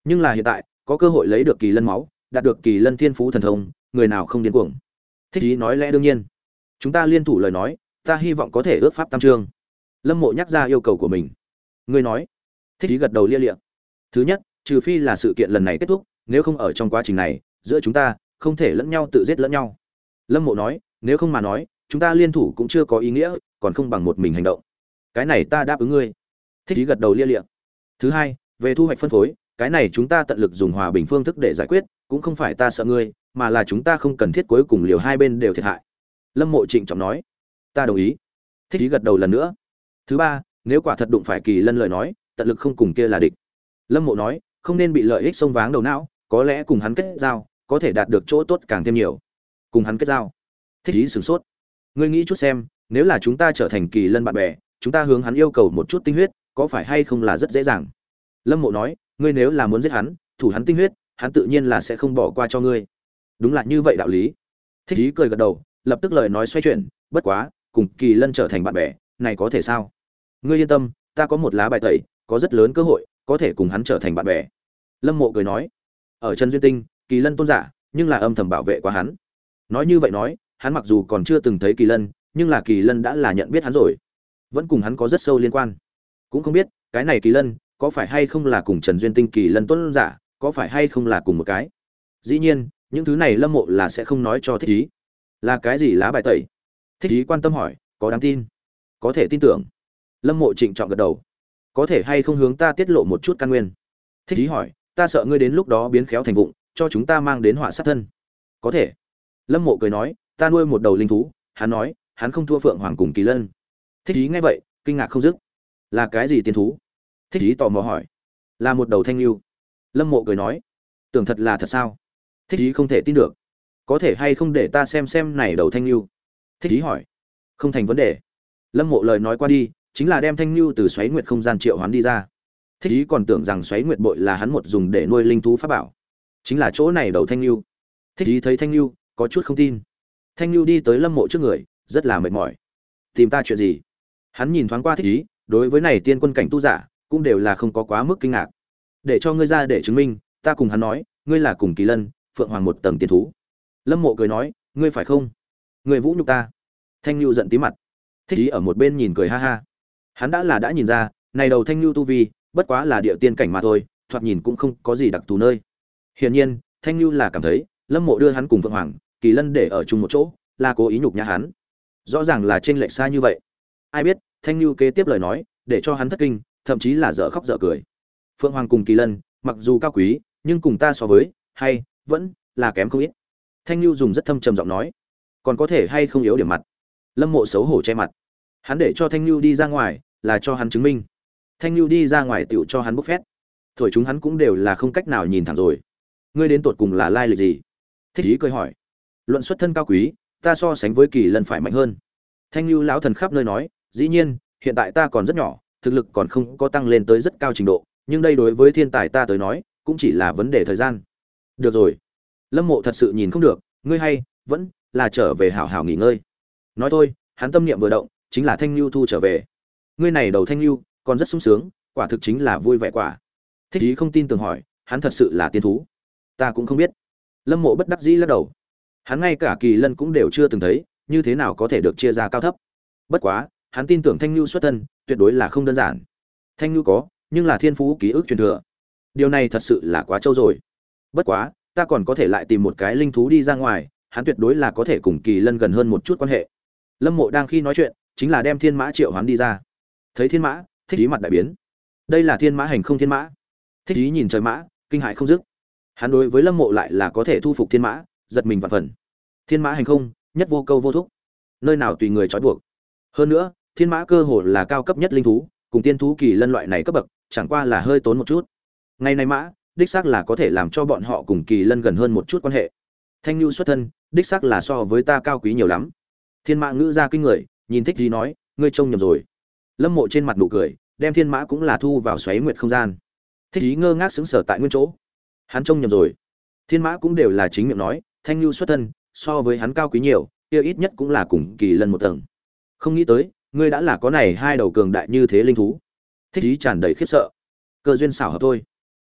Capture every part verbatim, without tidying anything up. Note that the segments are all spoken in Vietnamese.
Nhưng là hiện tại có cơ hội lấy được kỳ lân máu, đạt được kỳ lân thiên phú thần thông, người nào không điên cuồng. Thích ý nói lẽ đương nhiên, chúng ta liên thủ lời nói, ta hy vọng có thể ước pháp tam trương. Lâm Mộ nhắc ra yêu cầu của mình. Ngươi nói. Thích ý gật đầu lia lịa. Thứ nhất, trừ phi là sự kiện lần này kết thúc, nếu không ở trong quá trình này giữa chúng ta không thể lẫn nhau tự giết lẫn nhau. Lâm Mộ nói, nếu không mà nói chúng ta liên thủ cũng chưa có ý nghĩa, còn không bằng một mình hành động. Cái này ta đáp ứng ngươi. Thích ý gật đầu lia lịa. Thứ hai, về thu hoạch phân phối, cái này chúng ta tận lực dùng hòa bình phương thức để giải quyết, cũng không phải ta sợ ngươi, mà là chúng ta không cần thiết cuối cùng liều hai bên đều thiệt hại. Lâm Mộ trịnh trọng nói. Ta đồng ý. Thích ý gật đầu lần nữa. Thứ ba, nếu quả thật đụng phải kỳ lân lời nói, tận lực không cùng kia là địch. Lâm Mộ nói, không nên bị lợi ích xông váng đầu não, có lẽ cùng hắn kết giao có thể đạt được chỗ tốt càng thêm nhiều. Cùng hắn kết giao. Thích ý sửng sốt. Ngươi nghĩ chút xem, nếu là chúng ta trở thành kỳ lân bạn bè, chúng ta hướng hắn yêu cầu một chút tinh huyết, có phải hay không là rất dễ dàng? Lâm Mộ nói, ngươi nếu là muốn giết hắn, thủ hắn tinh huyết, hắn tự nhiên là sẽ không bỏ qua cho ngươi. Đúng là như vậy đạo lý. Thích ý cười gật đầu, lập tức lời nói xoay chuyển, bất quá, cùng kỳ lân trở thành bạn bè, này có thể sao? Ngươi yên tâm, ta có một lá bài tẩy, có rất lớn cơ hội có thể cùng hắn trở thành bạn bè. Lâm Mộ cười nói, ở Trần Duyên Tinh, kỳ lân tôn giả, nhưng là âm thầm bảo vệ qua hắn. Nói như vậy nói, hắn mặc dù còn chưa từng thấy kỳ lân, nhưng là kỳ lân đã là nhận biết hắn rồi, vẫn cùng hắn có rất sâu liên quan. Cũng không biết cái này kỳ lân có phải hay không là cùng Trần Duyên Tinh kỳ lân tôn giả, có phải hay không là cùng một cái. Dĩ nhiên những thứ này Lâm Mộ là sẽ không nói cho Thích ý. Là cái gì lá bài tẩy? Thích ý quan tâm hỏi, có đáng tin? Có thể tin tưởng. Lâm Mộ trịnh trọng gật đầu. Có thể hay không hướng ta tiết lộ một chút căn nguyên? Thích ý hỏi, ta sợ ngươi đến lúc đó biến khéo thành vụng, cho chúng ta mang đến họa sát thân. Có thể. Lâm Mộ cười nói, ta nuôi một đầu linh thú, hắn nói, hắn không thua Phượng Hoàng cùng Kỳ Lân. Thích ý nghe vậy, kinh ngạc không dứt. Là cái gì tiên thú? Thích ý tò mò hỏi. Là một đầu thanh lưu. Lâm Mộ cười nói, tưởng thật là thật sao? Thích ý không thể tin được. Có thể hay không để ta xem xem này đầu thanh lưu? Thích ý hỏi. Không thành vấn đề. Lâm Mộ lời nói qua đi, chính là đem thanh lưu từ xoáy nguyệt không gian triệu hoán đi ra. Thích ý còn tưởng rằng xoáy nguyệt bội là hắn một dùng để nuôi linh thú pháp bảo, chính là chỗ này đầu thanh lưu. Thích ý thấy thanh lưu, có chút không tin. Thanh lưu đi tới Lâm Mộ trước người, rất là mệt mỏi. Tìm ta chuyện gì? Hắn nhìn thoáng qua Thích ý, đối với này tiên quân cảnh tu giả, cũng đều là không có quá mức kinh ngạc. Để cho ngươi ra để chứng minh, ta cùng hắn nói, ngươi là cùng Kỳ Lân, Phượng Hoàng một tầng tiên thú. Lâm Mộ cười nói, ngươi phải không? Ngươi vũ nhục ta. Thanh lưu giận tí mặt. Thích ý ở một bên nhìn cười ha ha. Hắn đã là đã nhìn ra, này đầu thanh lưu tu vi, bất quá là địa tiên cảnh mà thôi, thoạt nhìn cũng không có gì đặc thù nơi. Hiển nhiên, thanh lưu là cảm thấy, Lâm Mộ đưa hắn cùng Phượng Hoàng, Kỳ Lân để ở chung một chỗ, là cố ý nhục nhã hắn. Rõ ràng là chênh lệch xa như vậy. Ai biết, thanh lưu kế tiếp lời nói, để cho hắn thất kinh, thậm chí là dở khóc dở cười. Phượng Hoàng cùng Kỳ Lân, mặc dù cao quý, nhưng cùng ta so với, hay vẫn là kém không ít. Thanh lưu dùng rất thâm trầm giọng nói, còn có thể hay không yếu điểm mặt. Lâm Mộ xấu hổ che mặt. Hắn để cho thanh lưu đi ra ngoài, là cho hắn chứng minh. Thanh lưu đi ra ngoài tựu cho hắn bốc phét. Thổi chúng hắn cũng đều là không cách nào nhìn thẳng rồi. Ngươi đến tột cùng là lai lịch gì? Thích ý cười hỏi. Luận xuất thân cao quý, ta so sánh với Kỳ Lân phải mạnh hơn. Thanh lưu lão thần khắp nơi nói, dĩ nhiên, hiện tại ta còn rất nhỏ, thực lực còn không có tăng lên tới rất cao trình độ, nhưng đây đối với thiên tài ta tới nói, cũng chỉ là vấn đề thời gian. Được rồi. Lâm Mộ thật sự nhìn không được, ngươi hay vẫn là trở về hảo hảo nghỉ ngơi. Nói thôi, hắn tâm niệm vừa động, chính là thanh lưu thu trở về. Ngươi này đầu thanh lưu, còn rất sung sướng, quả thực chính là vui vẻ quả. Thích ý không tin tưởng hỏi, hắn thật sự là tiên thú? Ta cũng không biết. Lâm Mộ bất đắc dĩ lắc đầu. Hắn ngay cả Kỳ Lân cũng đều chưa từng thấy, như thế nào có thể được chia ra cao thấp. Bất quá, hắn tin tưởng thanh lưu xuất thân, tuyệt đối là không đơn giản. Thanh lưu có, nhưng là thiên phú ký ức truyền thừa. Điều này thật sự là quá trâu rồi. Bất quá, ta còn có thể lại tìm một cái linh thú đi ra ngoài, hắn tuyệt đối là có thể cùng Kỳ Lân gần hơn một chút quan hệ. Lâm Mộ đang khi nói chuyện, chính là đem thiên mã triệu hoán đi ra. Thấy thiên mã, Thích ý mặt đại biến. Đây là thiên mã hành không thiên mã. Thích ý nhìn trời mã, kinh hãi không dứt. Hắn đối với Lâm Mộ lại là có thể thu phục thiên mã, giật mình vạn phần. Thiên mã hành không, nhất vô câu vô thúc, nơi nào tùy người trói buộc. Hơn nữa, thiên mã cơ hồ là cao cấp nhất linh thú, cùng tiên thú Kỳ Lân loại này cấp bậc, chẳng qua là hơi tốn một chút. Ngày nay mã, đích xác là có thể làm cho bọn họ cùng Kỳ Lân gần hơn một chút quan hệ. Thanh lưu xuất thân, đích xác là so với ta cao quý nhiều lắm. Thiên mã ngữ ra kinh người, nhìn Thích ý nói, ngươi trông nhầm rồi. Lâm Mộ trên mặt nụ cười, đem thiên mã cũng là thu vào xoáy nguyệt không gian. Thích ý ngơ ngác sững sờ tại nguyên chỗ. Hắn trông nhầm rồi. Thiên mã cũng đều là chính miệng nói, thanh lưu xuất thân, so với hắn cao quý nhiều, kia ít nhất cũng là cùng Kỳ Lân một tầng. Không nghĩ tới, ngươi đã là có này hai đầu cường đại như thế linh thú. Thích ý tràn đầy khiếp sợ. Cơ duyên xảo hợp thôi.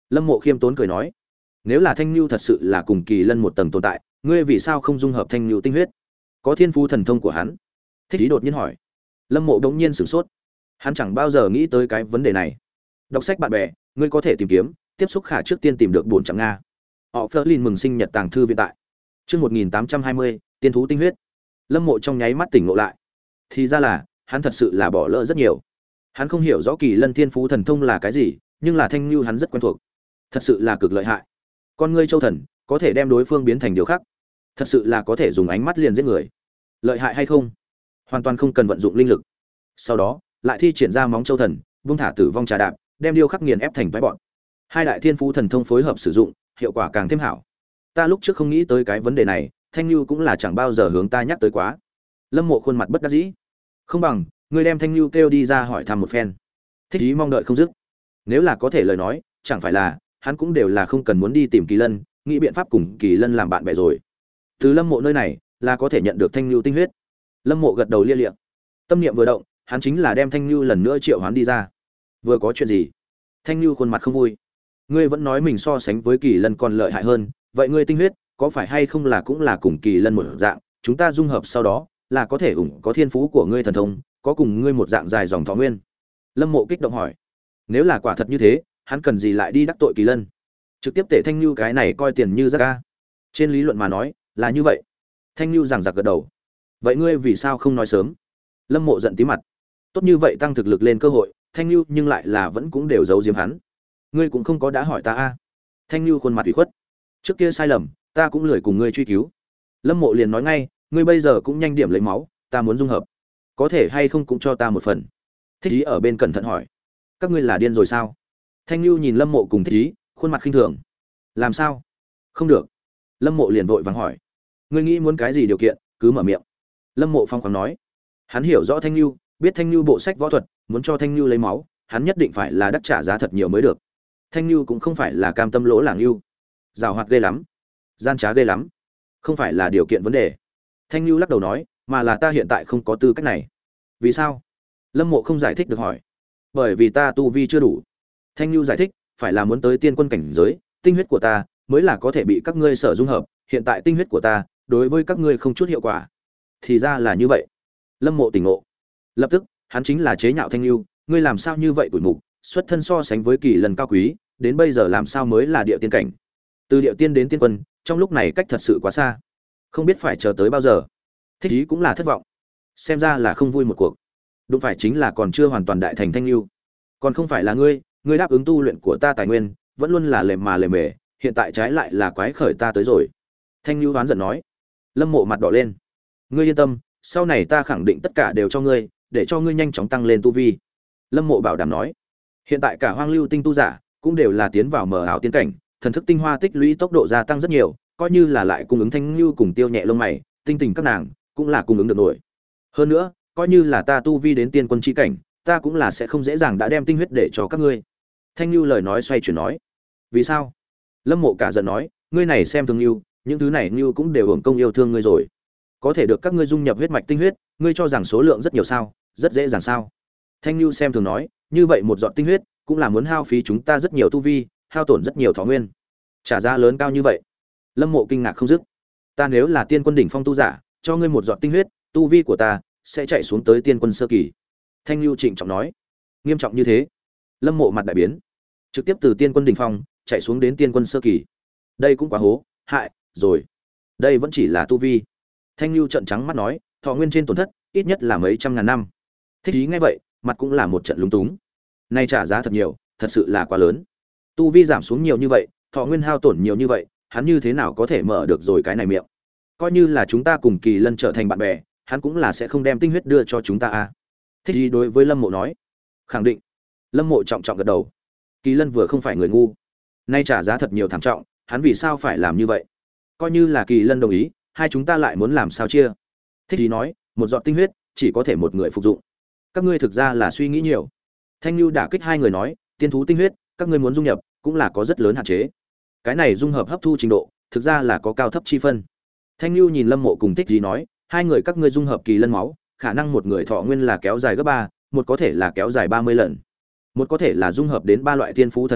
Lâm Mộ khiêm tốn cười nói, nếu là Thanh Nưu thật sự là cùng Kỳ Lân một tầng tồn tại, ngươi vì sao không dung hợp Thanh Nưu tinh huyết? Có thiên phú thần thông của hắn. Thích Ý đột nhiên hỏi. Lâm Mộ đống nhiên sửng sốt. Hắn chẳng bao giờ nghĩ tới cái vấn đề này. Đọc sách bạn bè, ngươi có thể tìm kiếm, tiếp xúc khả trước tiên tìm được bổn chẳng nga. Họ Flerlin mừng sinh nhật tàng thư viện tại. Chương một nghìn tám trăm hai mươi, tiên thú tinh huyết. Lâm Mộ trong nháy mắt tỉnh ngộ lại. Thì ra là, hắn thật sự là bỏ lỡ rất nhiều. Hắn không hiểu rõ Kỳ Lân thiên phú thần thông là cái gì, nhưng là Thanh Nưu hắn rất quen thuộc. Thật sự là cực lợi hại. Con ngươi châu thần có thể đem đối phương biến thành điều khác, thật sự là có thể dùng ánh mắt liền giết người. Lợi hại hay không? Hoàn toàn không cần vận dụng linh lực. Sau đó, lại thi triển ra móng châu thần, vung thả tử vong trà đạp, đem điêu khắc nghiền ép thành vãi bọn. Hai đại thiên phú thần thông phối hợp sử dụng, hiệu quả càng thêm hảo. Ta lúc trước không nghĩ tới cái vấn đề này, Thanh Nưu cũng là chẳng bao giờ hướng ta nhắc tới quá. Lâm Mộ khuôn mặt bất đắc dĩ. Không bằng, ngươi đem Thanh Nưu kêu đi ra hỏi thăm một phen. Thích Ý mong đợi không dứt. Nếu là có thể lời nói, chẳng phải là hắn cũng đều là không cần muốn đi tìm Kỳ Lân, nghĩ biện pháp cùng Kỳ Lân làm bạn bè rồi. Từ Lâm Mộ nơi này là có thể nhận được Thanh Nưu tinh huyết. Lâm Mộ gật đầu lia lịa. Tâm niệm vừa động, hắn chính là đem Thanh Nưu lần nữa triệu hoán đi ra. Vừa có chuyện gì? Thanh Nưu khuôn mặt không vui. Ngươi vẫn nói mình so sánh với Kỳ Lân còn lợi hại hơn, vậy ngươi tinh huyết có phải hay không là cũng là cùng Kỳ Lân một dạng, chúng ta dung hợp sau đó, là có thể ủng có thiên phú của ngươi thần thông, có cùng ngươi một dạng dài dòng thọ nguyên. Lâm Mộ kích động hỏi. Nếu là quả thật như thế, hắn cần gì lại đi đắc tội Kỳ Lân? Trực tiếp tể Thanh Nưu cái này coi tiền như rác ca. Trên lý luận mà nói, là như vậy. Thanh Nưu giằng giặc gật đầu. Vậy ngươi vì sao không nói sớm? Lâm Mộ giận tí mặt. Tốt như vậy tăng thực lực lên cơ hội, Thanh Nưu nhưng lại là vẫn cũng đều giấu giếm hắn. Ngươi cũng không có đã hỏi ta a. Thanh Nưu khuôn mặt ủy khuất. Trước kia sai lầm, ta cũng lười cùng ngươi truy cứu. Lâm Mộ liền nói ngay, ngươi bây giờ cũng nhanh điểm lấy máu, ta muốn dung hợp. Có thể hay không cũng cho ta một phần. Thích Ý ở bên cẩn thận hỏi. Các ngươi là điên rồi sao? Thanh Nưu nhìn Lâm Mộ cùng Thích Ý, khuôn mặt khinh thường. Làm sao? Không được. Lâm Mộ liền vội vàng hỏi. Ngươi nghĩ muốn cái gì điều kiện, cứ mở miệng. Lâm Mộ phong khoáng nói. Hắn hiểu rõ Thanh Nưu, biết Thanh Nưu bộ sách võ thuật, muốn cho Thanh Nưu lấy máu, hắn nhất định phải là đắc trả giá thật nhiều mới được. Thanh Nưu cũng không phải là cam tâm lỗ làng nưu. Giàu hoạt ghê lắm, gian trá ghê lắm. Không phải là điều kiện vấn đề. Thanh Nưu lắc đầu nói, mà là ta hiện tại không có tư cách này. Vì sao? Lâm Mộ không giải thích được hỏi. Bởi vì ta tu vi chưa đủ. Thanh Nưu giải thích, phải là muốn tới tiên quân cảnh giới, tinh huyết của ta mới là có thể bị các ngươi sở dung hợp, hiện tại tinh huyết của ta đối với các ngươi không chút hiệu quả. Thì ra là như vậy. Lâm Mộ tỉnh ngộ. Lập tức, hắn chính là chế nhạo Thanh Nưu, ngươi làm sao như vậy tuổi mục, xuất thân so sánh với Kỳ Lân cao quý, đến bây giờ làm sao mới là địa tiên cảnh. Từ địa tiên đến tiên quân, trong lúc này cách thật sự quá xa. Không biết phải chờ tới bao giờ. Thích Ý cũng là thất vọng. Xem ra là không vui một cuộc. Đúng phải chính là còn chưa hoàn toàn đại thành Thanh Nưu. Còn không phải là ngươi, ngươi đáp ứng tu luyện của ta tài nguyên, vẫn luôn là lề mà lề mề, hiện tại trái lại là quái khởi ta tới rồi. Thanh Nưu đoán giận nói. Lâm Mộ mặt đỏ lên. Ngươi yên tâm, sau này ta khẳng định tất cả đều cho ngươi, để cho ngươi nhanh chóng tăng lên tu vi. Lâm Mộ bảo đảm nói. Hiện tại cả Hoang Lưu tinh tu giả cũng đều là tiến vào mờ ảo tiên cảnh, thần thức tinh hoa tích lũy tốc độ gia tăng rất nhiều, coi như là lại cung ứng Thanh Nưu cùng Tiêu Nhẹ lông mày, tinh tình các nàng cũng là cung ứng được nổi. Hơn nữa, coi như là ta tu vi đến tiên quân chi cảnh, ta cũng là sẽ không dễ dàng đã đem tinh huyết để cho các ngươi. Thanh Nưu lời nói xoay chuyển nói. Vì sao? Lâm Mộ cả giận nói, ngươi này xem thường Nưu, những thứ này Nưu cũng đều hưởng công yêu thương ngươi rồi. Có thể được các ngươi dung nhập huyết mạch tinh huyết, ngươi cho rằng số lượng rất nhiều sao? Rất dễ dàng sao? Thanh Nưu xem thường nói, như vậy một giọt tinh huyết cũng là muốn hao phí chúng ta rất nhiều tu vi, hao tổn rất nhiều thọ nguyên. Trả giá lớn cao như vậy. Lâm Mộ kinh ngạc không dứt. Ta nếu là tiên quân đỉnh phong tu giả, cho ngươi một giọt tinh huyết, tu vi của ta sẽ chạy xuống tới tiên quân sơ kỳ. Thanh Nưu trịnh trọng nói. Nghiêm trọng như thế? Lâm Mộ mặt đại biến. Trực tiếp từ tiên quân đỉnh phong chạy xuống đến tiên quân sơ kỳ. Đây cũng quá hố, hại rồi. Đây vẫn chỉ là tu vi. Thanh Nưu trợn trắng mắt nói, thọ nguyên trên tổn thất, ít nhất là mấy trăm ngàn năm. Thích Ý nghe vậy, mặt cũng là một trận lúng túng. Nay trả giá thật nhiều, thật sự là quá lớn. Tu vi giảm xuống nhiều như vậy, thọ nguyên hao tổn nhiều như vậy, hắn như thế nào có thể mở được rồi cái này miệng? Coi như là chúng ta cùng Kỳ Lân trở thành bạn bè, hắn cũng là sẽ không đem tinh huyết đưa cho chúng ta a. À. Thích Ý đối với Lâm Mộ nói. Khẳng định. Lâm Mộ trọng trọng gật đầu. Kỳ Lân vừa không phải người ngu. Nay trả giá thật nhiều thảm trọng, hắn vì sao phải làm như vậy? Coi như là Kỳ Lân đồng ý, hai chúng ta lại muốn làm sao chia? Thích Ý nói, một giọt tinh huyết chỉ có thể một người phục dụng. Các ngươi thực ra là suy nghĩ nhiều. Thanh Nưu đả kích hai người nói, tiên thú tinh huyết, các ngươi muốn dung nhập, cũng là có rất lớn hạn chế. Cái này dung hợp hấp thu trình độ, thực ra là có cao thấp chi phân. Thanh Nưu nhìn Lâm Mộ cùng Thích Ý nói, hai người các ngươi dung hợp Kỳ Lân máu, khả năng một người thọ nguyên là kéo dài gấp ba, một có thể là kéo dài ba mươi lần. Một có thể là dung hợp đến ba loại tiên phú thần thông,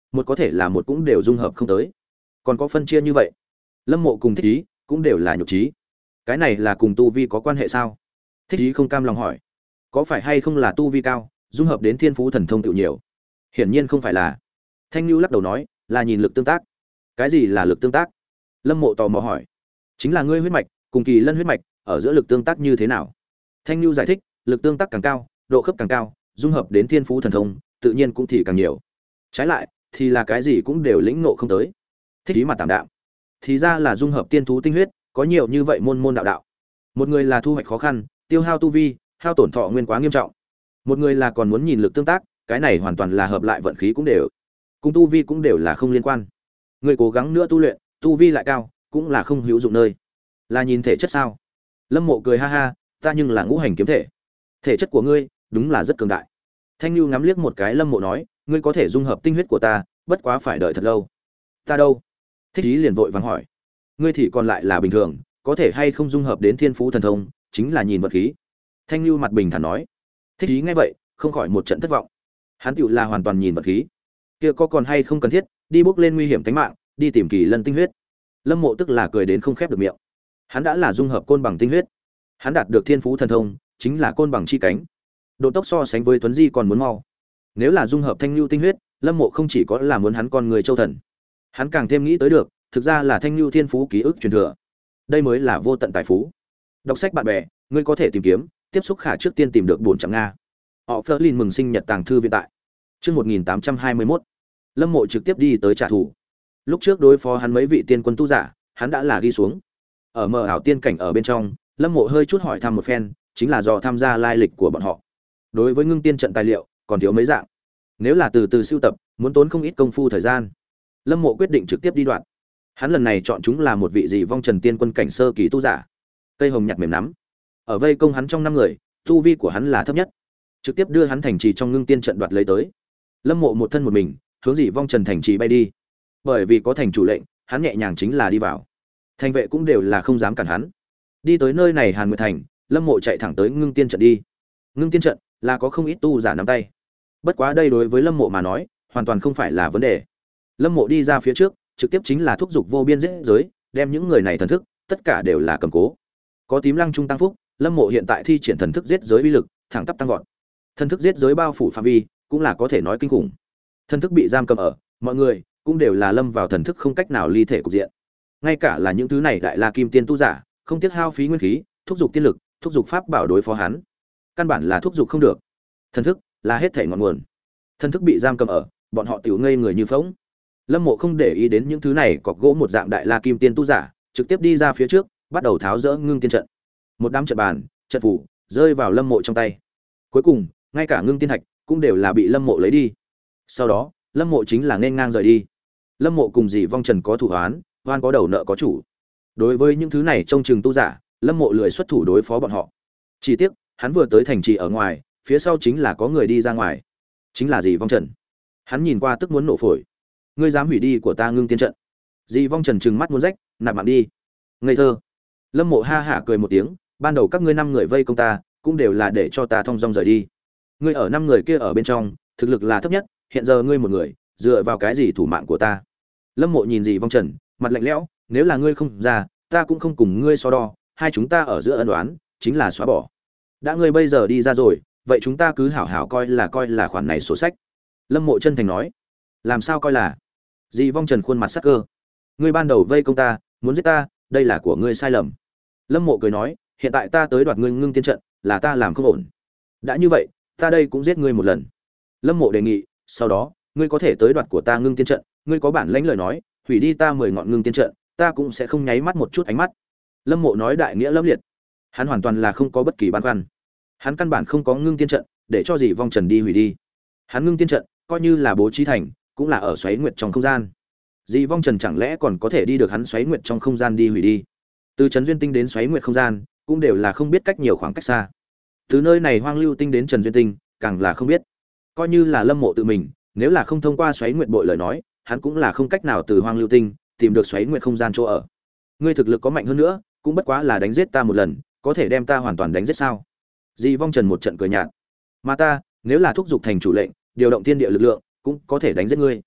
một có thể là một cũng đều dung hợp không tới. Còn có phân chia như vậy. Lâm Mộ cùng Thích Ý cũng đều là nhục trí. Cái này là cùng tu vi có quan hệ sao? Thích Ý không cam lòng hỏi. Có phải hay không là tu vi cao, dung hợp đến thiên phú thần thông tự nhiều? Hiển nhiên không phải là. Thanh Nưu lắc đầu nói, là nhìn lực tương tác. Cái gì là lực tương tác? Lâm Mộ tò mò hỏi. Chính là ngươi huyết mạch cùng Kỳ Lân huyết mạch ở giữa lực tương tác như thế nào? Thanh Nưu giải thích, lực tương tác càng cao, độ khớp càng cao, dung hợp đến thiên phú thần thông, tự nhiên cũng thì càng nhiều. Trái lại, thì là cái gì cũng đều lĩnh ngộ không tới. Thích Ý mặt tạm đạm. Thì ra là dung hợp tiên thú tinh huyết, có nhiều như vậy môn môn đạo đạo. Một người là thu hoạch khó khăn, tiêu hao tu vi, hao tổn thọ nguyên quá nghiêm trọng. Một người là còn muốn nhìn lực tương tác, cái này hoàn toàn là hợp lại vận khí cũng đều. Cùng tu vi cũng đều là không liên quan. Người cố gắng nữa tu luyện, tu vi lại cao, cũng là không hữu dụng nơi. Là nhìn thể chất sao? Lâm Mộ cười ha ha, ta nhưng là ngũ hành kiếm thể. Thể chất của ngươi đúng là rất cường đại. Thanh Nưu ngắm liếc một cái Lâm Mộ nói, ngươi có thể dung hợp tinh huyết của ta, bất quá phải đợi thật lâu. Ta đâu? Thích Ý liền vội vàng hỏi. Ngươi thì còn lại là bình thường, có thể hay không dung hợp đến thiên phú thần thông, chính là nhìn vật khí. Thanh Nưu mặt bình thản nói. Thích Ý nghe vậy, không khỏi một trận thất vọng. Hắn tựu là hoàn toàn nhìn vật khí. Kia có còn hay không cần thiết đi bước lên nguy hiểm tính mạng, đi tìm Kỳ Lân tinh huyết. Lâm Mộ tức là cười đến không khép được miệng. Hắn đã là dung hợp côn bằng tinh huyết, hắn đạt được thiên phú thần thông, chính là côn bằng chi cánh. Độ tốc so sánh với Tuấn Di còn muốn mau. Nếu là dung hợp Thanh Nưu tinh huyết, Lâm Mộ không chỉ có là muốn hắn con người châu thần, hắn càng thêm nghĩ tới được, thực ra là Thanh Nưu thiên phú ký ức truyền thừa. Đây mới là vô tận tài phú. Đọc sách bạn bè, ngươi có thể tìm kiếm, tiếp xúc khả trước tiên tìm được buồn chẳng nga. Họ Flerlin mừng sinh nhật tàng thư viện tại. Chương một nghìn tám trăm hai mươi mốt. Lâm Mộ trực tiếp đi tới trả thù. Lúc trước đối phó hắn mấy vị tiên quân tu giả, hắn đã là ghi xuống. Ở mờ ảo tiên cảnh ở bên trong, Lâm Mộ hơi chút hỏi thăm một phen, chính là do tham gia lai lịch của bọn họ. Đối với ngưng tiên trận tài liệu, còn thiếu mấy dạng. Nếu là từ từ sưu tập, muốn tốn không ít công phu thời gian. Lâm Mộ quyết định trực tiếp đi đoạn. Hắn lần này chọn chúng là một vị dị vong trần tiên quân cảnh sơ kỳ tu giả. Cây hồng nhặt mềm nắm. Ở vây công hắn trong năm người, tu vi của hắn là thấp nhất. Trực tiếp đưa hắn thành trì trong ngưng tiên trận đoạt lấy tới. Lâm Mộ một thân một mình, hướng dị vong trần thành trì bay đi. Bởi vì có thành chủ lệnh, hắn nhẹ nhàng chính là đi vào. Thành vệ cũng đều là không dám cản hắn. Đi tới nơi này Hàn Nguyệt thành, Lâm Mộ chạy thẳng tới ngưng tiên trận đi. Ngưng tiên trận là có không ít tu giả nắm tay. Bất quá đây đối với Lâm Mộ mà nói, hoàn toàn không phải là vấn đề. Lâm Mộ đi ra phía trước, trực tiếp chính là thúc giục vô biên giết giới, đem những người này thần thức, tất cả đều là cầm cố. Có tím lăng trung tăng phúc, Lâm Mộ hiện tại thi triển thần thức giết giới uy lực, thẳng tắp tăng vọt. Thần thức giết giới bao phủ phạm vi, cũng là có thể nói kinh khủng. Thần thức bị giam cầm ở, mọi người cũng đều là lâm vào thần thức không cách nào ly thể cục diện. Ngay cả là những thứ này đại la kim tiên tu giả, không tiếc hao phí nguyên khí, thúc giục tiên lực, thúc giục pháp bảo đối phó hắn. Căn bản là thúc giục không được. Thần thức là hết thể ngọn nguồn. Thần thức bị giam cầm ở, bọn họ tiểu ngây người như phỗng. Lâm Mộ không để ý đến những thứ này cọc gỗ một dạng đại la kim tiên tu giả, trực tiếp đi ra phía trước, bắt đầu tháo rỡ ngưng tiên trận. Một đám trận bàn, trận phủ rơi vào Lâm Mộ trong tay. Cuối cùng, ngay cả ngưng tiên thạch cũng đều là bị Lâm Mộ lấy đi. Sau đó, Lâm Mộ chính là nên ngang rời đi. Lâm Mộ cùng Dĩ Vong Trần có thủ oán, oan có đầu nợ có chủ. Đối với những thứ này trông chừng tu giả, Lâm Mộ lười xuất thủ đối phó bọn họ. Chỉ tiếc, hắn vừa tới thành trì ở ngoài, phía sau chính là có người đi ra ngoài, chính là Dĩ Vong Trần. Hắn nhìn qua tức muốn nổ phổi. Ngươi dám hủy đi của ta ngưng tiên trận? Dĩ Vong Trần trừng mắt muốn rách, nạp mạng đi. Ngây thơ. Lâm Mộ ha hả cười một tiếng, ban đầu các ngươi năm người vây công ta, cũng đều là để cho ta thong dong rời đi. Ngươi ở năm người kia ở bên trong, thực lực là thấp nhất, hiện giờ ngươi một người, dựa vào cái gì thủ mạng của ta? Lâm Mộ nhìn Dĩ Vong Trần, mặt lạnh lẽo, nếu là ngươi không ra, ta cũng không cùng ngươi so đo, hai chúng ta ở giữa ân oán, chính là xóa bỏ. Đã ngươi bây giờ đi ra rồi, vậy chúng ta cứ hảo hảo coi là coi là khoản này sổ sách. Lâm Mộ chân thành nói. Làm sao coi là? Dĩ Vong Trần khuôn mặt sắc cơ. Ngươi ban đầu vây công ta, muốn giết ta, đây là của ngươi sai lầm. Lâm Mộ cười nói, hiện tại ta tới đoạt ngươi ngưng tiên trận, là ta làm không ổn. Đã như vậy, ta đây cũng giết ngươi một lần. Lâm Mộ đề nghị, sau đó, ngươi có thể tới đoạt của ta ngưng tiên trận, ngươi có bản lãnh lời nói, hủy đi ta mười ngọn ngưng tiên trận, ta cũng sẽ không nháy mắt một chút ánh mắt. Lâm Mộ nói đại nghĩa lâm liệt. Hắn hoàn toàn là không có bất kỳ băn khoăn. Hắn căn bản không có ngưng tiên trận, để cho Dĩ Vong Trần đi hủy đi. Hắn ngưng tiên trận, coi như là bố trí thành, cũng là ở xoáy nguyệt trong không gian. Dĩ Vong Trần chẳng lẽ còn có thể đi được hắn xoáy nguyệt trong không gian đi hủy đi? Từ Trần Duyên Tinh đến xoáy nguyệt không gian, cũng đều là không biết cách nhiều khoảng cách xa. Từ nơi này Hoang Lưu Tinh đến Trần Duyên Tinh, càng là không biết. Coi như là Lâm Mộ tự mình, nếu là không thông qua xoáy nguyệt bội lời nói, hắn cũng là không cách nào từ Hoang Lưu Tinh tìm được xoáy nguyệt không gian chỗ ở. Ngươi thực lực có mạnh hơn nữa, cũng bất quá là đánh giết ta một lần, có thể đem ta hoàn toàn đánh giết sao? Dĩ Vong Trần một trận cười nhạt. Mà ta, nếu là thúc giục thành chủ lệnh, điều động thiên địa lực lượng, cũng có thể đánh giết ngươi.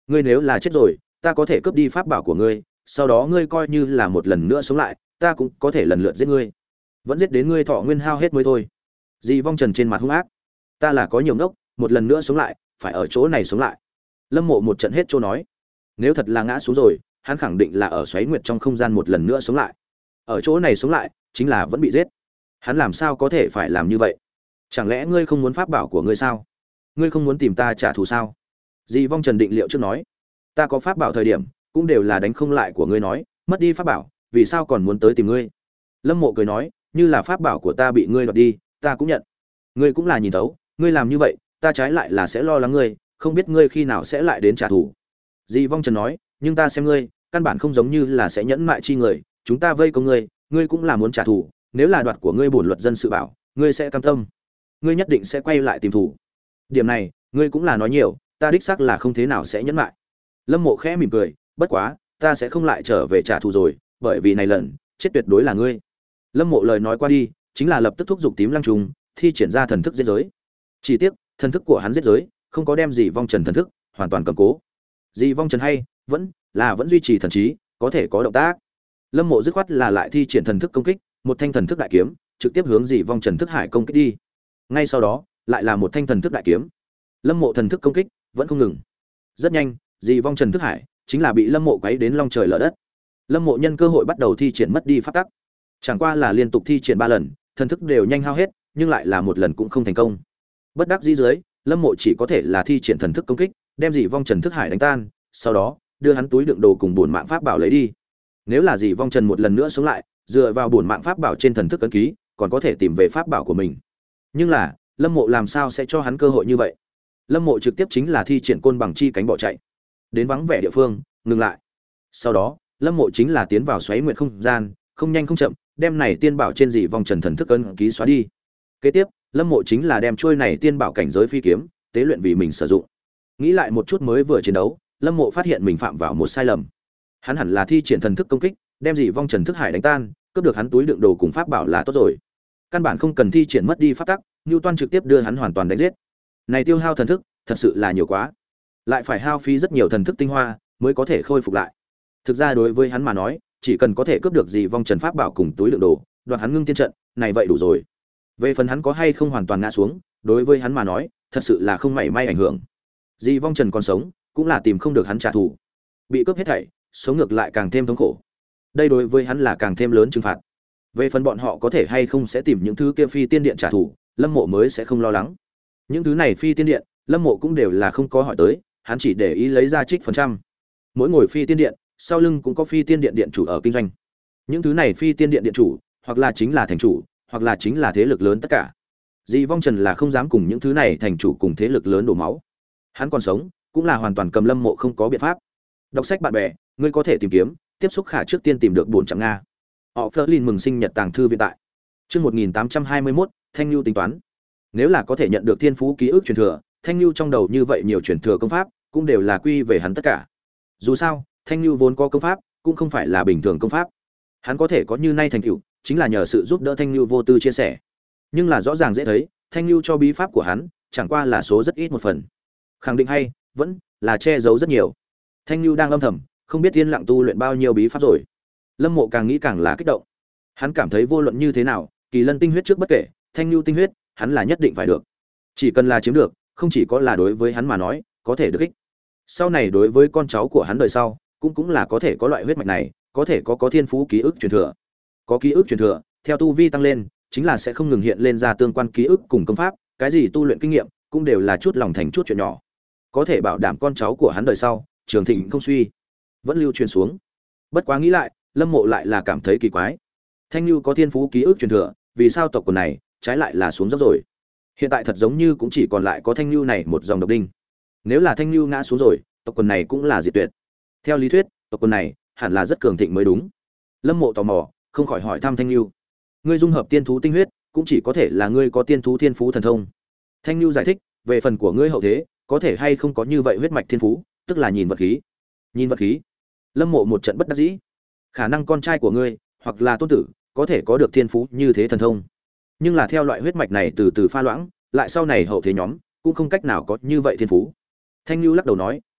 Ngươi nếu là chết rồi, ta có thể cướp đi pháp bảo của ngươi, sau đó ngươi coi như là một lần nữa sống lại, ta cũng có thể lần lượt giết ngươi, vẫn giết đến ngươi thọ nguyên hao hết mới thôi. Dị Vong Trần trên mặt hung ác. Ta là có nhiều ngốc, một lần nữa sống lại, phải ở chỗ này sống lại. Lâm Mộ một trận hết chỗ nói. Nếu thật là ngã xuống rồi, hắn khẳng định là ở xoáy nguyệt trong không gian một lần nữa sống lại. Ở chỗ này sống lại, chính là vẫn bị giết. Hắn làm sao có thể phải làm như vậy? Chẳng lẽ ngươi không muốn pháp bảo của ngươi sao? Ngươi không muốn tìm ta trả thù sao? Dị Vong Trần định liệu trước nói, ta có pháp bảo thời điểm, cũng đều là đánh không lại của ngươi nói, mất đi pháp bảo, vì sao còn muốn tới tìm ngươi? Lâm Mộ cười nói, như là pháp bảo của ta bị ngươi đoạt đi, ta cũng nhận. Ngươi cũng là nhìn thấu, ngươi làm như vậy, ta trái lại là sẽ lo lắng ngươi, không biết ngươi khi nào sẽ lại đến trả thù. Dị Vong Trần nói, nhưng ta xem ngươi, căn bản không giống như là sẽ nhẫn mại chi người, chúng ta vây công ngươi, ngươi cũng là muốn trả thù, nếu là đoạt của ngươi bổn luật dân sự bảo, ngươi sẽ cam tâm. Ngươi nhất định sẽ quay lại tìm thù. Điểm này, ngươi cũng là nói nhiều, ta đích xác là không thế nào sẽ nhẫn mại. Lâm Mộ khẽ mỉm cười, bất quá, ta sẽ không lại trở về trả thù rồi, bởi vì này lần, chết tuyệt đối là ngươi. Lâm Mộ lời nói qua đi, chính là lập tức thúc giục tím lăng trùng, thi triển ra thần thức giết giới. Chỉ tiếc, thần thức của hắn giết giới, không có đem gì vong trần thần thức hoàn toàn cầm cố. Dị Vong Trần hay vẫn là vẫn duy trì thần trí, có thể có động tác. Lâm Mộ dứt khoát là lại thi triển thần thức công kích, một thanh thần thức đại kiếm, trực tiếp hướng Dị Vong Trần thức hải công kích đi. Ngay sau đó, lại là một thanh thần thức đại kiếm. Lâm Mộ thần thức công kích vẫn không ngừng. Rất nhanh, Dị Vong Trần thức hải chính là bị Lâm Mộ quấy đến long trời lở đất. Lâm Mộ nhân cơ hội bắt đầu thi triển mất đi pháp tắc. Chẳng qua là liên tục thi triển ba lần, thần thức đều nhanh hao hết, nhưng lại là một lần cũng không thành công. Bất đắc dĩ dưới, Lâm Mộ chỉ có thể là thi triển thần thức công kích, đem Dị Vong Trần thức hải đánh tan, sau đó đưa hắn túi đựng đồ cùng bổn mạng pháp bảo lấy đi. Nếu là Dị Vong Trần một lần nữa sống lại, dựa vào bổn mạng pháp bảo trên thần thức ấn ký, còn có thể tìm về pháp bảo của mình. Nhưng là, Lâm Mộ làm sao sẽ cho hắn cơ hội như vậy? Lâm Mộ trực tiếp chính là thi triển côn bằng chi cánh bỏ chạy, đến vắng vẻ địa phương, ngừng lại. Sau đó, Lâm Mộ chính là tiến vào xoáy nguyệt không gian, không nhanh không chậm, đem này tiên bảo trên Dị Vong Trần thần thức ấn ký xóa đi. Kế tiếp, Lâm Mộ chính là đem chuôi này tiên bảo cảnh giới phi kiếm, tế luyện vì mình sử dụng. Nghĩ lại một chút mới vừa chiến đấu, Lâm Mộ phát hiện mình phạm vào một sai lầm. Hắn hẳn là thi triển thần thức công kích, đem Dị Vong Trần thức hải đánh tan, cướp được hắn túi đựng đồ cùng pháp bảo là tốt rồi. Căn bản không cần thi triển mất đi pháp tắc, Newton trực tiếp đưa hắn hoàn toàn đánh giết. Này tiêu hao thần thức, thật sự là nhiều quá. Lại phải hao phí rất nhiều thần thức tinh hoa mới có thể khôi phục lại. Thực ra đối với hắn mà nói, chỉ cần có thể cướp được Dị Vong Trần pháp bảo cùng túi đựng đồ, đoạt hắn ngưng tiên trận, này vậy đủ rồi. Về phần hắn có hay không hoàn toàn ngã xuống, đối với hắn mà nói, thật sự là không mảy may ảnh hưởng. Dị Vong Trần còn sống, cũng là tìm không được hắn trả thù. Bị cướp hết thảy, sống ngược lại càng thêm thống khổ. Đây đối với hắn là càng thêm lớn trừng phạt. Về phần bọn họ có thể hay không sẽ tìm những thứ kia phi tiên điện trả thù, Lâm Mộ mới sẽ không lo lắng. Những thứ này phi tiên điện, Lâm Mộ cũng đều là không có hỏi tới, hắn chỉ để ý lấy ra trích phần trăm. Mỗi ngồi phi tiên điện, sau lưng cũng có phi tiên điện điện chủ ở kinh doanh. Những thứ này phi tiên điện điện chủ, hoặc là chính là thành chủ, hoặc là chính là thế lực lớn tất cả. Dị Vong Trần là không dám cùng những thứ này thành chủ cùng thế lực lớn đổ máu. Hắn còn sống, cũng là hoàn toàn cầm Lâm Mộ không có biện pháp. Đọc sách bạn bè, ngươi có thể tìm kiếm, tiếp xúc khả trước tiên tìm được bốn trăm nga. Họ Flerlin mừng sinh nhật tàng thư viện tại. Chương một nghìn tám trăm hai mươi mốt, Thanh Nưu tính toán. Nếu là có thể nhận được thiên phú ký ức truyền thừa, Thanh Nưu trong đầu như vậy nhiều truyền thừa công pháp, cũng đều là quy về hắn tất cả. Dù sao, Thanh Nưu vốn có công pháp, cũng không phải là bình thường công pháp. Hắn có thể có như nay thành tựu, chính là nhờ sự giúp đỡ Thanh Nưu vô tư chia sẻ. Nhưng là rõ ràng dễ thấy, Thanh Nưu cho bí pháp của hắn, chẳng qua là số rất ít một phần. Khẳng định hay, vẫn là che giấu rất nhiều. Thanh Nưu đang âm thầm, không biết yên lặng tu luyện bao nhiêu bí pháp rồi. Lâm Mộ càng nghĩ càng là kích động. Hắn cảm thấy vô luận như thế nào, Kỳ Lân tinh huyết trước bất kể, Thanh Nưu tinh huyết, hắn là nhất định phải được. Chỉ cần là chiếm được, không chỉ có là đối với hắn mà nói, có thể được ích. Sau này đối với con cháu của hắn đời sau, cũng cũng là có thể có loại huyết mạch này, có thể có có thiên phú ký ức truyền thừa. Có ký ức truyền thừa, theo tu vi tăng lên, chính là sẽ không ngừng hiện lên ra tương quan ký ức cùng công pháp, cái gì tu luyện kinh nghiệm, cũng đều là chút lòng thành chút chuyện nhỏ. Có thể bảo đảm con cháu của hắn đời sau, trường thịnh không suy, vẫn lưu truyền xuống. Bất quá nghĩ lại, Lâm Mộ lại là cảm thấy kỳ quái. Thanh Nưu có thiên phú ký ức truyền thừa, vì sao tộc quần này trái lại là xuống dốc rồi? Hiện tại thật giống như cũng chỉ còn lại có Thanh Nưu này một dòng độc đinh. Nếu là Thanh Nưu ngã xuống rồi, tộc quần này cũng là diệt tuyệt. Theo lý thuyết, tộc quần này hẳn là rất cường thịnh mới đúng. Lâm Mộ tò mò, không khỏi hỏi thăm Thanh Nưu. Ngươi dung hợp tiên thú tinh huyết, cũng chỉ có thể là ngươi có tiên thú thiên phú thần thông. Thanh Nưu giải thích, về phần của ngươi hậu thế, có thể hay không có như vậy huyết mạch thiên phú, tức là nhìn vật khí. Nhìn vật khí. Lâm Mộ một trận bất đắc dĩ. Khả năng con trai của ngươi, hoặc là tôn tử, có thể có được thiên phú như thế thần thông. Nhưng là theo loại huyết mạch này từ từ pha loãng, lại sau này hậu thế nhóm cũng không cách nào có như vậy thiên phú. Thanh Nưu lắc đầu nói,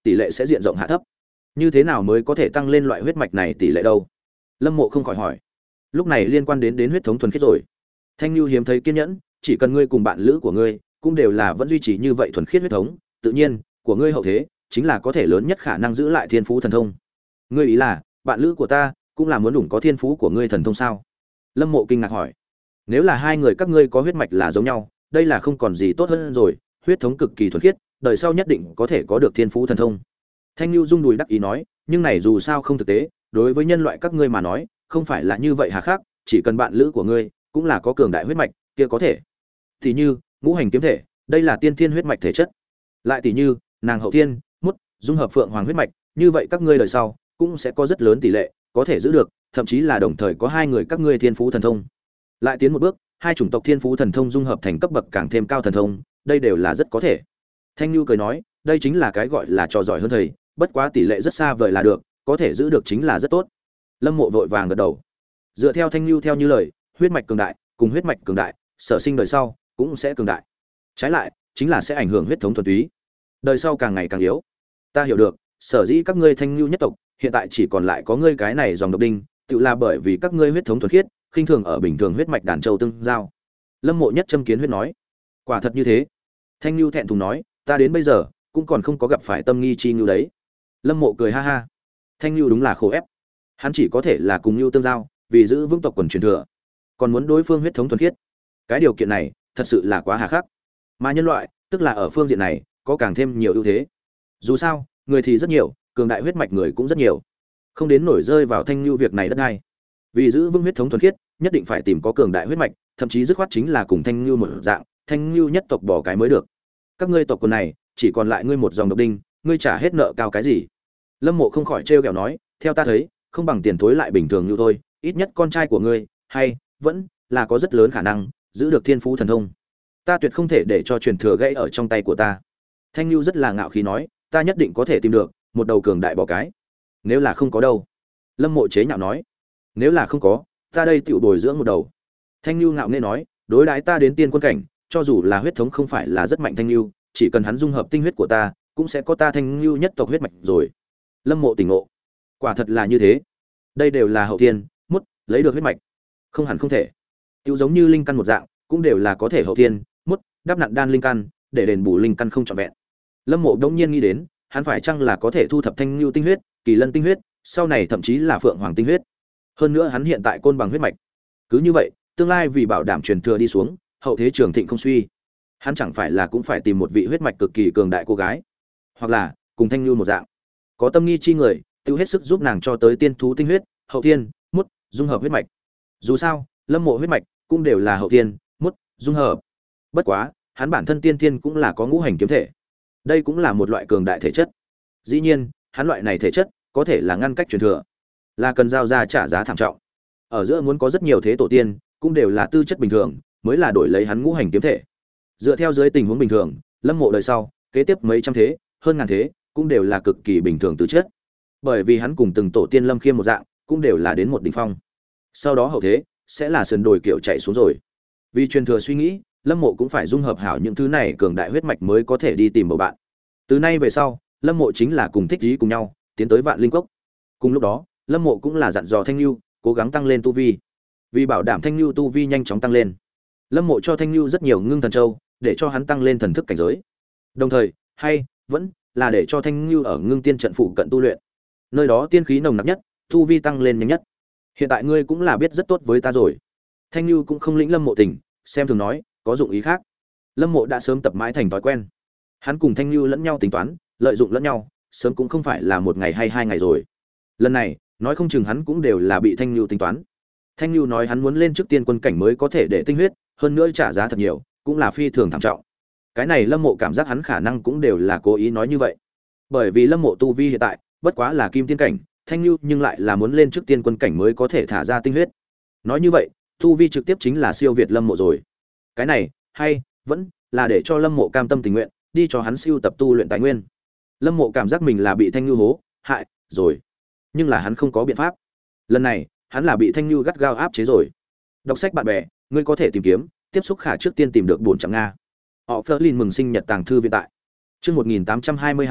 tỷ lệ sẽ diện rộng hạ thấp. Như thế nào mới có thể tăng lên loại huyết mạch này tỷ lệ đâu? Lâm Mộ không khỏi hỏi. Lúc này liên quan đến đến huyết thống thuần khiết rồi. Thanh Nhu hiếm thấy kiên nhẫn, chỉ cần ngươi cùng bạn lữ của ngươi cũng đều là vẫn duy trì như vậy thuần khiết huyết thống, tự nhiên của ngươi hậu thế chính là có thể lớn nhất khả năng giữ lại thiên phú thần thông. Ngươi ý là bạn lữ của ta cũng là muốn đủ có thiên phú của ngươi thần thông sao? Lâm Mộ kinh ngạc hỏi. Nếu là hai người các ngươi có huyết mạch là giống nhau, đây là không còn gì tốt hơn rồi, huyết thống cực kỳ thuần khiết, đời sau nhất định có thể có được thiên phú thần thông. Thanh Nhu rung đùi đắc ý nói, nhưng này dù sao không thực tế, đối với nhân loại các ngươi mà nói, không phải là như vậy hà khắc, chỉ cần bạn lữ của ngươi cũng là có cường đại huyết mạch, kia có thể. Tỷ như, ngũ hành kiếm thể, đây là tiên thiên huyết mạch thể chất. Lại tỷ như, nàng hậu thiên, mút, dung hợp phượng hoàng huyết mạch, như vậy các ngươi đời sau cũng sẽ có rất lớn tỷ lệ có thể giữ được, thậm chí là đồng thời có hai người các ngươi thiên phú thần thông. Lại tiến một bước, hai chủng tộc thiên phú thần thông dung hợp thành cấp bậc càng thêm cao thần thông, đây đều là rất có thể. Thanh Nhu cười nói, đây chính là cái gọi là trò giỏi hơn thầy, bất quá tỷ lệ rất xa vời là được, có thể giữ được chính là rất tốt. Lâm Mộ vội vàng gật đầu. Dựa theo Thanh Nhu theo như lời, huyết mạch cường đại, cùng huyết mạch cường đại, sở sinh đời sau cũng sẽ cường đại. Trái lại, chính là sẽ ảnh hưởng huyết thống thuần túy. Đời sau càng ngày càng yếu. Ta hiểu được, sở dĩ các ngươi Thanh Nhu nhất tộc, hiện tại chỉ còn lại có ngươi cái này dòng độc đinh, tự là bởi vì các ngươi huyết thống thuần khiết, khinh thường ở bình thường huyết mạch đàn châu tương giao. Lâm Mộ nhất châm kiến huyết nói, quả thật như thế. Thanh Nhu thẹn thùng nói, ta đến bây giờ cũng còn không có gặp phải tâm nghi chi nhu đấy. Lâm Mộ cười ha ha. Thanh Nhu đúng là khổ ép. Hắn chỉ có thể là cùng nhu tương giao, vì giữ vững tộc quần truyền thừa, còn muốn đối phương huyết thống thuần khiết. Cái điều kiện này, thật sự là quá hà khắc. Mà nhân loại, tức là ở phương diện này, có càng thêm nhiều ưu thế. Dù sao, người thì rất nhiều, cường đại huyết mạch người cũng rất nhiều. Không đến nổi rơi vào Thanh Nhu việc này đất ngay. Vì giữ vững huyết thống thuần khiết, nhất định phải tìm có cường đại huyết mạch, thậm chí dứt khoát chính là cùng Thanh Nhu một dạng, Thanh Nhu nhất tộc bỏ cái mới được. Các ngươi tộc quần này, chỉ còn lại ngươi một dòng độc đinh, ngươi trả hết nợ cao cái gì? Lâm Mộ không khỏi trêu ghẹo nói, theo ta thấy, không bằng tiền thối lại bình thường như thôi, ít nhất con trai của ngươi, hay vẫn là có rất lớn khả năng giữ được thiên phú thần thông. Ta tuyệt không thể để cho truyền thừa gãy ở trong tay của ta. Thanh Nhu rất là ngạo khí nói, ta nhất định có thể tìm được một đầu cường đại bò cái. Nếu là không có đâu? Lâm Mộ chế nhạo nói, nếu là không có, ta đây tiểu bồi dưỡng một đầu. Thanh Nhu ngạo nghễ nói, đối đãi ta đến tiên quân cảnh, cho dù là huyết thống không phải là rất mạnh Thanh Nhu, chỉ cần hắn dung hợp tinh huyết của ta, cũng sẽ có ta Thanh Nhu nhất tộc huyết mạch rồi. Lâm Mộ tỉnh ngộ, quả thật là như thế. Đây đều là hậu thiên, mút, lấy được huyết mạch, không hẳn không thể. Tiểu giống như linh căn một dạng, cũng đều là có thể hậu thiên, mút, đắp nặn đan linh căn, để đền bù linh căn không trọn vẹn. Lâm Mộ đống nhiên nghĩ đến, hắn phải chăng là có thể thu thập Thanh Nhu tinh huyết, Kỳ Lân tinh huyết, sau này thậm chí là Phượng Hoàng tinh huyết. Hơn nữa hắn hiện tại côn bằng huyết mạch. Cứ như vậy, tương lai vì bảo đảm truyền thừa đi xuống, hậu thế trường thịnh không suy, hắn chẳng phải là cũng phải tìm một vị huyết mạch cực kỳ cường đại cô gái, hoặc là cùng Thanh Nhu một dạng, có tâm nghi chi người, tiêu hết sức giúp nàng cho tới tiên thú tinh huyết, hậu thiên, mút, dung hợp huyết mạch. Dù sao, Lâm Mộ huyết mạch cũng đều là hậu thiên, mút, dung hợp. Bất quá, hắn bản thân tiên thiên cũng là có ngũ hành kiếm thể. Đây cũng là một loại cường đại thể chất. Dĩ nhiên, hắn loại này thể chất có thể là ngăn cách truyền thừa, là cần giao ra trả giá thảm trọng. Ở giữa muốn có rất nhiều thế tổ tiên, cũng đều là tư chất bình thường, mới là đổi lấy hắn ngũ hành kiếm thể. Dựa theo dưới tình huống bình thường, Lâm Mộ đời sau, kế tiếp mấy trăm thế, hơn ngàn thế, cũng đều là cực kỳ bình thường tư chất. Bởi vì hắn cùng từng tổ tiên Lâm Khiêm một dạng, cũng đều là đến một đỉnh phong. Sau đó hậu thế sẽ là sườn đồi kiểu chạy xuống rồi. Vì truyền thừa suy nghĩ, Lâm Mộ cũng phải dung hợp hảo những thứ này cường đại huyết mạch mới có thể đi tìm bầu bạn. Từ nay về sau, Lâm Mộ chính là cùng thích ý cùng nhau, tiến tới Vạn Linh Cốc. Cùng lúc đó, Lâm Mộ cũng là dặn dò Thanh Nhu, cố gắng tăng lên tu vi. Vì bảo đảm Thanh Nhu tu vi nhanh chóng tăng lên, Lâm Mộ cho Thanh Nhu rất nhiều ngưng thần châu, để cho hắn tăng lên thần thức cảnh giới. Đồng thời, hay vẫn là để cho Thanh Nhu ở ngưng tiên trận phụ cận tu luyện. Nơi đó tiên khí nồng nặc nhất, tu vi tăng lên nhanh nhất. Hiện tại ngươi cũng là biết rất tốt với ta rồi. Thanh Nhu cũng không lĩnh Lâm Mộ tình, xem thường nói, có dụng ý khác. Lâm Mộ đã sớm tập mãi thành thói quen. Hắn cùng Thanh Nhu lẫn nhau tính toán, lợi dụng lẫn nhau, sớm cũng không phải là một ngày hay hai ngày rồi. Lần này, nói không chừng hắn cũng đều là bị Thanh Nhu tính toán. Thanh Nhu nói hắn muốn lên trước tiên quân cảnh mới có thể để tinh huyết, hơn nữa trả giá thật nhiều, cũng là phi thường thảm trọng. Cái này Lâm Mộ cảm giác hắn khả năng cũng đều là cố ý nói như vậy. Bởi vì Lâm Mộ tu vi hiện tại bất quá là kim tiên cảnh, Thanh Nhu nhưng lại là muốn lên trước tiên quân cảnh mới có thể thả ra tinh huyết. Nói như vậy, tu vi trực tiếp chính là siêu việt Lâm Mộ rồi. Cái này, hay vẫn là để cho Lâm Mộ cam tâm tình nguyện, đi cho hắn siêu tập tu luyện tài nguyên. Lâm Mộ cảm giác mình là bị Thanh Nhu hố hại rồi, nhưng là hắn không có biện pháp. Lần này, hắn là bị Thanh Nhu gắt gao áp chế rồi. Đọc sách bạn bè, ngươi có thể tìm kiếm, tiếp xúc khả trước tiên tìm được buồn chẳng nga. Họ Flerlin mừng sinh nhật tàng thư viện tại. Chương một nghìn tám trăm hai mươi hai,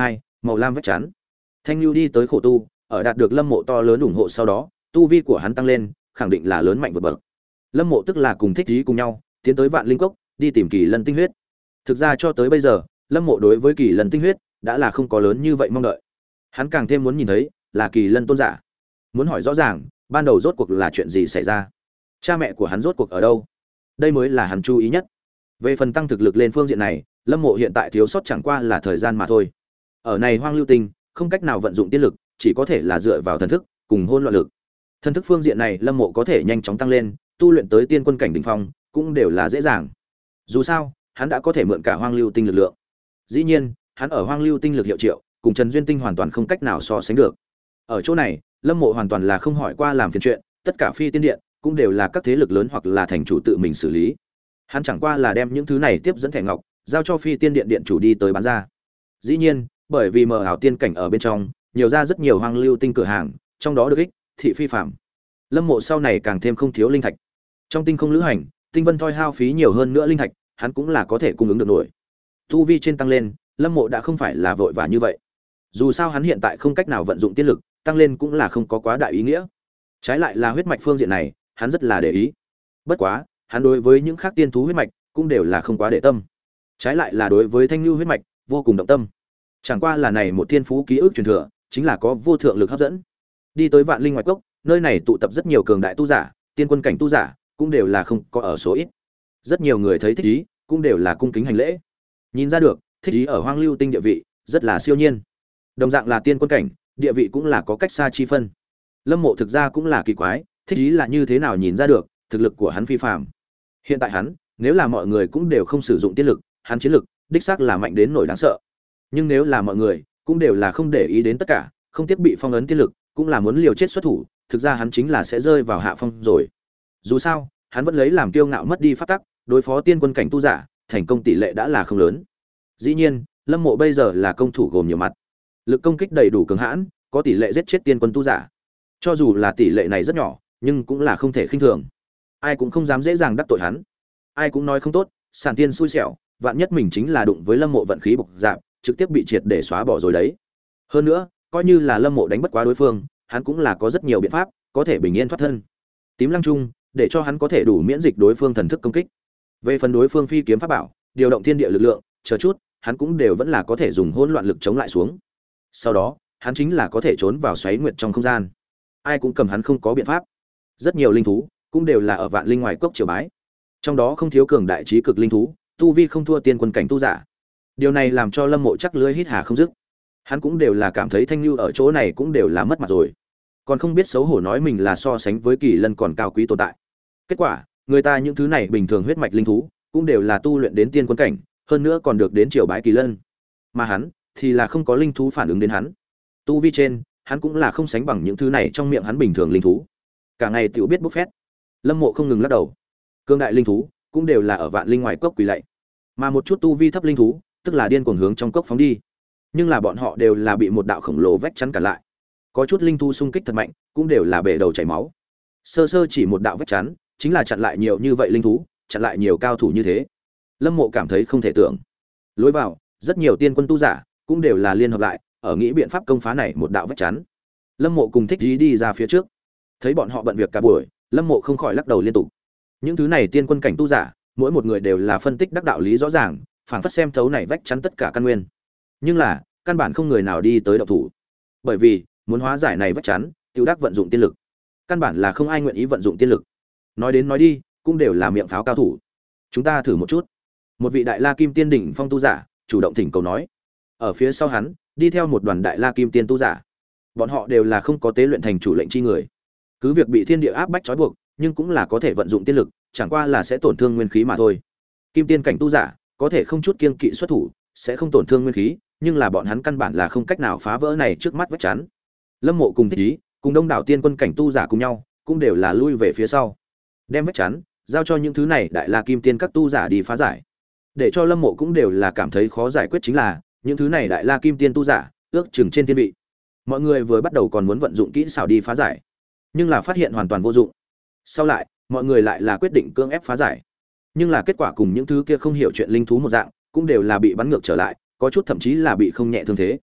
màu lam vách chắn. Thanh Nưu đi tới khổ tu, ở đạt được Lâm Mộ to lớn ủng hộ sau đó, tu vi của hắn tăng lên, khẳng định là lớn mạnh vượt bậc. Lâm Mộ tức là cùng Thích Chí cùng nhau, tiến tới Vạn Linh Cốc, đi tìm Kỳ Lân tinh huyết. Thực ra cho tới bây giờ, Lâm Mộ đối với Kỳ Lân tinh huyết đã là không có lớn như vậy mong đợi. Hắn càng thêm muốn nhìn thấy là Kỳ Lân tôn giả. Muốn hỏi rõ ràng, ban đầu rốt cuộc là chuyện gì xảy ra? Cha mẹ của hắn rốt cuộc ở đâu? Đây mới là hắn chú ý nhất. Về phần tăng thực lực lên phương diện này, Lâm Mộ hiện tại thiếu sót chẳng qua là thời gian mà thôi. Ở này Hoang Lưu Tinh, không cách nào vận dụng tiên lực, chỉ có thể là dựa vào thần thức cùng hỗn loạn lực. Thần thức phương diện này, Lâm Mộ có thể nhanh chóng tăng lên, tu luyện tới tiên quân cảnh đỉnh phong, cũng đều là dễ dàng. Dù sao, hắn đã có thể mượn cả Hoang Lưu Tinh lực lượng. Dĩ nhiên, hắn ở Hoang Lưu Tinh lực hiệu triệu, cùng Trần Duyên Tinh hoàn toàn không cách nào so sánh được. Ở chỗ này, Lâm Mộ hoàn toàn là không hỏi qua làm phiền chuyện, tất cả phi tiên điện cũng đều là các thế lực lớn hoặc là thành chủ tự mình xử lý. Hắn chẳng qua là đem những thứ này tiếp dẫn thẻ ngọc, giao cho phi tiên điện điện chủ đi tới bán ra. Dĩ nhiên, bởi vì mờ ảo tiên cảnh ở bên trong, nhiều ra rất nhiều Hoang Lưu Tinh cửa hàng, trong đó được ích thị phi phạm. Lâm Mộ sau này càng thêm không thiếu linh thạch. Trong tinh không lữ hành, tinh vân thoi hao phí nhiều hơn nữa linh thạch, hắn cũng là có thể cung ứng được nổi. Tu vi trên tăng lên, Lâm Mộ đã không phải là vội vã như vậy. Dù sao hắn hiện tại không cách nào vận dụng tiên lực, tăng lên cũng là không có quá đại ý nghĩa. Trái lại là huyết mạch phương diện này, hắn rất là để ý. Bất quá, hắn đối với những khác tiên thú huyết mạch cũng đều là không quá để tâm. Trái lại là đối với Thanh Nưu huyết mạch vô cùng động tâm. Chẳng qua là này một thiên phú ký ức truyền thừa, chính là có vô thượng lực hấp dẫn. Đi tới Vạn Linh Ngoại Cốc, nơi này tụ tập rất nhiều cường đại tu giả, tiên quân cảnh tu giả, cũng đều là không có ở số ít. Rất nhiều người thấy Thích Ý, cũng đều là cung kính hành lễ. Nhìn ra được, Thích Ý ở Hoang Lưu Tinh địa vị rất là siêu nhiên. Đồng dạng là tiên quân cảnh, địa vị cũng là có cách xa chi phân. Lâm Mộ thực ra cũng là kỳ quái, Thích Ý là như thế nào nhìn ra được thực lực của hắn phi phàm. Hiện tại hắn, nếu là mọi người cũng đều không sử dụng tiên lực, hắn chiến lực đích xác là mạnh đến nỗi đáng sợ. Nhưng nếu là mọi người cũng đều là không để ý đến tất cả, không tiếp bị phong ấn tiên lực, cũng là muốn liều chết xuất thủ, thực ra hắn chính là sẽ rơi vào hạ phong rồi. Dù sao, hắn vẫn lấy làm kiêu ngạo mất đi pháp tắc, đối phó tiên quân cảnh tu giả, thành công tỷ lệ đã là không lớn. Dĩ nhiên, Lâm Mộ bây giờ là công thủ gồm nhiều mặt, lực công kích đầy đủ cường hãn, có tỷ lệ giết chết tiên quân tu giả. Cho dù là tỷ lệ này rất nhỏ, nhưng cũng là không thể khinh thường. Ai cũng không dám dễ dàng đắc tội hắn. Ai cũng nói không tốt, sản tiên xui xẻo, vạn nhất mình chính là đụng với Lâm Mộ vận khí bộc dạp, trực tiếp bị triệt để xóa bỏ rồi đấy. Hơn nữa, coi như là Lâm Mộ đánh bất quá đối phương, hắn cũng là có rất nhiều biện pháp có thể bình yên thoát thân. Tím lăng trung, để cho hắn có thể đủ miễn dịch đối phương thần thức công kích. Về phần đối phương phi kiếm pháp bảo, điều động thiên địa lực lượng, chờ chút, hắn cũng đều vẫn là có thể dùng hỗn loạn lực chống lại xuống. Sau đó, hắn chính là có thể trốn vào xoáy nguyệt trong không gian. Ai cũng cầm hắn không có biện pháp. Rất nhiều linh thú cũng đều là ở Vạn Linh Ngoài Cốc triều bái. Trong đó không thiếu cường đại trí cực linh thú, tu vi không thua tiên quân cảnh tu giả. Điều này làm cho Lâm Mộ chắc lưới hít hà không dứt. Hắn cũng đều là cảm thấy Thanh Nưu ở chỗ này cũng đều là mất mặt rồi. Còn không biết xấu hổ nói mình là so sánh với Kỳ Lân còn cao quý tồn tại. Kết quả, người ta những thứ này bình thường huyết mạch linh thú, cũng đều là tu luyện đến tiên quân cảnh, hơn nữa còn được đến triều bái Kỳ Lân. Mà hắn thì là không có linh thú phản ứng đến hắn. Tu vi trên, hắn cũng là không sánh bằng những thứ này trong miệng hắn bình thường linh thú. Cả ngày tiểu biết bốc phét. Lâm Mộ không ngừng lắc đầu. Cương đại linh thú cũng đều là ở Vạn Linh Ngoài Cốc quỳ lạy. Mà một chút tu vi thấp linh thú, tức là điên cuồng hướng trong cốc phóng đi. Nhưng là bọn họ đều là bị một đạo khổng lồ vách chắn cản lại. Có chút linh thú xung kích thật mạnh, cũng đều là bể đầu chảy máu. Sơ sơ chỉ một đạo vách chắn, chính là chặn lại nhiều như vậy linh thú, chặn lại nhiều cao thủ như thế. Lâm Mộ cảm thấy không thể tưởng. Lối vào, rất nhiều tiên quân tu giả cũng đều là liên hợp lại, ở nghĩ biện pháp công phá này một đạo vách chắn. Lâm Mộ cùng Thích Ý đi ra phía trước. Thấy bọn họ bận việc cả buổi, Lâm Mộ không khỏi lắc đầu liên tục. Những thứ này tiên quân cảnh tu giả, mỗi một người đều là phân tích đắc đạo lý rõ ràng, phảng phất xem thấu này vách chắn tất cả căn nguyên. Nhưng là, căn bản không người nào đi tới động thủ. Bởi vì, muốn hóa giải này vách chắn, Tiêu Đắc vận dụng tiên lực. Căn bản là không ai nguyện ý vận dụng tiên lực. Nói đến nói đi, cũng đều là miệng pháo cao thủ. Chúng ta thử một chút. Một vị đại la kim tiên đỉnh phong tu giả, chủ động thỉnh cầu nói. Ở phía sau hắn, đi theo một đoàn đại la kim tiên tu giả. Bọn họ đều là không có tế luyện thành chủ lệnh chi người. Cứ việc bị thiên địa áp bách trói buộc, nhưng cũng là có thể vận dụng tiên lực, chẳng qua là sẽ tổn thương nguyên khí mà thôi. Kim tiên cảnh tu giả, có thể không chút kiêng kỵ xuất thủ, sẽ không tổn thương nguyên khí, nhưng là bọn hắn căn bản là không cách nào phá vỡ này trước mắt vách chắn. Lâm Mộ cùng Thích Ý, cùng đông đảo tiên quân cảnh tu giả cùng nhau, cũng đều là lui về phía sau, đem vách chắn giao cho những thứ này đại la kim tiên các tu giả đi phá giải. Để cho Lâm Mộ cũng đều là cảm thấy khó giải quyết chính là, những thứ này đại la kim tiên tu giả, ước chừng trên thiên vị. Mọi người vừa bắt đầu còn muốn vận dụng kỹ xảo đi phá giải, nhưng là phát hiện hoàn toàn vô dụng. Sau lại, mọi người lại là quyết định cưỡng ép phá giải. Nhưng là kết quả cùng những thứ kia không hiểu chuyện linh thú một dạng, cũng đều là bị bắn ngược trở lại, có chút thậm chí là bị không nhẹ thương thế.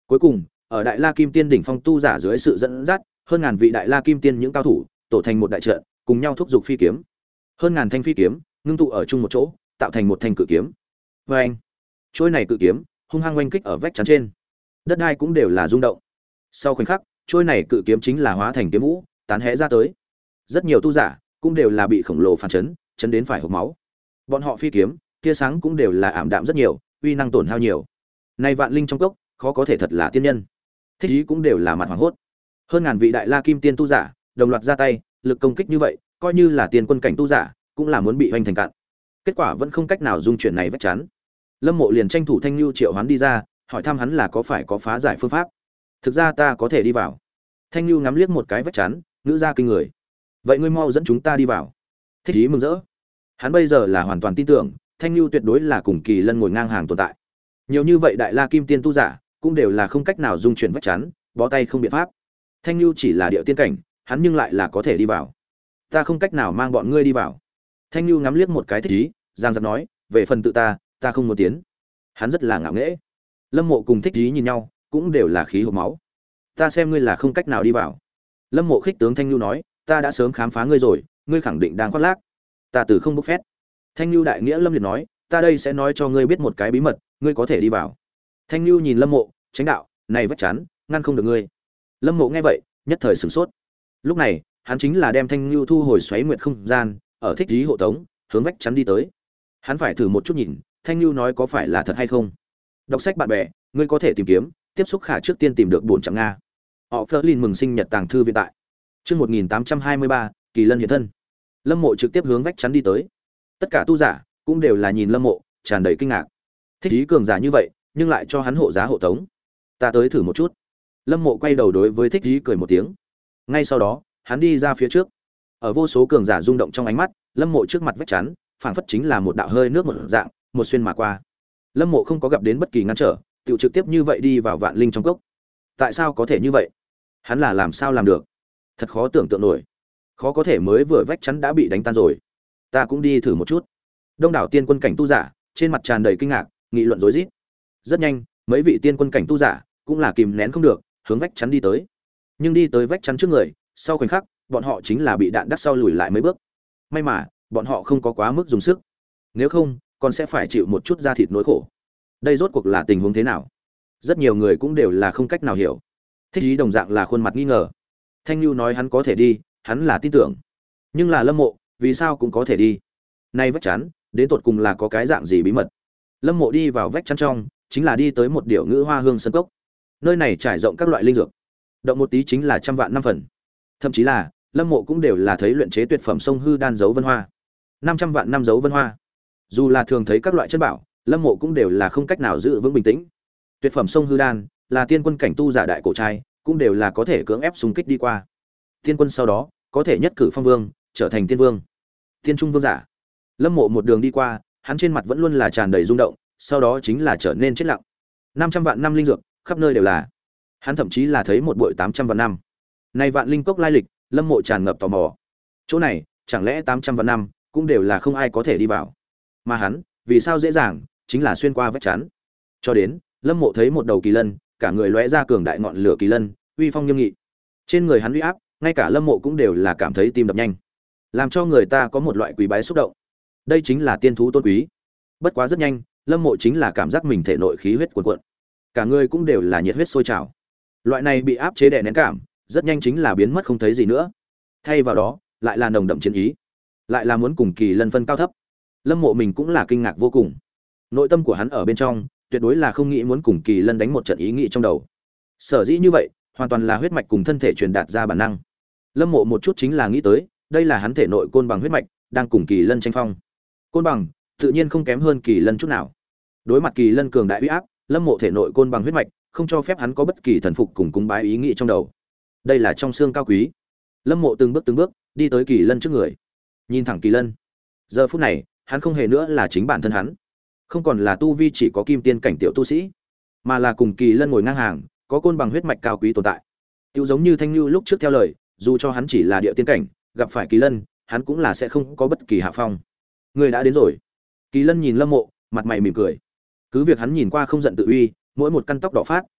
Cuối cùng, ở Đại La Kim Tiên đỉnh phong tu giả dưới sự dẫn dắt, hơn ngàn vị Đại La Kim Tiên những cao thủ, tổ thành một đại trận, cùng nhau thúc giục phi kiếm. Hơn ngàn thanh phi kiếm, ngưng tụ ở chung một chỗ, tạo thành một thanh cự kiếm. Oeng! Trôi này cự kiếm, hung hăng oanh kích ở vách chắn trên. Đất đai cũng đều là rung động. Sau khoảnh khắc, trôi này cự kiếm chính là hóa thành kiếm vũ, tán hẽ ra tới. Rất nhiều tu giả cũng đều là bị khổng lồ phản chấn, chấn đến phải hộc máu. Bọn họ phi kiếm, tia sáng cũng đều là ảm đạm rất nhiều, uy năng tổn hao nhiều. Nay vạn linh trong cốc, khó có thể thật là tiên nhân. Thích ý cũng đều là mặt hoảng hốt. Hơn ngàn vị Đại La Kim Tiên tu giả, đồng loạt ra tay, lực công kích như vậy, coi như là tiên quân cảnh tu giả, cũng là muốn bị hoành thành cạn. Kết quả vẫn không cách nào dung chuyển này vách chắn. Lâm Mộ liền tranh thủ Thanh Nưu triệu hoán đi ra, hỏi thăm hắn là có phải có phá giải phương pháp. Thực ra ta có thể đi vào. Thanh Nưu ngắm liếc một cái vách chắn, ngữ ra kinh người. Vậy ngươi mau dẫn chúng ta đi vào. Thích ý mừng rỡ. Hắn bây giờ là hoàn toàn tin tưởng, Thanh Nưu tuyệt đối là cùng Kỳ Lân ngồi ngang hàng tồn tại. Nhiều như vậy Đại La Kim Tiên tu giả, cũng đều là không cách nào dung chuyển vách chắn, bó tay không biện pháp. Thanh Nưu chỉ là địa tiên cảnh, hắn nhưng lại là có thể đi vào. Ta không cách nào mang bọn ngươi đi vào. Thanh Nưu ngắm liếc một cái Thích ý, giang giật nói, về phần tự ta, ta không muốn tiến. Hắn rất là ngạo nghễ. Lâm Mộ cùng Thích ý nhìn nhau, cũng đều là khí hộc máu. Ta xem ngươi là không cách nào đi vào. Lâm Mộ khích tướng Thanh Nưu nói, ta đã sớm khám phá ngươi rồi, ngươi khẳng định đang khoác lác. Ta từ không bốc phét. Thanh Nưu đại nghĩa lâm liệt nói, ta đây sẽ nói cho ngươi biết một cái bí mật, ngươi có thể đi vào. Thanh Nưu nhìn Lâm Mộ, tránh đạo, này vách chắn, ngăn không được ngươi. Lâm Mộ nghe vậy, nhất thời sửng sốt. Lúc này, hắn chính là đem Thanh Nưu thu hồi xoáy nguyệt không gian, ở Thích ý hộ tống, hướng vách chắn đi tới. Hắn phải thử một chút nhìn, Thanh Nưu nói có phải là thật hay không. Đọc sách bạn bè, ngươi có thể tìm kiếm, tiếp xúc khả trước tiên tìm được buồn chẳng nga. Họ Flerlin mừng sinh nhật tàng thư viện tại. Chương một nghìn tám trăm hai mươi ba, Kỳ Lân hiện thân. Lâm Mộ trực tiếp hướng vách chắn đi tới. Tất cả tu giả cũng đều là nhìn Lâm Mộ, tràn đầy kinh ngạc. Thích ý cường giả như vậy, nhưng lại cho hắn hộ giá hộ tống. Ta tới thử một chút. Lâm Mộ quay đầu đối với Thích ý cười một tiếng. Ngay sau đó, hắn đi ra phía trước. Ở vô số cường giả rung động trong ánh mắt, Lâm Mộ trước mặt vách chắn, phảng phất chính là một đạo hơi nước một dạng, một xuyên mà qua. Lâm Mộ không có gặp đến bất kỳ ngăn trở, tiểu trực tiếp như vậy đi vào vạn linh trong cốc. Tại sao có thể như vậy? Hắn là làm sao làm được? Thật khó tưởng tượng nổi. Khó có thể mới vừa vách chắn đã bị đánh tan rồi. Ta cũng đi thử một chút. Đông đảo tiên quân cảnh tu giả, trên mặt tràn đầy kinh ngạc, nghị luận rối rít. Rất nhanh, mấy vị tiên quân cảnh tu giả cũng là kìm nén không được, hướng vách chắn đi tới. Nhưng đi tới vách chắn trước người, sau khoảnh khắc, bọn họ chính là bị đạn đắc sau lùi lại mấy bước. May mà, bọn họ không có quá mức dùng sức. Nếu không, còn sẽ phải chịu một chút da thịt nỗi khổ. Đây rốt cuộc là tình huống thế nào? Rất nhiều người cũng đều là không cách nào hiểu. Thích ý đồng dạng là khuôn mặt nghi ngờ. Thanh Nưu nói hắn có thể đi, hắn là tin tưởng. Nhưng là Lâm Mộ, vì sao cũng có thể đi? Nay vách chắn, đến tột cùng là có cái dạng gì bí mật? Lâm Mộ đi vào vách chắn trong, chính là đi tới một điểu ngữ hoa hương sân cốc. Nơi này trải rộng các loại linh dược, động một tí chính là trăm vạn năm phần. Thậm chí là, Lâm Mộ cũng đều là thấy luyện chế tuyệt phẩm sông hư đan dấu vân hoa. năm trăm vạn năm dấu vân hoa. Dù là thường thấy các loại chân bảo, Lâm Mộ cũng đều là không cách nào giữ vững bình tĩnh. Tuyệt phẩm sông hư đan là tiên quân cảnh tu giả đại cổ trai, cũng đều là có thể cưỡng ép xung kích đi qua. Tiên quân sau đó, có thể nhất cử phong vương, trở thành tiên vương. Tiên trung vương giả. Lâm Mộ một đường đi qua, hắn trên mặt vẫn luôn là tràn đầy rung động, sau đó chính là trở nên chết lặng. năm trăm vạn năm linh dược, khắp nơi đều là. Hắn thậm chí là thấy một bụi tám trăm vạn năm. Này vạn linh cốc lai lịch, Lâm Mộ tràn ngập tò mò. Chỗ này, chẳng lẽ tám trăm vạn năm cũng đều là không ai có thể đi vào. Mà hắn, vì sao dễ dàng, chính là xuyên qua vách chắn. Cho đến, Lâm Mộ thấy một đầu kỳ lân, cả người lóe ra cường đại ngọn lửa kỳ lân, uy phong nghiêm nghị. Trên người hắn uy áp, ngay cả Lâm Mộ cũng đều là cảm thấy tim đập nhanh, làm cho người ta có một loại quý bái xúc động. Đây chính là tiên thú tôn quý. Bất quá rất nhanh, Lâm Mộ chính là cảm giác mình thể nội khí huyết cuồn cuộn, cả người cũng đều là nhiệt huyết sôi trào. Loại này bị áp chế đè nén cảm, rất nhanh chính là biến mất không thấy gì nữa. Thay vào đó, lại là nồng đậm chiến ý, lại là muốn cùng kỳ lân phân cao thấp. Lâm Mộ mình cũng là kinh ngạc vô cùng. Nội tâm của hắn ở bên trong, tuyệt đối là không nghĩ muốn cùng kỳ lân đánh một trận ý nghĩ trong đầu. Sở dĩ như vậy, hoàn toàn là huyết mạch cùng thân thể truyền đạt ra bản năng. Lâm Mộ một chút chính là nghĩ tới, đây là hắn thể nội côn bằng huyết mạch đang cùng kỳ lân tranh phong. Côn bằng tự nhiên không kém hơn kỳ lân chút nào. Đối mặt kỳ lân cường đại uy áp, Lâm Mộ thể nội côn bằng huyết mạch không cho phép hắn có bất kỳ thần phục cùng cúng bái ý nghĩ trong đầu. Đây là trong xương cao quý. Lâm Mộ từng bước từng bước đi tới kỳ lân trước người, nhìn thẳng kỳ lân. Giờ phút này, hắn không hề nữa là chính bản thân hắn, không còn là tu vi chỉ có kim tiên cảnh tiểu tu sĩ, mà là cùng kỳ lân ngồi ngang hàng, có côn bằng huyết mạch cao quý tồn tại. Tiêu giống như Thanh Nưu lúc trước theo lời, dù cho hắn chỉ là địa tiên cảnh, gặp phải kỳ lân, hắn cũng là sẽ không có bất kỳ hạ phong. Người đã đến rồi. Kỳ lân nhìn Lâm Mộ, mặt mày mỉm cười. Cứ việc hắn nhìn qua không giận tự uy, mỗi một căn tóc đỏ phát,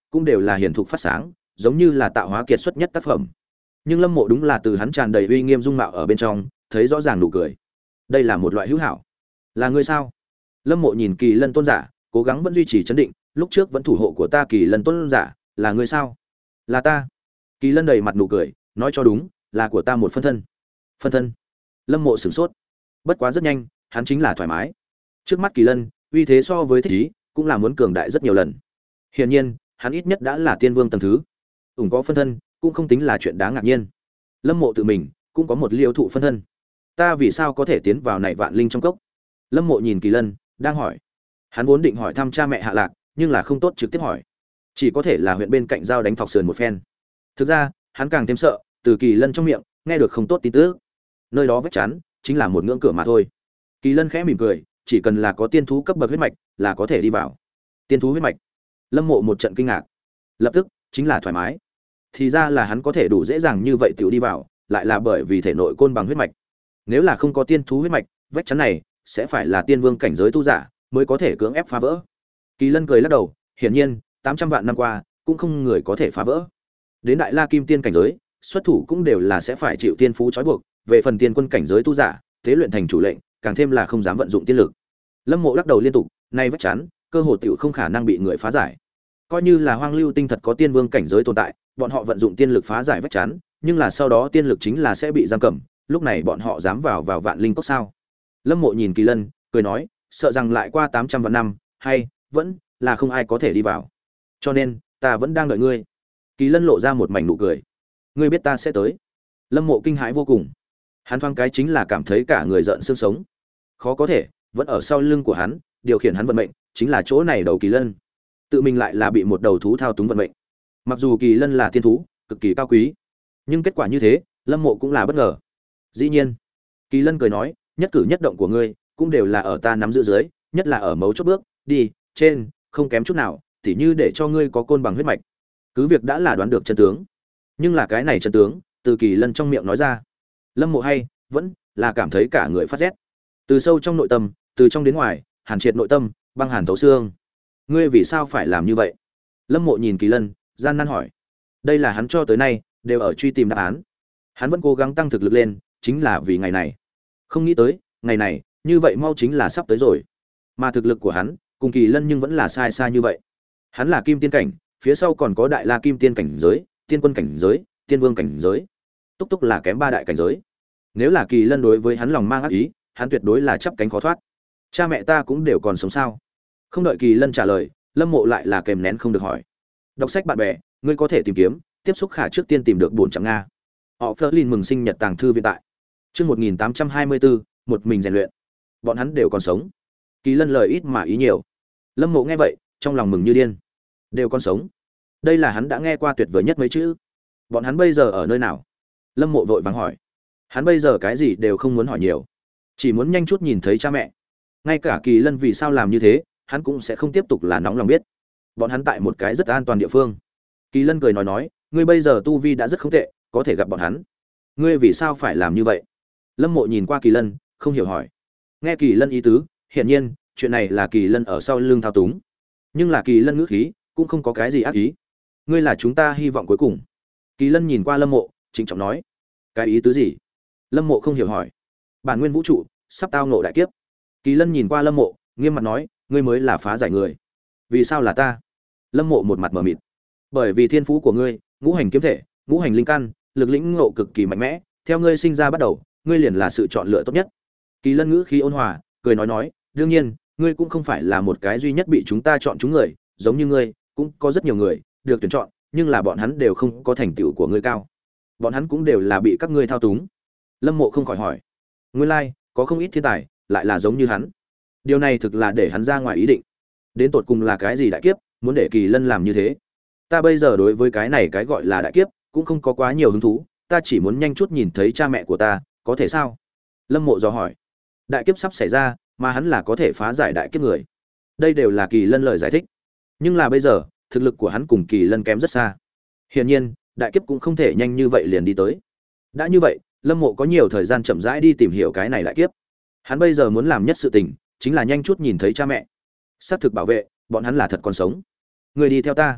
cũng đều là hiển thục phát sáng, giống như là tạo hóa kiệt xuất nhất tác phẩm. Nhưng Lâm Mộ đúng là từ hắn tràn đầy uy nghiêm dung mạo ở bên trong, thấy rõ ràng nụ cười. Đây là một loại hữu hảo. Là ngươi sao? Lâm Mộ nhìn Kỳ Lân tôn giả, cố gắng vẫn duy trì trấn định, lúc trước vẫn thủ hộ của ta Kỳ Lân tôn giả, là ngươi sao? Là ta. Kỳ Lân đầy mặt nụ cười, nói cho đúng, là của ta một phân thân. Phân thân? Lâm Mộ sửng sốt. Bất quá rất nhanh, hắn chính là thoải mái. Trước mắt Kỳ Lân, uy thế so với Thích Ý, cũng là muốn cường đại rất nhiều lần. Hiển nhiên, hắn ít nhất đã là tiên vương tầng thứ. Ủng có phân thân, cũng không tính là chuyện đáng ngạc nhiên. Lâm Mộ tự mình cũng có một liêu thụ phân thân. Ta vì sao có thể tiến vào này vạn linh trong cốc? Lâm Mộ nhìn Kỳ Lân, đang hỏi. Hắn vốn định hỏi thăm cha mẹ Hạ Lạc, nhưng là không tốt trực tiếp hỏi. Chỉ có thể là huyện bên cạnh giao đánh thọc sườn một phen. Thực ra, hắn càng thêm sợ, từ Kỳ Lân trong miệng nghe được không tốt tin tức. Nơi đó vách chắn chính là một ngưỡng cửa mà thôi. Kỳ Lân khẽ mỉm cười, chỉ cần là có tiên thú cấp bậc huyết mạch là có thể đi vào. Tiên thú huyết mạch? Lâm Mộ một trận kinh ngạc, lập tức chính là thoải mái. Thì ra là hắn có thể đủ dễ dàng như vậy tiểu đi vào, lại là bởi vì thể nội côn bằng huyết mạch. Nếu là không có tiên thú huyết mạch, vách chắn này sẽ phải là tiên vương cảnh giới tu giả mới có thể cưỡng ép phá vỡ. Kỳ Lân cười lắc đầu, hiển nhiên, tám trăm vạn năm qua, cũng không người có thể phá vỡ. Đến Đại La Kim Tiên cảnh giới, xuất thủ cũng đều là sẽ phải chịu tiên phú trói buộc, về phần tiên quân cảnh giới tu giả, thế luyện thành chủ lệnh, càng thêm là không dám vận dụng tiên lực. Lâm Mộ lắc đầu liên tục, nay vách chắn, cơ hồ tiểu không khả năng bị người phá giải. Coi như là Hoang Lưu Tinh thật có tiên vương cảnh giới tồn tại, bọn họ vận dụng tiên lực phá giải vách chắn, nhưng là sau đó tiên lực chính là sẽ bị giam cầm, lúc này bọn họ dám vào vào vạn linh cốc sao? Lâm Mộ nhìn Kỳ Lân, cười nói, sợ rằng lại qua tám trăm vạn năm, hay vẫn là không ai có thể đi vào. Cho nên, ta vẫn đang đợi ngươi. Kỳ Lân lộ ra một mảnh nụ cười. Ngươi biết ta sẽ tới. Lâm Mộ kinh hãi vô cùng. Hắn thoáng cái chính là cảm thấy cả người giận xương sống. Khó có thể, vẫn ở sau lưng của hắn, điều khiển hắn vận mệnh, chính là chỗ này đầu Kỳ Lân. Tự mình lại là bị một đầu thú thao túng vận mệnh. Mặc dù Kỳ Lân là tiên thú, cực kỳ cao quý, nhưng kết quả như thế, Lâm Mộ cũng là bất ngờ. Dĩ nhiên, Kỳ Lân cười nói, nhất cử nhất động của ngươi cũng đều là ở ta nắm giữ dưới, nhất là ở mấu chốt bước đi trên, không kém chút nào, tỉ như để cho ngươi có côn bằng huyết mạch. Cứ việc đã là đoán được chân tướng, nhưng là cái này chân tướng, từ Kỳ Lân trong miệng nói ra, Lâm Mộ hay vẫn là cảm thấy cả người phát rét. Từ sâu trong nội tâm, từ trong đến ngoài, hàn triệt nội tâm, băng hàn thấu xương. Ngươi vì sao phải làm như vậy? Lâm Mộ nhìn Kỳ Lân, gian nan hỏi. Đây là hắn cho tới nay đều ở truy tìm đáp án. Hắn vẫn cố gắng tăng thực lực lên, chính là vì ngày này. Không nghĩ tới, ngày này, như vậy mau chính là sắp tới rồi. Mà thực lực của hắn, cùng Kỳ Lân nhưng vẫn là sai xa như vậy. Hắn là kim tiên cảnh, phía sau còn có Đại La Kim Tiên cảnh giới, tiên quân cảnh giới, tiên vương cảnh giới. Túc túc là kém ba đại cảnh giới. Nếu là Kỳ Lân đối với hắn lòng mang ác ý, hắn tuyệt đối là chắp cánh khó thoát. Cha mẹ ta cũng đều còn sống sao? Không đợi Kỳ Lân trả lời, Lâm Mộ lại là kèm nén không được hỏi. Đọc sách bạn bè, ngươi có thể tìm kiếm, tiếp xúc khả trước tiên tìm được bốn trăm nga. Họ Flerlin mừng sinh nhật tàng thư viện tại. Chương một nghìn tám trăm hai mươi bốn, một mình rèn luyện. Bọn hắn đều còn sống. Kỳ Lân lời ít mà ý nhiều. Lâm Mộ nghe vậy, trong lòng mừng như điên. Đều còn sống. Đây là hắn đã nghe qua tuyệt vời nhất mấy chữ. Bọn hắn bây giờ ở nơi nào? Lâm Mộ vội vàng hỏi. Hắn bây giờ cái gì đều không muốn hỏi nhiều, chỉ muốn nhanh chút nhìn thấy cha mẹ. Ngay cả Kỳ Lân vì sao làm như thế, hắn cũng sẽ không tiếp tục là nóng lòng biết. Bọn hắn tại một cái rất an toàn địa phương. Kỳ Lân cười nói nói, ngươi bây giờ tu vi đã rất không tệ, có thể gặp bọn hắn. Ngươi vì sao phải làm như vậy? Lâm Mộ nhìn qua Kỳ Lân, không hiểu hỏi. Nghe Kỳ Lân ý tứ, hiển nhiên, chuyện này là Kỳ Lân ở sau lưng thao túng. Nhưng là Kỳ Lân ngữ khí, cũng không có cái gì ác ý. Ngươi là chúng ta hy vọng cuối cùng. Kỳ Lân nhìn qua Lâm Mộ, trịnh trọng nói. Cái ý tứ gì? Lâm Mộ không hiểu hỏi. Bản nguyên vũ trụ sắp tao ngộ đại kiếp. Kỳ Lân nhìn qua Lâm Mộ, nghiêm mặt nói, ngươi mới là phá giải người. Vì sao là ta? Lâm Mộ một mặt mờ mịt. Bởi vì thiên phú của ngươi, ngũ hành kiếm thể, ngũ hành linh căn, lực lĩnh ngộ cực kỳ mạnh mẽ, theo ngươi sinh ra bắt đầu, ngươi liền là sự chọn lựa tốt nhất. Kỳ Lân ngữ khí ôn hòa, cười nói nói, đương nhiên, ngươi cũng không phải là một cái duy nhất bị chúng ta chọn chúng người, giống như ngươi, cũng có rất nhiều người được tuyển chọn, nhưng là bọn hắn đều không có thành tựu của ngươi cao. Bọn hắn cũng đều là bị các ngươi thao túng. Lâm Mộ không khỏi hỏi, nguyên lai, like, có không ít thiên tài, lại là giống như hắn. Điều này thực là để hắn ra ngoài ý định. Đến tột cùng là cái gì đại kiếp, muốn để Kỳ Lân làm như thế? Ta bây giờ đối với cái này cái gọi là đại kiếp, cũng không có quá nhiều hứng thú, ta chỉ muốn nhanh chút nhìn thấy cha mẹ của ta, có thể sao? Lâm Mộ dò hỏi. Đại kiếp sắp xảy ra, mà hắn là có thể phá giải đại kiếp người. Đây đều là Kỳ Lân lời giải thích. Nhưng là bây giờ, thực lực của hắn cùng Kỳ Lân kém rất xa. Hiển nhiên, đại kiếp cũng không thể nhanh như vậy liền đi tới. Đã như vậy, Lâm Mộ có nhiều thời gian chậm rãi đi tìm hiểu cái này đại kiếp. Hắn bây giờ muốn làm nhất sự tình, chính là nhanh chút nhìn thấy cha mẹ. Xác thực bảo vệ, bọn hắn là thật còn sống. Người đi theo ta.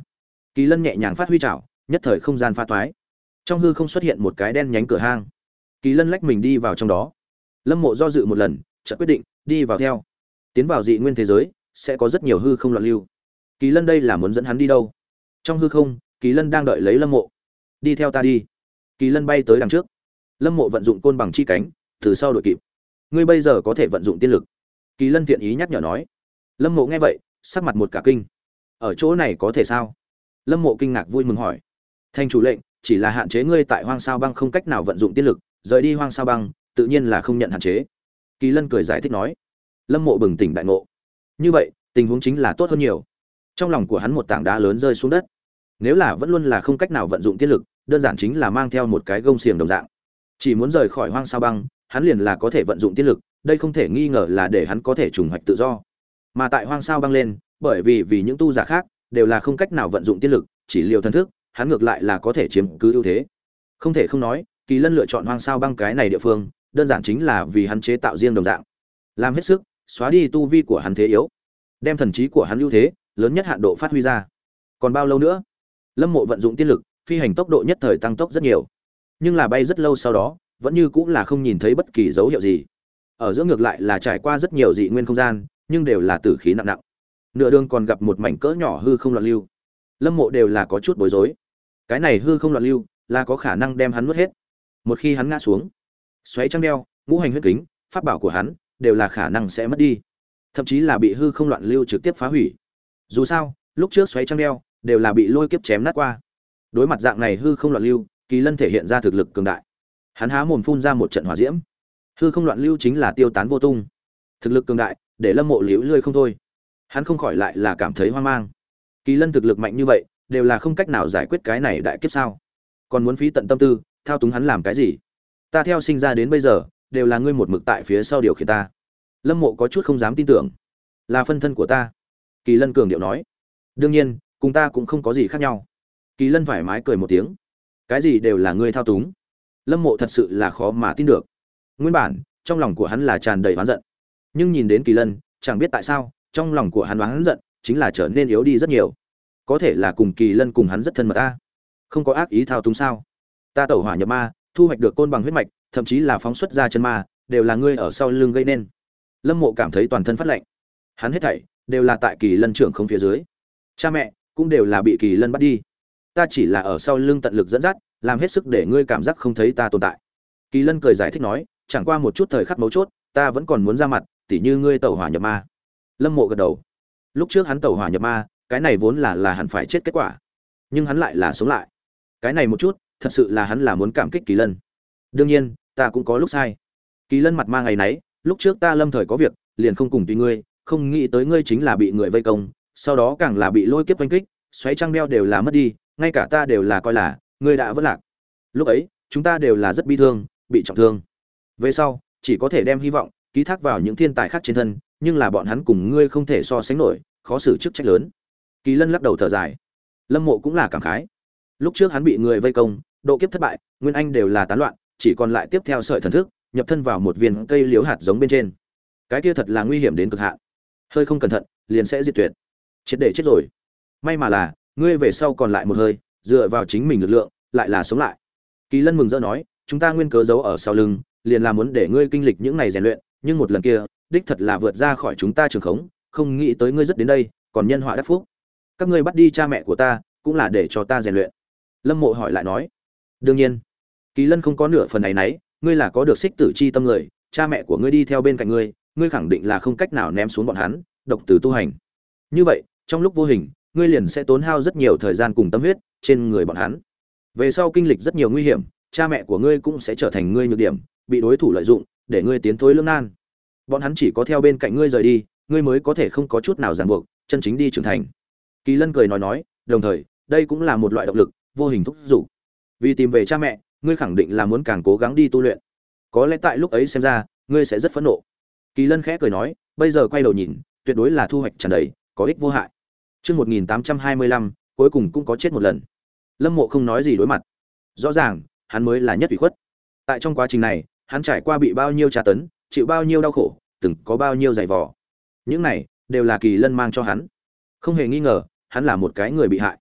Kỳ Lân nhẹ nhàng phát huy chảo, nhất thời không gian pha toái. Trong hư không xuất hiện một cái đen nhánh cửa hang. Kỳ Lân lách mình đi vào trong đó. Lâm Mộ do dự một lần, chợt quyết định đi vào theo. Tiến vào dị nguyên thế giới sẽ có rất nhiều hư không loạn lưu. Kỳ Lân đây là muốn dẫn hắn đi đâu? Trong hư không, Kỳ Lân đang đợi lấy Lâm Mộ. Đi theo ta đi. Kỳ Lân bay tới đằng trước. Lâm Mộ vận dụng côn bằng chi cánh, từ sau đuổi kịp. Ngươi bây giờ có thể vận dụng tiên lực. Kỳ Lân thiện ý nhắc nhở nói. Lâm Mộ nghe vậy, sắc mặt một cả kinh. Ở chỗ này có thể sao? Lâm Mộ kinh ngạc vui mừng hỏi. Thành chủ lệnh, chỉ là hạn chế ngươi tại Hoang Sao Băng không cách nào vận dụng tiên lực, rời đi Hoang Sao Băng, tự nhiên là không nhận hạn chế. Kỳ Lân cười giải thích nói. Lâm Mộ bừng tỉnh đại ngộ. Như vậy, tình huống chính là tốt hơn nhiều. Trong lòng của hắn một tảng đá lớn rơi xuống đất. Nếu là vẫn luôn là không cách nào vận dụng tiên lực, đơn giản chính là mang theo một cái gông xiềng đồng dạng. Chỉ muốn rời khỏi Hoang Sao Băng, hắn liền là có thể vận dụng tiên lực, đây không thể nghi ngờ là để hắn có thể trùng hoạch tự do. Mà tại Hoang Sao Băng lên, bởi vì vì những tu giả khác đều là không cách nào vận dụng tiên lực, chỉ liều thần thức, hắn ngược lại là có thể chiếm cứ ưu thế. Không thể không nói, Kỳ Lân lựa chọn Hoang Sao Băng cái này địa phương, đơn giản chính là vì hắn chế tạo riêng đồng dạng, làm hết sức xóa đi tu vi của hắn thế yếu, đem thần trí của hắn ưu thế lớn nhất hạn độ phát huy ra. Còn bao lâu nữa? Lâm Mộ vận dụng tiên lực, phi hành tốc độ nhất thời tăng tốc rất nhiều, nhưng là bay rất lâu sau đó, vẫn như cũng là không nhìn thấy bất kỳ dấu hiệu gì. Ở giữa ngược lại là trải qua rất nhiều dị nguyên không gian, nhưng đều là tử khí nặng nặng. Nửa đường còn gặp một mảnh cỡ nhỏ hư không loạn lưu. Lâm Mộ đều là có chút bối rối. Cái này hư không loạn lưu là có khả năng đem hắn nuốt hết. Một khi hắn ngã xuống, xoáy trăng đeo, ngũ hành huyết kính, pháp bảo của hắn đều là khả năng sẽ mất đi, thậm chí là bị hư không loạn lưu trực tiếp phá hủy. Dù sao, lúc trước xoáy trăng đeo đều là bị lôi kiếp chém nát qua. Đối mặt dạng này hư không loạn lưu, Kỳ Lân thể hiện ra thực lực cường đại. Hắn há mồm phun ra một trận hỏa diễm. Hư không loạn lưu chính là tiêu tán vô tung. Thực lực cường đại, để Lâm Mộ liễu lươi không thôi. Hắn không khỏi lại là cảm thấy hoang mang. Kỳ Lân thực lực mạnh như vậy, đều là không cách nào giải quyết cái này đại kiếp sao? Còn muốn phí tận tâm tư, thao túng hắn làm cái gì? Ta theo sinh ra đến bây giờ, đều là ngươi một mực tại phía sau điều khiển ta. Lâm Mộ có chút không dám tin tưởng. Là phân thân của ta. Kỳ Lân cường điệu nói. Đương nhiên, cùng ta cũng không có gì khác nhau. Kỳ Lân thoải mái cười một tiếng. Cái gì đều là ngươi thao túng. Lâm Mộ thật sự là khó mà tin được. Nguyên bản, trong lòng của hắn là tràn đầy oán giận. Nhưng nhìn đến Kỳ Lân, chẳng biết tại sao, trong lòng của hắn oán giận chính là trở nên yếu đi rất nhiều. Có thể là cùng Kỳ Lân cùng hắn rất thân mật ta. Không có ác ý thao túng sao? Ta tẩu hỏa nhập ma, thu hoạch được côn bằng huyết mạch, thậm chí là phóng xuất ra chân ma, đều là ngươi ở sau lưng gây nên. Lâm Mộ cảm thấy toàn thân phát lạnh. Hắn hết thảy đều là tại Kỳ Lân trưởng không phía dưới. Cha mẹ cũng đều là bị Kỳ Lân bắt đi. Ta chỉ là ở sau lưng tận lực dẫn dắt, làm hết sức để ngươi cảm giác không thấy ta tồn tại. Kỳ Lân cười giải thích nói, chẳng qua một chút thời khắc mấu chốt, ta vẫn còn muốn ra mặt, tỉ như ngươi tẩu hỏa nhập ma. Lâm Mộ gật đầu. Lúc trước hắn tẩu hỏa nhập ma, cái này vốn là là hẳn phải chết kết quả, nhưng hắn lại là sống lại. Cái này một chút, thật sự là hắn là muốn cảm kích Kỳ Lân. Đương nhiên, ta cũng có lúc sai. Kỳ Lân mặt mang ngày nấy, lúc trước ta lâm thời có việc, liền không cùng tùy ngươi, không nghĩ tới ngươi chính là bị người vây công, sau đó càng là bị lôi kiếp vây kích, xoáy trăng đeo đều là mất đi, ngay cả ta đều là coi là ngươi đã vất lạc. Lúc ấy, chúng ta đều là rất bi thương, bị trọng thương. Về sau, chỉ có thể đem hy vọng ký thác vào những thiên tài khác trên thân, nhưng là bọn hắn cùng ngươi không thể so sánh nổi, khó xử chức trách lớn. Kỳ Lân lắc đầu thở dài. Lâm Mộ cũng là cảm khái. Lúc trước hắn bị người vây công, độ kiếp thất bại, nguyên anh đều là tán loạn, chỉ còn lại tiếp theo sợi thần thức, nhập thân vào một viên cây liễu hạt giống bên trên. Cái kia thật là nguy hiểm đến cực hạn. Hơi không cẩn thận, liền sẽ diệt tuyệt. Chết để chết rồi. May mà là, ngươi về sau còn lại một hơi, dựa vào chính mình lực lượng, lại là sống lại. Kỳ Lân mừng rỡ nói, chúng ta nguyên cớ giấu ở sau lưng, liền là muốn để ngươi kinh lịch những ngày rèn luyện, nhưng một lần kia, đích thật là vượt ra khỏi chúng ta trường khống, không nghĩ tới ngươi rất đến đây, còn nhân họa đắc phúc. Các ngươi bắt đi cha mẹ của ta, cũng là để cho ta rèn luyện. Lâm Mộ hỏi lại nói. Đương nhiên. Kỳ Lân không có nửa phần này nấy, ngươi là có được xích tử chi tâm người, cha mẹ của ngươi đi theo bên cạnh ngươi, ngươi khẳng định là không cách nào ném xuống bọn hắn, độc từ tu hành. Như vậy, trong lúc vô hình, ngươi liền sẽ tốn hao rất nhiều thời gian cùng tâm huyết trên người bọn hắn. Về sau kinh lịch rất nhiều nguy hiểm, cha mẹ của ngươi cũng sẽ trở thành ngươi nhược điểm, bị đối thủ lợi dụng, để ngươi tiến thối lưỡng nan. Bọn hắn chỉ có theo bên cạnh ngươi rời đi, ngươi mới có thể không có chút nào ràng buộc, chân chính đi trưởng thành. Kỳ Lân cười nói nói, đồng thời, đây cũng là một loại động lực, vô hình thúc giục. Vì tìm về cha mẹ, ngươi khẳng định là muốn càng cố gắng đi tu luyện. Có lẽ tại lúc ấy xem ra, ngươi sẽ rất phẫn nộ. Kỳ Lân khẽ cười nói, bây giờ quay đầu nhìn, tuyệt đối là thu hoạch tràn đầy, có ích vô hại. Chương một nghìn tám trăm hai mươi lăm, cuối cùng cũng có chết một lần. Lâm Mộ không nói gì đối mặt. Rõ ràng, hắn mới là nhất ủy khuất. Tại trong quá trình này, hắn trải qua bị bao nhiêu tra tấn, chịu bao nhiêu đau khổ, từng có bao nhiêu dày vò. Những này đều là Kỳ Lân mang cho hắn. Không hề nghi ngờ, hắn là một cái người bị hại.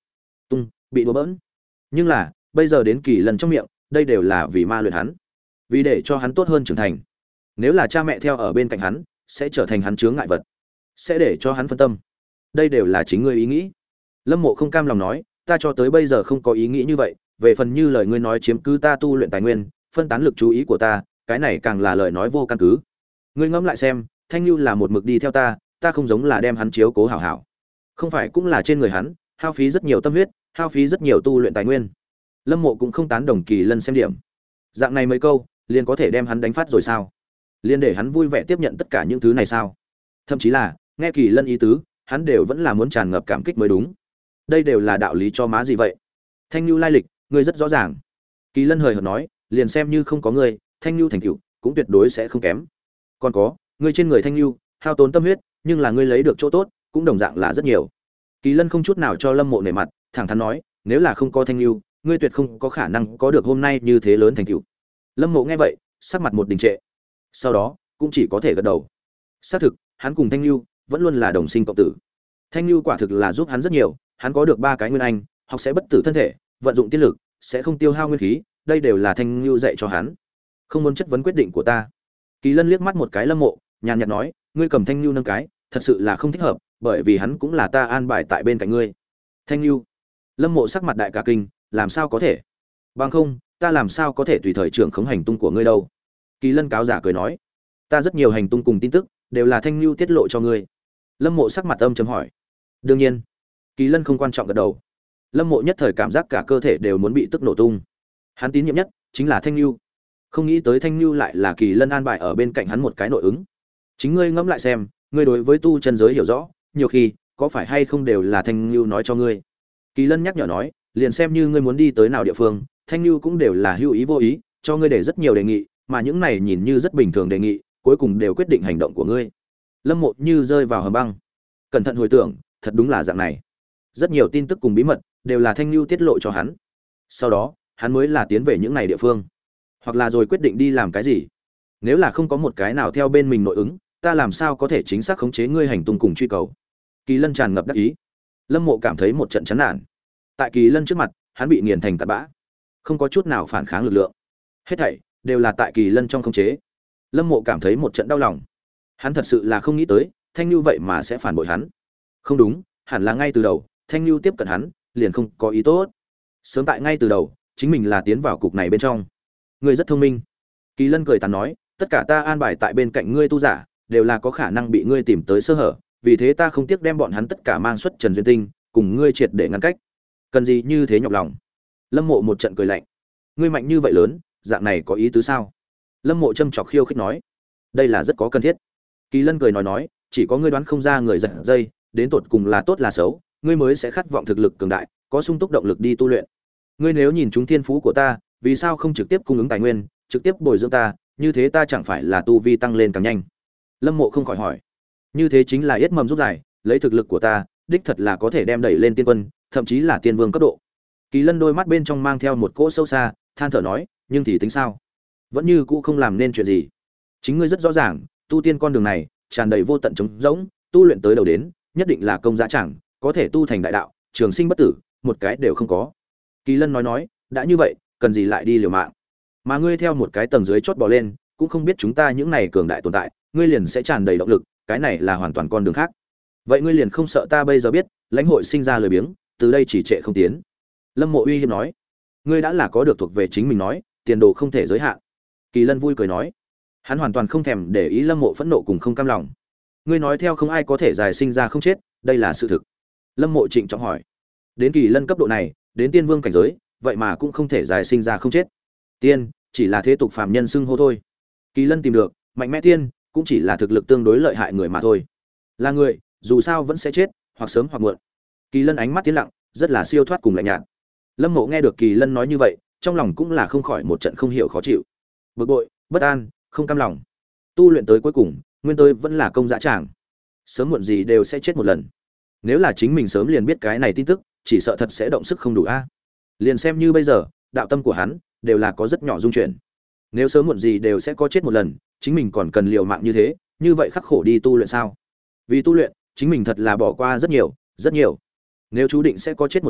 tung bị đùa bỡn. Nhưng là bây giờ đến kỳ lân trong miệng, đây đều là vì ma luyện hắn, vì để cho hắn tốt hơn trưởng thành. Nếu là cha mẹ theo ở bên cạnh hắn, sẽ trở thành hắn chướng ngại vật, sẽ để cho hắn phân tâm. Đây đều là chính ngươi ý nghĩ. Lâm Mộ không cam lòng nói, ta cho tới bây giờ không có ý nghĩ như vậy, về phần như lời ngươi nói chiếm cứ ta tu luyện tài nguyên, phân tán lực chú ý của ta, cái này càng là lời nói vô căn cứ. Ngươi ngẫm lại xem, Thanh Nhu là một mực đi theo ta, ta không giống là đem hắn chiếu cố hảo hảo. Không phải cũng là trên người hắn, hao phí rất nhiều tâm huyết, hao phí rất nhiều tu luyện tài nguyên. Lâm Mộ cũng không tán đồng Kỳ Lân xem điểm. Dạng này mấy câu, liền có thể đem hắn đánh phát rồi sao? Liền để hắn vui vẻ tiếp nhận tất cả những thứ này sao? Thậm chí là, nghe Kỳ Lân ý tứ, hắn đều vẫn là muốn tràn ngập cảm kích mới đúng. Đây đều là đạo lý cho má gì vậy? Thanh Nhu lai lịch, ngươi rất rõ ràng. Kỳ Lân hời hợt nói, liền xem như không có ngươi, Thanh Nhu thành tựu cũng tuyệt đối sẽ không kém. Còn có, ngươi trên người Thanh Nhu, hao tốn tâm huyết, nhưng là ngươi lấy được chỗ tốt, cũng đồng dạng là rất nhiều. Kỳ Lân không chút nào cho Lâm Mộ nể mặt, thẳng thắn nói, nếu là không có Thanh Nhu, ngươi tuyệt không có khả năng có được hôm nay như thế lớn thành tựu. Lâm Mộ nghe vậy, sắc mặt một đình trệ. Sau đó, cũng chỉ có thể gật đầu. Xác thực, hắn cùng Thanh Nhu vẫn luôn là đồng sinh cộng tử. Thanh Nhu quả thực là giúp hắn rất nhiều, hắn có được ba cái nguyên anh, học sẽ bất tử thân thể, vận dụng tiên lực, sẽ không tiêu hao nguyên khí, đây đều là Thanh Nhu dạy cho hắn. Không muốn chất vấn quyết định của ta. Kỳ Lân liếc mắt một cái Lâm Mộ, nhàn nhạt nói, ngươi cầm Thanh Nhu nâng cái, thật sự là không thích hợp, bởi vì hắn cũng là ta an bài tại bên cạnh ngươi. Thanh Nhu. Lâm Mộ sắc mặt đại cả kinh, làm sao có thể? Bằng không, ta làm sao có thể tùy thời trưởng khống hành tung của ngươi đâu? Kỳ Lân cáo giả cười nói, ta rất nhiều hành tung cùng tin tức, đều là Thanh Nhu tiết lộ cho ngươi. Lâm Mộ sắc mặt âm trầm hỏi. Đương nhiên. Kỳ Lân không quan trọng gật đầu. Lâm Mộ nhất thời cảm giác cả cơ thể đều muốn bị tức nổ tung. Hắn tín nhiệm nhất chính là Thanh Nhu. Không nghĩ tới Thanh Nhu lại là Kỳ Lân an bài ở bên cạnh hắn một cái nội ứng. Chính ngươi ngẫm lại xem, ngươi đối với tu chân giới hiểu rõ, nhiều khi có phải hay không đều là Thanh Nhu nói cho ngươi. Kỳ Lân nhắc nhở nói, liền xem như ngươi muốn đi tới nào địa phương, Thanh Nhu cũng đều là hữu ý vô ý, cho ngươi để rất nhiều đề nghị, mà những này nhìn như rất bình thường đề nghị, cuối cùng đều quyết định hành động của ngươi. Lâm Mộ như rơi vào hầm băng. Cẩn thận hồi tưởng, thật đúng là dạng này. Rất nhiều tin tức cùng bí mật đều là Thanh Nhu tiết lộ cho hắn. Sau đó, hắn mới là tiến về những này địa phương, hoặc là rồi quyết định đi làm cái gì. Nếu là không có một cái nào theo bên mình nội ứng, ta làm sao có thể chính xác khống chế ngươi hành tung cùng truy cầu. Kỳ Lân tràn ngập đắc ý. Lâm Mộ cảm thấy một trận chán nản. Tại Kỳ Lân trước mặt, hắn bị nghiền thành tạt bã, không có chút nào phản kháng lực lượng. Hết thảy đều là tại Kỳ Lân trong khống chế. Lâm Mộ cảm thấy một trận đau lòng. Hắn thật sự là không nghĩ tới, Thanh Nhu vậy mà sẽ phản bội hắn. Không đúng, hẳn là ngay từ đầu, Thanh Nhu tiếp cận hắn, liền không có ý tốt. Sớm tại ngay từ đầu, chính mình là tiến vào cục này bên trong. Ngươi rất thông minh. Kỳ Lân cười tàn nói, tất cả ta an bài tại bên cạnh ngươi tu giả, đều là có khả năng bị ngươi tìm tới sơ hở, vì thế ta không tiếc đem bọn hắn tất cả mang xuất Trần Duyên Tinh, cùng ngươi triệt để ngăn cách. Cần gì như thế nhọc lòng? Lâm Mộ một trận cười lạnh. Ngươi mạnh như vậy lớn, dạng này có ý tứ sao? Lâm Mộ châm chọc khiêu khích nói, đây là rất có cần thiết. Kỳ Lân cười nói nói, chỉ có ngươi đoán không ra người giật dây, đến tột cùng là tốt là xấu, ngươi mới sẽ khát vọng thực lực cường đại, có sung túc động lực đi tu luyện. Ngươi nếu nhìn chúng thiên phú của ta, vì sao không trực tiếp cung ứng tài nguyên, trực tiếp bồi dưỡng ta, như thế ta chẳng phải là tu vi tăng lên càng nhanh? Lâm Mộ không khỏi hỏi. Như thế chính là yết mầm rút dài, lấy thực lực của ta, đích thật là có thể đem đẩy lên tiên quân, thậm chí là tiên vương cấp độ. Kỳ Lân đôi mắt bên trong mang theo một cỗ sâu xa, than thở nói, nhưng thì tính sao? Vẫn như cũ không làm nên chuyện gì. Chính ngươi rất rõ ràng, tu tiên con đường này tràn đầy vô tận trống rỗng, tu luyện tới đầu đến, nhất định là công giá chẳng, có thể tu thành đại đạo, trường sinh bất tử, một cái đều không có. Kỳ Lân nói nói, đã như vậy, cần gì lại đi liều mạng? Mà ngươi theo một cái tầng dưới chót bò lên, cũng không biết chúng ta những này cường đại tồn tại, ngươi liền sẽ tràn đầy động lực, cái này là hoàn toàn con đường khác. Vậy ngươi liền không sợ ta bây giờ biết, lãnh hội sinh ra lười biếng, từ đây chỉ trệ không tiến? Lâm Mộ uy hiếp nói, ngươi đã là có được thuộc về chính mình nói, tiền đồ không thể giới hạn. Kỳ Lân vui cười nói, hắn hoàn toàn không thèm để ý Lâm Mộ phẫn nộ cùng không cam lòng. Ngươi nói theo không ai có thể dài sinh ra không chết, đây là sự thực. Lâm Mộ trịnh trọng hỏi, đến Kỳ Lân cấp độ này, đến tiên vương cảnh giới, vậy mà cũng không thể dài sinh ra không chết. Tiên chỉ là thế tục phàm nhân xưng hô thôi. Kỳ Lân tìm được mạnh mẽ tiên, cũng chỉ là thực lực tương đối lợi hại người mà thôi. Là người, dù sao vẫn sẽ chết, hoặc sớm hoặc muộn. Kỳ Lân ánh mắt tiến lặng, rất là siêu thoát cùng lạnh nhạt. Lâm Mộ nghe được Kỳ Lân nói như vậy, trong lòng cũng là không khỏi một trận không hiểu khó chịu, bực bội, bất an, không cam lòng. Tu luyện tới cuối cùng, nguyên tới vẫn là công dã tràng, sớm muộn gì đều sẽ chết một lần. Nếu là chính mình sớm liền biết cái này tin tức, chỉ sợ thật sẽ động sức không đủ a. Liền xem như bây giờ, đạo tâm của hắn đều là có rất nhỏ dung chuyển. Nếu sớm muộn gì đều sẽ có chết một lần, chính mình còn cần liều mạng như thế, như vậy khắc khổ đi tu luyện sao? Vì tu luyện, chính mình thật là bỏ qua rất nhiều, rất nhiều. Nếu chú định sẽ có chết một lần,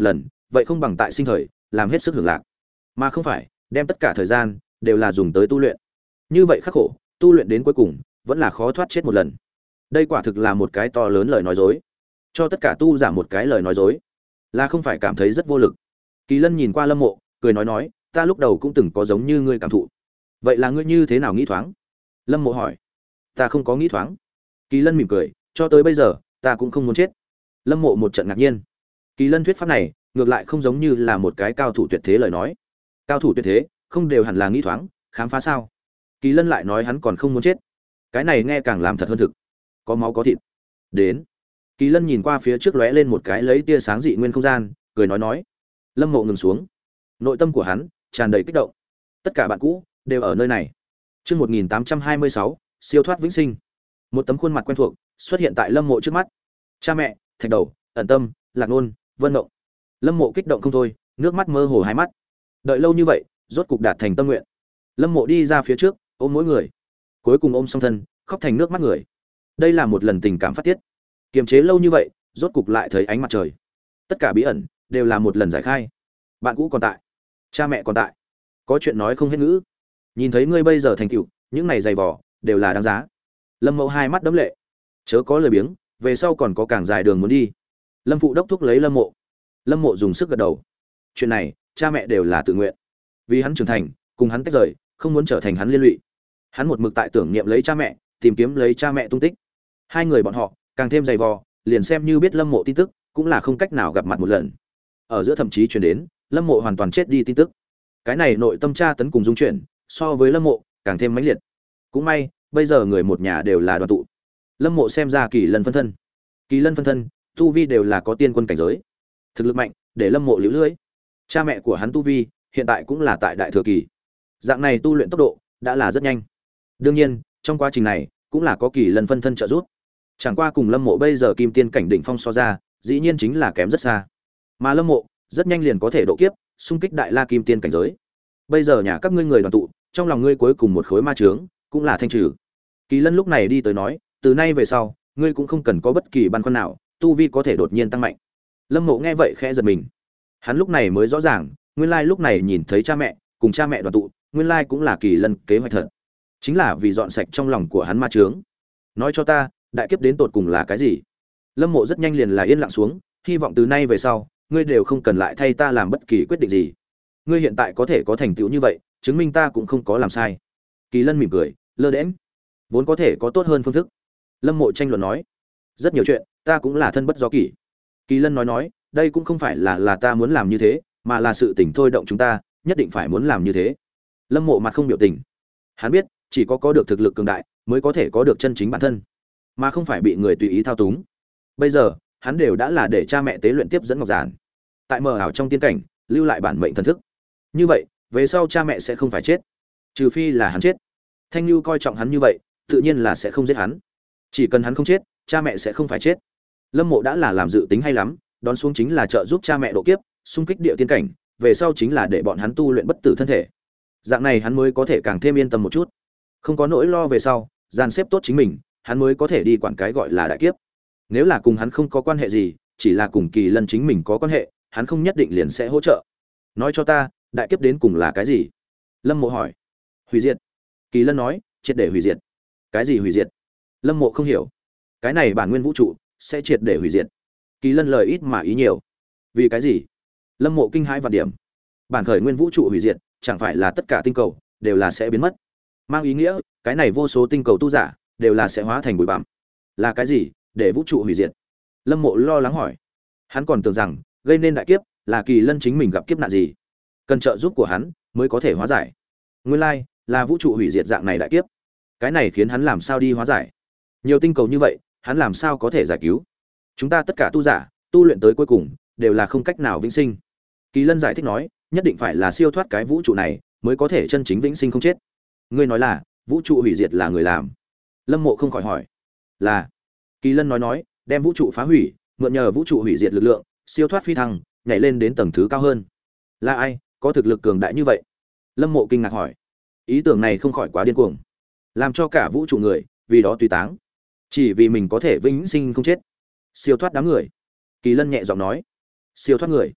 vậy không bằng tại sinh thời làm hết sức hưởng lạc, mà không phải đem tất cả thời gian đều là dùng tới tu luyện. Như vậy khắc khổ, tu luyện đến cuối cùng vẫn là khó thoát chết một lần. Đây quả thực là một cái to lớn lời nói dối. Cho tất cả tu giả một cái lời nói dối, là không phải cảm thấy rất vô lực. Kỳ Lân nhìn qua Lâm Mộ, cười nói nói, ta lúc đầu cũng từng có giống như ngươi cảm thụ. Vậy là ngươi như thế nào nghĩ thoáng? Lâm Mộ hỏi. Ta không có nghĩ thoáng. Kỳ Lân mỉm cười, cho tới bây giờ, ta cũng không muốn chết. Lâm Mộ một trận ngạc nhiên. Kỳ Lân thuyết pháp này, ngược lại không giống như là một cái cao thủ tuyệt thế lời nói. Cao thủ tuyệt thế, không đều hẳn là nghĩ thoáng, khám phá sao? Kỳ Lân lại nói hắn còn không muốn chết. Cái này nghe càng làm thật hơn thực. Có máu có thịt. Đến. Kỳ Lân nhìn qua phía trước lóe lên một cái lấy tia sáng dị nguyên không gian, cười nói nói. Lâm Mộ ngừng xuống. Nội tâm của hắn tràn đầy kích động. Tất cả bạn cũ đều ở nơi này. Chương một nghìn tám trăm hai mươi sáu, siêu thoát vĩnh sinh. Một tấm khuôn mặt quen thuộc xuất hiện tại Lâm Mộ trước mắt. Cha mẹ, Thạch Đầu, Ẩn Tâm, Lạc Nôn, Vân Mộng. Lâm Mộ kích động không thôi, nước mắt mơ hồ hai mắt. Đợi lâu như vậy, rốt cục đạt thành tâm nguyện. Lâm Mộ đi ra phía trước, ôm mỗi người. Cuối cùng ôm song thân, khóc thành nước mắt người. Đây là một lần tình cảm phát tiết. Kiềm chế lâu như vậy, rốt cục lại thấy ánh mặt trời. Tất cả bí ẩn đều là một lần giải khai. Bạn cũ còn tại, cha mẹ còn tại. Có chuyện nói không hết ngữ. Nhìn thấy ngươi bây giờ thành tựu, những này dày vò đều là đáng giá. Lâm Mộ hai mắt đẫm lệ. Chớ có lời biếng, về sau còn có càng dài đường muốn đi. Lâm phụ đốc thúc lấy Lâm Mộ. Lâm Mộ dùng sức gật đầu. Chuyện này, cha mẹ đều là tự nguyện. Vì hắn trưởng thành, cùng hắn tách rời, không muốn trở thành hắn liên lụy. Hắn một mực tại tưởng niệm lấy cha mẹ, tìm kiếm lấy cha mẹ tung tích. Hai người bọn họ càng thêm dày vò, liền xem như biết Lâm Mộ tin tức, cũng là không cách nào gặp mặt một lần. Ở giữa thậm chí truyền đến, Lâm Mộ hoàn toàn chết đi tin tức. Cái này nội tâm tra tấn cùng dung chuyển, so với Lâm Mộ càng thêm mãnh liệt. Cũng may, bây giờ người một nhà đều là đoàn tụ. Lâm Mộ xem ra Kỳ Lân phân thân. Kỳ Lân phân thân, tu vi đều là có tiên quân cảnh giới. Thực lực mạnh, để Lâm Mộ liễu lưỡi. Cha mẹ của hắn tu vi, hiện tại cũng là tại đại thừa kỳ. Dạng này tu luyện tốc độ đã là rất nhanh. Đương nhiên, trong quá trình này cũng là có Kỳ Lân phân thân trợ giúp. Chẳng qua cùng Lâm Mộ bây giờ kim tiên cảnh đỉnh phong so ra, dĩ nhiên chính là kém rất xa. Mà Lâm Mộ rất nhanh liền có thể độ kiếp, xung kích đại la kim tiên cảnh giới. Bây giờ nhà các ngươi người đoàn tụ, trong lòng ngươi cuối cùng một khối ma chướng cũng là thanh trừ. Kỳ Lân lúc này đi tới nói, từ nay về sau, ngươi cũng không cần có bất kỳ băn khoăn nào, tu vi có thể đột nhiên tăng mạnh. Lâm Mộ nghe vậy khẽ giật mình. Hắn lúc này mới rõ ràng, nguyên lai lúc này nhìn thấy cha mẹ, cùng cha mẹ đoàn tụ, nguyên lai cũng là Kỳ Lân kế hoạch thật. Chính là vì dọn sạch trong lòng của hắn ma chướng. Nói cho ta, đại kiếp đến tột cùng là cái gì? Lâm Mộ rất nhanh liền là yên lặng xuống, hy vọng từ nay về sau, ngươi đều không cần lại thay ta làm bất kỳ quyết định gì. Ngươi hiện tại có thể có thành tựu như vậy, chứng minh ta cũng không có làm sai. Kỳ Lân mỉm cười, lơ đễnh, vốn có thể có tốt hơn phương thức. Lâm Mộ tranh luận nói, rất nhiều chuyện, ta cũng là thân bất do kỷ. Kỳ Lân nói nói, đây cũng không phải là là ta muốn làm như thế, mà là sự tình thôi động chúng ta, nhất định phải muốn làm như thế. Lâm Mộ mặt không biểu tình. Hắn biết, chỉ có có được thực lực cường đại, mới có thể có được chân chính bản thân, mà không phải bị người tùy ý thao túng. Bây giờ, hắn đều đã là để cha mẹ tế luyện tiếp dẫn ngọc giản, tại mờ ảo trong tiên cảnh, lưu lại bản mệnh thần thức. Như vậy, về sau cha mẹ sẽ không phải chết, trừ phi là hắn chết. Thanh Nhu coi trọng hắn như vậy, tự nhiên là sẽ không giết hắn. Chỉ cần hắn không chết, cha mẹ sẽ không phải chết. Lâm Mộ đã là làm dự tính hay lắm, đón xuống chính là trợ giúp cha mẹ độ kiếp, xung kích địa tiên cảnh, về sau chính là để bọn hắn tu luyện bất tử thân thể. Dạng này hắn mới có thể càng thêm yên tâm một chút, không có nỗi lo về sau, dàn xếp tốt chính mình, hắn mới có thể đi quản cái gọi là đại kiếp. Nếu là cùng hắn không có quan hệ gì, chỉ là cùng Kỳ Lân chính mình có quan hệ, hắn không nhất định liền sẽ hỗ trợ. Nói cho ta, đại kiếp đến cùng là cái gì? Lâm Mộ hỏi. Hủy diệt. Kỳ Lân nói, triệt để hủy diệt. Cái gì hủy diệt? Lâm Mộ không hiểu. Cái này bản nguyên vũ trụ sẽ triệt để hủy diệt. Kỳ Lân lời ít mà ý nhiều. Vì cái gì? Lâm Mộ kinh hãi vạn điểm. Bản khởi nguyên vũ trụ hủy diệt, chẳng phải là tất cả tinh cầu đều là sẽ biến mất? Mang ý nghĩa, cái này vô số tinh cầu tu giả đều là sẽ hóa thành bụi bặm. Là cái gì để vũ trụ hủy diệt? Lâm Mộ lo lắng hỏi. Hắn còn tưởng rằng gây nên đại kiếp là Kỳ Lân chính mình gặp kiếp nạn gì, cần trợ giúp của hắn mới có thể hóa giải. Nguyên lai là vũ trụ hủy diệt dạng này đại kiếp. Cái này khiến hắn làm sao đi hóa giải? Nhiều tinh cầu như vậy, hắn làm sao có thể giải cứu? Chúng ta tất cả tu giả, tu luyện tới cuối cùng đều là không cách nào vĩnh sinh. Kỳ Lân giải thích nói, nhất định phải là siêu thoát cái vũ trụ này mới có thể chân chính vĩnh sinh không chết. Ngươi nói là vũ trụ hủy diệt là người làm? Lâm Mộ không khỏi hỏi. Là. Kỳ Lân nói nói, đem vũ trụ phá hủy, mượn nhờ vũ trụ hủy diệt lực lượng, siêu thoát phi thăng, nhảy lên đến tầng thứ cao hơn. Là ai có thực lực cường đại như vậy? Lâm Mộ kinh ngạc hỏi. Ý tưởng này không khỏi quá điên cuồng, làm cho cả vũ trụ người vì đó tùy táng, chỉ vì mình có thể vĩnh sinh không chết, siêu thoát đám người. Kỳ Lân nhẹ giọng nói. Siêu thoát người?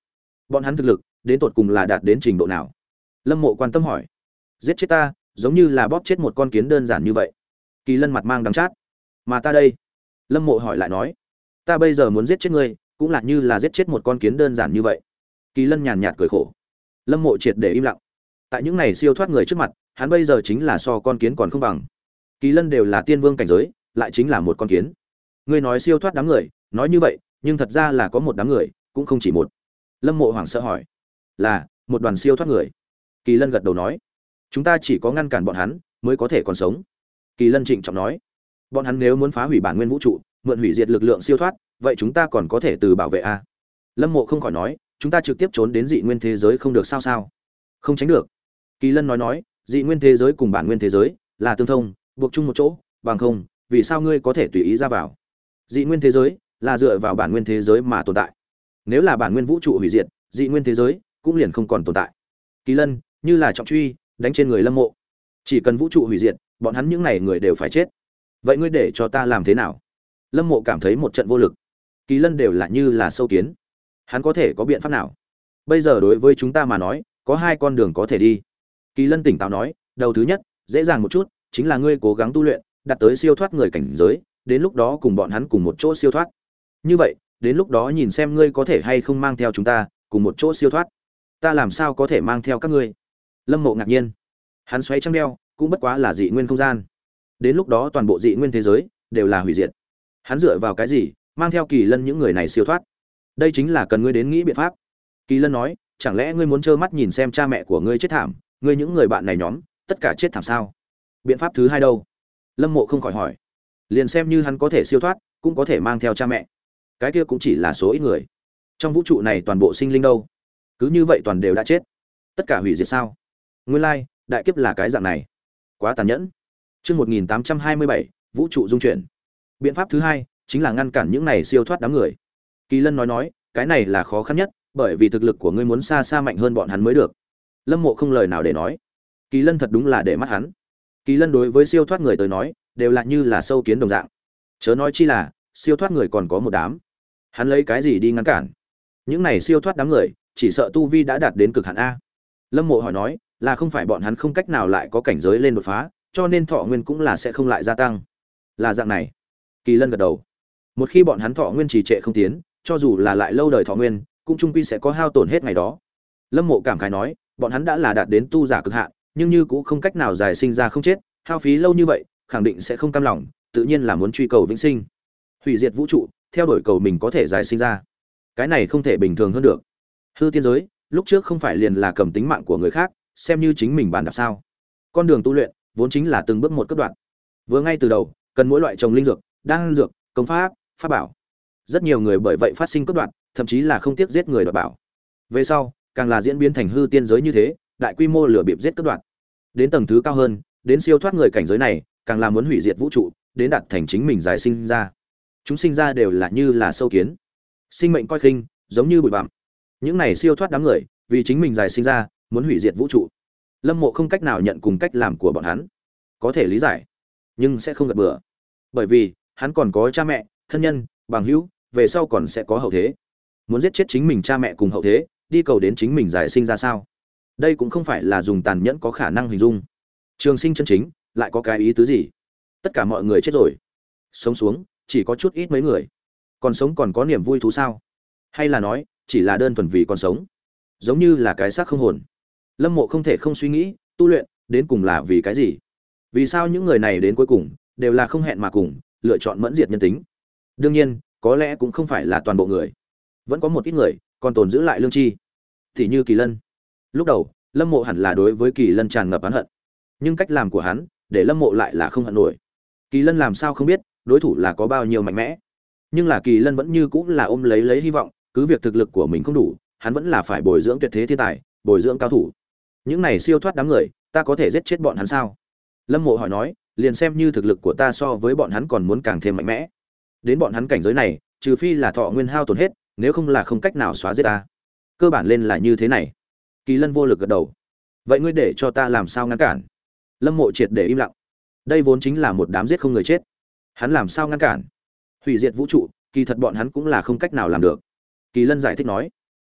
Bọn hắn thực lực đến tột cùng là đạt đến trình độ nào? Lâm Mộ quan tâm hỏi. Giết chết ta giống như là bóp chết một con kiến đơn giản như vậy. Kỳ Lân mặt mang đắng chát. Mà ta đây? Lâm Mộ hỏi lại nói. Ta bây giờ muốn giết chết ngươi cũng là như là giết chết một con kiến đơn giản như vậy. Kỳ Lân nhàn nhạt cười khổ. Lâm Mộ triệt để im lặng. Tại những này siêu thoát người trước mặt, hắn bây giờ chính là so con kiến còn không bằng. Kỳ Lân đều là tiên vương cảnh giới, lại chính là một con kiến. Ngươi nói siêu thoát đám người, nói như vậy, nhưng thật ra là có một đám người, cũng không chỉ một. Lâm Mộ hoảng sợ hỏi. Là, một đoàn siêu thoát người. Kỳ Lân gật đầu nói. Chúng ta chỉ có ngăn cản bọn hắn, mới có thể còn sống. Kỳ Lân trịnh trọng nói. Bọn hắn nếu muốn phá hủy bản nguyên vũ trụ, mượn hủy diệt lực lượng siêu thoát, vậy chúng ta còn có thể từ bảo vệ a? Lâm Mộ không khỏi nói, chúng ta trực tiếp trốn đến dị nguyên thế giới không được sao sao? Không tránh được. Kỳ Lân nói nói, dị nguyên thế giới cùng bản nguyên thế giới là tương thông, buộc chung một chỗ, bằng không, vì sao ngươi có thể tùy ý ra vào? Dị nguyên thế giới là dựa vào bản nguyên thế giới mà tồn tại. Nếu là bản nguyên vũ trụ hủy diệt, dị nguyên thế giới cũng liền không còn tồn tại. Kỳ Lân như là trọng truy đánh trên người Lâm Mộ. Chỉ cần vũ trụ hủy diệt, bọn hắn những này người đều phải chết. Vậy ngươi để cho ta làm thế nào? Lâm Mộ cảm thấy một trận vô lực. Kỳ Lân đều là như là sâu kiến, hắn có thể có biện pháp nào? Bây giờ đối với chúng ta mà nói, có hai con đường có thể đi. Kỳ Lân tỉnh táo nói, đầu thứ nhất, dễ dàng một chút, chính là ngươi cố gắng tu luyện, đạt tới siêu thoát người cảnh giới, đến lúc đó cùng bọn hắn cùng một chỗ siêu thoát. Như vậy, đến lúc đó nhìn xem ngươi có thể hay không mang theo chúng ta, cùng một chỗ siêu thoát. Ta làm sao có thể mang theo các ngươi? Lâm Mộ ngạc nhiên. Hắn xoáy trăng đeo, cũng bất quá là dị nguyên không gian. Đến lúc đó toàn bộ dị nguyên thế giới đều là hủy diệt. Hắn dựa vào cái gì mang theo Kỳ Lân những người này siêu thoát? Đây chính là cần ngươi đến nghĩ biện pháp. Kỳ Lân nói, chẳng lẽ ngươi muốn trơ mắt nhìn xem cha mẹ của ngươi chết thảm, ngươi những người bạn này nhóm, tất cả chết thảm sao? Biện pháp thứ hai đâu? Lâm Mộ không khỏi hỏi. Liền xem như hắn có thể siêu thoát, cũng có thể mang theo cha mẹ. Cái kia cũng chỉ là số ít người. Trong vũ trụ này toàn bộ sinh linh đâu? Cứ như vậy toàn đều đã chết. Tất cả hủy diệt sao? Nguyên lai, đại kiếp là cái dạng này. Quá tàn nhẫn. Chương một nghìn tám trăm hai mươi bảy, vũ trụ dung chuyển. Biện pháp thứ hai chính là ngăn cản những này siêu thoát đám người. Kỳ Lân nói nói, cái này là khó khăn nhất, bởi vì thực lực của ngươi muốn xa xa mạnh hơn bọn hắn mới được. Lâm Mộ không lời nào để nói. Kỳ Lân thật đúng là để mắt hắn. Kỳ Lân đối với siêu thoát người tới nói, đều là như là sâu kiến đồng dạng. Chớ nói chi là, siêu thoát người còn có một đám. Hắn lấy cái gì đi ngăn cản? Những này siêu thoát đám người, chỉ sợ tu vi đã đạt đến cực hạn a. Lâm Mộ hỏi nói, là không phải bọn hắn không cách nào lại có cảnh giới lên đột phá, cho nên thọ nguyên cũng là sẽ không lại gia tăng. Là dạng này. Kỳ Lân gật đầu. Một khi bọn hắn thọ nguyên trì trệ không tiến, cho dù là lại lâu đời thọ nguyên, cũng chung quy sẽ có hao tổn hết ngày đó. Lâm Mộ cảm khái nói, bọn hắn đã là đạt đến tu giả cực hạn, nhưng như cũng không cách nào giải sinh ra không chết, hao phí lâu như vậy, khẳng định sẽ không cam lòng, tự nhiên là muốn truy cầu vĩnh sinh. Hủy diệt vũ trụ, theo đuổi cầu mình có thể giải sinh ra. Cái này không thể bình thường hơn được. Hư tiên giới, lúc trước không phải liền là cầm tính mạng của người khác, xem như chính mình bàn đạp sao? Con đường tu luyện vốn chính là từng bước một cấp đoạn. Vừa ngay từ đầu, cần mỗi loại trồng linh dược, đan dược, công pháp, pháp bảo. Rất nhiều người bởi vậy phát sinh cấp đoạn, thậm chí là không tiếc giết người đoạt bảo. Về sau, càng là diễn biến thành hư tiên giới như thế, đại quy mô lửa bịp giết cấp đoạn. Đến tầng thứ cao hơn, đến siêu thoát người cảnh giới này, càng là muốn hủy diệt vũ trụ, đến đạt thành chính mình giải sinh ra. Chúng sinh ra đều là như là sâu kiến, sinh mệnh coi khinh, giống như bụi bặm. Những này siêu thoát đám người, vì chính mình giải sinh ra, muốn hủy diệt vũ trụ. Lâm Mộ không cách nào nhận cùng cách làm của bọn hắn, có thể lý giải, nhưng sẽ không gật bừa, bởi vì hắn còn có cha mẹ, thân nhân, bằng hữu, về sau còn sẽ có hậu thế. Muốn giết chết chính mình cha mẹ cùng hậu thế, đi cầu đến chính mình giải sinh ra sao? Đây cũng không phải là dùng tàn nhẫn có khả năng hình dung. Trường sinh chân chính lại có cái ý tứ gì? Tất cả mọi người chết rồi, sống xuống chỉ có chút ít mấy người, còn sống còn có niềm vui thú sao? Hay là nói chỉ là đơn thuần vì còn sống, giống như là cái xác không hồn? Lâm Mộ không thể không suy nghĩ, tu luyện đến cùng là vì cái gì? Vì sao những người này đến cuối cùng đều là không hẹn mà cùng lựa chọn mẫn diệt nhân tính? Đương nhiên, có lẽ cũng không phải là toàn bộ người, vẫn có một ít người còn tồn giữ lại lương tri, thì như Kỳ Lân. Lúc đầu, Lâm Mộ hẳn là đối với Kỳ Lân tràn ngập oán hận, nhưng cách làm của hắn để Lâm Mộ lại là không hận nổi. Kỳ Lân làm sao không biết đối thủ là có bao nhiêu mạnh mẽ, nhưng là Kỳ Lân vẫn như cũng là ôm lấy lấy hy vọng, cứ việc thực lực của mình không đủ, hắn vẫn là phải bồi dưỡng tuyệt thế thiên tài, bồi dưỡng cao thủ. Những này siêu thoát đám người, ta có thể giết chết bọn hắn sao? Lâm Mộ hỏi nói, liền xem như thực lực của ta so với bọn hắn còn muốn càng thêm mạnh mẽ, đến bọn hắn cảnh giới này, trừ phi là thọ nguyên hao tổn hết, nếu không là không cách nào xóa giết ta. Cơ bản lên là như thế này. Kỳ Lân vô lực gật đầu. Vậy ngươi để cho ta làm sao ngăn cản? Lâm Mộ triệt để im lặng. Đây vốn chính là một đám giết không người chết, hắn làm sao ngăn cản? Hủy diệt vũ trụ, kỳ thật bọn hắn cũng là không cách nào làm được. Kỳ Lân giải thích nói,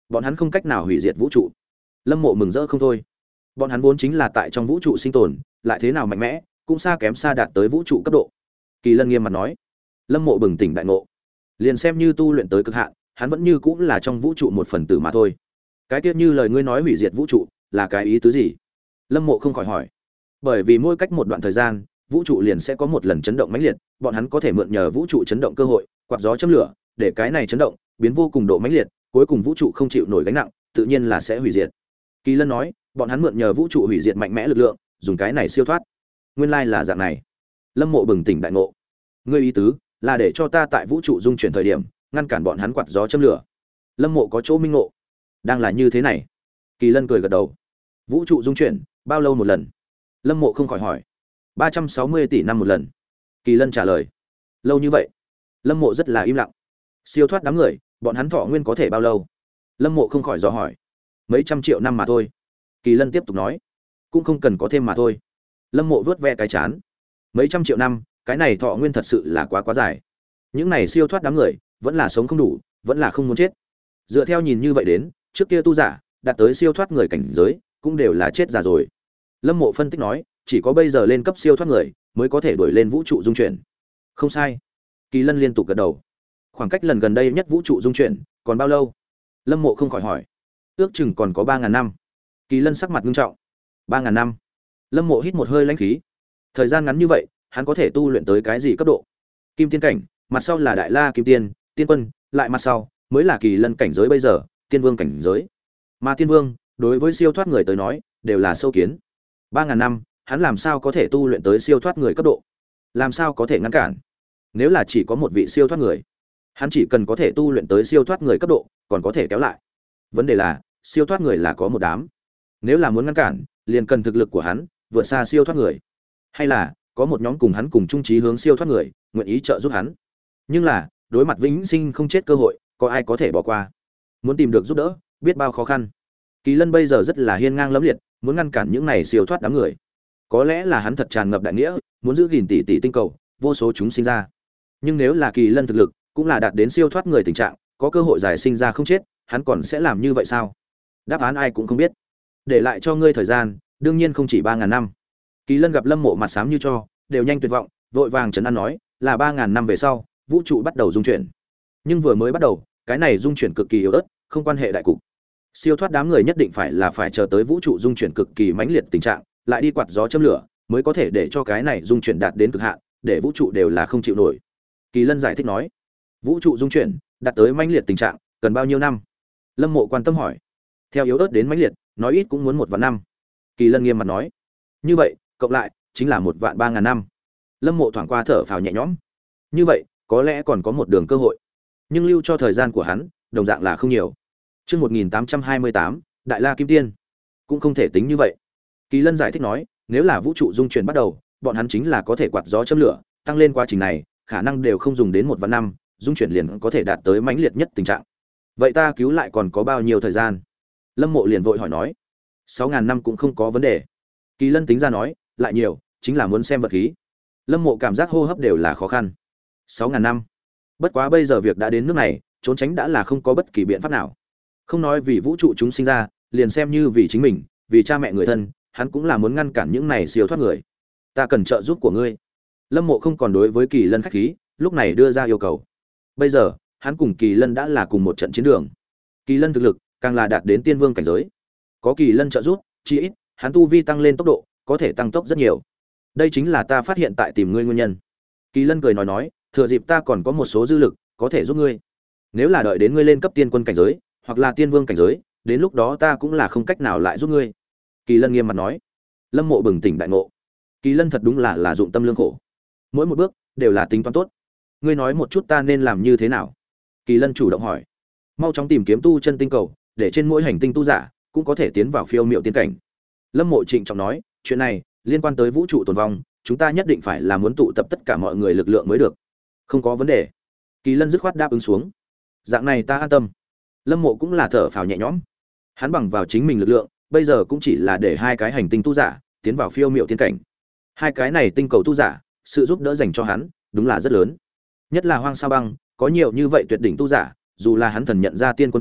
bọn hắn không cách nào hủy diệt vũ trụ. Lâm Mộ mừng rỡ không thôi. Bọn hắn vốn chính là tại trong vũ trụ sinh tồn, lại thế nào mạnh mẽ, cũng xa kém xa đạt tới vũ trụ cấp độ. Kỳ Lân nghiêm mặt nói. Lâm Mộ bừng tỉnh đại ngộ. Liền xem như tu luyện tới cực hạn, hắn vẫn như cũng là trong vũ trụ một phần tử mà thôi. Cái tiết như lời ngươi nói hủy diệt vũ trụ, là cái ý tứ gì? Lâm Mộ không khỏi hỏi. Bởi vì mỗi cách một đoạn thời gian, vũ trụ liền sẽ có một lần chấn động mãnh liệt, bọn hắn có thể mượn nhờ vũ trụ chấn động cơ hội, quạt gió châm lửa, để cái này chấn động biến vô cùng độ mãnh liệt, cuối cùng vũ trụ không chịu nổi gánh nặng, tự nhiên là sẽ hủy diệt. Kỳ Lân nói, bọn hắn mượn nhờ vũ trụ hủy diệt mạnh mẽ lực lượng, dùng cái này siêu thoát. Nguyên lai là dạng này. Lâm Mộ bừng tỉnh đại ngộ. Ngươi ý tứ là để cho ta tại vũ trụ dung chuyển thời điểm, ngăn cản bọn hắn quạt gió châm lửa. Lâm Mộ có chỗ minh ngộ. Đang là như thế này. Kỳ Lân cười gật đầu. Vũ trụ dung chuyển, bao lâu một lần? Lâm Mộ không khỏi hỏi. ba trăm sáu mươi tỷ năm một lần. Kỳ Lân trả lời. Lâu như vậy? Lâm Mộ rất là im lặng. Siêu thoát đám người, bọn hắn thọ nguyên có thể bao lâu? Lâm Mộ không khỏi dò hỏi. Mấy trăm triệu năm mà thôi. Kỳ Lân tiếp tục nói. Cũng không cần có thêm mà thôi. Lâm Mộ vớt ve cái chán. Mấy trăm triệu năm, cái này thọ nguyên thật sự là quá quá dài. Những này siêu thoát đám người, vẫn là sống không đủ, vẫn là không muốn chết. Dựa theo nhìn như vậy đến, trước kia tu giả đạt tới siêu thoát người cảnh giới, cũng đều là chết già rồi. Lâm Mộ phân tích nói, chỉ có bây giờ lên cấp siêu thoát người, mới có thể đuổi lên vũ trụ dung chuyển. Không sai. Kỳ Lân liên tục gật đầu. Khoảng cách lần gần đây nhất vũ trụ dung chuyển, còn bao lâu? Lâm Mộ không khỏi hỏi. Ước chừng còn có ba ngàn năm. Kỳ Lân sắc mặt nghiêm trọng. Ba ngàn năm. Lâm Mộ hít một hơi lãnh khí. Thời gian ngắn như vậy, hắn có thể tu luyện tới cái gì cấp độ? Kim tiên cảnh, mặt sau là Đại La Kim Tiên, Tiên Quân, lại mặt sau mới là Kỳ Lân cảnh giới bây giờ, Tiên Vương cảnh giới. Mà Tiên Vương, đối với siêu thoát người tới nói, đều là sâu kiến. Ba ngàn năm, hắn làm sao có thể tu luyện tới siêu thoát người cấp độ? Làm sao có thể ngăn cản? Nếu là chỉ có một vị siêu thoát người, hắn chỉ cần có thể tu luyện tới siêu thoát người cấp độ, còn có thể kéo lại. Vấn đề là, siêu thoát người là có một đám. Nếu là muốn ngăn cản, liền cần thực lực của hắn vượt xa siêu thoát người. Hay là có một nhóm cùng hắn cùng chung chí hướng siêu thoát người, nguyện ý trợ giúp hắn. Nhưng là, đối mặt vĩnh sinh không chết cơ hội, có ai có thể bỏ qua? Muốn tìm được giúp đỡ, biết bao khó khăn. Kỳ Lân bây giờ rất là hiên ngang lẫm liệt, muốn ngăn cản những này siêu thoát đám người. Có lẽ là hắn thật tràn ngập đại nghĩa, muốn giữ gìn tỷ tỷ tinh cầu, vô số chúng sinh ra. Nhưng nếu là Kỳ Lân thực lực cũng là đạt đến siêu thoát người tình trạng, có cơ hội giải sinh ra không chết, hắn còn sẽ làm như vậy sao? Đáp án ai cũng không biết. Để lại cho ngươi thời gian, đương nhiên không chỉ ba ngàn năm. Kỳ Lân gặp Lâm Mộ mặt xám như cho, đều nhanh tuyệt vọng, vội vàng trấn an nói, là ba ngàn năm về sau, vũ trụ bắt đầu dung chuyển. Nhưng vừa mới bắt đầu, cái này dung chuyển cực kỳ yếu ớt, không quan hệ đại cục. Siêu thoát đám người nhất định phải là phải chờ tới vũ trụ dung chuyển cực kỳ mãnh liệt tình trạng, lại đi quạt gió châm lửa, mới có thể để cho cái này dung chuyển đạt đến cực hạn, để vũ trụ đều là không chịu nổi. Kỳ Lân giải thích nói, vũ trụ dung chuyển đạt tới mãnh liệt tình trạng, cần bao nhiêu năm? Lâm Mộ quan tâm hỏi. Theo yếu ớt đến mãnh liệt, nói ít cũng muốn một vạn năm. Kỳ Lân nghiêm mặt nói. Như vậy, cộng lại chính là một vạn ba ngàn năm. Lâm Mộ thoảng qua thở phào nhẹ nhõm. Như vậy, có lẽ còn có một đường cơ hội, nhưng lưu cho thời gian của hắn, đồng dạng là không nhiều. Chương một nghìn tám trăm hai mươi tám, Đại La Kim Tiên. Cũng không thể tính như vậy. Kỳ Lân giải thích nói, nếu là vũ trụ dung chuyển bắt đầu, bọn hắn chính là có thể quạt gió châm lửa, tăng lên quá trình này, khả năng đều không dùng đến một vạn năm, dung chuyển liền có thể đạt tới mãnh liệt nhất tình trạng. Vậy ta cứu lại còn có bao nhiêu thời gian? Lâm Mộ liền vội hỏi nói. Sáu ngàn năm cũng không có vấn đề. Kỳ Lân tính ra nói, lại nhiều, chính là muốn xem vật khí. Lâm Mộ cảm giác hô hấp đều là khó khăn. Sáu ngàn năm. Bất quá bây giờ việc đã đến nước này, trốn tránh đã là không có bất kỳ biện pháp nào. Không nói vì vũ trụ chúng sinh ra, liền xem như vì chính mình, vì cha mẹ người thân, hắn cũng là muốn ngăn cản những này siêu thoát người. Ta cần trợ giúp của ngươi. Lâm Mộ không còn đối với Kỳ Lân khách khí, lúc này đưa ra yêu cầu. Bây giờ, hắn cùng Kỳ Lân đã là cùng một trận chiến đường. Kỳ Lân thực lực càng là đạt đến tiên vương cảnh giới. Có Kỳ Lân trợ giúp, chỉ ít hắn tu vi tăng lên tốc độ, có thể tăng tốc rất nhiều. Đây chính là ta phát hiện tại tìm ngươi nguyên nhân. Kỳ Lân cười nói nói, thừa dịp ta còn có một số dư lực, có thể giúp ngươi. Nếu là đợi đến ngươi lên cấp tiên quân cảnh giới, hoặc là tiên vương cảnh giới, đến lúc đó ta cũng là không cách nào lại giúp ngươi. Kỳ Lân nghiêm mặt nói. Lâm Mộ bừng tỉnh đại ngộ. Kỳ Lân thật đúng là là dụng tâm lương khổ, mỗi một bước đều là tính toán tốt. Ngươi nói một chút ta nên làm như thế nào? Kỳ Lân chủ động hỏi. Mau chóng tìm kiếm tu chân tinh cầu, để trên mỗi hành tinh tu giả cũng có thể tiến vào phiêu miệu tiên cảnh. Lâm Mộ trịnh trọng nói, chuyện này liên quan tới vũ trụ tồn vong, chúng ta nhất định phải là muốn tụ tập tất cả mọi người lực lượng mới được. Không có vấn đề. Kỳ Lân dứt khoát đáp ứng xuống. Dạng này ta an tâm. Lâm Mộ cũng là thở phào nhẹ nhõm. Hắn bằng vào chính mình lực lượng, bây giờ cũng chỉ là để hai cái hành tinh tu giả tiến vào phiêu miệu tiên cảnh. Hai cái này tinh cầu tu giả, sự giúp đỡ dành cho hắn đúng là rất lớn. Nhất là Hoang Sa Băng, có nhiều như vậy tuyệt đỉnh tu giả, dù là hắn thần nhận ra tiên quân cảnh,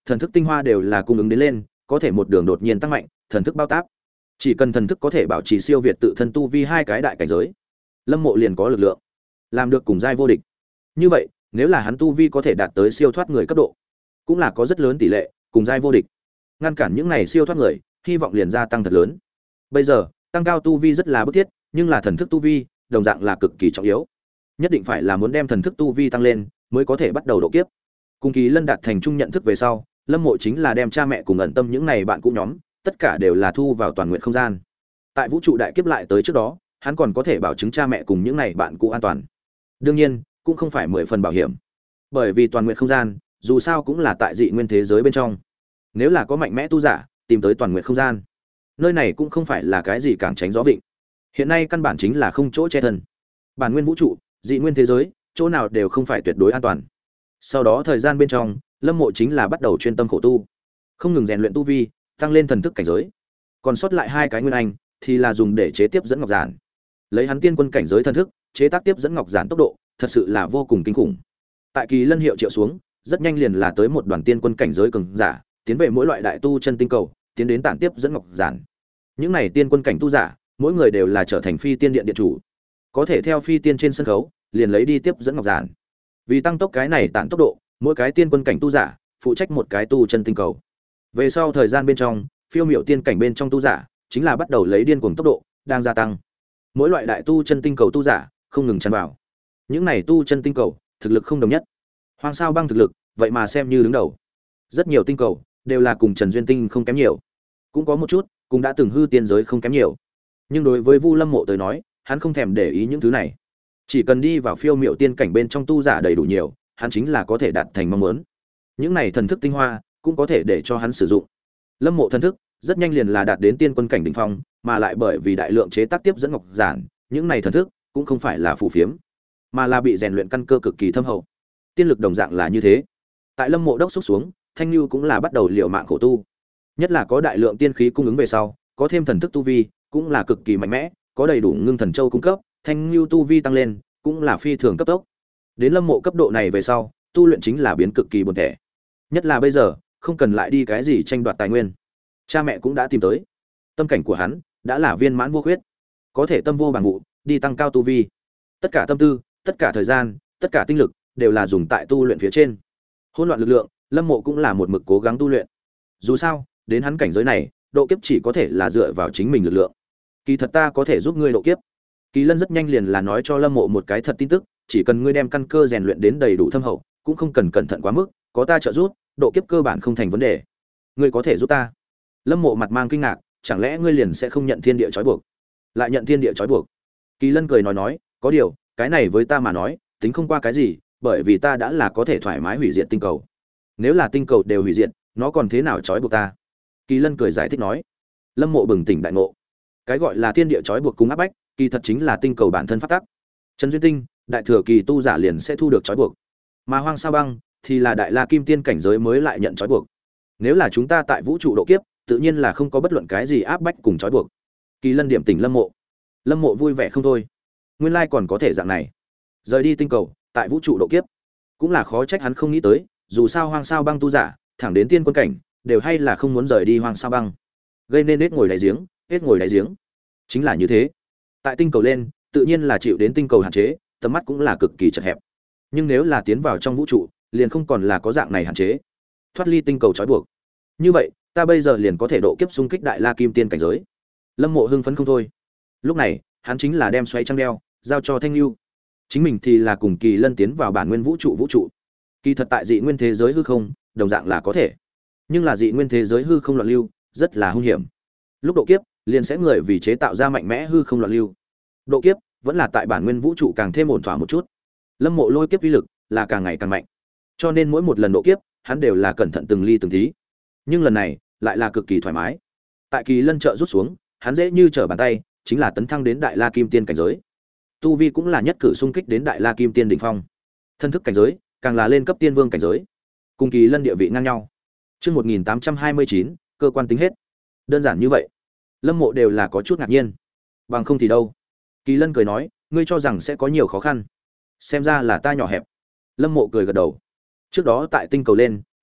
thần thức tinh hoa đều là cung ứng đến lên, có thể một đường đột nhiên tăng mạnh, thần thức bao táp. Chỉ cần thần thức có thể bảo trì siêu việt tự thân tu vi hai cái đại cảnh giới, Lâm Mộ liền có lực lượng, làm được cùng giai vô địch. Như vậy, nếu là hắn tu vi có thể đạt tới siêu thoát người cấp độ, cũng là có rất lớn tỷ lệ cùng giai vô địch. Ngăn cản những này siêu thoát người, hy vọng liền gia tăng thật lớn. Bây giờ, tăng cao tu vi rất là bức thiết, nhưng là thần thức tu vi, đồng dạng là cực kỳ trọng yếu. Nhất định phải là muốn đem thần thức tu vi tăng lên, mới có thể bắt đầu độ kiếp. Cùng Kỳ Lân đạt thành chung nhận thức về sau, Lâm Mộ chính là đem cha mẹ cùng ẩn tâm những này bạn cũ nhóm, tất cả đều là thu vào toàn nguyện không gian. Tại vũ trụ đại kiếp lại tới trước đó, hắn còn có thể bảo chứng cha mẹ cùng những này bạn cũ an toàn. Đương nhiên, cũng không phải mười phần bảo hiểm. Bởi vì toàn nguyện không gian, dù sao cũng là tại dị nguyên thế giới bên trong. Nếu là có mạnh mẽ tu giả tìm tới toàn nguyện không gian, nơi này cũng không phải là cái gì cảng tránh gió vịnh. Hiện nay căn bản chính là không chỗ che thân. Bản nguyên vũ trụ, dị nguyên thế giới, chỗ nào đều không phải tuyệt đối an toàn. Sau đó thời gian bên trong, Lâm Mộ chính là bắt đầu chuyên tâm khổ tu, không ngừng rèn luyện tu vi, tăng lên thần thức cảnh giới. Còn sót lại hai cái nguyên anh thì là dùng để chế tiếp dẫn ngọc giản. Lấy hắn tiên quân cảnh giới thần thức, chế tác tiếp dẫn ngọc giản tốc độ, thật sự là vô cùng kinh khủng. Tại Kỳ Lân hiệu triệu xuống, rất nhanh liền là tới một đoàn tiên quân cảnh giới cường giả, tiến về mỗi loại đại tu chân tinh cầu, tiến đến tản tiếp dẫn ngọc giản. Những này tiên quân cảnh tu giả, mỗi người đều là trở thành phi tiên điện điện chủ, có thể theo phi tiên trên sân khấu, liền lấy đi tiếp dẫn ngọc giản. Vì tăng tốc cái này tản tốc độ, mỗi cái tiên quân cảnh tu giả phụ trách một cái tu chân tinh cầu. Về sau thời gian bên trong, phiêu miểu tiên cảnh bên trong tu giả chính là bắt đầu lấy điên cuồng tốc độ đang gia tăng. Mỗi loại đại tu chân tinh cầu tu giả không ngừng tràn vào. Những này tu chân tinh cầu thực lực không đồng nhất. Hoang Sao Băng thực lực vậy mà xem như đứng đầu. Rất nhiều tinh cầu đều là cùng Trần Duyên Tinh không kém nhiều, cũng có một chút cũng đã từng hư tiên giới không kém nhiều. Nhưng đối với Vu Lâm Mộ tới nói, hắn không thèm để ý những thứ này. Chỉ cần đi vào phiêu miểu tiên cảnh bên trong tu giả đầy đủ nhiều, hắn chính là có thể đạt thành mong muốn. Những này thần thức tinh hoa cũng có thể để cho hắn sử dụng. Lâm Mộ thần thức rất nhanh liền là đạt đến tiên quân cảnh đỉnh phong, mà lại bởi vì đại lượng chế tác tiếp dẫn ngọc giản, những này thần thức cũng không phải là phù phiếm, mà là bị rèn luyện căn cơ cực kỳ thâm hậu. Tiên lực đồng dạng là như thế. Tại Lâm Mộ đốc xúc xuống, Thanh Nưu cũng là bắt đầu liều mạng khổ tu. Nhất là có đại lượng tiên khí cung ứng về sau, có thêm thần thức tu vi, cũng là cực kỳ mạnh mẽ, có đầy đủ ngưng thần châu cung cấp, Thanh Nưu tu vi tăng lên, cũng là phi thường cấp tốc. Đến Lâm Mộ cấp độ này về sau, tu luyện chính là biến cực kỳ buồn tẻ. Nhất là bây giờ, không cần lại đi cái gì tranh đoạt tài nguyên. Cha mẹ cũng đã tìm tới. Tâm cảnh của hắn đã là viên mãn vô khuyết, có thể tâm vô bằng vụ, đi tăng cao tu vi. Tất cả tâm tư, tất cả thời gian, tất cả tinh lực đều là dùng tại tu luyện phía trên. Hỗn loạn lực lượng, Lâm Mộ cũng là một mực cố gắng tu luyện. Dù sao, đến hắn cảnh giới này, độ kiếp chỉ có thể là dựa vào chính mình lực lượng. Kỳ thật ta có thể giúp ngươi độ kiếp. Kỳ Lân rất nhanh liền là nói cho Lâm Mộ một cái thật tin tức, chỉ cần ngươi đem căn cơ rèn luyện đến đầy đủ thâm hậu, cũng không cần cẩn thận quá mức, có ta trợ giúp, độ kiếp cơ bản không thành vấn đề. Ngươi có thể giúp ta? Lâm Mộ mặt mang kinh ngạc, chẳng lẽ ngươi liền sẽ không nhận thiên địa trói buộc? Lại nhận thiên địa trói buộc? Kỳ Lân cười nói nói, có điều, cái này với ta mà nói, tính không qua cái gì, bởi vì ta đã là có thể thoải mái hủy diệt tinh cầu. Nếu là tinh cầu đều hủy diệt, nó còn thế nào trói buộc ta? Kỳ Lân cười giải thích nói. Lâm Mộ bừng tỉnh đại ngộ. Cái gọi là thiên địa trói buộc cùng áp bách, kỳ thật chính là tinh cầu bản thân pháp tắc. Trần Duyên Tinh, đại thừa kỳ tu giả liền sẽ thu được trói buộc, mà Hoang Sao Băng thì là đại la kim tiên cảnh giới mới lại nhận trói buộc. Nếu là chúng ta tại vũ trụ độ kiếp, tự nhiên là không có bất luận cái gì áp bách cùng trói buộc. Kỳ Lân điểm tỉnh Lâm Mộ. Lâm Mộ vui vẻ không thôi. Nguyên lai còn có thể dạng này. Rời đi tinh cầu, tại vũ trụ độ kiếp, cũng là khó trách hắn không nghĩ tới, dù sao Hoang Sao Băng tu giả, thẳng đến tiên quân cảnh, đều hay là không muốn rời đi Hoang Sao Băng. Gây nên hết ngồi đáy giếng, hết ngồi đáy giếng. Chính là như thế. Tại tinh cầu lên, tự nhiên là chịu đến tinh cầu hạn chế, tầm mắt cũng là cực kỳ chật hẹp. Nhưng nếu là tiến vào trong vũ trụ, liền không còn là có dạng này hạn chế. Thoát ly tinh cầu trói buộc. Như vậy, ta bây giờ liền có thể độ kiếp xung kích đại la kim tiên cảnh giới. Lâm Mộ hưng phấn không thôi. Lúc này, hắn chính là đem xoáy trăng đeo giao cho Thanh Nưu. Chính mình thì là cùng Kỳ Lân tiến vào bản nguyên vũ trụ vũ trụ. Kỳ thật tại dị nguyên thế giới hư không, đồng dạng là có thể. Nhưng là dị nguyên thế giới hư không loạn lưu, rất là hung hiểm. Lúc độ kiếp, liền sẽ người vì chế tạo ra mạnh mẽ hư không loạn lưu. Độ kiếp vẫn là tại bản nguyên vũ trụ càng thêm ổn thỏa một chút. Lâm Mộ lôi kiếp uy lực là càng ngày càng mạnh. Cho nên mỗi một lần độ kiếp, hắn đều là cẩn thận từng ly từng tí. Nhưng lần này, lại là cực kỳ thoải mái. Tại Kỳ Lân trợ rút xuống, hắn dễ như trở bàn tay, chính là tấn thăng đến đại la kim tiên cảnh giới. Tu vi cũng là nhất cử xung kích đến đại la kim tiên đỉnh phong. Thân thức cảnh giới, càng là lên cấp tiên vương cảnh giới. Cùng Kỳ Lân địa vị ngang nhau. Chương một nghìn tám trăm hai mươi chín, cơ quan tính hết. Đơn giản như vậy. Lâm Mộ đều là có chút ngạc nhiên. Bằng không thì đâu? Kỳ Lân cười nói, ngươi cho rằng sẽ có nhiều khó khăn. Xem ra là ta nhỏ hẹp. Lâm Mộ cười gật đầu. Trước đó tại tinh cầu lên,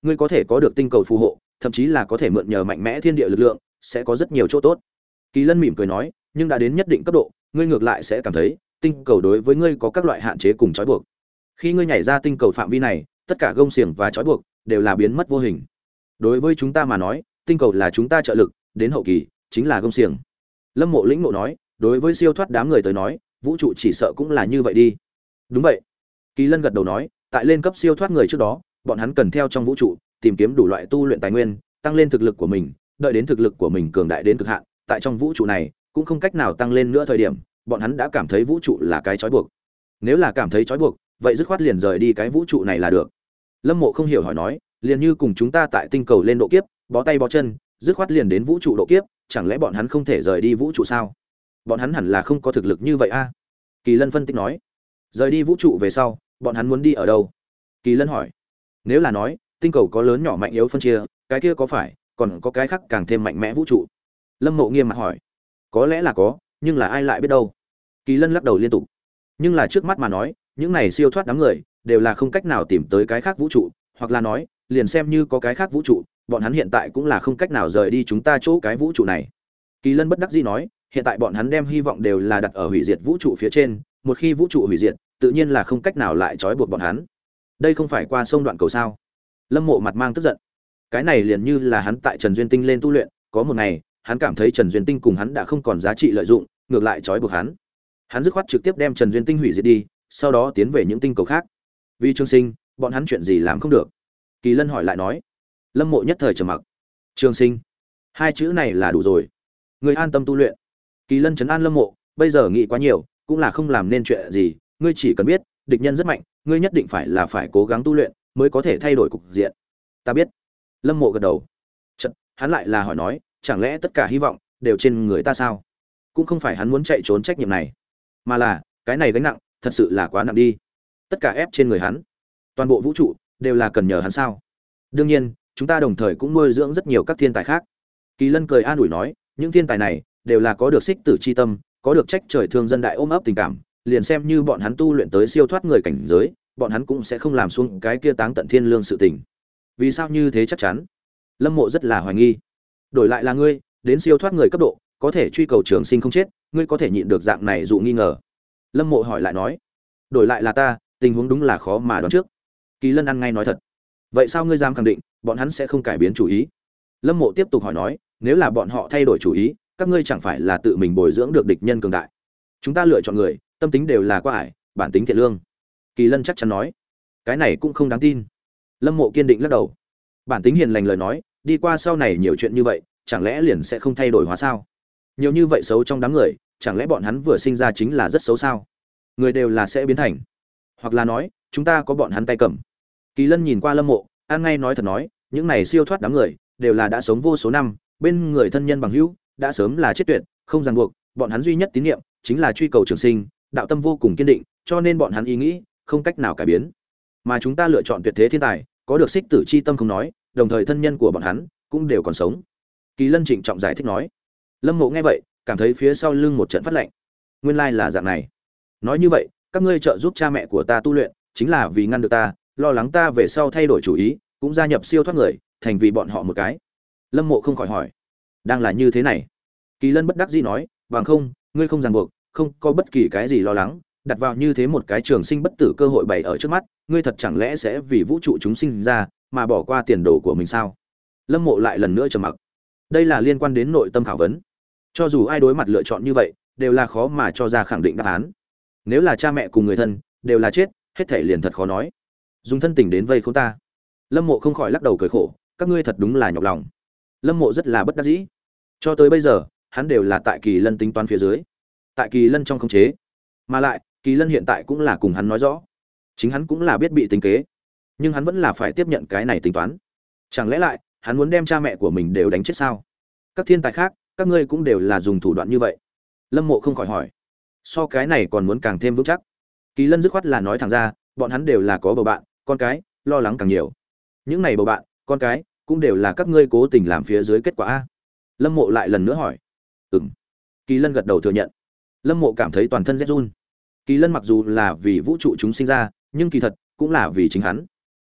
ngươi có thể có được tinh cầu phù hộ, thậm chí là có thể mượn nhờ mạnh mẽ thiên địa lực lượng, sẽ có rất nhiều chỗ tốt. Kỳ Lân mỉm cười nói, nhưng đã đến nhất định cấp độ, ngươi ngược lại sẽ cảm thấy tinh cầu đối với ngươi có các loại hạn chế cùng trói buộc. Khi ngươi nhảy ra tinh cầu phạm vi này, tất cả gông xiềng và trói buộc đều là biến mất vô hình. Đối với chúng ta mà nói, tinh cầu là chúng ta trợ lực, đến hậu kỳ chính là gông xiềng. Lâm Mộ lĩnh ngộ nói, đối với siêu thoát đám người tới nói, vũ trụ chỉ sợ cũng là như vậy đi. Đúng vậy. Kỳ Lân gật đầu nói, tại lên cấp siêu thoát người trước đó, bọn hắn cần theo trong vũ trụ tìm kiếm đủ loại tu luyện tài nguyên, tăng lên thực lực của mình, đợi đến thực lực của mình cường đại đến cực hạn, tại trong vũ trụ này cũng không cách nào tăng lên nữa thời điểm, bọn hắn đã cảm thấy vũ trụ là cái trói buộc. Nếu là cảm thấy trói buộc, vậy dứt khoát liền rời đi cái vũ trụ này là được. Lâm Mộ không hiểu hỏi nói, liền như cùng chúng ta tại tinh cầu lên độ kiếp, bó tay bó chân, dứt khoát liền đến vũ trụ độ kiếp, chẳng lẽ bọn hắn không thể rời đi vũ trụ sao? Bọn hắn hẳn là không có thực lực như vậy a. Kỳ Lân phân tích nói, rời đi vũ trụ về sau, bọn hắn muốn đi ở đâu? Kỳ Lân hỏi, nếu là nói tinh cầu có lớn nhỏ mạnh yếu phân chia, cái kia có phải còn có cái khác càng thêm mạnh mẽ vũ trụ? Lâm Mộ nghiêm mặt hỏi, có lẽ là có, nhưng là ai lại biết đâu? Kỳ Lân lắc đầu liên tục, nhưng là trước mắt mà nói, những này siêu thoát đám người đều là không cách nào tìm tới cái khác vũ trụ, hoặc là nói, liền xem như có cái khác vũ trụ, bọn hắn hiện tại cũng là không cách nào rời đi chúng ta chỗ cái vũ trụ này. Kỳ Lân bất đắc dĩ nói, hiện tại bọn hắn đem hy vọng đều là đặt ở hủy diệt vũ trụ phía trên, một khi vũ trụ hủy diệt, tự nhiên là không cách nào lại trói buộc bọn hắn. Đây không phải qua sông đoạn cầu sao? Lâm Mộ mặt mang tức giận. Cái này liền như là hắn tại Trần Duyên Tinh lên tu luyện, có một ngày, hắn cảm thấy Trần Duyên Tinh cùng hắn đã không còn giá trị lợi dụng, ngược lại trói buộc hắn. Hắn dứt khoát trực tiếp đem Trần Duyên Tinh hủy diệt đi, sau đó tiến về những tinh cầu khác. Vì Trường Sinh, bọn hắn chuyện gì làm không được? Kỳ Lân hỏi lại nói. Lâm Mộ nhất thời trầm mặc. Trường Sinh, hai chữ này là đủ rồi. Ngươi an tâm tu luyện. Kỳ Lân trấn an Lâm Mộ, bây giờ nghĩ quá nhiều, cũng là không làm nên chuyện gì, ngươi chỉ cần biết, địch nhân rất mạnh, ngươi nhất định phải là phải cố gắng tu luyện, mới có thể thay đổi cục diện. Ta biết. Lâm Mộ gật đầu. Chợt, hắn lại là hỏi nói, chẳng lẽ tất cả hy vọng đều trên người ta sao? Cũng không phải hắn muốn chạy trốn trách nhiệm này, mà là, cái này gánh nặng, thật sự là quá nặng đi. Tất cả ép trên người hắn. Toàn bộ vũ trụ đều là cần nhờ hắn sao? Đương nhiên, chúng ta đồng thời cũng nuôi dưỡng rất nhiều các thiên tài khác. Kỳ Lân cười an ủi nói, những thiên tài này đều là có được xích tử chi tâm, có được trách trời thương dân đại ôm ấp tình cảm, liền xem như bọn hắn tu luyện tới siêu thoát người cảnh giới, bọn hắn cũng sẽ không làm xuống cái kia táng tận thiên lương sự tình. Vì sao như thế chắc chắn? Lâm Mộ rất là hoài nghi. Đổi lại là ngươi, đến siêu thoát người cấp độ, có thể truy cầu trường sinh không chết, ngươi có thể nhịn được dạng này dụ nghi ngờ? Lâm Mộ hỏi lại nói. Đổi lại là ta, tình huống đúng là khó mà đoán trước. Kỳ Lân ăn ngay nói thật. Vậy sao ngươi dám khẳng định bọn hắn sẽ không cải biến chủ ý? Lâm Mộ tiếp tục hỏi nói, nếu là bọn họ thay đổi chủ ý, các ngươi chẳng phải là tự mình bồi dưỡng được địch nhân cường đại? Chúng ta lựa chọn người, tâm tính đều là qua ải, bản tính thiện lương. Kỳ Lân chắc chắn nói. Cái này cũng không đáng tin. Lâm Mộ kiên định lắc đầu. Bản tính hiền lành lời nói, đi qua sau này nhiều chuyện như vậy, chẳng lẽ liền sẽ không thay đổi hóa sao? Nhiều như vậy xấu trong đám người, chẳng lẽ bọn hắn vừa sinh ra chính là rất xấu sao? Người đều là sẽ biến thành. Hoặc là nói, chúng ta có bọn hắn tay cầm. Kỳ Lân nhìn qua Lâm Mộ, an ngay nói thật nói, những này siêu thoát đám người, đều là đã sống vô số năm, bên người thân nhân bằng hữu, đã sớm là chết tuyệt, không ràng buộc, bọn hắn duy nhất tín niệm chính là truy cầu trường sinh, đạo tâm vô cùng kiên định, cho nên bọn hắn ý nghĩ không cách nào cải biến. Mà chúng ta lựa chọn tuyệt thế thiên tài, có được xích tử chi tâm không nói, đồng thời thân nhân của bọn hắn cũng đều còn sống. Kỳ Lân trịnh trọng giải thích nói. Lâm Mộ nghe vậy, cảm thấy phía sau lưng một trận phát lạnh. Nguyên lai là dạng này. Nói như vậy, các ngươi trợ giúp cha mẹ của ta tu luyện, chính là vì ngăn được ta, lo lắng ta về sau thay đổi chủ ý, cũng gia nhập siêu thoát người, thành vì bọn họ một cái. Lâm Mộ không khỏi hỏi, đang là như thế này? Kỳ Lân bất đắc dĩ nói, bằng không, ngươi không ràng buộc, không có bất kỳ cái gì lo lắng, đặt vào như thế một cái trường sinh bất tử cơ hội bày ở trước mắt, ngươi thật chẳng lẽ sẽ vì vũ trụ chúng sinh ra mà bỏ qua tiền đồ của mình sao? Lâm Mộ lại lần nữa trầm mặc. Đây là liên quan đến nội tâm khảo vấn. Cho dù ai đối mặt lựa chọn như vậy, đều là khó mà cho ra khẳng định đáp án. Nếu là cha mẹ cùng người thân đều là chết, hết thảy liền thật khó nói. Dùng thân tình đến vây khốn ta. Lâm Mộ không khỏi lắc đầu cười khổ, các ngươi thật đúng là nhọc lòng. Lâm Mộ rất là bất đắc dĩ. Cho tới bây giờ, hắn đều là tại Kỳ Lân tính toán phía dưới, tại Kỳ Lân trong khống chế. Mà lại, Kỳ Lân hiện tại cũng là cùng hắn nói rõ, chính hắn cũng là biết bị tính kế, nhưng hắn vẫn là phải tiếp nhận cái này tính toán. Chẳng lẽ lại, hắn muốn đem cha mẹ của mình đều đánh chết sao? Các thiên tài khác, các ngươi cũng đều là dùng thủ đoạn như vậy. Lâm Mộ không khỏi hỏi, so cái này còn muốn càng thêm vững chắc. Kỳ Lân dứt khoát là nói thẳng ra, bọn hắn đều là có bầu bạn, con cái, lo lắng càng nhiều. Những này bầu bạn, con cái, cũng đều là các ngươi cố tình làm phía dưới kết quả a. Lâm Mộ lại lần nữa hỏi. Ừm. Kỳ Lân gật đầu thừa nhận. Lâm Mộ cảm thấy toàn thân rét run. Kỳ Lân mặc dù là vì vũ trụ chúng sinh ra, nhưng kỳ thật cũng là vì chính hắn.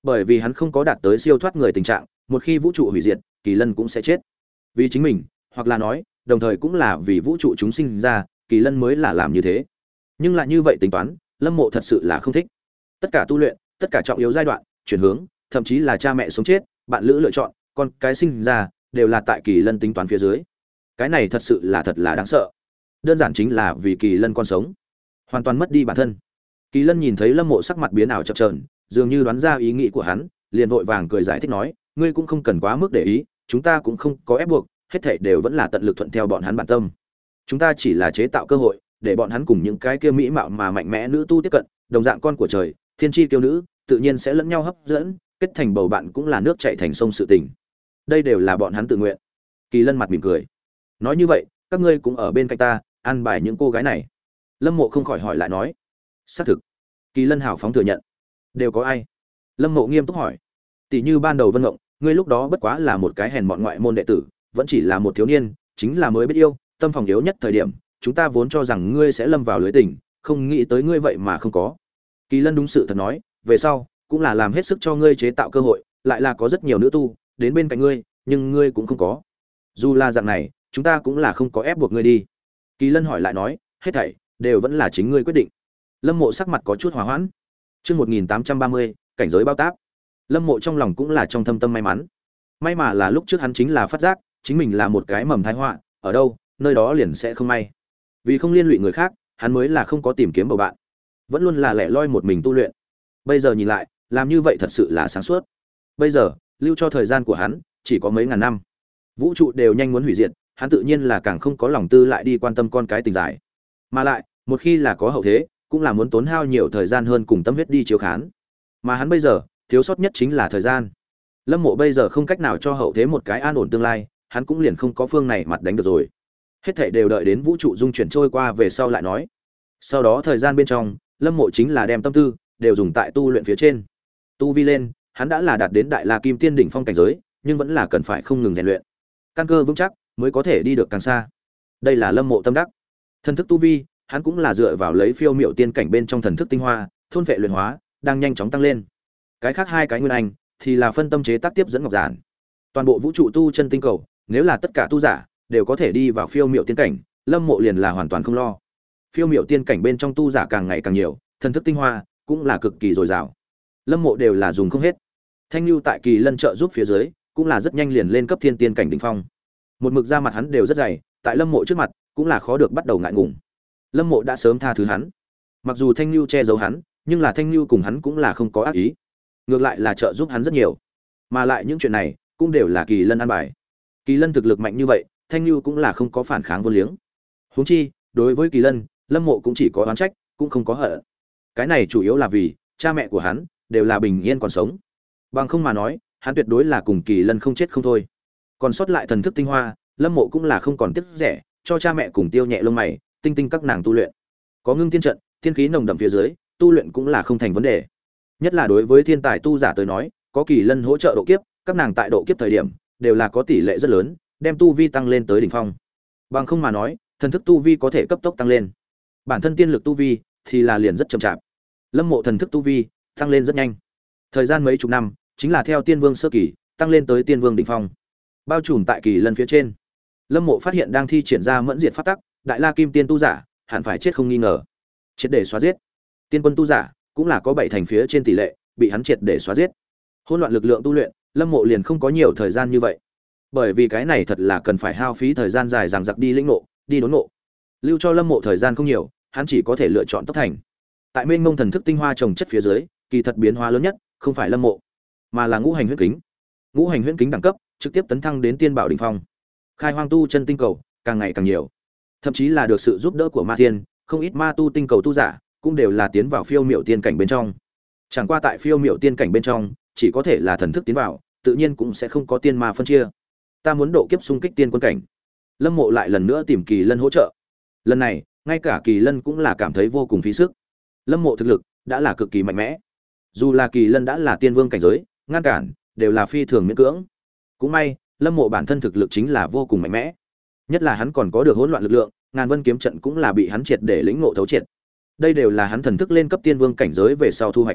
Bởi vì hắn không có đạt tới siêu thoát người tình trạng, một khi vũ trụ hủy diệt, Kỳ Lân cũng sẽ chết. Vì chính mình, hoặc là nói, đồng thời cũng là vì vũ trụ chúng sinh ra, Kỳ Lân mới là làm như thế. Nhưng lại như vậy tính toán, Lâm Mộ thật sự là không thích. Tất cả tu luyện, tất cả trọng yếu giai đoạn, chuyển hướng, thậm chí là cha mẹ sống chết, bạn lữ lựa chọn, con cái sinh ra, đều là tại Kỳ Lân tính toán phía dưới. Cái này thật sự là thật là đáng sợ. Đơn giản chính là vì Kỳ Lân còn sống, hoàn toàn mất đi bản thân. Kỳ Lân nhìn thấy Lâm Mộ sắc mặt biến ảo chập chờn, dường như đoán ra ý nghĩ của hắn, liền vội vàng cười giải thích nói, ngươi cũng không cần quá mức để ý, chúng ta cũng không có ép buộc, hết thảy đều vẫn là tận lực thuận theo bọn hắn bản tâm. Chúng ta chỉ là chế tạo cơ hội, để bọn hắn cùng những cái kia mỹ mạo mà mạnh mẽ nữ tu tiếp cận, đồng dạng con của trời, thiên chi kiêu nữ, tự nhiên sẽ lẫn nhau hấp dẫn, kết thành bầu bạn cũng là nước chảy thành sông sự tình. Đây đều là bọn hắn tự nguyện. Kỳ Lân mặt mỉm cười, nói như vậy, các ngươi cũng ở bên cạnh ta, an bài những cô gái này. Lâm Mộ không khỏi hỏi lại nói, xác thực. Kỳ Lân hào phóng thừa nhận. Đều có ai? Lâm Mộ nghiêm túc hỏi. Tỷ như ban đầu Vân Ngộng, ngươi lúc đó bất quá là một cái hèn mọn ngoại môn đệ tử, vẫn chỉ là một thiếu niên, chính là mới biết yêu, tâm phòng yếu nhất thời điểm, chúng ta vốn cho rằng ngươi sẽ lâm vào lưới tình, không nghĩ tới ngươi vậy mà không có. Kỳ Lân đúng sự thật nói, về sau cũng là làm hết sức cho ngươi chế tạo cơ hội, lại là có rất nhiều nữ tu đến bên cạnh ngươi, nhưng ngươi cũng không có. Dù là dạng này, chúng ta cũng là không có ép buộc ngươi đi. Kỳ Lân hỏi lại nói, hết thảy đều vẫn là chính ngươi quyết định. Lâm Mộ sắc mặt có chút hòa hoãn. Chương một nghìn tám trăm ba mươi, cảnh giới bao táp. Lâm Mộ trong lòng cũng là trong thâm tâm may mắn. May mà là lúc trước hắn chính là phát giác, chính mình là một cái mầm tai họa, ở đâu, nơi đó liền sẽ không may. Vì không liên lụy người khác, hắn mới là không có tìm kiếm bầu bạn, vẫn luôn là lẻ loi một mình tu luyện. Bây giờ nhìn lại, làm như vậy thật sự là sáng suốt. Bây giờ, lưu cho thời gian của hắn chỉ có mấy ngàn năm. Vũ trụ đều nhanh muốn hủy diệt, hắn tự nhiên là càng không có lòng tư lại đi quan tâm con cái tình giải. Mà lại, một khi là có hậu thế, cũng là muốn tốn hao nhiều thời gian hơn cùng tâm huyết đi chiếu khán. Mà hắn bây giờ, thiếu sót nhất chính là thời gian. Lâm Mộ bây giờ không cách nào cho hậu thế một cái an ổn tương lai, hắn cũng liền không có phương này mặt đánh được rồi. Hết thảy đều đợi đến vũ trụ dung chuyển trôi qua về sau lại nói. Sau đó thời gian bên trong, Lâm Mộ chính là đem tâm tư đều dùng tại tu luyện phía trên. Tu vi lên, hắn đã là đạt đến đại la kim tiên đỉnh phong cảnh giới, nhưng vẫn là cần phải không ngừng rèn luyện. Căn cơ vững chắc mới có thể đi được càng xa. Đây là Lâm Mộ tâm đắc. Thần thức tu vi, hắn cũng là dựa vào lấy phiêu miệu tiên cảnh bên trong thần thức tinh hoa, thôn vệ luyện hóa, đang nhanh chóng tăng lên. Cái khác hai cái nguyên anh thì là phân tâm chế tác tiếp dẫn ngọc giản. Toàn bộ vũ trụ tu chân tinh cầu, nếu là tất cả tu giả đều có thể đi vào phiêu miệu tiên cảnh, Lâm Mộ liền là hoàn toàn không lo. Phiêu miệu tiên cảnh bên trong tu giả càng ngày càng nhiều, thần thức tinh hoa cũng là cực kỳ dồi dào. Lâm Mộ đều là dùng không hết. Thanh Nưu tại Kỳ Lân trợ giúp phía dưới, cũng là rất nhanh liền lên cấp thiên tiên cảnh đỉnh phong. Một mực ra mặt hắn đều rất dày, tại Lâm Mộ trước mặt, cũng là khó được bắt đầu ngại ngùng. Lâm Mộ đã sớm tha thứ hắn. Mặc dù Thanh Nưu che giấu hắn, nhưng là Thanh Nưu cùng hắn cũng là không có ác ý, ngược lại là trợ giúp hắn rất nhiều. Mà lại những chuyện này cũng đều là Kỳ Lân an bài. Kỳ Lân thực lực mạnh như vậy, Thanh Nưu cũng là không có phản kháng vô liếng. Huống chi, đối với Kỳ Lân, Lâm Mộ cũng chỉ có oán trách, cũng không có hận. Cái này chủ yếu là vì cha mẹ của hắn đều là bình yên còn sống. Bằng không mà nói, hắn tuyệt đối là cùng Kỳ Lân không chết không thôi. Còn sót lại thần thức tinh hoa, Lâm Mộ cũng là không còn tiếc rẻ, cho cha mẹ cùng tiêu nhẹ lông mày, tinh tinh các nàng tu luyện. Có ngưng tiên trận, thiên khí nồng đậm phía dưới, tu luyện cũng là không thành vấn đề. Nhất là đối với thiên tài tu giả tới nói, có Kỳ Lân hỗ trợ độ kiếp, các nàng tại độ kiếp thời điểm đều là có tỷ lệ rất lớn, đem tu vi tăng lên tới đỉnh phong. Bằng không mà nói, thần thức tu vi có thể cấp tốc tăng lên. Bản thân tiên lực tu vi thì là liền rất chậm chạp. Lâm Mộ thần thức tu vi tăng lên rất nhanh. Thời gian mấy chục năm, chính là theo tiên vương sơ kỳ tăng lên tới tiên vương đỉnh phong. Bao trùm tại Kỳ Lân phía trên. Lâm Mộ phát hiện đang thi triển ra mẫn diệt pháp tắc, đại la kim tiên tu giả, hẳn phải chết không nghi ngờ. Triệt để xóa giết. Tiên quân tu giả cũng là có bảy thành phía trên tỷ lệ bị hắn triệt để xóa giết. Hỗn loạn lực lượng tu luyện, Lâm Mộ liền không có nhiều thời gian như vậy. Bởi vì cái này thật là cần phải hao phí thời gian dài dằng dặc đi lĩnh ngộ, đi đốn ngộ. Lưu cho Lâm Mộ thời gian không nhiều, hắn chỉ có thể lựa chọn tốc thành. Tại mênh mông thần thức tinh hoa trồng chất phía dưới, kỳ thật biến hóa lớn nhất không phải Lâm Mộ, mà là ngũ hành huyễn kính. Ngũ hành huyễn kính đẳng cấp trực tiếp tấn thăng đến tiên bảo đỉnh phong. Khai hoang tu chân tinh cầu càng ngày càng nhiều, thậm chí là được sự giúp đỡ của Ma Thiên, không ít ma tu tinh cầu tu giả cũng đều là tiến vào phiêu miểu tiên cảnh bên trong. Chẳng qua tại phiêu miểu tiên cảnh bên trong, chỉ có thể là thần thức tiến vào, tự nhiên cũng sẽ không có tiên ma phân chia. Ta muốn độ kiếp xung kích tiên quân cảnh. Lâm Mộ lại lần nữa tìm Kỳ Lân hỗ trợ. Lần này, ngay cả Kỳ Lân cũng là cảm thấy vô cùng phí sức. Lâm Mộ thực lực đã là cực kỳ mạnh mẽ. Dù là Kỳ Lân đã là tiên vương cảnh giới, ngăn cản đều là phi thường miễn cưỡng. Cũng may, Lâm Mộ bản thân thực lực chính là vô cùng mạnh mẽ. Nhất là hắn còn có được hỗn loạn lực lượng, Ngàn Vân kiếm trận cũng là bị hắn triệt để lĩnh ngộ thấu triệt. Đây đều là hắn thần thức lên cấp tiên vương cảnh giới về sau thu hoạch.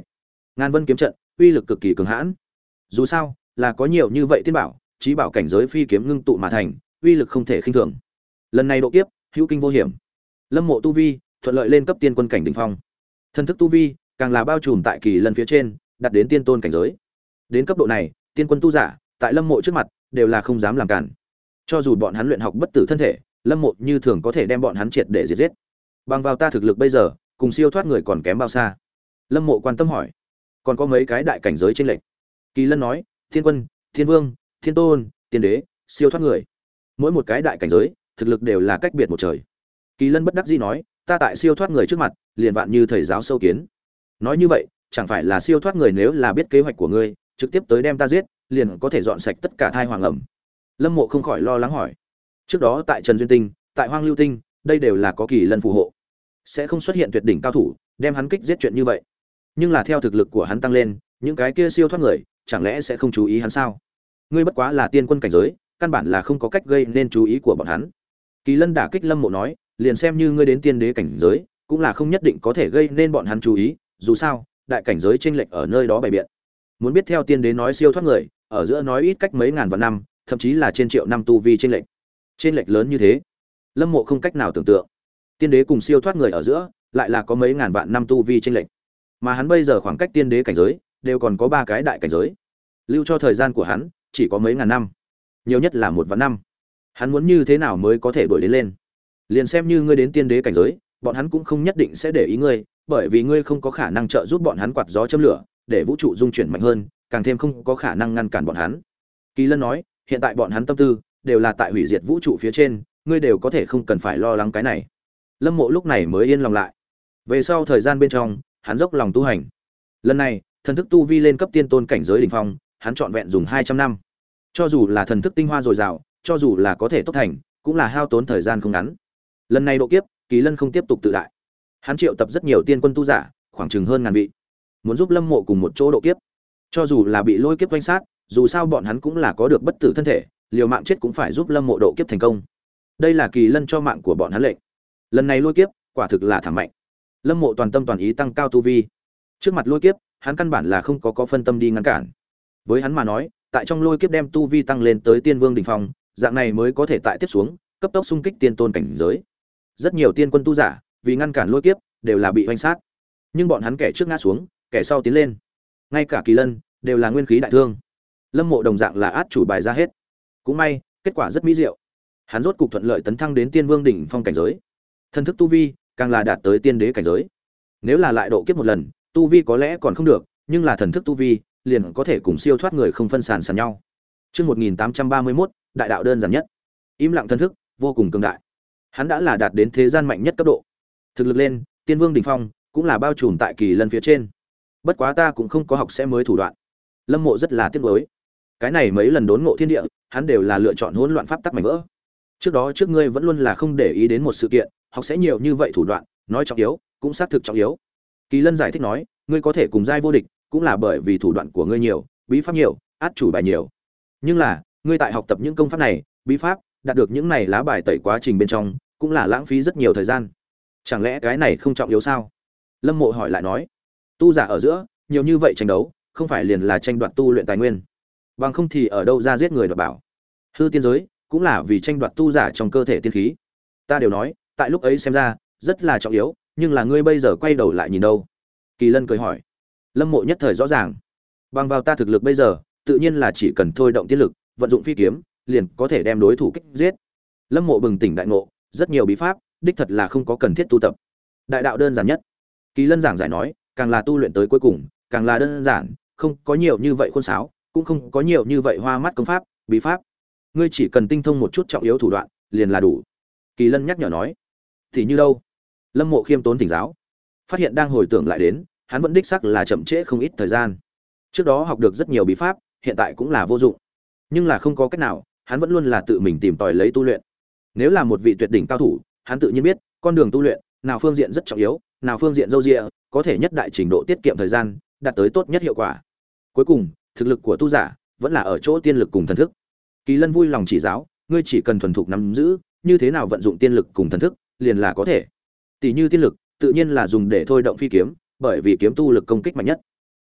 Ngàn Vân kiếm trận, uy lực cực kỳ cường hãn. Dù sao, là có nhiều như vậy tiên bảo, chí bảo cảnh giới phi kiếm ngưng tụ mà thành, uy lực không thể khinh thường. Lần này độ kiếp, hữu kinh vô hiểm. Lâm Mộ tu vi thuận lợi lên cấp tiên quân cảnh đỉnh phong. Thân thức tu vi càng là bao trùm tại kỳ lân phía trên, đạt đến tiên tôn cảnh giới. Đến cấp độ này, tiên quân tu giả, tại Lâm Mộ trước mặt, đều là không dám làm cản. Cho dù bọn hắn luyện học bất tử thân thể, Lâm Mộ như thường có thể đem bọn hắn triệt để diệt giết. Bằng vào ta thực lực bây giờ, cùng siêu thoát người còn kém bao xa? Lâm Mộ quan tâm hỏi. Còn có mấy cái đại cảnh giới trên lệnh. Kỳ Lân nói, Thiên Quân, Thiên Vương, Thiên Tôn, Tiên Đế, siêu thoát người. Mỗi một cái đại cảnh giới, thực lực đều là cách biệt một trời. Kỳ Lân bất đắc dĩ nói, ta tại siêu thoát người trước mặt, liền vạn như thầy giáo sâu kiến. Nói như vậy, chẳng phải là siêu thoát người nếu là biết kế hoạch của ngươi, trực tiếp tới đem ta giết, liền có thể dọn sạch tất cả thai hoàng ẩm. Lâm Mộ không khỏi lo lắng hỏi. Trước đó tại Trần Duyên Tinh, tại Hoang Lưu Tinh, đây đều là có Kỳ Lân phù hộ, sẽ không xuất hiện tuyệt đỉnh cao thủ, đem hắn kích giết chuyện như vậy. Nhưng là theo thực lực của hắn tăng lên, những cái kia siêu thoát người, chẳng lẽ sẽ không chú ý hắn sao? Ngươi bất quá là tiên quân cảnh giới, căn bản là không có cách gây nên chú ý của bọn hắn. Kỳ Lân đả kích Lâm Mộ nói, liền xem như ngươi đến tiên đế cảnh giới, cũng là không nhất định có thể gây nên bọn hắn chú ý, dù sao, đại cảnh giới chênh lệch ở nơi đó bày biện. Muốn biết theo tiên đế nói siêu thoát người, ở giữa nói ít cách mấy ngàn vạn năm, thậm chí là trên triệu năm tu vi chênh lệch. Chênh lệch lớn như thế, Lâm Mộ không cách nào tưởng tượng. Tiên đế cùng siêu thoát người ở giữa, lại là có mấy ngàn vạn năm tu vi chênh lệch. Mà hắn bây giờ khoảng cách tiên đế cảnh giới, đều còn có ba cái đại cảnh giới. Lưu cho thời gian của hắn, chỉ có mấy ngàn năm, nhiều nhất là một vạn năm. Hắn muốn như thế nào mới có thể đuổi đến lên? Liền xem như ngươi đến tiên đế cảnh giới, bọn hắn cũng không nhất định sẽ để ý ngươi, bởi vì ngươi không có khả năng trợ giúp bọn hắn quạt gió châm lửa, để vũ trụ dung chuyển mạnh hơn, càng thêm không có khả năng ngăn cản bọn hắn. Kỳ Lân nói, hiện tại bọn hắn tâm tư đều là tại hủy diệt vũ trụ phía trên, ngươi đều có thể không cần phải lo lắng cái này. Lâm Mộ lúc này mới yên lòng lại. Về sau thời gian bên trong, hắn dốc lòng tu hành. Lần này, thần thức tu vi lên cấp tiên tôn cảnh giới đỉnh phong, hắn trọn vẹn dùng hai trăm năm. Cho dù là thần thức tinh hoa dồi dào, cho dù là có thể tốc thành, cũng là hao tốn thời gian không ngắn. Lần này độ kiếp, Kỳ Lân không tiếp tục tự đại. Hắn triệu tập rất nhiều tiên quân tu giả, khoảng chừng hơn ngàn vị, muốn giúp Lâm Mộ cùng một chỗ độ kiếp. Cho dù là bị lôi kiếp quanh sát, dù sao bọn hắn cũng là có được bất tử thân thể, liều mạng chết cũng phải giúp Lâm Mộ độ kiếp thành công. Đây là Kỳ Lân cho mạng của bọn hắn lệnh. Lần này lôi kiếp, quả thực là thảm mạnh. Lâm Mộ toàn tâm toàn ý tăng cao tu vi. Trước mặt lôi kiếp, hắn căn bản là không có có phân tâm đi ngăn cản. Với hắn mà nói, tại trong lôi kiếp đem tu vi tăng lên tới tiên vương đỉnh phong, dạng này mới có thể tại tiếp xuống, cấp tốc xung kích tiên tôn cảnh giới. Rất nhiều tiên quân tu giả, vì ngăn cản lôi kiếp, đều là bị hoành sát. Nhưng bọn hắn kẻ trước ngã xuống, kẻ sau tiến lên. Ngay cả Kỳ Lân đều là nguyên khí đại thương. Lâm Mộ đồng dạng là át chủ bài ra hết. Cũng may, kết quả rất mỹ diệu. Hắn rốt cục thuận lợi tấn thăng đến tiên vương đỉnh phong cảnh giới. Thân thức tu vi càng là đạt tới tiên đế cảnh giới. Nếu là lại độ kiếp một lần, tu vi có lẽ còn không được, nhưng là thần thức tu vi, liền có thể cùng siêu thoát người không phân sàn sàn nhau. Chương một nghìn tám trăm ba mươi mốt, đại đạo đơn giản nhất. Im lặng thần thức, vô cùng cường đại. Hắn đã là đạt đến thế gian mạnh nhất cấp độ. Thực lực lên, tiên vương đỉnh phong, cũng là bao trùm tại Kỳ Lân phía trên. Bất quá ta cũng không có học sẽ mới thủ đoạn. Lâm Mộ rất là tiếc nuối. Cái này mấy lần đốn ngộ thiên địa, hắn đều là lựa chọn hỗn loạn pháp tắc mảnh vỡ. Trước đó trước ngươi vẫn luôn là không để ý đến một sự kiện, học sẽ nhiều như vậy thủ đoạn, nói trọng yếu, cũng xác thực trọng yếu. Kỳ Lân giải thích nói, ngươi có thể cùng giai vô địch, cũng là bởi vì thủ đoạn của ngươi nhiều, bí pháp nhiều, át chủ bài nhiều. Nhưng là, ngươi tại học tập những công pháp này, bí pháp, đạt được những này lá bài tẩy quá trình bên trong, cũng là lãng phí rất nhiều thời gian. Chẳng lẽ cái này không trọng yếu sao? Lâm Mộ hỏi lại nói, tu giả ở giữa, nhiều như vậy tranh đấu, không phải liền là tranh đoạt tu luyện tài nguyên, bằng không thì ở đâu ra giết người đoạt bảo. Hư tiên giới cũng là vì tranh đoạt tu giả trong cơ thể tiên khí. Ta đều nói, tại lúc ấy xem ra rất là trọng yếu, nhưng là ngươi bây giờ quay đầu lại nhìn đâu? Kỳ Lân cười hỏi. Lâm Mộ nhất thời rõ ràng, bằng vào ta thực lực bây giờ, tự nhiên là chỉ cần thôi động tiên lực, vận dụng phi kiếm, liền có thể đem đối thủ kích giết. Lâm Mộ bừng tỉnh đại ngộ, rất nhiều bí pháp, đích thật là không có cần thiết tu tập. Đại đạo đơn giản nhất. Kỳ Lân giảng giải nói, càng là tu luyện tới cuối cùng, càng là đơn giản, không có nhiều như vậy khuôn sáo, cũng không có nhiều như vậy hoa mắt công pháp, bí pháp. Ngươi chỉ cần tinh thông một chút trọng yếu thủ đoạn, liền là đủ. Kỳ Lân nhắc nhở nói. Thì như đâu? Lâm Mộ khiêm tốn thỉnh giáo. Phát hiện đang hồi tưởng lại đến, hắn vẫn đích xác là chậm trễ không ít thời gian. Trước đó học được rất nhiều bí pháp, hiện tại cũng là vô dụng. Nhưng là không có cách nào, hắn vẫn luôn là tự mình tìm tòi lấy tu luyện. Nếu là một vị tuyệt đỉnh cao thủ, hắn tự nhiên biết, con đường tu luyện, nào phương diện rất trọng yếu, nào phương diện dâu dịa, có thể nhất đại trình độ tiết kiệm thời gian, đạt tới tốt nhất hiệu quả. Cuối cùng, thực lực của tu giả vẫn là ở chỗ tiên lực cùng thần thức. Kỳ Lân vui lòng chỉ giáo, ngươi chỉ cần thuần thục nắm giữ, như thế nào vận dụng tiên lực cùng thần thức, liền là có thể. Tỷ như tiên lực, tự nhiên là dùng để thôi động phi kiếm, bởi vì kiếm tu lực công kích mạnh nhất.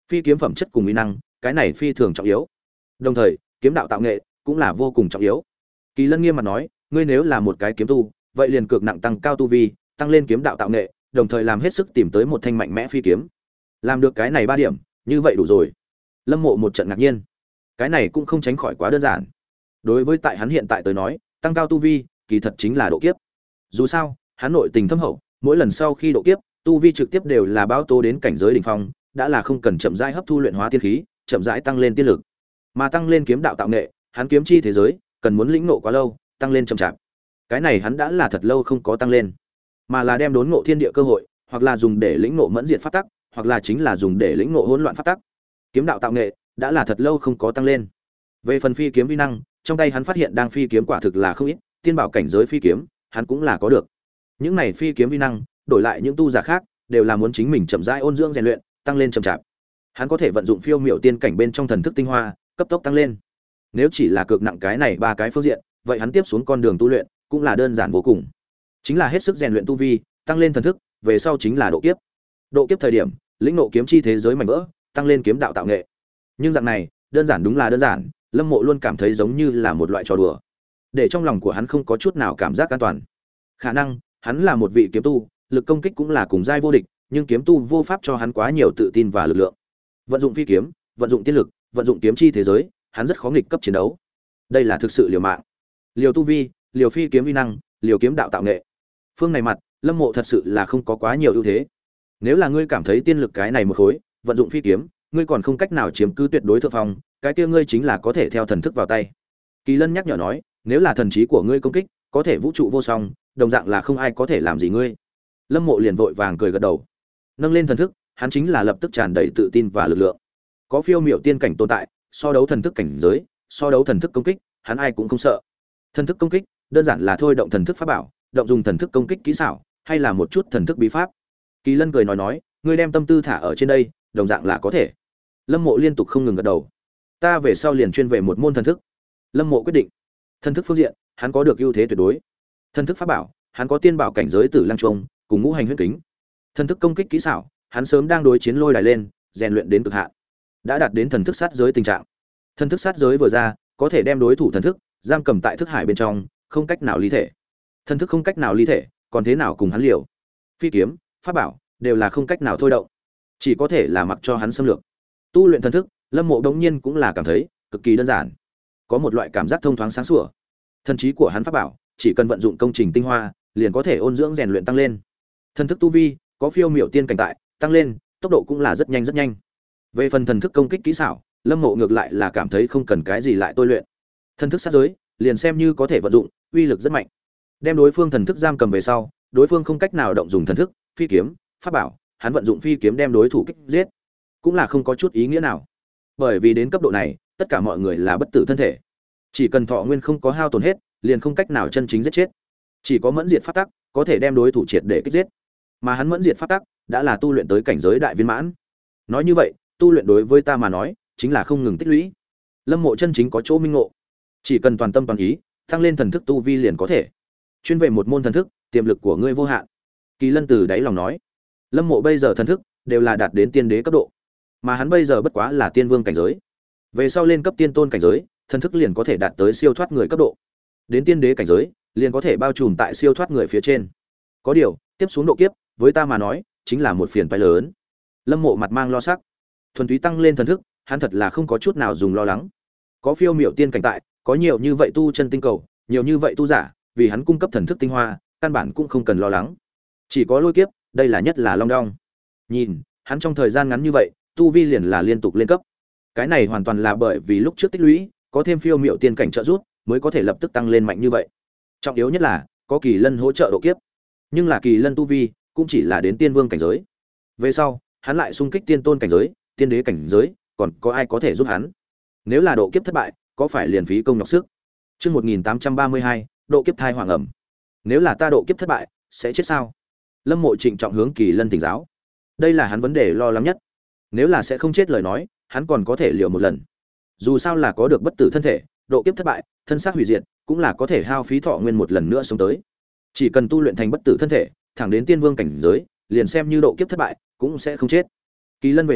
Phi kiếm phẩm chất cùng uy năng, cái này phi thường trọng yếu. Đồng thời, kiếm đạo tạo nghệ cũng là vô cùng trọng yếu. Kỳ Lân nghiêm mặt nói, ngươi nếu là một cái kiếm tu, vậy liền cược nặng tăng cao tu vi, tăng lên kiếm đạo tạo nghệ, đồng thời làm hết sức tìm tới một thanh mạnh mẽ phi kiếm. Làm được cái này ba điểm, như vậy đủ rồi. Lâm Mộ một trận ngạc nhiên. Cái này cũng không tránh khỏi quá đơn giản. Đối với tại hắn hiện tại tới nói, tăng cao tu vi, kỳ thật chính là độ kiếp. Dù sao, hắn nội tình thâm hậu, mỗi lần sau khi độ kiếp, tu vi trực tiếp đều là báo tố đến cảnh giới đỉnh phong, đã là không cần chậm rãi hấp thu luyện hóa tiên khí, chậm rãi tăng lên tiên lực. Mà tăng lên kiếm đạo tạo nghệ, hắn kiếm chi thế giới, cần muốn lĩnh ngộ quá lâu, tăng lên chậm chạp. Cái này hắn đã là thật lâu không có tăng lên, mà là đem đốn ngộ thiên địa cơ hội, hoặc là dùng để lĩnh ngộ mẫn diệt pháp tắc, hoặc là chính là dùng để lĩnh ngộ hỗn loạn pháp tắc. Kiếm đạo tạo nghệ đã là thật lâu không có tăng lên. Về phần phi kiếm vi năng, trong tay hắn phát hiện đang phi kiếm quả thực là không ít, tiên bảo cảnh giới phi kiếm, hắn cũng là có được. Những này phi kiếm vi năng, đổi lại những tu giả khác, đều là muốn chính mình chậm rãi ôn dưỡng rèn luyện, tăng lên chậm chạp. Hắn có thể vận dụng phiêu miểu tiên cảnh bên trong thần thức tinh hoa, cấp tốc tăng lên. Nếu chỉ là cược nặng cái này ba cái phương diện, vậy hắn tiếp xuống con đường tu luyện cũng là đơn giản vô cùng. Chính là hết sức rèn luyện tu vi, tăng lên thần thức, về sau chính là độ kiếp. Độ kiếp thời điểm, lĩnh ngộ kiếm chi thế giới mảnh vỡ, tăng lên kiếm đạo tạo nghệ. Nhưng dạng này, đơn giản đúng là đơn giản, Lâm Mộ luôn cảm thấy giống như là một loại trò đùa. Để trong lòng của hắn không có chút nào cảm giác an toàn. Khả năng, hắn là một vị kiếm tu, lực công kích cũng là cùng giai vô địch, nhưng kiếm tu vô pháp cho hắn quá nhiều tự tin và lực lượng. Vận dụng phi kiếm, vận dụng tiên lực, vận dụng kiếm chi thế giới, hắn rất khó nghịch cấp chiến đấu. Đây là thực sự liều mạng. Liều tu vi, liều phi kiếm uy năng, liều kiếm đạo tạo nghệ. Phương này mặt, Lâm Mộ thật sự là không có quá nhiều ưu thế. Nếu là ngươi cảm thấy tiên lực cái này một khối, vận dụng phi kiếm, ngươi còn không cách nào chiếm cứ tuyệt đối thượng phong, cái kia ngươi chính là có thể theo thần thức vào tay. Kỳ Lân nhắc nhở nói, nếu là thần trí của ngươi công kích, có thể vũ trụ vô song, đồng dạng là không ai có thể làm gì ngươi. Lâm Mộ liền vội vàng cười gật đầu. Nâng lên thần thức, hắn chính là lập tức tràn đầy tự tin và lực lượng. Có phiêu miểu tiên cảnh tồn tại, so đấu thần thức cảnh giới, so đấu thần thức công kích, hắn ai cũng không sợ. Thần thức công kích, đơn giản là thôi động thần thức pháp bảo, động dùng thần thức công kích kỹ xảo, hay là một chút thần thức bí pháp. Kỳ Lân cười nói nói, ngươi đem tâm tư thả ở trên đây, đồng dạng là có thể. Lâm Mộ liên tục không ngừng gật đầu. Ta về sau liền chuyên về một môn thần thức. Lâm Mộ quyết định. Thần thức phương diện, hắn có được ưu thế tuyệt đối. Thần thức pháp bảo, hắn có tiên bảo cảnh giới Tử Lăng Trung, cùng ngũ hành huyết kính. Thần thức công kích kỹ xảo, hắn sớm đang đối chiến lôi đài lên, rèn luyện đến cực hạn, đã đạt đến thần thức sát giới tình trạng. Thần thức sát giới vừa ra, có thể đem đối thủ thần thức giam cầm tại thức hải bên trong, không cách nào ly thể. Thần thức không cách nào ly thể, còn thế nào cùng hắn liều? Phi kiếm, pháp bảo đều là không cách nào thôi động, chỉ có thể là mặc cho hắn xâm lược. Tu luyện thần thức, Lâm Mộ đống nhiên cũng là cảm thấy cực kỳ đơn giản, có một loại cảm giác thông thoáng sáng sủa. Thần trí của hắn pháp bảo, chỉ cần vận dụng công trình tinh hoa, liền có thể ôn dưỡng rèn luyện tăng lên. Thần thức tu vi, có phiêu miểu tiên cảnh tại, tăng lên, tốc độ cũng là rất nhanh rất nhanh. Về phần thần thức công kích kỹ xảo, Lâm Mộ ngược lại là cảm thấy không cần cái gì lại tôi luyện. Thần thức sát giới, liền xem như có thể vận dụng, uy lực rất mạnh. Đem đối phương thần thức giam cầm về sau, đối phương không cách nào động dùng thần thức, phi kiếm, pháp bảo, hắn vận dụng phi kiếm đem đối thủ kích giết, cũng là không có chút ý nghĩa nào. Bởi vì đến cấp độ này, tất cả mọi người là bất tử thân thể, chỉ cần thọ nguyên không có hao tổn hết, liền không cách nào chân chính giết chết. Chỉ có mẫn diệt pháp tắc có thể đem đối thủ triệt để kích giết, mà hắn mẫn diệt pháp tắc đã là tu luyện tới cảnh giới đại viên mãn. Nói như vậy, tu luyện đối với ta mà nói, chính là không ngừng tích lũy. Lâm Mộ chân chính có chỗ minh ngộ, chỉ cần toàn tâm toàn ý, tăng lên thần thức tu vi liền có thể. Chuyên về một môn thần thức, tiềm lực của ngươi vô hạn. Kỳ Lân từ đáy lòng nói. Lâm Mộ bây giờ thần thức đều là đạt đến tiên đế cấp độ, mà hắn bây giờ bất quá là tiên vương cảnh giới. Về sau lên cấp tiên tôn cảnh giới, thần thức liền có thể đạt tới siêu thoát người cấp độ. Đến tiên đế cảnh giới, liền có thể bao trùm tại siêu thoát người phía trên. Có điều, tiếp xuống độ kiếp, với ta mà nói, chính là một phiền toái lớn. Lâm Mộ mặt mang lo sắc. Thuần túy tăng lên thần thức, hắn thật là không có chút nào dùng lo lắng. Có phiêu miểu tiên cảnh tại, có nhiều như vậy tu chân tinh cầu, nhiều như vậy tu giả, vì hắn cung cấp thần thức tinh hoa, căn bản cũng không cần lo lắng. Chỉ có lôi kiếp, đây là nhất là long đong. Nhìn, hắn trong thời gian ngắn như vậy, tu vi liền là liên tục lên cấp. Cái này hoàn toàn là bởi vì lúc trước tích lũy, có thêm phiêu miểu tiên cảnh trợ giúp, mới có thể lập tức tăng lên mạnh như vậy. Trọng yếu nhất là, có Kỳ Lân hỗ trợ độ kiếp. Nhưng là Kỳ Lân tu vi, cũng chỉ là đến tiên vương cảnh giới. Về sau, hắn lại xung kích tiên tôn cảnh giới, tiên đế cảnh giới, còn có ai có thể giúp hắn? Nếu là độ kiếp thất bại, có phải liền phí công nhọc sức? Chương một nghìn tám trăm ba mươi hai, độ kiếp thai hoàng ẩm. Nếu là ta độ kiếp thất bại, sẽ chết sao? Lâm Mộ trịnh trọng hướng Kỳ Lân thỉnh giáo. Đây là hắn vấn đề lo lắng nhất. Nếu là sẽ không chết lời nói, hắn còn có thể liều một lần. Dù sao là có được bất tử thân thể, độ kiếp thất bại, thân xác hủy diệt, cũng là có thể hao phí thọ nguyên một lần nữa sống tới. Chỉ cần tu luyện thành bất tử thân thể, thẳng đến tiên vương cảnh giới, liền xem như độ kiếp thất bại, cũng sẽ không chết. Kỳ Lân về nói,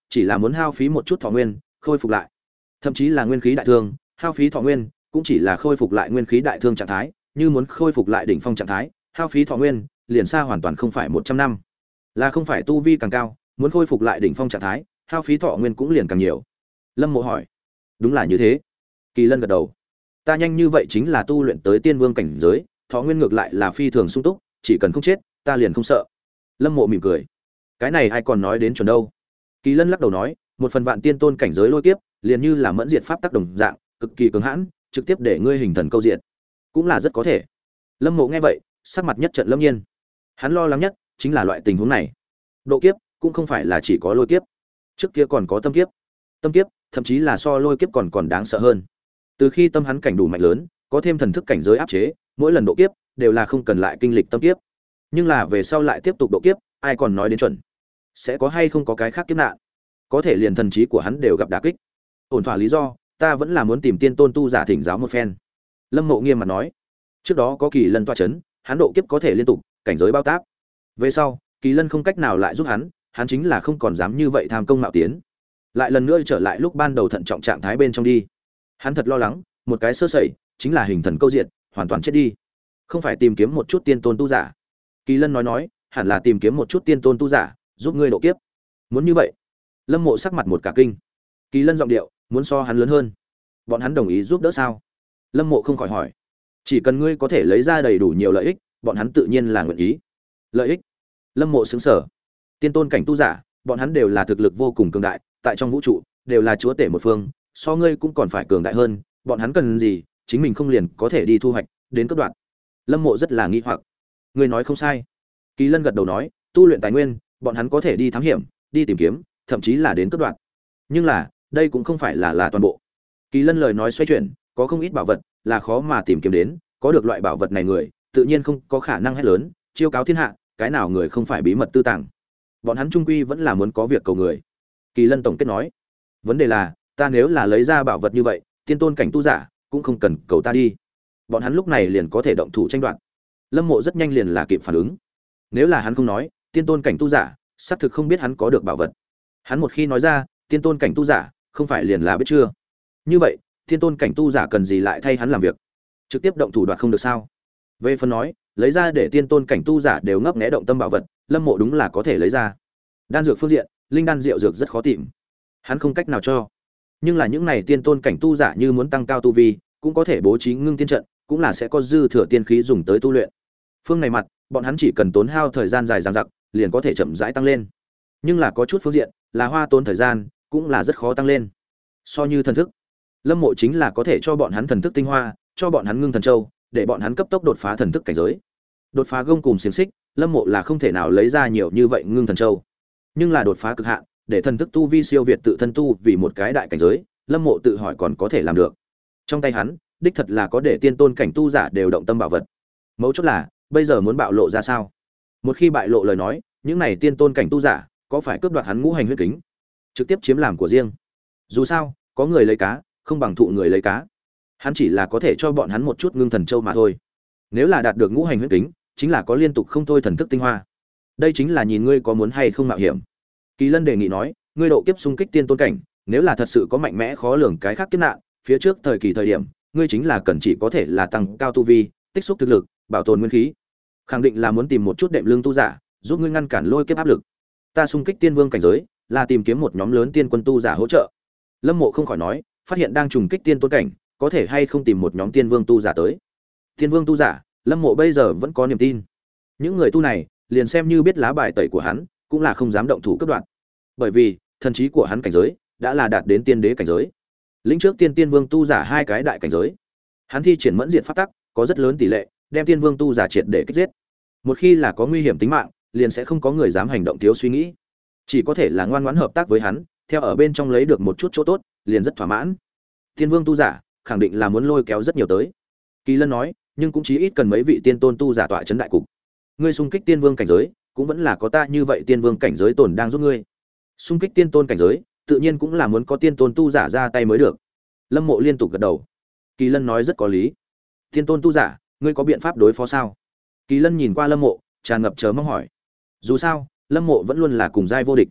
chỉ là muốn hao phí một chút thọ nguyên khôi phục lại, thậm chí là nguyên khí đại thương hao phí thọ nguyên cũng chỉ là khôi phục lại nguyên khí đại thương trạng thái, như muốn khôi phục lại đỉnh phong trạng thái hao phí thọ nguyên liền xa hoàn toàn không phải một trăm năm, là không phải tu vi càng cao muốn khôi phục lại đỉnh phong trạng thái hao phí thọ nguyên cũng liền càng nhiều. Lâm Mộ hỏi. Đúng là như thế. Kỳ Lân gật đầu. Ta nhanh như vậy chính là tu luyện tới tiên vương cảnh giới, thọ nguyên ngược lại là phi thường sung túc, chỉ cần không chết ta liền không sợ. Lâm Mộ mỉm cười. Cái này ai còn nói đến chuẩn đâu. Kỳ Lân lắc đầu nói, một phần vạn tiên tôn cảnh giới lôi kiếp liền như là mẫn diệt pháp tác đồng dạng, cực kỳ cứng hãn, trực tiếp để ngươi hình thần câu diện, cũng là rất có thể. Lâm Mộ nghe vậy, sắc mặt nhất trận lâm nhiên. Hắn lo lắng nhất chính là loại tình huống này. Độ kiếp cũng không phải là chỉ có lôi kiếp, trước kia còn có tâm kiếp. Tâm kiếp thậm chí là so lôi kiếp còn còn đáng sợ hơn. Từ khi tâm hắn cảnh đủ mạnh lớn, có thêm thần thức cảnh giới áp chế, mỗi lần độ kiếp đều là không cần lại kinh lịch tâm kiếp. Nhưng là về sau lại tiếp tục độ kiếp, ai còn nói đến chuẩn. Sẽ có hay không có cái khác kiếp nạn? Có thể liền thần trí của hắn đều gặp đả kích. Ổn thỏa lý do, ta vẫn là muốn tìm tiên tôn tu giả thỉnh giáo một phen. Lâm Mộ nghiêm mặt nói. Trước đó có Kỳ Lân toa chấn, hắn độ kiếp có thể liên tục, cảnh giới bao táp. Về sau, Kỳ Lân không cách nào lại giúp hắn, hắn chính là không còn dám như vậy tham công mạo tiến. Lại lần nữa trở lại lúc ban đầu thận trọng trạng thái bên trong đi. Hắn thật lo lắng, một cái sơ sẩy, chính là hình thần câu diệt, hoàn toàn chết đi. Không phải tìm kiếm một chút tiên tôn tu giả. Kỳ Lân nói nói, hẳn là tìm kiếm một chút tiên tôn tu giả, giúp ngươi độ kiếp. Muốn như vậy? Lâm Mộ sắc mặt một cả kinh. Kỳ Lân giọng điệu, muốn so hắn lớn hơn. Bọn hắn đồng ý giúp đỡ sao? Lâm Mộ không khỏi hỏi. Chỉ cần ngươi có thể lấy ra đầy đủ nhiều lợi ích, bọn hắn tự nhiên là nguyện ý. Lợi ích? Lâm Mộ sững sờ. Tiên tôn cảnh tu giả, bọn hắn đều là thực lực vô cùng cường đại, tại trong vũ trụ đều là chúa tể một phương, so ngươi cũng còn phải cường đại hơn, bọn hắn cần gì, chính mình không liền có thể đi thu hoạch, đến cấp đoạn. Lâm Mộ rất là nghi hoặc. Ngươi nói không sai. Kỳ Lân gật đầu nói, tu luyện tài nguyên, bọn hắn có thể đi thám hiểm, đi tìm kiếm, thậm chí là đến cấp đoạn. Nhưng là, đây cũng không phải là là toàn bộ. Kỳ Lân lời nói xoay chuyển, có không ít bảo vật là khó mà tìm kiếm đến, có được loại bảo vật này người, tự nhiên không có khả năng hét lớn, chiêu cáo thiên hạ, cái nào người không phải bí mật tư tàng. Bọn hắn trung quy vẫn là muốn có việc cầu người. Kỳ Lân tổng kết nói, vấn đề là, ta nếu là lấy ra bảo vật như vậy, tiên tôn cảnh tu giả cũng không cần cầu ta đi. Bọn hắn lúc này liền có thể động thủ tranh đoạt. Lâm Mộ rất nhanh liền là kịp phản ứng. Nếu là hắn không nói, tiên tôn cảnh tu giả xác thực không biết hắn có được bảo vật. Hắn một khi nói ra, tiên tôn cảnh tu giả không phải liền là biết chưa? Như vậy, tiên tôn cảnh tu giả cần gì lại thay hắn làm việc? Trực tiếp động thủ đoạt không được sao? Về phần nói, lấy ra để tiên tôn cảnh tu giả đều ngấp nghé động tâm bảo vật, Lâm Mộ đúng là có thể lấy ra. Đan dược phương diện, linh đan rượu dược rất khó tìm. Hắn không cách nào cho. Nhưng là những này tiên tôn cảnh tu giả như muốn tăng cao tu vi, cũng có thể bố trí ngưng tiên trận, cũng là sẽ có dư thừa tiên khí dùng tới tu luyện. Phương này mặt, bọn hắn chỉ cần tốn hao thời gian dài dằng dặc, liền có thể chậm rãi tăng lên. Nhưng là có chút phương diện, là hoa tốn thời gian, cũng là rất khó tăng lên. So như thần thức, Lâm Mộ chính là có thể cho bọn hắn thần thức tinh hoa, cho bọn hắn ngưng thần châu, để bọn hắn cấp tốc đột phá thần thức cảnh giới. Đột phá gông cùm xiềng xích, Lâm Mộ là không thể nào lấy ra nhiều như vậy ngưng thần châu. Nhưng là đột phá cực hạn, để thần thức tu vi siêu việt tự thân tu vì một cái đại cảnh giới, Lâm Mộ tự hỏi còn có thể làm được. Trong tay hắn, đích thật là có để tiên tôn cảnh tu giả đều động tâm bảo vật. Mấu chốt là, bây giờ muốn bạo lộ ra sao? Một khi bại lộ lời nói, những này tiên tôn cảnh tu giả có phải cướp đoạt hắn ngũ hành huyết kính, trực tiếp chiếm làm của riêng. Dù sao, có người lấy cá, không bằng thụ người lấy cá. Hắn chỉ là có thể cho bọn hắn một chút ngưng thần châu mà thôi. Nếu là đạt được ngũ hành huyết kính, chính là có liên tục không thôi thần thức tinh hoa. Đây chính là nhìn ngươi có muốn hay không mạo hiểm. Kỳ Lân đề nghị nói, ngươi độ kiếp xung kích tiên tôn cảnh, nếu là thật sự có mạnh mẽ khó lường cái khác kiếp nạn, phía trước thời kỳ thời điểm, ngươi chính là cần chỉ có thể là tăng cao tu vi, tích xúc thực lực, bảo tồn nguyên khí. Khẳng định là muốn tìm một chút đệm lương tu giả, giúp ngươi ngăn cản lôi kiếp áp lực. Ta xung kích tiên vương cảnh giới, là tìm kiếm một nhóm lớn tiên quân tu giả hỗ trợ. Lâm Mộ không khỏi nói, phát hiện đang trùng kích tiên tôn cảnh, có thể hay không tìm một nhóm tiên vương tu giả tới. Tiên vương tu giả, Lâm Mộ bây giờ vẫn có niềm tin. Những người tu này, liền xem như biết lá bài tẩy của hắn, cũng là không dám động thủ cấp đoạn. Bởi vì, thần trí của hắn cảnh giới đã là đạt đến tiên đế cảnh giới. Lĩnh trước tiên tiên vương tu giả hai cái đại cảnh giới. Hắn thi triển mẫn diệt pháp tắc, có rất lớn tỷ lệ đem tiên vương tu giả triệt để kích giết. Một khi là có nguy hiểm tính mạng, liền sẽ không có người dám hành động thiếu suy nghĩ. Chỉ có thể là ngoan ngoãn hợp tác với hắn, theo ở bên trong lấy được một chút chỗ tốt, liền rất thỏa mãn. Tiên vương tu giả, khẳng định là muốn lôi kéo rất nhiều tới. Kỳ Lân nói, nhưng cũng chí ít cần mấy vị tiên tôn tu giả tọa trấn đại cục. Ngươi xung kích tiên vương cảnh giới, cũng vẫn là có ta như vậy tiên vương cảnh giới tồn đang giúp ngươi. Xung kích tiên tôn cảnh giới, tự nhiên cũng là muốn có tiên tôn tu giả ra tay mới được. Lâm Mộ liên tục gật đầu. Kỳ Lân nói rất có lý. Tiên tôn tu giả, ngươi có biện pháp đối phó sao? Kỳ Lân nhìn qua Lâm Mộ, tràn ngập chờ mong hỏi. Dù sao, Lâm Mộ vẫn luôn là cùng giai vô địch.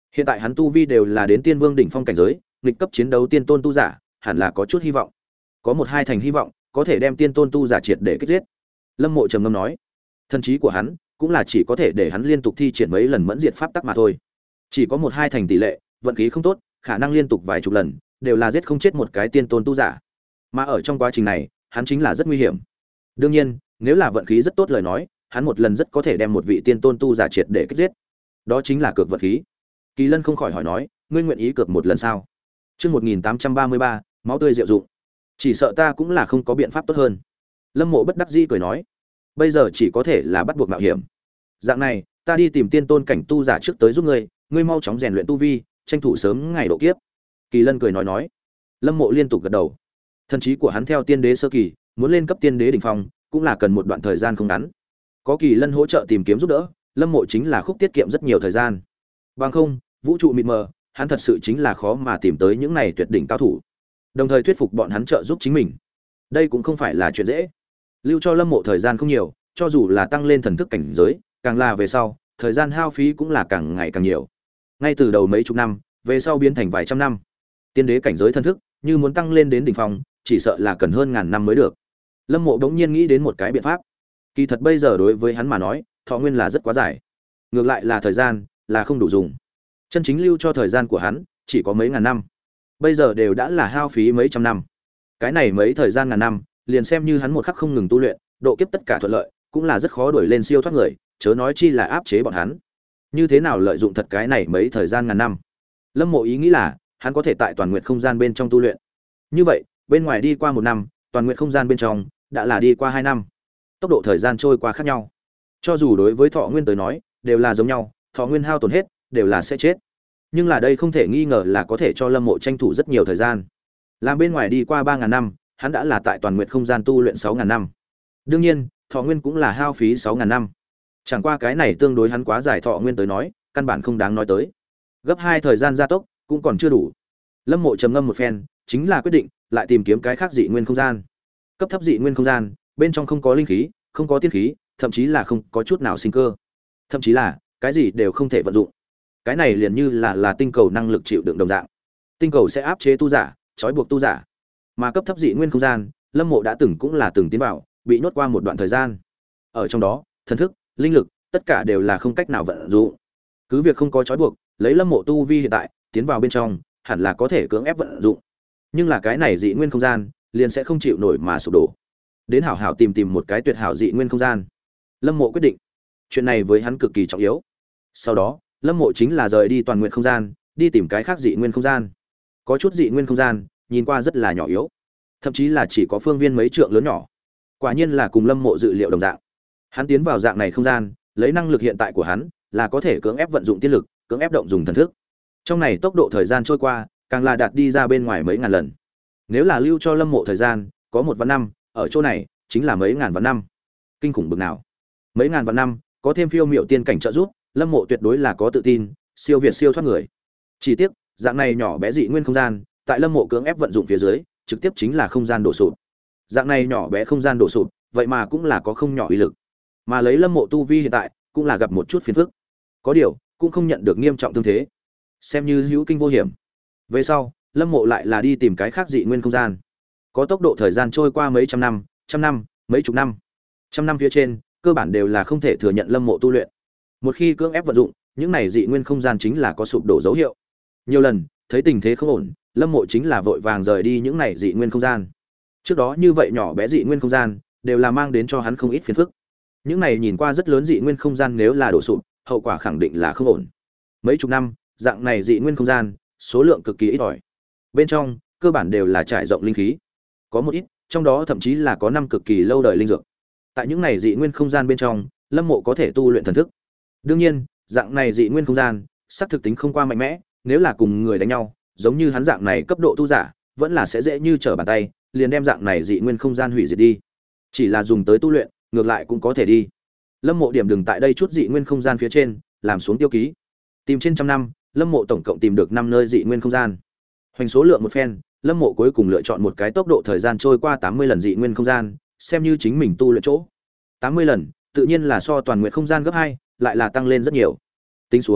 Hiện tại hắn tu vi đều là đến tiên vương đỉnh phong cảnh giới, nghịch cấp chiến đấu tiên tôn tu giả, hẳn là có chút hy vọng. Có một hai thành hy vọng, có thể đem tiên tôn tu giả triệt để kích giết. Lâm Mộ trầm ngâm nói, thần trí của hắn cũng là chỉ có thể để hắn liên tục thi triển mấy lần mẫn diệt pháp tắc mà thôi. Chỉ có một hai thành tỷ lệ, vận khí không tốt, khả năng liên tục vài chục lần, đều là giết không chết một cái tiên tôn tu giả. Mà ở trong quá trình này, hắn chính là rất nguy hiểm. Đương nhiên, nếu là vận khí rất tốt lời nói, hắn một lần rất có thể đem một vị tiên tôn tu giả triệt để kích giết. Đó chính là cược vận khí. Kỳ Lân không khỏi hỏi nói, ngươi nguyện ý cược một lần sao? Chương một nghìn tám trăm ba mươi ba, máu tươi diệu dụng. Chỉ sợ ta cũng là không có biện pháp tốt hơn. Lâm Mộ bất đắc dĩ cười nói, bây giờ chỉ có thể là bắt buộc mạo hiểm. Dạng này, ta đi tìm tiên tôn cảnh tu giả trước tới giúp ngươi, ngươi mau chóng rèn luyện tu vi, tranh thủ sớm ngày độ kiếp. Kỳ Lân cười nói nói. Lâm Mộ liên tục gật đầu. Thần trí của hắn theo tiên đế sơ kỳ, muốn lên cấp tiên đế đỉnh phong, cũng là cần một đoạn thời gian không ngắn. Có Kỳ Lân hỗ trợ tìm kiếm giúp đỡ, Lâm Mộ chính là khúc tiết kiệm rất nhiều thời gian. Bằng không, vũ trụ mịt mờ, hắn thật sự chính là khó mà tìm tới những này tuyệt đỉnh cao thủ, đồng thời thuyết phục bọn hắn trợ giúp chính mình. Đây cũng không phải là chuyện dễ. Lưu cho Lâm Mộ thời gian không nhiều, cho dù là tăng lên thần thức cảnh giới, càng là về sau, thời gian hao phí cũng là càng ngày càng nhiều. Ngay từ đầu mấy chục năm, về sau biến thành vài trăm năm. Tiên đế cảnh giới thần thức, như muốn tăng lên đến đỉnh phong, chỉ sợ là cần hơn ngàn năm mới được. Lâm Mộ bỗng nhiên nghĩ đến một cái biện pháp. Kỳ thật bây giờ đối với hắn mà nói, thọ nguyên là rất quá dài. Ngược lại là thời gian là không đủ dùng. Chân chính lưu cho thời gian của hắn chỉ có mấy ngàn năm. Bây giờ đều đã là hao phí mấy trăm năm. Cái này mấy thời gian ngàn năm, liền xem như hắn một khắc không ngừng tu luyện, độ kiếp tất cả thuận lợi, cũng là rất khó đuổi lên siêu thoát người, chớ nói chi là áp chế bọn hắn. Như thế nào lợi dụng thật cái này mấy thời gian ngàn năm? Lâm Mộ ý nghĩ là, hắn có thể tại toàn nguyện không gian bên trong tu luyện. Như vậy, bên ngoài đi qua một năm, toàn nguyện không gian bên trong đã là đi qua hai năm. Tốc độ thời gian trôi qua khác nhau. Cho dù đối với thọ nguyên tới nói, đều là giống nhau, thọ nguyên hao tổn hết, đều là sẽ chết. Nhưng là đây không thể nghi ngờ là có thể cho Lâm Mộ tranh thủ rất nhiều thời gian. Làm bên ngoài đi qua ba ngàn năm, hắn đã là tại toàn nguyện không gian tu luyện sáu ngàn năm. Đương nhiên, thọ nguyên cũng là hao phí sáu ngàn năm. Chẳng qua cái này tương đối hắn quá dài thọ nguyên tới nói, căn bản không đáng nói tới. Gấp hai thời gian gia tốc cũng còn chưa đủ. Lâm Mộ trầm ngâm một phen, chính là quyết định lại tìm kiếm cái khác dị nguyên không gian. Cấp thấp dị nguyên không gian, bên trong không có linh khí, không có tiên khí, thậm chí là không có chút nào sinh cơ. Thậm chí là cái gì đều không thể vận dụng. Cái này liền như là là tinh cầu năng lực chịu đựng đồng dạng. Tinh cầu sẽ áp chế tu giả, trói buộc tu giả. Mà cấp thấp dị nguyên không gian, Lâm Mộ đã từng cũng là từng tiến vào, bị nhốt qua một đoạn thời gian. Ở trong đó, thần thức, linh lực, tất cả đều là không cách nào vận dụng. Cứ việc không có trói buộc, lấy Lâm Mộ tu vi hiện tại, tiến vào bên trong, hẳn là có thể cưỡng ép vận dụng. Nhưng là cái này dị nguyên không gian, liền sẽ không chịu nổi mà sụp đổ. Đến hảo hảo tìm tìm một cái tuyệt hảo dị nguyên không gian. Lâm Mộ quyết định, chuyện này với hắn cực kỳ trọng yếu. Sau đó, Lâm Mộ chính là rời đi toàn nguyện không gian, đi tìm cái khác dị nguyên không gian. Có chút dị nguyên không gian, nhìn qua rất là nhỏ yếu, thậm chí là chỉ có phương viên mấy trượng lớn nhỏ. Quả nhiên là cùng Lâm Mộ dự liệu đồng dạng. Hắn tiến vào dạng này không gian, lấy năng lực hiện tại của hắn, là có thể cưỡng ép vận dụng tiên lực, cưỡng ép động dùng thần thức. Trong này tốc độ thời gian trôi qua, càng là đạt đi ra bên ngoài mấy ngàn lần. Nếu là lưu cho Lâm Mộ thời gian, có một vạn năm, ở chỗ này chính là mấy ngàn vạn năm. Kinh khủng bực nào? Mấy ngàn vạn năm, có thêm phiêu miệu tiên cảnh trợ giúp, Lâm Mộ tuyệt đối là có tự tin, siêu việt siêu thoát người. Chỉ tiếc, dạng này nhỏ bé dị nguyên không gian, tại Lâm Mộ cưỡng ép vận dụng phía dưới, trực tiếp chính là không gian đổ sụp. Dạng này nhỏ bé không gian đổ sụp, vậy mà cũng là có không nhỏ uy lực. Mà lấy Lâm Mộ tu vi hiện tại, cũng là gặp một chút phiền phức. Có điều, cũng không nhận được nghiêm trọng thương thế, xem như hữu kinh vô hiểm. Về sau, Lâm Mộ lại là đi tìm cái khác dị nguyên không gian. Có tốc độ thời gian trôi qua mấy trăm năm, trăm năm, mấy chục năm. Trăm năm phía trên, cơ bản đều là không thể thừa nhận Lâm Mộ tu luyện. Một khi cưỡng ép vận dụng, những này dị nguyên không gian chính là có sụp đổ dấu hiệu. Nhiều lần, thấy tình thế không ổn, Lâm Mộ chính là vội vàng rời đi những này dị nguyên không gian. Trước đó như vậy nhỏ bé dị nguyên không gian, đều là mang đến cho hắn không ít phiền phức. Những này nhìn qua rất lớn dị nguyên không gian nếu là đổ sụp, hậu quả khẳng định là không ổn. Mấy chục năm, dạng này dị nguyên không gian, số lượng cực kỳ ít ỏi. Bên trong, cơ bản đều là trải rộng linh khí. Có một ít, trong đó thậm chí là có năm cực kỳ lâu đời linh dược. Tại những này dị nguyên không gian bên trong, Lâm Mộ có thể tu luyện thần thức. Đương nhiên, dạng này dị nguyên không gian, sắc thực tính không qua mạnh mẽ, nếu là cùng người đánh nhau, giống như hắn dạng này cấp độ tu giả, vẫn là sẽ dễ như trở bàn tay, liền đem dạng này dị nguyên không gian hủy diệt đi. Chỉ là dùng tới tu luyện, ngược lại cũng có thể đi. Lâm Mộ điểm dừng tại đây chút dị nguyên không gian phía trên, làm xuống tiêu ký. Tìm trên trăm năm, Lâm Mộ tổng cộng tìm được năm nơi dị nguyên không gian. Hoành số lượng một phen, Lâm Mộ cuối cùng lựa chọn một cái tốc độ thời gian trôi qua tám mươi lần dị nguyên không gian, xem như chính mình tu luyện chỗ. tám mươi lần, tự nhiên là so toàn nguyện không gian gấp hai, lại là tăng lên rất nhiều. Tính xuống,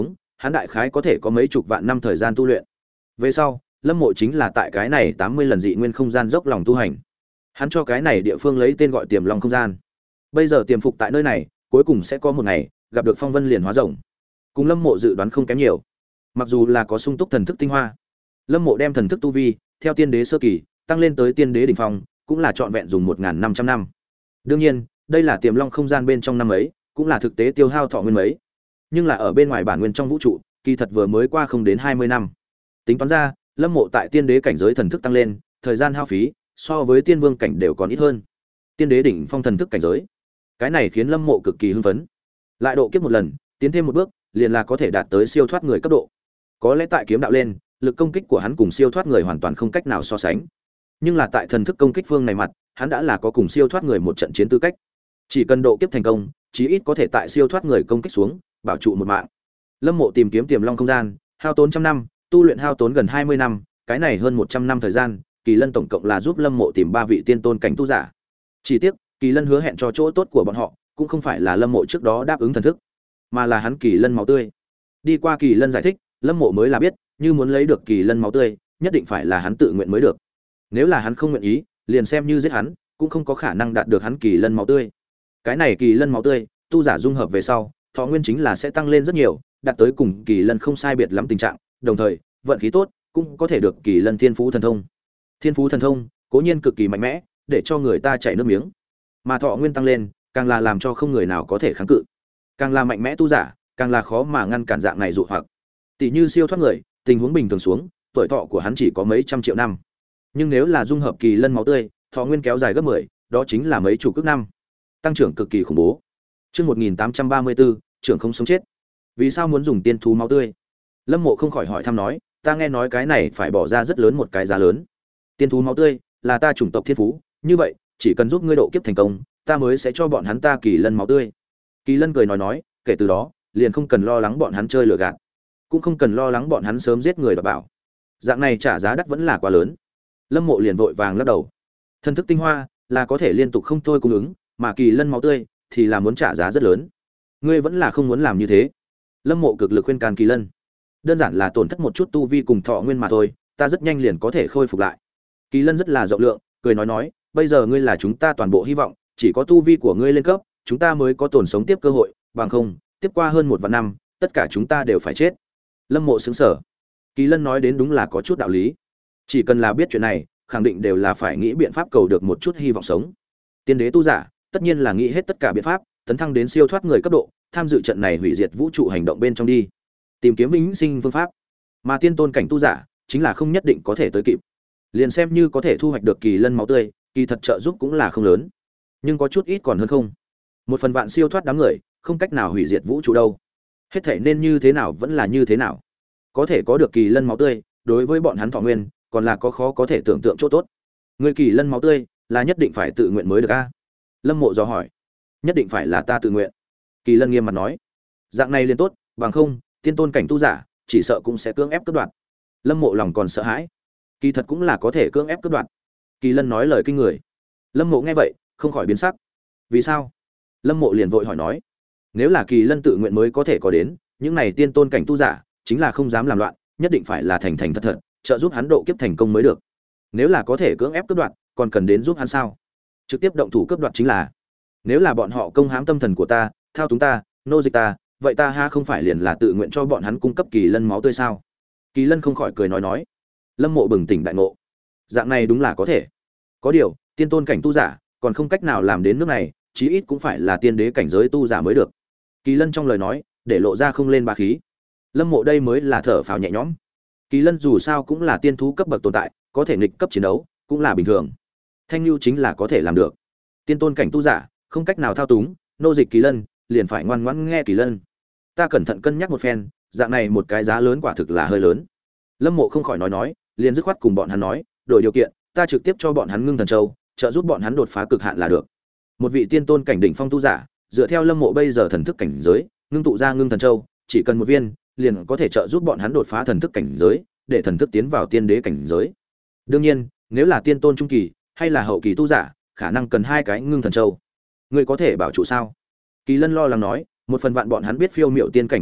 hắn đại khái có thể có mấy chục vạn năm thời gian tu luyện. Về sau, Lâm Mộ chính là tại cái này tám mươi lần dị nguyên không gian dốc lòng tu hành. Hắn cho cái này địa phương lấy tên gọi Tiềm Long không gian. Bây giờ tiềm phục tại nơi này, cuối cùng sẽ có một ngày gặp được Phong Vân liền hóa rồng. Cùng Lâm Mộ dự đoán không kém nhiều. Mặc dù là có sung túc thần thức tinh hoa, Lâm Mộ đem thần thức tu vi theo tiên đế sơ kỳ tăng lên tới tiên đế đỉnh phong, cũng là trọn vẹn dùng một nghìn năm trăm năm. Đương nhiên, đây là Tiềm Long không gian bên trong năm ấy, cũng là thực tế tiêu hao thọ nguyên mấy. Nhưng là ở bên ngoài bản nguyên trong vũ trụ, kỳ thật vừa mới qua không đến hai mươi năm. Tính toán ra, Lâm Mộ tại tiên đế cảnh giới thần thức tăng lên, thời gian hao phí so với tiên vương cảnh đều còn ít hơn. Tiên đế đỉnh phong thần thức cảnh giới, cái này khiến Lâm Mộ cực kỳ hưng phấn. Lại độ kiếp một lần, tiến thêm một bước, liền là có thể đạt tới siêu thoát người cấp độ. Có lẽ tại kiếm đạo lên, lực công kích của hắn cùng siêu thoát người hoàn toàn không cách nào so sánh. Nhưng là tại thần thức công kích phương này mặt, hắn đã là có cùng siêu thoát người một trận chiến tư cách. Chỉ cần độ kiếp thành công, chí ít có thể tại siêu thoát người công kích xuống, bảo trụ một mạng. Lâm Mộ tìm kiếm Tiềm Long không gian, hao tốn trăm năm, tu luyện hao tốn gần hai mươi năm, cái này hơn một trăm năm thời gian, Kỳ Lân tổng cộng là giúp Lâm Mộ tìm ba vị tiên tôn cảnh tu giả. Chỉ tiếc, Kỳ Lân hứa hẹn cho chỗ tốt của bọn họ, cũng không phải là Lâm Mộ trước đó đáp ứng thần thức, mà là hắn Kỳ Lân máu tươi. Đi qua Kỳ Lân giải thích, Lâm Mộ mới là biết, như muốn lấy được Kỳ Lân máu tươi, nhất định phải là hắn tự nguyện mới được. Nếu là hắn không nguyện ý, liền xem như giết hắn, cũng không có khả năng đạt được hắn Kỳ Lân máu tươi. Cái này Kỳ Lân máu tươi, tu giả dung hợp về sau, thọ nguyên chính là sẽ tăng lên rất nhiều, đạt tới cùng Kỳ Lân không sai biệt lắm tình trạng, đồng thời, vận khí tốt, cũng có thể được Kỳ Lân Thiên Phú thần thông. Thiên Phú thần thông, cố nhiên cực kỳ mạnh mẽ, để cho người ta chảy nước miếng. Mà thọ nguyên tăng lên, càng là làm cho không người nào có thể kháng cự. Càng là mạnh mẽ tu giả, càng là khó mà ngăn cản dạng này dụ hoặc. Tỷ như siêu thoát người, tình huống bình thường xuống, tuổi thọ của hắn chỉ có mấy trăm triệu năm. Nhưng nếu là dung hợp Kỳ Lân máu tươi, thọ nguyên kéo dài gấp mười, đó chính là mấy chục ức năm. Tăng trưởng cực kỳ khủng bố. Chương một nghìn tám trăm ba mươi tư, trưởng không sống chết. Vì sao muốn dùng tiên thú máu tươi? Lâm Mộ không khỏi hỏi thăm nói, ta nghe nói cái này phải bỏ ra rất lớn một cái giá lớn. Tiên thú máu tươi là ta chủng tộc thiên phú, như vậy, chỉ cần giúp ngươi độ kiếp thành công, ta mới sẽ cho bọn hắn ta Kỳ Lân máu tươi. Kỳ Lân cười nói nói, kể từ đó, liền không cần lo lắng bọn hắn chơi lừa gạt, cũng không cần lo lắng bọn hắn sớm giết người đảm bảo. Dạng này trả giá đắt vẫn là quá lớn. Lâm Mộ liền vội vàng lắc đầu. Thần thức tinh hoa là có thể liên tục không thôi cung ứng, mà Kỳ Lân máu tươi thì là muốn trả giá rất lớn. Ngươi vẫn là không muốn làm như thế. Lâm Mộ cực lực khuyên can Kỳ Lân. Đơn giản là tổn thất một chút tu vi cùng thọ nguyên mà thôi, ta rất nhanh liền có thể khôi phục lại. Kỳ Lân rất là rộng lượng, cười nói nói, bây giờ ngươi là chúng ta toàn bộ hy vọng, chỉ có tu vi của ngươi lên cấp, chúng ta mới có tồn sống tiếp cơ hội, bằng không, tiếp qua hơn một vạn năm, tất cả chúng ta đều phải chết. Lâm Mộ sững sờ. Kỳ Lân nói đến đúng là có chút đạo lý. Chỉ cần là biết chuyện này, khẳng định đều là phải nghĩ biện pháp cầu được một chút hy vọng sống. Tiên đế tu giả, tất nhiên là nghĩ hết tất cả biện pháp, tấn thăng đến siêu thoát người cấp độ, tham dự trận này hủy diệt vũ trụ hành động bên trong đi, tìm kiếm vĩnh sinh phương pháp. Mà tiên tôn cảnh tu giả, chính là không nhất định có thể tới kịp. Liền xem như có thể thu hoạch được Kỳ Lân máu tươi, kỳ thật trợ giúp cũng là không lớn, nhưng có chút ít còn hơn không. Một phần vạn siêu thoát đám người, không cách nào hủy diệt vũ trụ đâu. Hết thảy nên như thế nào vẫn là như thế nào. Có thể có được Kỳ Lân máu tươi, đối với bọn hắn thọ nguyên, còn là có khó có thể tưởng tượng chỗ tốt. Người Kỳ Lân máu tươi, là nhất định phải tự nguyện mới được a? Lâm Mộ dò hỏi. Nhất định phải là ta tự nguyện. Kỳ Lân nghiêm mặt nói. Dạng này liền tốt, bằng không, tiên tôn cảnh tu giả, chỉ sợ cũng sẽ cưỡng ép cướp đoạt. Lâm Mộ lòng còn sợ hãi. Kỳ thật cũng là có thể cưỡng ép cướp đoạt. Kỳ Lân nói lời kinh người. Lâm Mộ nghe vậy, không khỏi biến sắc. Vì sao? Lâm Mộ liền vội hỏi nói. Nếu là Kỳ Lân tự nguyện mới có thể có đến, những này tiên tôn cảnh tu giả, chính là không dám làm loạn, nhất định phải là thành thành thật thật, trợ giúp hắn độ kiếp thành công mới được. Nếu là có thể cưỡng ép cướp đoạt, còn cần đến giúp hắn sao? Trực tiếp động thủ cướp đoạt chính là. Nếu là bọn họ công hãm tâm thần của ta, thao túng ta, nô dịch ta, vậy ta ha không phải liền là tự nguyện cho bọn hắn cung cấp Kỳ Lân máu tươi sao? Kỳ Lân không khỏi cười nói nói. Lâm Mộ bừng tỉnh đại ngộ. Dạng này đúng là có thể. Có điều, tiên tôn cảnh tu giả, còn không cách nào làm đến nước này, chí ít cũng phải là tiên đế cảnh giới tu giả mới được. Kỳ Lân trong lời nói, để lộ ra không lên bá khí. Lâm Mộ đây mới là thở phào nhẹ nhõm. Kỳ Lân dù sao cũng là tiên thú cấp bậc tồn tại, có thể nghịch cấp chiến đấu, cũng là bình thường. Thanh Nhu chính là có thể làm được. Tiên tôn cảnh tu giả, không cách nào thao túng, nô dịch Kỳ Lân, liền phải ngoan ngoãn nghe Kỳ Lân. Ta cẩn thận cân nhắc một phen, dạng này một cái giá lớn quả thực là hơi lớn. Lâm Mộ không khỏi nói nói, liền dứt khoát cùng bọn hắn nói, đổi điều kiện, ta trực tiếp cho bọn hắn ngưng thần châu, trợ giúp bọn hắn đột phá cực hạn là được. Một vị tiên tôn cảnh đỉnh phong tu giả, dựa theo Lâm Mộ bây giờ thần thức cảnh giới, ngưng tụ ra ngưng thần châu, chỉ cần một viên, liền có thể trợ giúp bọn hắn đột phá thần thức cảnh giới, để thần thức tiến vào tiên đế cảnh giới. Đương nhiên, nếu là tiên tôn trung kỳ hay là hậu kỳ tu giả, khả năng cần hai cái ngưng thần châu. Ngươi có thể bảo trụ sao? Kỳ Lân lo lắng nói, một phần vạn bọn hắn biết phiêu miệu tiên cảnh bí mật,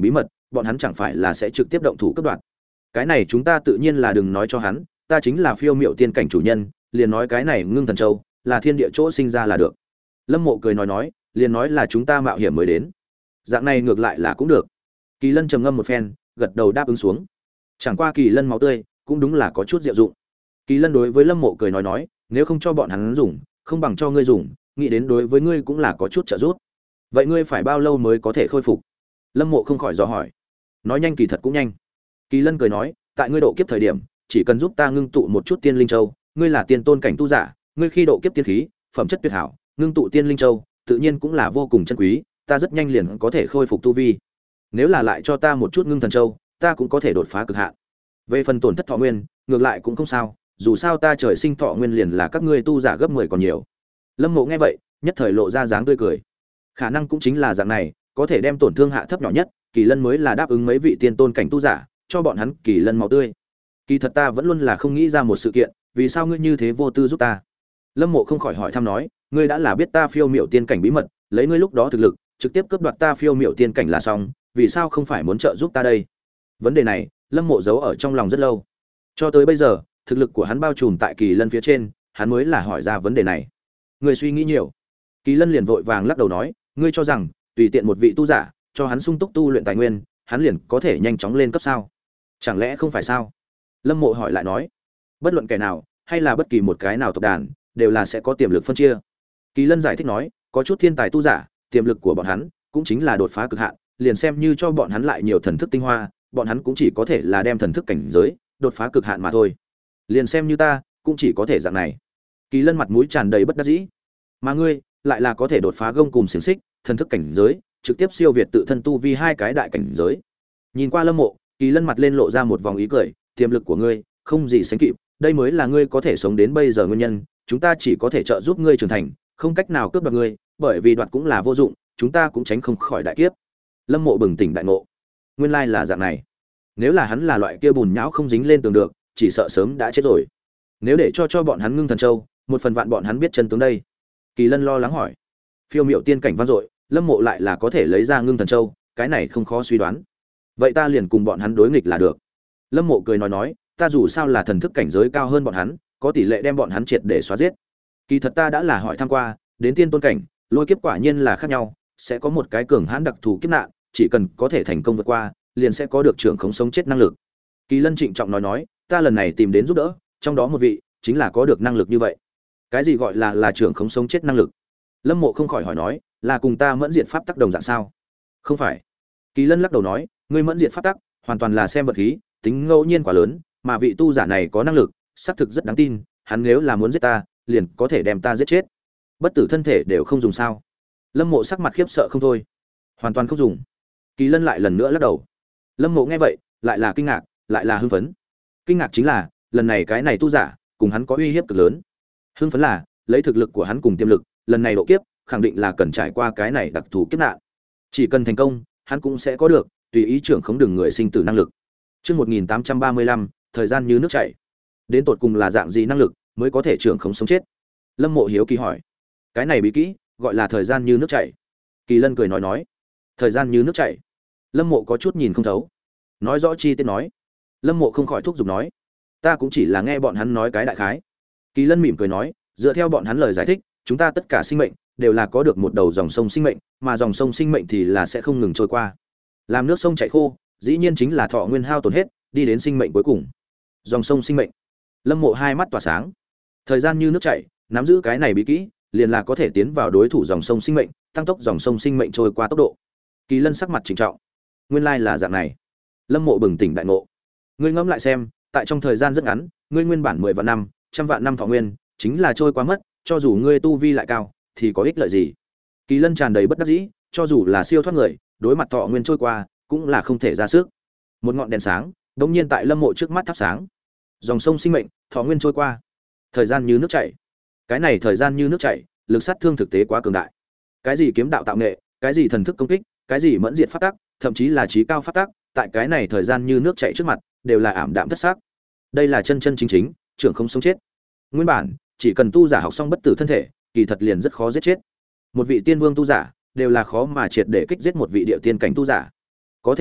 bọn hắn chẳng phải là sẽ trực tiếp động thủ cướp đoạt. Cái này chúng ta tự nhiên là đừng nói cho hắn, ta chính là phiêu miệu tiên cảnh chủ nhân, liền nói cái này ngưng thần châu là thiên địa chỗ sinh ra là được. Lâm Mộ cười nói nói, liền nói là chúng ta mạo hiểm mới đến. Dạng này ngược lại là cũng được. Kỳ Lân trầm ngâm một phen, gật đầu đáp ứng xuống. Chẳng qua Kỳ Lân máu tươi cũng đúng là có chút diệu dụng. Kỳ Lân đối với Lâm Mộ cười nói nói, nếu không cho bọn hắn dùng, không bằng cho ngươi dùng, nghĩ đến đối với ngươi cũng là có chút trợ giúp. Vậy ngươi phải bao lâu mới có thể khôi phục? Lâm Mộ không khỏi dò hỏi. Nói nhanh kỳ thật cũng nhanh. Kỳ Lân cười nói, tại ngươi độ kiếp thời điểm, chỉ cần giúp ta ngưng tụ một chút tiên linh châu, ngươi là tiên tôn cảnh tu giả, ngươi khi độ kiếp tiên khí, phẩm chất tuyệt hảo, ngưng tụ tiên linh châu, tự nhiên cũng là vô cùng chân quý, ta rất nhanh liền có thể khôi phục tu vi. Nếu là lại cho ta một chút ngưng thần châu, ta cũng có thể đột phá cực hạn. Về phần tổn thất thọ nguyên, ngược lại cũng không sao, dù sao ta trời sinh thọ nguyên liền là các ngươi tu giả gấp mười còn nhiều. Lâm Mộ nghe vậy, nhất thời lộ ra dáng tươi cười. Khả năng cũng chính là dạng này, có thể đem tổn thương hạ thấp nhỏ nhất, Kỳ Lân mới là đáp ứng mấy vị tiên tôn cảnh tu giả, cho bọn hắn Kỳ Lân máu tươi. Kỳ thật ta vẫn luôn là không nghĩ ra một sự kiện, vì sao ngươi như thế vô tư giúp ta? Lâm Mộ không khỏi hỏi thăm nói, ngươi đã là biết ta phiêu miểu tiên cảnh bí mật, lấy ngươi lúc đó thực lực, trực tiếp cướp đoạt ta phiêu miểu tiên cảnh là xong, vì sao không phải muốn trợ giúp ta đây? Vấn đề này, Lâm Mộ giấu ở trong lòng rất lâu. Cho tới bây giờ, thực lực của hắn bao trùm tại Kỳ Lân phía trên, hắn mới là hỏi ra vấn đề này. Ngươi suy nghĩ nhiều. Kỳ Lân liền vội vàng lắc đầu nói, ngươi cho rằng tùy tiện một vị tu giả, cho hắn sung túc tu luyện tài nguyên, hắn liền có thể nhanh chóng lên cấp sao? Chẳng lẽ không phải sao? Lâm Mộ hỏi lại nói, bất luận kẻ nào, hay là bất kỳ một cái nào tộc đàn, đều là sẽ có tiềm lực phân chia. Kỳ Lân giải thích nói, có chút thiên tài tu giả, tiềm lực của bọn hắn cũng chính là đột phá cực hạn, liền xem như cho bọn hắn lại nhiều thần thức tinh hoa, bọn hắn cũng chỉ có thể là đem thần thức cảnh giới đột phá cực hạn mà thôi. Liền xem như ta, cũng chỉ có thể dạng này. Kỳ Lân mặt mũi tràn đầy bất đắc dĩ. Mà ngươi, lại là có thể đột phá gông cùm xiển xích, thần thức cảnh giới, trực tiếp siêu việt tự thân tu vi hai cái đại cảnh giới. Nhìn qua Lâm Mộ, Kỳ Lân mặt lên lộ ra một vòng ý cười, tiềm lực của ngươi không gì sánh kịp, đây mới là ngươi có thể sống đến bây giờ nguyên nhân, chúng ta chỉ có thể trợ giúp ngươi trưởng thành, không cách nào cướp đoạt ngươi, bởi vì đoạt cũng là vô dụng, chúng ta cũng tránh không khỏi đại kiếp. Lâm Mộ bừng tỉnh đại ngộ, nguyên lai là dạng này. Nếu là hắn là loại kia bùn nhão không dính lên tường được, chỉ sợ sớm đã chết rồi. Nếu để cho cho bọn hắn ngưng thần châu, một phần vạn bọn hắn biết chân tướng đây. Kỳ Lân lo lắng hỏi. Phiêu miệu tiên cảnh vang dội, Lâm Mộ lại là có thể lấy ra ngưng thần châu, cái này không khó suy đoán. Vậy ta liền cùng bọn hắn đối nghịch là được. Lâm Mộ cười nói nói, ta dù sao là thần thức cảnh giới cao hơn bọn hắn, có tỷ lệ đem bọn hắn triệt để xóa giết. Kỳ thật ta đã là hỏi tham qua, đến tiên tôn cảnh, lôi kiếp quả nhiên là khác nhau, sẽ có một cái cường hãn đặc thù kiếp nạn, chỉ cần có thể thành công vượt qua, liền sẽ có được trưởng khống sống chết năng lực. Kỳ Lân trịnh trọng nói nói, ta lần này tìm đến giúp đỡ, trong đó một vị chính là có được năng lực như vậy. Cái gì gọi là là trưởng khống sống chết năng lực? Lâm Mộ không khỏi hỏi nói, là cùng ta mẫn diệt pháp tắc đồng dạng sao? Không phải. Kỳ Lân lắc đầu nói, ngươi mẫn diệt pháp tắc, hoàn toàn là xem vật khí, tính ngẫu nhiên quá lớn, mà vị tu giả này có năng lực, xác thực rất đáng tin, hắn nếu là muốn giết ta, liền có thể đem ta giết chết. Bất tử thân thể đều không dùng sao? Lâm Mộ sắc mặt khiếp sợ không thôi. Hoàn toàn không dùng. Kỳ Lân lại lần nữa lắc đầu. Lâm Mộ nghe vậy, lại là kinh ngạc, lại là hưng phấn. Kinh ngạc chính là, lần này cái này tu giả, cùng hắn có uy hiếp cực lớn. Hưng phấn là, lấy thực lực của hắn cùng tiềm lực, lần này độ kiếp, khẳng định là cần trải qua cái này đặc thù kiếp nạn. Chỉ cần thành công, hắn cũng sẽ có được tùy ý trưởng khống đường người sinh tử năng lực. Chương một nghìn tám trăm ba mươi lăm, thời gian như nước chảy. Đến tột cùng là dạng gì năng lực mới có thể trưởng khống sống chết? Lâm Mộ hiếu kỳ hỏi. Cái này bí kỹ gọi là thời gian như nước chảy. Kỳ Lân cười nói nói, thời gian như nước chảy. Lâm Mộ có chút nhìn không thấu. Nói rõ chi tiết nói. Lâm Mộ không khỏi thúc giục nói, ta cũng chỉ là nghe bọn hắn nói cái đại khái. Kỳ Lân mỉm cười nói, dựa theo bọn hắn lời giải thích, chúng ta tất cả sinh mệnh đều là có được một đầu dòng sông sinh mệnh, mà dòng sông sinh mệnh thì là sẽ không ngừng trôi qua. Làm nước sông chảy khô, dĩ nhiên chính là thọ nguyên hao tổn hết, đi đến sinh mệnh cuối cùng. Dòng sông sinh mệnh. Lâm Mộ hai mắt tỏa sáng. Thời gian như nước chảy, nắm giữ cái này bí kỹ, liền là có thể tiến vào đối thủ dòng sông sinh mệnh, tăng tốc dòng sông sinh mệnh trôi qua tốc độ. Kỳ Lân sắc mặt trịnh trọng. Nguyên lai là dạng này. Lâm Mộ bừng tỉnh đại ngộ. Ngươi ngẫm lại xem, tại trong thời gian rất ngắn, ngươi nguyên bản mười vạn năm, trăm vạn năm thọ nguyên, chính là trôi qua mất, cho dù ngươi tu vi lại cao, thì có ích lợi gì? Kỳ Lân tràn đầy bất đắc dĩ, cho dù là siêu thoát người, đối mặt thọ nguyên trôi qua, cũng là không thể ra sức. Một ngọn đèn sáng, đột nhiên tại Lâm Mộ trước mắt thắp sáng. Dòng sông sinh mệnh, thọ nguyên trôi qua, thời gian như nước chảy. Cái này thời gian như nước chảy, lực sát thương thực tế quá cường đại. Cái gì kiếm đạo tạo nghệ, cái gì thần thức công kích, cái gì mẫn diệt pháp tắc, thậm chí là trí cao pháp tắc, tại cái này thời gian như nước chảy trước mặt, đều là ảm đạm thất sắc. Đây là chân chân chính chính, trưởng không sống chết. Nguyên bản, chỉ cần tu giả học xong bất tử thân thể, kỳ thật liền rất khó giết chết. Một vị tiên vương tu giả, đều là khó mà triệt để kích giết một vị địa tiên cảnh tu giả. Có thể nói,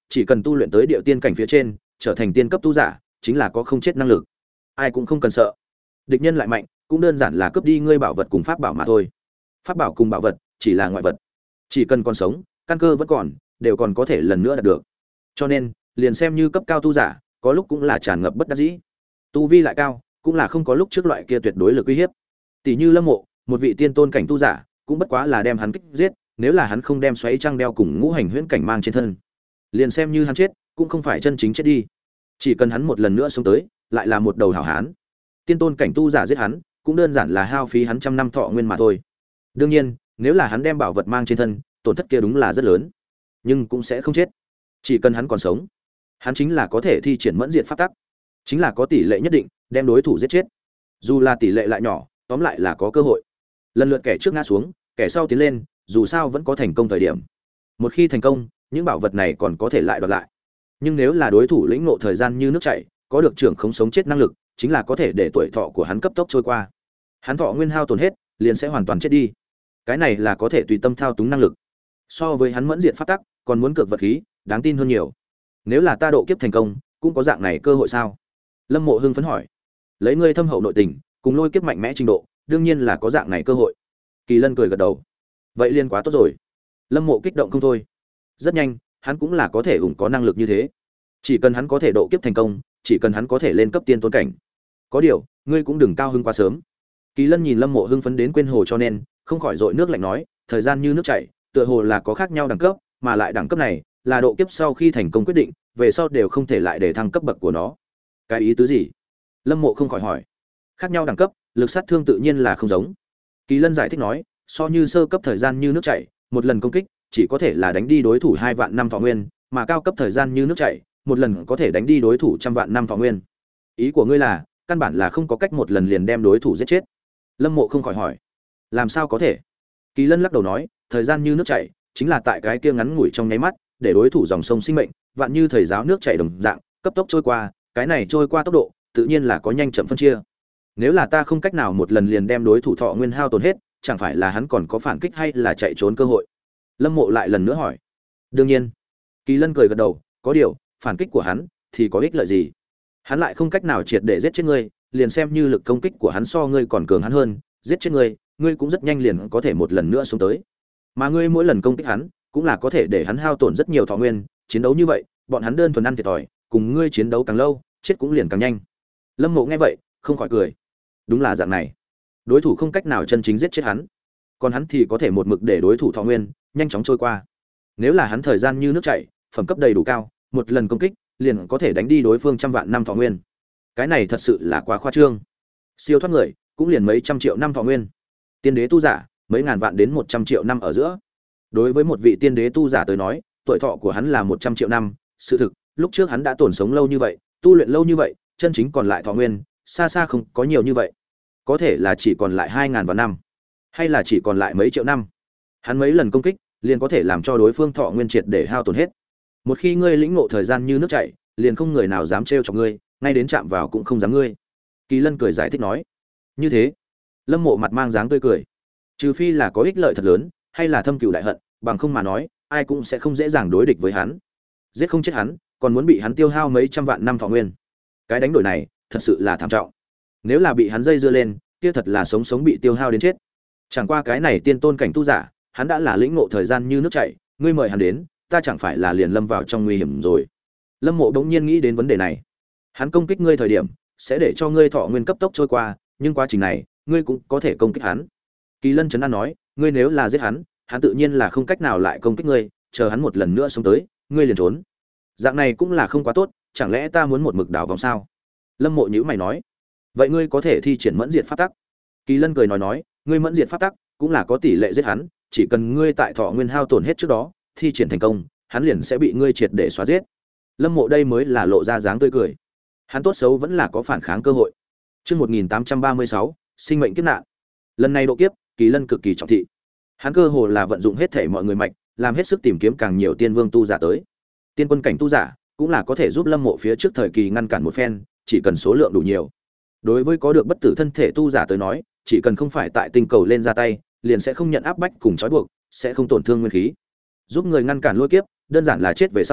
chỉ cần tu luyện tới địa tiên cảnh phía trên, trở thành tiên cấp tu giả, chính là có không chết năng lực. Ai cũng không cần sợ. Địch nhân lại mạnh, cũng đơn giản là cướp đi ngươi bảo vật cùng pháp bảo mà thôi. Pháp bảo cùng bảo vật chỉ là ngoại vật, chỉ cần còn sống, căn cơ vẫn còn, đều còn có thể lần nữa đạt được. Cho nên, liền xem như cấp cao tu giả, có lúc cũng là tràn ngập bất đắc dĩ. Tu vi lại cao, cũng là không có lúc trước loại kia tuyệt đối lực uy hiếp. Tỷ như Lâm Mộ, một vị tiên tôn cảnh tu giả, cũng bất quá là đem hắn kích giết, nếu là hắn không đem xoáy trăng đeo cùng ngũ hành huyễn cảnh mang trên thân, liền xem như hắn chết, cũng không phải chân chính chết đi. Chỉ cần hắn một lần nữa sống tới, lại là một đầu hảo hán. Tiên tôn cảnh tu giả giết hắn, cũng đơn giản là hao phí hắn trăm năm thọ nguyên mà thôi. Đương nhiên, nếu là hắn đem bảo vật mang trên thân, tổn thất kia đúng là rất lớn, nhưng cũng sẽ không chết. Chỉ cần hắn còn sống, hắn chính là có thể thi triển mẫn diệt pháp tắc, chính là có tỷ lệ nhất định đem đối thủ giết chết. Dù là tỷ lệ lại nhỏ, tóm lại là có cơ hội. Lần lượt kẻ trước ngã xuống, kẻ sau tiến lên, dù sao vẫn có thành công thời điểm. Một khi thành công, những bảo vật này còn có thể lại đoạt lại. Nhưng nếu là đối thủ lĩnh ngộ thời gian như nước chảy, có được trưởng không sống chết năng lực, chính là có thể để tuổi thọ của hắn cấp tốc trôi qua. Hắn thọ nguyên hao tổn hết, liền sẽ hoàn toàn chết đi. Cái này là có thể tùy tâm thao túng năng lực. So với hắn mẫn diệt pháp tắc, còn muốn cược vật khí, đáng tin hơn nhiều. Nếu là ta độ kiếp thành công, cũng có dạng này cơ hội sao? Lâm Mộ hưng phấn hỏi. Lấy ngươi thâm hậu nội tình, cùng lôi kiếp mạnh mẽ trình độ, đương nhiên là có dạng này cơ hội. Kỳ Lân cười gật đầu. Vậy liên quá tốt rồi. Lâm Mộ kích động không thôi. Rất nhanh, hắn cũng là có thể ủng có năng lực như thế. Chỉ cần hắn có thể độ kiếp thành công, chỉ cần hắn có thể lên cấp tiên tôn cảnh. Có điều, ngươi cũng đừng cao hứng quá sớm. Kỳ Lân nhìn Lâm Mộ hưng phấn đến quên hồ cho nên, không khỏi dội nước lạnh nói, thời gian như nước chảy, tựa hồ là có khác nhau đẳng cấp, mà lại đẳng cấp này là độ kiếp sau khi thành công quyết định, về sau đều không thể lại để thăng cấp bậc của nó. Cái ý tứ gì? Lâm Mộ không khỏi hỏi. Khác nhau đẳng cấp, lực sát thương tự nhiên là không giống. Kỳ Lân giải thích nói, so như sơ cấp thời gian như nước chảy, một lần công kích chỉ có thể là đánh đi đối thủ hai vạn năm thọ nguyên, mà cao cấp thời gian như nước chảy, một lần có thể đánh đi đối thủ trăm vạn năm thọ nguyên. Ý của ngươi là, căn bản là không có cách một lần liền đem đối thủ giết chết. Lâm Mộ không khỏi hỏi. Làm sao có thể? Kỳ Lân lắc đầu nói, thời gian như nước chảy, chính là tại cái kia ngắn ngủi trong nháy mắt, để đối thủ dòng sông sinh mệnh, vạn như thời giáo nước chảy đồng dạng, cấp tốc trôi qua, cái này trôi qua tốc độ, tự nhiên là có nhanh chậm phân chia. Nếu là ta không cách nào một lần liền đem đối thủ thọ nguyên hao tổn hết, chẳng phải là hắn còn có phản kích hay là chạy trốn cơ hội? Lâm Mộ lại lần nữa hỏi. Đương nhiên. Kỳ Lân cười gật đầu, có điều, phản kích của hắn thì có ích lợi gì? Hắn lại không cách nào triệt để giết chết ngươi, liền xem như lực công kích của hắn so ngươi còn cường hắn hơn, giết chết ngươi, ngươi cũng rất nhanh liền có thể một lần nữa xuống tới. Mà ngươi mỗi lần công kích hắn, cũng là có thể để hắn hao tổn rất nhiều thọ nguyên, chiến đấu như vậy, bọn hắn đơn thuần ăn thiệt thòi, cùng ngươi chiến đấu càng lâu, chết cũng liền càng nhanh. Lâm Mộ nghe vậy, không khỏi cười. Đúng là dạng này. Đối thủ không cách nào chân chính giết chết hắn, còn hắn thì có thể một mực để đối thủ thọ nguyên nhanh chóng trôi qua. Nếu là hắn thời gian như nước chảy, phẩm cấp đầy đủ cao, một lần công kích liền có thể đánh đi đối phương trăm vạn năm thọ nguyên. Cái này thật sự là quá khoa trương. Siêu thoát người, cũng liền mấy trăm triệu năm thọ nguyên. Tiên đế tu giả, mấy ngàn vạn đến một trăm triệu năm ở giữa. Đối với một vị tiên đế tu giả tới nói, tuổi thọ của hắn là một trăm triệu năm, sự thực, lúc trước hắn đã tổn sống lâu như vậy, tu luyện lâu như vậy, chân chính còn lại thọ nguyên, xa xa không có nhiều như vậy. Có thể là chỉ còn lại hai ngàn vạn năm, hay là chỉ còn lại mấy triệu năm. Hắn mấy lần công kích, liền có thể làm cho đối phương thọ nguyên triệt để hao tổn hết. Một khi ngươi lĩnh ngộ thời gian như nước chảy, liền không người nào dám trêu chọc ngươi, ngay đến chạm vào cũng không dám ngươi. Kỳ Lân cười giải thích nói. Như thế, Lâm Mộ mặt mang dáng tươi cười. Trừ phi là có ích lợi thật lớn, hay là thâm cừu đại hận, bằng không mà nói, ai cũng sẽ không dễ dàng đối địch với hắn. Giết không chết hắn, còn muốn bị hắn tiêu hao mấy trăm vạn năm thọ nguyên. Cái đánh đổi này, thật sự là thảm trọng. Nếu là bị hắn dây dưa lên, kia thật là sống sống bị tiêu hao đến chết. Chẳng qua cái này tiên tôn cảnh tu giả, hắn đã là lĩnh ngộ thời gian như nước chảy, ngươi mời hắn đến, ta chẳng phải là liền lâm vào trong nguy hiểm rồi. Lâm Mộ bỗng nhiên nghĩ đến vấn đề này. Hắn công kích ngươi thời điểm, sẽ để cho ngươi thọ nguyên cấp tốc trôi qua, nhưng quá trình này, ngươi cũng có thể công kích hắn. Kỳ Lân trấn an nói, ngươi nếu là giết hắn, hắn tự nhiên là không cách nào lại công kích ngươi, chờ hắn một lần nữa sống tới, ngươi liền trốn. Dạng này cũng là không quá tốt, chẳng lẽ ta muốn một mực đảo vòng sao? Lâm Mộ nhíu mày nói, vậy ngươi có thể thi triển mẫn diệt pháp tắc. Kỳ Lân cười nói nói, ngươi mẫn diệt pháp tắc cũng là có tỷ lệ giết hắn, chỉ cần ngươi tại thọ nguyên hao tổn hết trước đó, thi triển thành công, hắn liền sẽ bị ngươi triệt để xóa giết. Lâm Mộ đây mới là lộ ra dáng tươi cười. Hắn tốt xấu vẫn là có phản kháng cơ hội. Chương một nghìn tám trăm ba mươi sáu, sinh mệnh kiếp nạn. Lần này độ kiếp, Kỳ Lân cực kỳ trọng thị. Hắn cơ hồ là vận dụng hết thể mọi người mạnh, làm hết sức tìm kiếm càng nhiều tiên vương tu giả tới. Tiên quân cảnh tu giả cũng là có thể giúp Lâm Mộ phía trước thời kỳ ngăn cản một phen, chỉ cần số lượng đủ nhiều. Đối với có được bất tử thân thể tu giả tới nói, chỉ cần không phải tại tinh cầu lên ra tay, liền sẽ không nhận áp bách cùng trói buộc, sẽ không tổn thương nguyên khí. Giúp người ngăn cản lôi kiếp, đơn giản là chết về sau,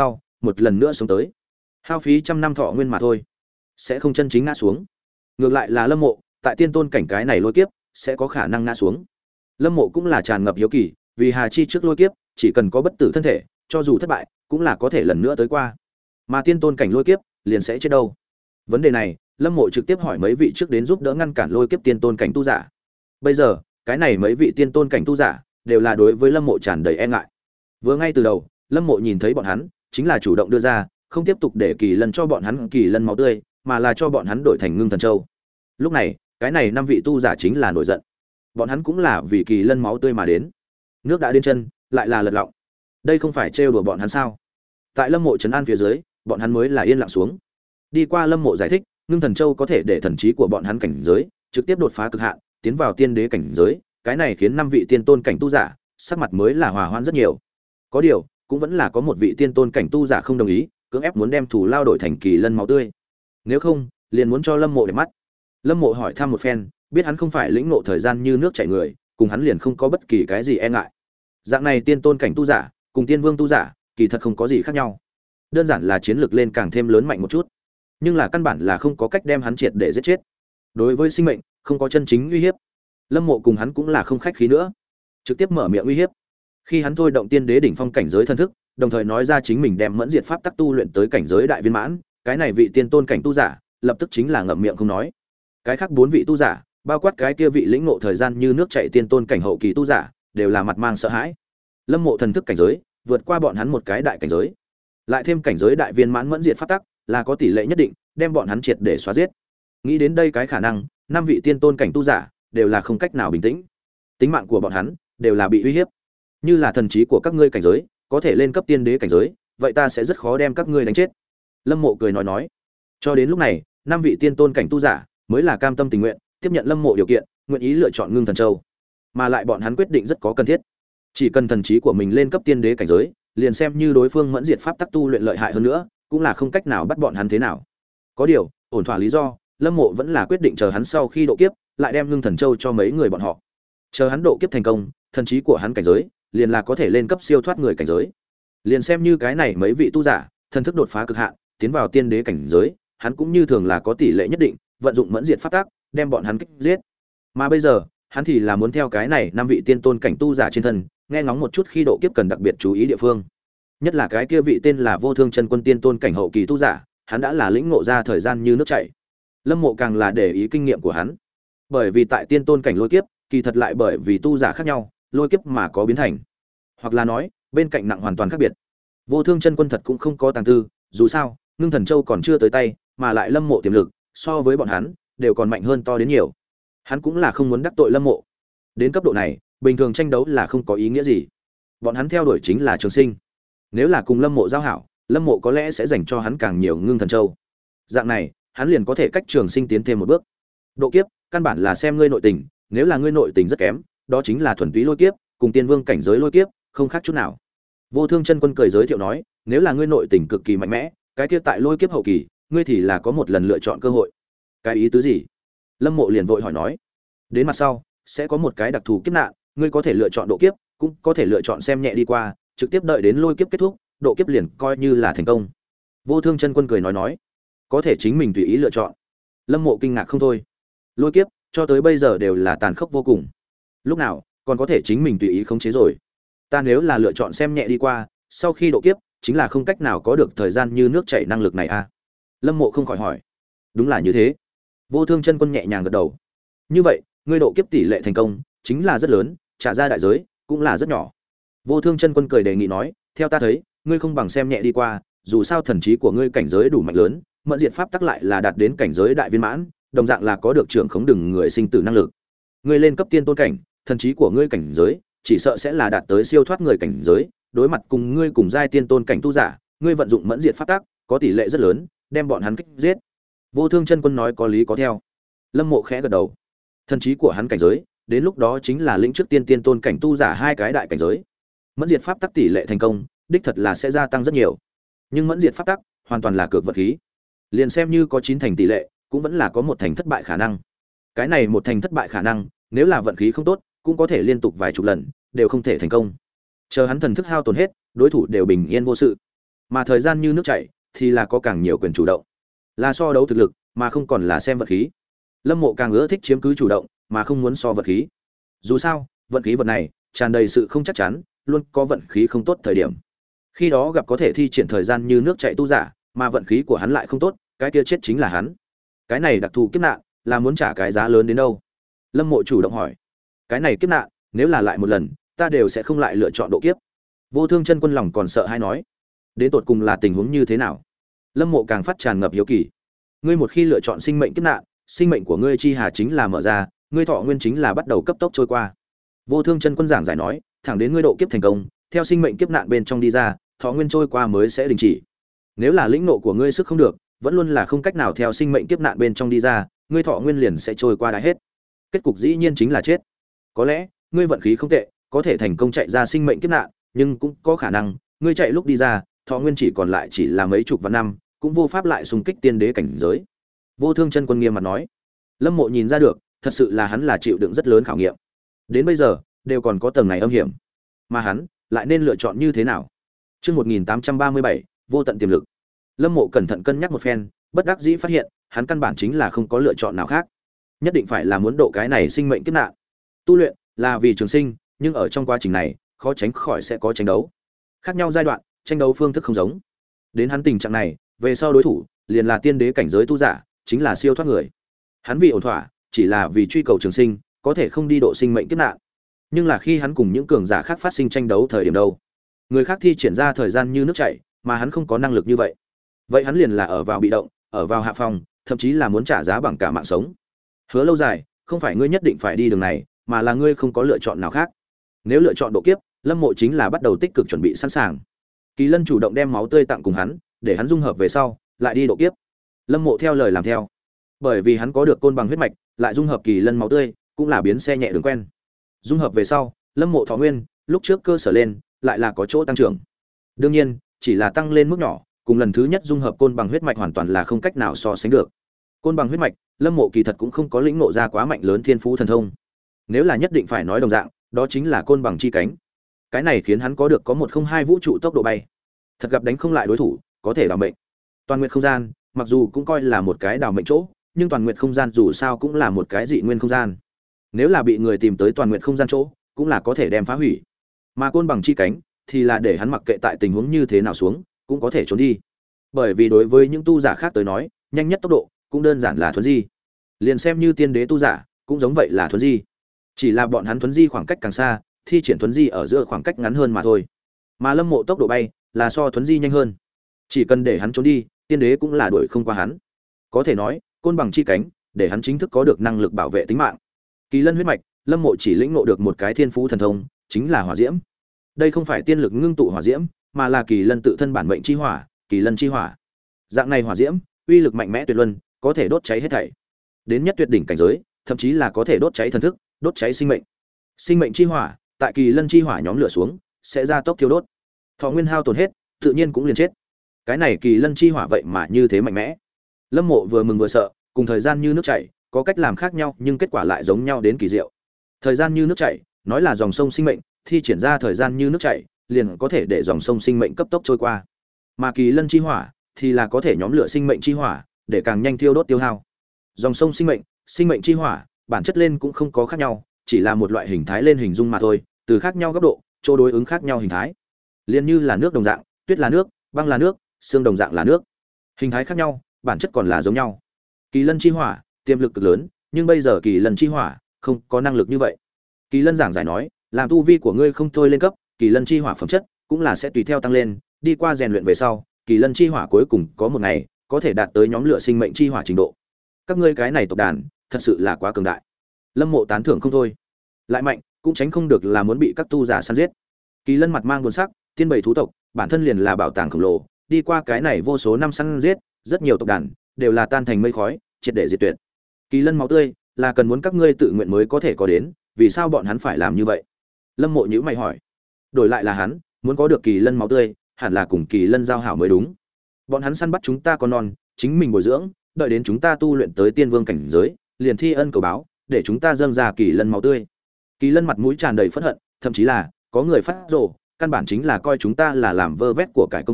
một lần nữa sống tới. Hao phí trăm năm thọ nguyên mà thôi, sẽ không chân chính ngã xuống. Ngược lại là Lâm Mộ, tại tiên tôn cảnh cái này lôi kiếp, sẽ có khả năng ngã xuống. Lâm Mộ cũng là tràn ngập hiếu kỳ, vì Hà Chi trước lôi kiếp, chỉ cần có bất tử thân thể, cho dù thất bại, cũng là có thể lần nữa tới qua. Mà tiên tôn cảnh lôi kiếp, liền sẽ chết đâu? Vấn đề này, Lâm Mộ trực tiếp hỏi mấy vị trước đến giúp đỡ ngăn cản lôi kiếp tiên tôn cảnh tu giả. Bây giờ, cái này mấy vị tiên tôn cảnh tu giả đều là đối với Lâm Mộ tràn đầy e ngại. Vừa ngay từ đầu, Lâm Mộ nhìn thấy bọn hắn, chính là chủ động đưa ra, không tiếp tục để kỳ lân cho bọn hắn kỳ lân máu tươi, mà là cho bọn hắn đổi thành ngưng thần châu. Lúc này, cái này năm vị tu giả chính là nổi giận. Bọn hắn cũng là vì kỳ lân máu tươi mà đến. Nước đã đến chân, lại là lật lọng. Đây không phải trêu đùa bọn hắn sao? Tại Lâm Mộ trấn an phía dưới, bọn hắn mới là yên lặng xuống. Đi qua Lâm Mộ giải thích, ngưng thần châu có thể để thần trí của bọn hắn cảnh giới trực tiếp đột phá cực hạn, tiến vào tiên đế cảnh giới, cái này khiến năm vị tiên tôn cảnh tu giả sắc mặt mới là hòa hoãn rất nhiều. Có điều, cũng vẫn là có một vị tiên tôn cảnh tu giả không đồng ý, cưỡng ép muốn đem thủ lao đổi thành kỳ lân máu tươi. Nếu không, liền muốn cho Lâm Mộ để mắt. Lâm Mộ hỏi thăm một phen, biết hắn không phải lĩnh ngộ thời gian như nước chảy người, cùng hắn liền không có bất kỳ cái gì e ngại. Dạng này tiên tôn cảnh tu giả, cùng tiên vương tu giả, kỳ thật không có gì khác nhau. Đơn giản là chiến lược lên càng thêm lớn mạnh một chút, nhưng là căn bản là không có cách đem hắn triệt để giết chết. Đối với sinh mệnh, không có chân chính uy hiếp. Lâm Mộ cùng hắn cũng là không khách khí nữa, trực tiếp mở miệng uy hiếp. Khi hắn thôi động tiên đế đỉnh phong cảnh giới thân thức, đồng thời nói ra chính mình đem mẫn diệt pháp tắc tu luyện tới cảnh giới đại viên mãn, cái này vị tiên tôn cảnh tu giả, lập tức chính là ngậm miệng không nói. Cái khác bốn vị tu giả, bao quát cái kia vị lĩnh ngộ thời gian như nước chảy tiên tôn cảnh hậu kỳ tu giả, đều là mặt mang sợ hãi. Lâm Mộ thần thức cảnh giới, vượt qua bọn hắn một cái đại cảnh giới. Lại thêm cảnh giới đại viên mãn mẫn diệt pháp tắc, là có tỷ lệ nhất định đem bọn hắn triệt để xóa giết. Nghĩ đến đây cái khả năng, năm vị tiên tôn cảnh tu giả đều là không cách nào bình tĩnh. Tính mạng của bọn hắn đều là bị uy hiếp. Như là thần trí của các ngươi cảnh giới có thể lên cấp tiên đế cảnh giới, vậy ta sẽ rất khó đem các ngươi đánh chết. Lâm Mộ cười nói nói. Cho đến lúc này, năm vị tiên tôn cảnh tu giả mới là cam tâm tình nguyện tiếp nhận Lâm Mộ điều kiện, nguyện ý lựa chọn ngưng thần châu. Mà lại bọn hắn quyết định rất có cần thiết. Chỉ cần thần trí của mình lên cấp tiên đế cảnh giới, liền xem như đối phương mẫn diệt pháp tắc tu luyện lợi hại hơn nữa, cũng là không cách nào bắt bọn hắn thế nào. Có điều, ổn thỏa lý do, Lâm Mộ vẫn là quyết định chờ hắn sau khi độ kiếp, lại đem ngưng thần châu cho mấy người bọn họ. Chờ hắn độ kiếp thành công, thần trí của hắn cảnh giới liền là có thể lên cấp siêu thoát người cảnh giới. Liền xem như cái này mấy vị tu giả, thần thức đột phá cực hạn, tiến vào tiên đế cảnh giới, hắn cũng như thường là có tỷ lệ nhất định, vận dụng mẫn diệt pháp tắc, đem bọn hắn kích giết. Mà bây giờ, hắn thì là muốn theo cái này năm vị tiên tôn cảnh tu giả trên thân, nghe ngóng một chút khi độ kiếp cần đặc biệt chú ý địa phương. Nhất là cái kia vị tên là Vô Thương Chân Quân tiên tôn cảnh hậu kỳ tu giả, hắn đã là lĩnh ngộ ra thời gian như nước chảy. Lâm Mộ càng là để ý kinh nghiệm của hắn. Bởi vì tại tiên tôn cảnh lôi kiếp, kỳ thật lại bởi vì tu giả khác nhau, lôi kiếp mà có biến thành. Hoặc là nói, bên cạnh nặng hoàn toàn khác biệt. Vô Thương Chân Quân thật cũng không có tàng tư, dù sao, ngưng thần châu còn chưa tới tay, mà lại Lâm Mộ tiềm lực so với bọn hắn đều còn mạnh hơn to đến nhiều. Hắn cũng là không muốn đắc tội Lâm Mộ. Đến cấp độ này, bình thường tranh đấu là không có ý nghĩa gì. Bọn hắn theo đuổi chính là trường sinh. Nếu là cùng Lâm Mộ giao hảo, Lâm Mộ có lẽ sẽ dành cho hắn càng nhiều ngưng thần châu. Dạng này, hắn liền có thể cách trường sinh tiến thêm một bước. Độ kiếp, căn bản là xem ngươi nội tình, nếu là ngươi nội tình rất kém, đó chính là thuần túy lôi kiếp, cùng tiên vương cảnh giới lôi kiếp, không khác chút nào. Vô Thương Chân Quân cười giới thiệu nói, nếu là ngươi nội tình cực kỳ mạnh mẽ, cái kia tại lôi kiếp hậu kỳ, ngươi thì là có một lần lựa chọn cơ hội. Cái ý tứ gì? Lâm Mộ liền vội hỏi nói. Đến mặt sau, sẽ có một cái đặc thù kiếp nạn, ngươi có thể lựa chọn độ kiếp, cũng có thể lựa chọn xem nhẹ đi qua, trực tiếp đợi đến lôi kiếp kết thúc, độ kiếp liền coi như là thành công. Vô Thương Chân Quân cười nói nói, có thể chính mình tùy ý lựa chọn. Lâm Mộ kinh ngạc không thôi. Lôi kiếp cho tới bây giờ đều là tàn khốc vô cùng, lúc nào còn có thể chính mình tùy ý khống chế rồi. Ta nếu là lựa chọn xem nhẹ đi qua, sau khi độ kiếp chính là không cách nào có được thời gian như nước chảy năng lực này a à? Lâm Mộ không khỏi hỏi. Đúng là như thế. Vô Thương Chân Quân nhẹ nhàng gật đầu. Như vậy, ngươi độ kiếp tỷ lệ thành công chính là rất lớn, trả ra đại giới cũng là rất nhỏ. Vô Thương Chân Quân cười đề nghị nói, theo ta thấy, ngươi không bằng xem nhẹ đi qua, dù sao thần trí của ngươi cảnh giới đủ mạnh lớn, mẫn diệt pháp tắc lại là đạt đến cảnh giới đại viên mãn, đồng dạng là có được trưởng khống đừng người sinh tử năng lực. Ngươi lên cấp tiên tôn cảnh, thần trí của ngươi cảnh giới chỉ sợ sẽ là đạt tới siêu thoát người cảnh giới, đối mặt cùng ngươi cùng giai tiên tôn cảnh tu giả, ngươi vận dụng mẫn diệt pháp tắc, có tỷ lệ rất lớn đem bọn hắn kích giết. Vô Thương Chân Quân nói có lý có theo. Lâm Mộ khẽ gật đầu. Thần trí của hắn cảnh giới, đến lúc đó chính là lĩnh trước tiên tiên tôn cảnh tu giả hai cái đại cảnh giới. Mẫn diệt pháp tắc tỷ lệ thành công, đích thật là sẽ gia tăng rất nhiều. Nhưng mẫn diệt pháp tắc hoàn toàn là cược vật khí. Liền xem như có chín thành tỷ lệ, cũng vẫn là có một thành thất bại khả năng. Cái này một thành thất bại khả năng, nếu là vận khí không tốt, cũng có thể liên tục vài chục lần đều không thể thành công. Chờ hắn thần thức hao tổn hết, đối thủ đều bình yên vô sự. Mà thời gian như nước chảy thì là có càng nhiều quyền chủ động, là so đấu thực lực mà không còn là xem vật khí. Lâm Mộ càng ưa thích chiếm cứ chủ động mà không muốn so vật khí. Dù sao vận khí vật này tràn đầy sự không chắc chắn, luôn có vận khí không tốt thời điểm. Khi đó gặp có thể thi triển thời gian như nước chảy tu giả, mà vận khí của hắn lại không tốt, cái kia chết chính là hắn. Cái này đặc thù kiếp nạn là muốn trả cái giá lớn đến đâu? Lâm Mộ chủ động hỏi. Cái này kiếp nạn nếu là lại một lần, ta đều sẽ không lại lựa chọn độ kiếp. Vô Thương Chân Quân lòng còn sợ hay nói, đến tột cùng là tình huống như thế nào? Lâm Mộ càng phát tràn ngập hiếu kỳ. Ngươi một khi lựa chọn sinh mệnh kiếp nạn, sinh mệnh của ngươi chi hà chính là mở ra, ngươi thọ nguyên chính là bắt đầu cấp tốc trôi qua. Vô Thương Chân Quân giảng giải nói, thẳng đến ngươi độ kiếp thành công, theo sinh mệnh kiếp nạn bên trong đi ra, thọ nguyên trôi qua mới sẽ đình chỉ. Nếu là lĩnh nộ của ngươi sức không được, vẫn luôn là không cách nào theo sinh mệnh kiếp nạn bên trong đi ra, ngươi thọ nguyên liền sẽ trôi qua đã hết. Kết cục dĩ nhiên chính là chết. Có lẽ, ngươi vận khí không tệ, có thể thành công chạy ra sinh mệnh kiếp nạn, nhưng cũng có khả năng, ngươi chạy lúc đi ra, thọ nguyên chỉ còn lại chỉ là mấy chục vạn năm, cũng vô pháp lại xung kích tiên đế cảnh giới. Vô Thương Chân Quân nghiêm mặt nói. Lâm Mộ nhìn ra được, thật sự là hắn là chịu đựng rất lớn khảo nghiệm. Đến bây giờ, đều còn có tầng này âm hiểm. Mà hắn, lại nên lựa chọn như thế nào? Chương một nghìn tám trăm ba mươi bảy, vô tận tiềm lực. Lâm Mộ cẩn thận cân nhắc một phen, bất đắc dĩ phát hiện, hắn căn bản chính là không có lựa chọn nào khác. Nhất định phải là muốn độ cái này sinh mệnh kiếp nạn. Tu luyện là vì trường sinh, nhưng ở trong quá trình này, khó tránh khỏi sẽ có tranh đấu. Khác nhau giai đoạn, tranh đấu phương thức không giống. Đến hắn tình trạng này, về sau đối thủ liền là tiên đế cảnh giới tu giả, chính là siêu thoát người. Hắn vì ổn thỏa, chỉ là vì truy cầu trường sinh, có thể không đi độ sinh mệnh kiếp nạn. Nhưng là khi hắn cùng những cường giả khác phát sinh tranh đấu thời điểm đâu, người khác thi triển ra thời gian như nước chảy, mà hắn không có năng lực như vậy. Vậy hắn liền là ở vào bị động, ở vào hạ phòng, thậm chí là muốn trả giá bằng cả mạng sống. Hứa lâu dài, không phải ngươi nhất định phải đi đường này, mà là ngươi không có lựa chọn nào khác. Nếu lựa chọn độ kiếp, Lâm Mộ chính là bắt đầu tích cực chuẩn bị sẵn sàng. Kỳ Lân chủ động đem máu tươi tặng cùng hắn, để hắn dung hợp về sau, lại đi độ kiếp. Lâm Mộ theo lời làm theo. Bởi vì hắn có được côn bằng huyết mạch, lại dung hợp Kỳ Lân máu tươi, cũng là biến xe nhẹ đường quen. Dung hợp về sau, Lâm Mộ thọ nguyên, lúc trước cơ sở lên, lại là có chỗ tăng trưởng. Đương nhiên, chỉ là tăng lên mức nhỏ, cùng lần thứ nhất dung hợp côn bằng huyết mạch hoàn toàn là không cách nào so sánh được. Côn bằng huyết mạch, Lâm Mộ kỳ thật cũng không có lĩnh ngộ ra quá mạnh lớn thiên phú thần thông. Nếu là nhất định phải nói đồng dạng, đó chính là côn bằng chi cánh. Cái này khiến hắn có được có một không hai vũ trụ tốc độ bay. Thật gặp đánh không lại đối thủ, có thể đào mệnh. Toàn nguyệt không gian, mặc dù cũng coi là một cái đào mệnh chỗ, nhưng toàn nguyệt không gian dù sao cũng là một cái dị nguyên không gian. Nếu là bị người tìm tới toàn nguyệt không gian chỗ, cũng là có thể đem phá hủy. Mà côn bằng chi cánh thì là để hắn mặc kệ tại tình huống như thế nào xuống, cũng có thể trốn đi. Bởi vì đối với những tu giả khác tới nói, nhanh nhất tốc độ cũng đơn giản là thuấn di. Liền xem như tiên đế tu giả, cũng giống vậy là thuấn di. Chỉ là bọn hắn thuấn di khoảng cách càng xa, thi triển thuấn di ở giữa khoảng cách ngắn hơn mà thôi. Mà Lâm Mộ tốc độ bay là so thuấn di nhanh hơn. Chỉ cần để hắn trốn đi, tiên đế cũng là đuổi không qua hắn. Có thể nói, côn bằng chi cánh, để hắn chính thức có được năng lực bảo vệ tính mạng. Kỳ Lân huyết mạch, Lâm Mộ chỉ lĩnh ngộ được một cái thiên phú thần thông, chính là hỏa diễm. Đây không phải tiên lực ngưng tụ hỏa diễm, mà là Kỳ Lân tự thân bản mệnh chi hỏa, Kỳ Lân chi hỏa. Dạng này hỏa diễm, uy lực mạnh mẽ tuyệt luân, có thể đốt cháy hết thảy. Đến nhất tuyệt đỉnh cảnh giới, thậm chí là có thể đốt cháy thần thức, đốt cháy sinh mệnh. Sinh mệnh chi hỏa, tại Kỳ Lân chi hỏa nhóm lửa xuống, sẽ ra tốc thiêu đốt. Thọ nguyên hao tổn hết, tự nhiên cũng liền chết. Cái này Kỳ Lân chi hỏa vậy mà như thế mạnh mẽ. Lâm Mộ vừa mừng vừa sợ, cùng thời gian như nước chảy, có cách làm khác nhau nhưng kết quả lại giống nhau đến kỳ diệu. Thời gian như nước chảy, nói là dòng sông sinh mệnh, thi triển ra thời gian như nước chảy, liền có thể để dòng sông sinh mệnh cấp tốc trôi qua. Mà Kỳ Lân chi hỏa thì là có thể nhóm lửa sinh mệnh chi hỏa, để càng nhanh thiêu đốt tiêu hao. Dòng sông sinh mệnh, sinh mệnh chi hỏa, bản chất lên cũng không có khác nhau, chỉ là một loại hình thái lên hình dung mà thôi, từ khác nhau góc độ, chỗ đối ứng khác nhau hình thái. Liên như là nước đồng dạng, tuyết là nước, băng là nước, xương đồng dạng là nước. Hình thái khác nhau, bản chất còn là giống nhau. Kỳ Lân chi hỏa, tiềm lực cực lớn, nhưng bây giờ Kỳ Lân chi hỏa không có năng lực như vậy. Kỳ Lân giảng giải nói, làm tu vi của ngươi không thôi lên cấp, Kỳ Lân chi hỏa phẩm chất cũng là sẽ tùy theo tăng lên, đi qua rèn luyện về sau, Kỳ Lân chi hỏa cuối cùng có một ngày có thể đạt tới nhóm lửa sinh mệnh chi hỏa trình độ. Các ngươi cái này tộc đàn, thật sự là quá cường đại. Lâm Mộ tán thưởng không thôi. Lại mạnh, cũng tránh không được là muốn bị các tu giả săn giết. Kỳ Lân mặt mang buồn sắc, tiên bầy thú tộc, bản thân liền là bảo tàng khổng lồ, đi qua cái này vô số năm săn giết, rất nhiều tộc đàn đều là tan thành mây khói, triệt để diệt tuyệt. Kỳ Lân máu tươi là cần muốn các ngươi tự nguyện mới có thể có đến, vì sao bọn hắn phải làm như vậy? Lâm Mộ nhíu mày hỏi. Đổi lại là hắn, muốn có được Kỳ Lân máu tươi, hẳn là cùng Kỳ Lân giao hảo mới đúng. Bọn hắn săn bắt chúng ta con non, chính mình bồi dưỡng, đợi đến chúng ta tu luyện tới tiên vương cảnh giới, liền thi ân cầu báo, để chúng ta dâng ra Kỳ Lân máu tươi. Kỳ Lân mặt mũi tràn đầy phẫn hận, thậm chí là có người phát rồ, căn bản chính là coi chúng ta là làm vơ vét của cải công cụ,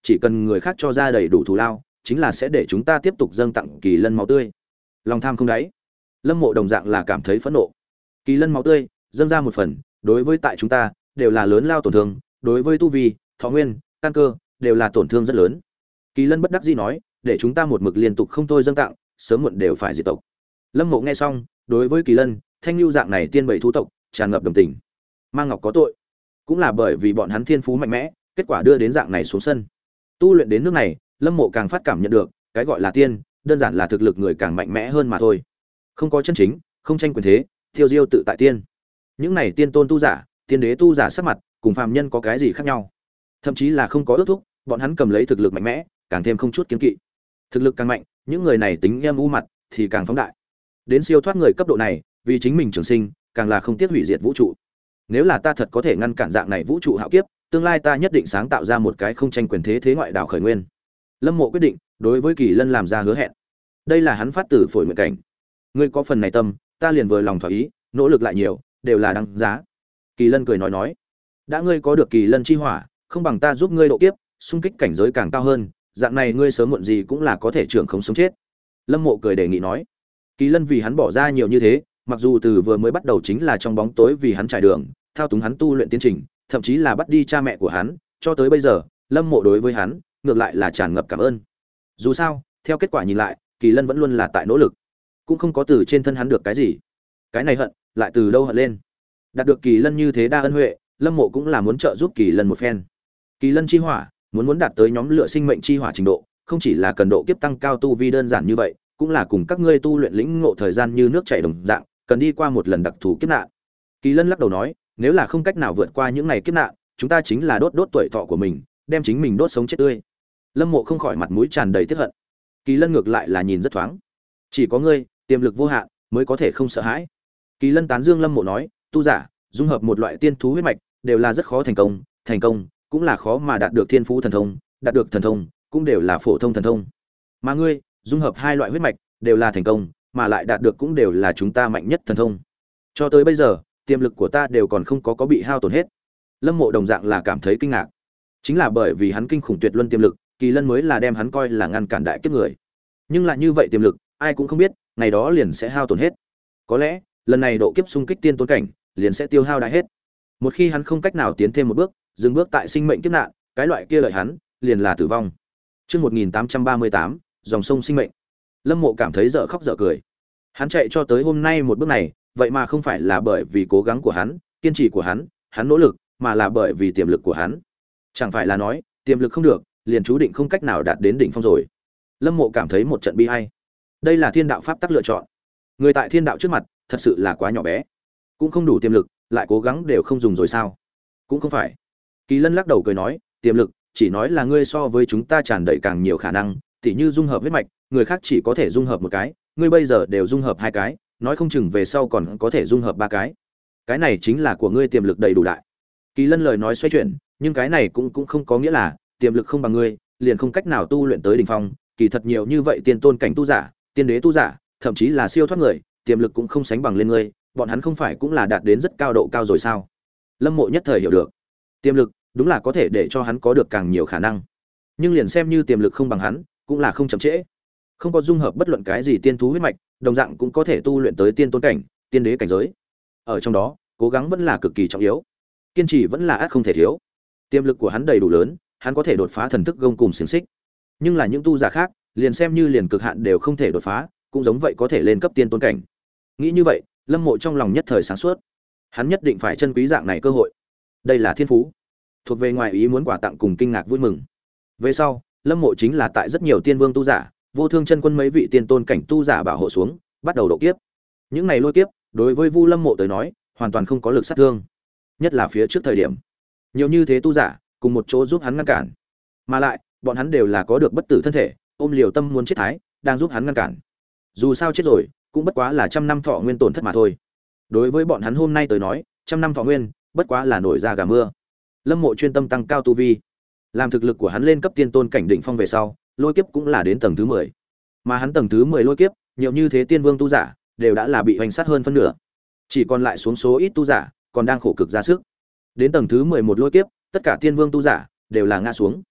chỉ cần người khác cho ra đầy đủ thù lao chính là sẽ để chúng ta tiếp tục dâng tặng kỳ lân máu tươi. Lòng tham không đáy. Lâm Mộ đồng dạng là cảm thấy phẫn nộ. Kỳ lân máu tươi dâng ra một phần, đối với tại chúng ta đều là lớn lao tổn thương, đối với tu vi, thọ nguyên, căn cơ đều là tổn thương rất lớn. Kỳ lân bất đắc dĩ nói, để chúng ta một mực liên tục không thôi dâng tặng, sớm muộn đều phải diệt tộc. Lâm Mộ nghe xong, đối với kỳ lân, thanh lưu dạng này tiên bảy thú tộc tràn ngập đồng tình. Mang Ngọc có tội, cũng là bởi vì bọn hắn thiên phú mạnh mẽ, kết quả đưa đến dạng này xuống sân. Tu luyện đến nước này, Lâm Mộ càng phát cảm nhận được, cái gọi là tiên, đơn giản là thực lực người càng mạnh mẽ hơn mà thôi. Không có chân chính, không tranh quyền thế, tiêu diêu tự tại tiên. Những này tiên tôn tu giả, tiên đế tu giả sắc mặt, cùng phàm nhân có cái gì khác nhau? Thậm chí là không có ước thúc, bọn hắn cầm lấy thực lực mạnh mẽ, càng thêm không chút kiêng kỵ. Thực lực càng mạnh, những người này tính âm u mặt thì càng phóng đại. Đến siêu thoát người cấp độ này, vì chính mình trường sinh, càng là không tiếc hủy diệt vũ trụ. Nếu là ta thật có thể ngăn cản dạng này vũ trụ hạo kiếp, tương lai ta nhất định sáng tạo ra một cái không tranh quyền thế thế ngoại đảo khởi nguyên. Lâm Mộ quyết định, đối với Kỳ Lân làm ra hứa hẹn. Đây là hắn phát từ phổi nguyện cảnh. Ngươi có phần này tâm, ta liền vừa lòng thỏa ý, nỗ lực lại nhiều, đều là đáng giá. Kỳ Lân cười nói nói, đã ngươi có được Kỳ Lân chi hỏa, không bằng ta giúp ngươi độ kiếp, xung kích cảnh giới càng cao hơn, dạng này ngươi sớm muộn gì cũng là có thể trưởng không sống chết. Lâm Mộ cười đề nghị nói, Kỳ Lân vì hắn bỏ ra nhiều như thế, mặc dù từ vừa mới bắt đầu chính là trong bóng tối vì hắn trải đường, thao túng hắn tu luyện tiến trình, thậm chí là bắt đi cha mẹ của hắn, cho tới bây giờ, Lâm Mộ đối với hắn, ngược lại là tràn ngập cảm ơn. Dù sao, theo kết quả nhìn lại, Kỳ Lân vẫn luôn là tại nỗ lực, cũng không có từ trên thân hắn được cái gì. Cái này hận, lại từ đâu hận lên. Đạt được Kỳ Lân như thế đa ân huệ, Lâm Mộ cũng là muốn trợ giúp Kỳ Lân một phen. Kỳ Lân chi hỏa, muốn muốn đạt tới nhóm lửa sinh mệnh chi hỏa trình độ, không chỉ là cần độ kiếp tăng cao tu vi đơn giản như vậy, cũng là cùng các ngươi tu luyện lĩnh ngộ thời gian như nước chảy đồng dạng, cần đi qua một lần đặc thù kiếp nạn. Kỳ Lân lắc đầu nói, nếu là không cách nào vượt qua những ngày kiếp nạn, chúng ta chính là đốt đốt tuổi thọ của mình, đem chính mình đốt sống chết tươi. Lâm Mộ không khỏi mặt mũi tràn đầy tiếc hận. Kỳ Lân ngược lại là nhìn rất thoáng. Chỉ có ngươi, tiềm lực vô hạn, mới có thể không sợ hãi. Kỳ Lân tán dương Lâm Mộ nói, tu giả, dung hợp một loại tiên thú huyết mạch, đều là rất khó thành công, thành công cũng là khó mà đạt được thiên phú thần thông, đạt được thần thông cũng đều là phổ thông thần thông. Mà ngươi, dung hợp hai loại huyết mạch, đều là thành công, mà lại đạt được cũng đều là chúng ta mạnh nhất thần thông. Cho tới bây giờ, tiềm lực của ta đều còn không có có bị hao tổn hết. Lâm Mộ đồng dạng là cảm thấy kinh ngạc. Chính là bởi vì hắn kinh khủng tuyệt luân tiềm lực, Kỳ Lân mới là đem hắn coi là ngăn cản đại kiếp người. Nhưng lại như vậy tiềm lực, ai cũng không biết, ngày đó liền sẽ hao tổn hết. Có lẽ, lần này độ kiếp xung kích tiên tôn cảnh, liền sẽ tiêu hao đại hết. Một khi hắn không cách nào tiến thêm một bước, dừng bước tại sinh mệnh kiếp nạn, cái loại kia lợi hắn, liền là tử vong. Chương một nghìn tám trăm ba mươi tám, dòng sông sinh mệnh. Lâm Mộ cảm thấy dở khóc dở cười. Hắn chạy cho tới hôm nay một bước này, vậy mà không phải là bởi vì cố gắng của hắn, kiên trì của hắn, hắn nỗ lực, mà là bởi vì tiềm lực của hắn. Chẳng phải là nói, tiềm lực không được, liền chú định không cách nào đạt đến đỉnh phong rồi. Lâm Mộ cảm thấy một trận bi ai. Đây là thiên đạo pháp tắc lựa chọn. Người tại thiên đạo trước mặt, thật sự là quá nhỏ bé, cũng không đủ tiềm lực, lại cố gắng đều không dùng rồi sao? Cũng không phải. Kỳ Lân lắc đầu cười nói, tiềm lực, chỉ nói là ngươi so với chúng ta tràn đầy càng nhiều khả năng, tỉ như dung hợp huyết mạch, người khác chỉ có thể dung hợp một cái, ngươi bây giờ đều dung hợp hai cái, nói không chừng về sau còn có thể dung hợp ba cái. Cái này chính là của ngươi tiềm lực đầy đủ đại. Kỳ Lân lời nói xoay chuyển, nhưng cái này cũng cũng không có nghĩa là tiềm lực không bằng ngươi, liền không cách nào tu luyện tới đỉnh phong, kỳ thật nhiều như vậy tiên tôn cảnh tu giả, tiên đế tu giả, thậm chí là siêu thoát người, tiềm lực cũng không sánh bằng lên ngươi, bọn hắn không phải cũng là đạt đến rất cao độ cao rồi sao? Lâm Mộ nhất thời hiểu được. Tiềm lực đúng là có thể để cho hắn có được càng nhiều khả năng. Nhưng liền xem như tiềm lực không bằng hắn, cũng là không chậm trễ. Không có dung hợp bất luận cái gì tiên thú huyết mạch, đồng dạng cũng có thể tu luyện tới tiên tôn cảnh, tiên đế cảnh giới. Ở trong đó, cố gắng vẫn là cực kỳ trọng yếu. Kiên trì vẫn là ắt không thể thiếu. Tiềm lực của hắn đầy đủ lớn, hắn có thể đột phá thần thức gông cùng xiển xích. Nhưng là những tu giả khác, liền xem như liền cực hạn đều không thể đột phá, cũng giống vậy có thể lên cấp tiên tôn cảnh. Nghĩ như vậy, Lâm Mộ trong lòng nhất thời sáng suốt. Hắn nhất định phải trân quý dạng này cơ hội. Đây là thiên phú, thuộc về ngoài ý muốn quà tặng cùng kinh ngạc vui mừng. Về sau, Lâm Mộ chính là tại rất nhiều tiên vương tu giả, vô thương chân quân mấy vị tiên tôn cảnh tu giả bảo hộ xuống, bắt đầu độ kiếp. Những này lôi kiếp, đối với Vu Lâm Mộ tới nói, hoàn toàn không có lực sát thương. Nhất là phía trước thời điểm, nhiều như thế tu giả cùng một chỗ giúp hắn ngăn cản. Mà lại, bọn hắn đều là có được bất tử thân thể, ôm liều tâm muốn chết thái, đang giúp hắn ngăn cản. Dù sao chết rồi, cũng bất quá là trăm năm thọ nguyên tổn thất mà thôi. Đối với bọn hắn hôm nay tới nói, trăm năm thọ nguyên, bất quá là nổi ra gà mưa. Lâm Mộ chuyên tâm tăng cao tu vi, làm thực lực của hắn lên cấp tiên tôn cảnh đỉnh phong về sau, lôi kiếp cũng là đến tầng thứ mười. Mà hắn tầng thứ mười lôi kiếp, nhiều như thế tiên vương tu giả, đều đã là bị hoành sát hơn phân nửa. Chỉ còn lại xuống số ít tu giả, còn đang khổ cực ra sức. Đến tầng thứ mười một lôi kiếp, tất cả tiên vương tu giả đều là ngã xuống.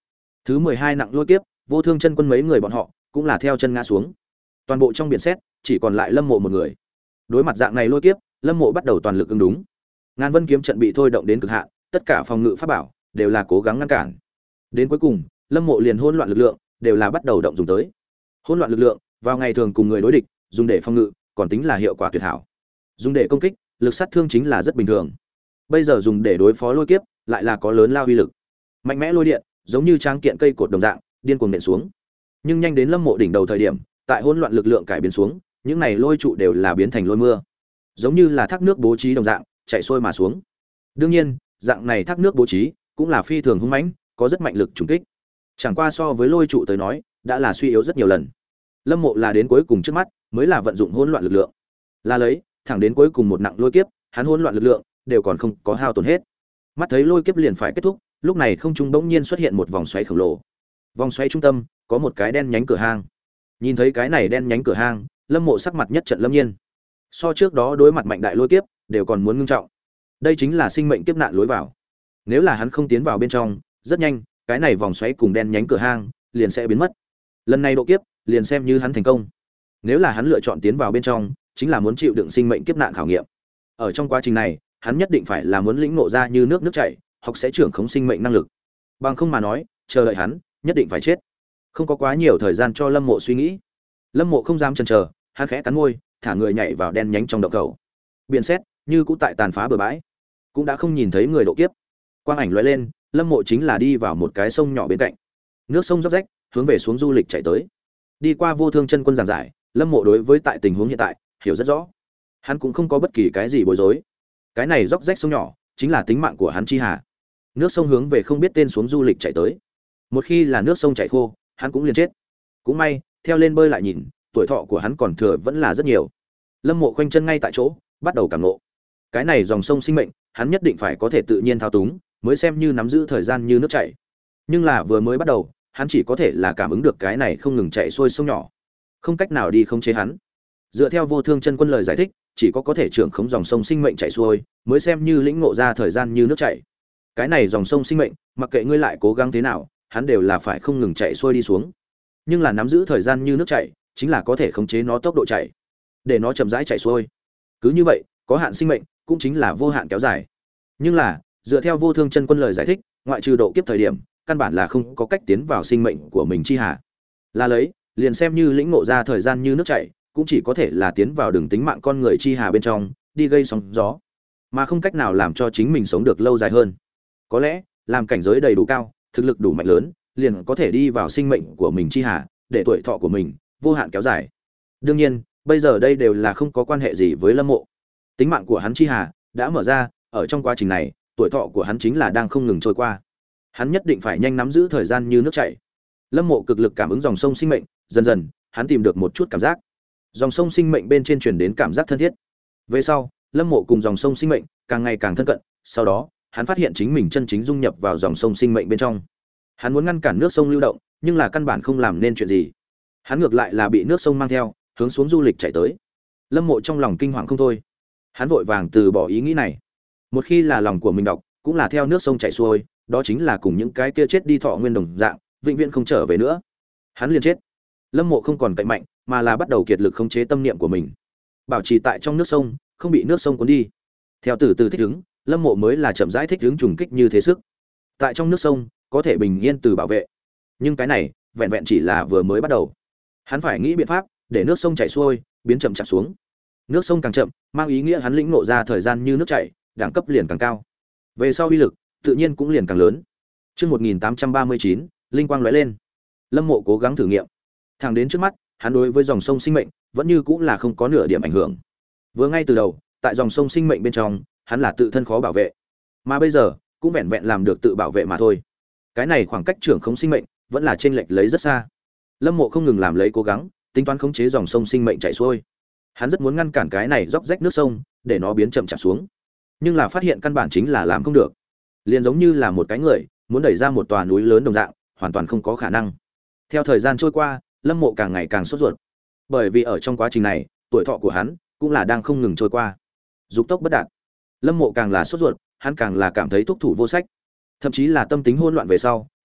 Thứ mười hai nặng lôi kiếp, Vô Thương Chân Quân mấy người bọn họ cũng là theo chân ngã xuống. Toàn bộ trong biển xét chỉ còn lại Lâm Mộ một người. Đối mặt dạng này lôi kiếp, Lâm Mộ bắt đầu toàn lực ứng đúng. Ngàn Vân kiếm trận bị thôi động đến cực hạn, tất cả phòng ngự pháp bảo đều là cố gắng ngăn cản. Đến cuối cùng, Lâm Mộ liền hỗn loạn lực lượng đều là bắt đầu động dùng tới. Hỗn loạn lực lượng, vào ngày thường cùng người đối địch, dùng để phòng ngự, còn tính là hiệu quả tuyệt hảo. Dùng để công kích, lực sát thương chính là rất bình thường. Bây giờ dùng để đối phó lôi kiếp, lại là có lớn lao uy lực. Mạnh mẽ lôi điện, giống như tráng kiện cây cột đồng dạng, điên cuồng nện xuống. Nhưng nhanh đến Lâm Mộ đỉnh đầu thời điểm, tại hỗn loạn lực lượng cải biến xuống, những này lôi trụ đều là biến thành lôi mưa, giống như là thác nước bố trí đồng dạng, chảy xuôi mà xuống. Đương nhiên, dạng này thác nước bố trí cũng là phi thường hung mãnh, có rất mạnh lực trùng kích. Chẳng qua so với lôi trụ tới nói, đã là suy yếu rất nhiều lần. Lâm Mộ là đến cuối cùng trước mắt, mới là vận dụng hỗn loạn lực lượng. Là lấy, thẳng đến cuối cùng một nặng lôi kiếp, hắn hỗn loạn lực lượng đều còn không có hao tổn hết. Mắt thấy lôi kiếp liền phải kết thúc, lúc này không trung bỗng nhiên xuất hiện một vòng xoáy khổng lồ. Vòng xoáy trung tâm có một cái đen nhánh cửa hang. Nhìn thấy cái này đen nhánh cửa hang, Lâm Mộ sắc mặt nhất trận lâm nhiên. So trước đó đối mặt mạnh đại lôi kiếp, đều còn muốn ngưng trọng. Đây chính là sinh mệnh kiếp nạn lối vào. Nếu là hắn không tiến vào bên trong, rất nhanh, cái này vòng xoáy cùng đen nhánh cửa hang liền sẽ biến mất. Lần này độ kiếp, liền xem như hắn thành công. Nếu là hắn lựa chọn tiến vào bên trong, chính là muốn chịu đựng sinh mệnh kiếp nạn khảo nghiệm. Ở trong quá trình này, hắn nhất định phải là muốn lĩnh ngộ ra như nước nước chảy, học sẽ trưởng khống sinh mệnh năng lực. Bằng không mà nói, chờ đợi hắn, nhất định phải chết. Không có quá nhiều thời gian cho Lâm Mộ suy nghĩ. Lâm Mộ không dám chần chờ, hắn khẽ cắn môi, thả người nhảy vào đen nhánh trong động cầu. Biển xét như cũ tại tàn phá bờ bãi, cũng đã không nhìn thấy người độ kiếp. Quang ảnh lóe lên, Lâm Mộ chính là đi vào một cái sông nhỏ bên cạnh. Nước sông róc rách, hướng về xuống du lịch chạy tới. Đi qua Vô Thương Chân Quân giảng giải, Lâm Mộ đối với tại tình huống hiện tại hiểu rất rõ. Hắn cũng không có bất kỳ cái gì bối rối. Cái này róc rách sông nhỏ chính là tính mạng của hắn chi hà. Nước sông hướng về không biết tên xuống du lịch chạy tới. Một khi là nước sông chảy khô, hắn cũng liền chết. Cũng may, theo lên bơi lại nhìn, tuổi thọ của hắn còn thừa vẫn là rất nhiều. Lâm Mộ khoanh chân ngay tại chỗ, bắt đầu cảm ngộ. Cái này dòng sông sinh mệnh, hắn nhất định phải có thể tự nhiên thao túng, mới xem như nắm giữ thời gian như nước chảy. Nhưng là vừa mới bắt đầu, hắn chỉ có thể là cảm ứng được cái này không ngừng chạy xuôi sông nhỏ, không cách nào đi khống chế hắn. Dựa theo Vô Thương Chân Quân lời giải thích, chỉ có có thể trưởng khống dòng sông sinh mệnh chảy xuôi, mới xem như lĩnh ngộ ra thời gian như nước chảy. Cái này dòng sông sinh mệnh, mặc kệ ngươi lại cố gắng thế nào, hắn đều là phải không ngừng chạy xuôi đi xuống. Nhưng là nắm giữ thời gian như nước chảy, chính là có thể khống chế nó tốc độ chảy, để nó chậm rãi chảy xuôi. Cứ như vậy, có hạn sinh mệnh cũng chính là vô hạn kéo dài. Nhưng là, dựa theo Vô Thương Chân Quân lời giải thích, ngoại trừ độ kiếp thời điểm, căn bản là không có cách tiến vào sinh mệnh của mình chi hà. Là lấy, liền xem như lĩnh ngộ ra thời gian như nước chảy, cũng chỉ có thể là tiến vào đường tính mạng con người chi hà bên trong, đi gây sóng gió, mà không cách nào làm cho chính mình sống được lâu dài hơn. Có lẽ, làm cảnh giới đầy đủ cao, thực lực đủ mạnh lớn, liền có thể đi vào sinh mệnh của mình chi hà, để tuổi thọ của mình vô hạn kéo dài. Đương nhiên, bây giờ đây đều là không có quan hệ gì với Lâm Mộ. Tính mạng của hắn chi hà đã mở ra, ở trong quá trình này, tuổi thọ của hắn chính là đang không ngừng trôi qua. Hắn nhất định phải nhanh nắm giữ thời gian như nước chảy. Lâm Mộ cực lực cảm ứng dòng sông sinh mệnh, dần dần, hắn tìm được một chút cảm giác. Dòng sông sinh mệnh bên trên truyền đến cảm giác thân thiết. Về sau, Lâm Mộ cùng dòng sông sinh mệnh càng ngày càng thân cận, sau đó, hắn phát hiện chính mình chân chính dung nhập vào dòng sông sinh mệnh bên trong. Hắn muốn ngăn cản nước sông lưu động, nhưng là căn bản không làm nên chuyện gì. Hắn ngược lại là bị nước sông mang theo, hướng xuống du lịch chạy tới. Lâm Mộ trong lòng kinh hoàng không thôi. Hắn vội vàng từ bỏ ý nghĩ này. Một khi là lòng của mình đọc, cũng là theo nước sông chảy xuôi, đó chính là cùng những cái kia chết đi thọ nguyên đồng dạng, vĩnh viễn không trở về nữa. Hắn liền chết. Lâm Mộ không còn cậy mạnh, mà là bắt đầu kiệt lực khống chế tâm niệm của mình, bảo trì tại trong nước sông, không bị nước sông cuốn đi. Theo từ từ thích ứng, Lâm Mộ mới là chậm rãi thích ứng trùng kích như thế sức. Tại trong nước sông, có thể bình yên từ bảo vệ. Nhưng cái này, vẹn vẹn chỉ là vừa mới bắt đầu. Hắn phải nghĩ biện pháp để nước sông chảy xuôi, biến chậm chạp xuống. Nước sông càng chậm, mang ý nghĩa hắn lĩnh ngộ ra thời gian như nước chảy, đẳng cấp liền càng cao. Về sau uy lực, tự nhiên cũng liền càng lớn. Chương một nghìn tám trăm ba mươi chín, linh quang lóe lên. Lâm Mộ cố gắng thử nghiệm. Thẳng đến trước mắt, hắn đối với dòng sông sinh mệnh vẫn như cũng là không có nửa điểm ảnh hưởng. Vừa ngay từ đầu, tại dòng sông sinh mệnh bên trong, hắn là tự thân khó bảo vệ, mà bây giờ cũng vẹn vẹn làm được tự bảo vệ mà thôi. Cái này khoảng cách trưởng khống sinh mệnh vẫn là chênh lệch lấy rất xa. Lâm Mộ không ngừng làm lấy cố gắng, tính toán khống chế dòng sông sinh mệnh chảy xuôi. Hắn rất muốn ngăn cản cái này róc rách nước sông, để nó biến chậm chạp xuống. Nhưng là phát hiện căn bản chính là làm không được. Liền giống như là một cái người muốn đẩy ra một tòa núi lớn đồng dạng, hoàn toàn không có khả năng. Theo thời gian trôi qua, Lâm Mộ càng ngày càng sốt ruột. Bởi vì ở trong quá trình này, tuổi thọ của hắn cũng là đang không ngừng trôi qua. Dục tốc bất đạt. Lâm Mộ càng là sốt ruột, hắn càng là cảm thấy thúc thủ vô sách. Thậm chí là tâm tính hỗn loạn về sau,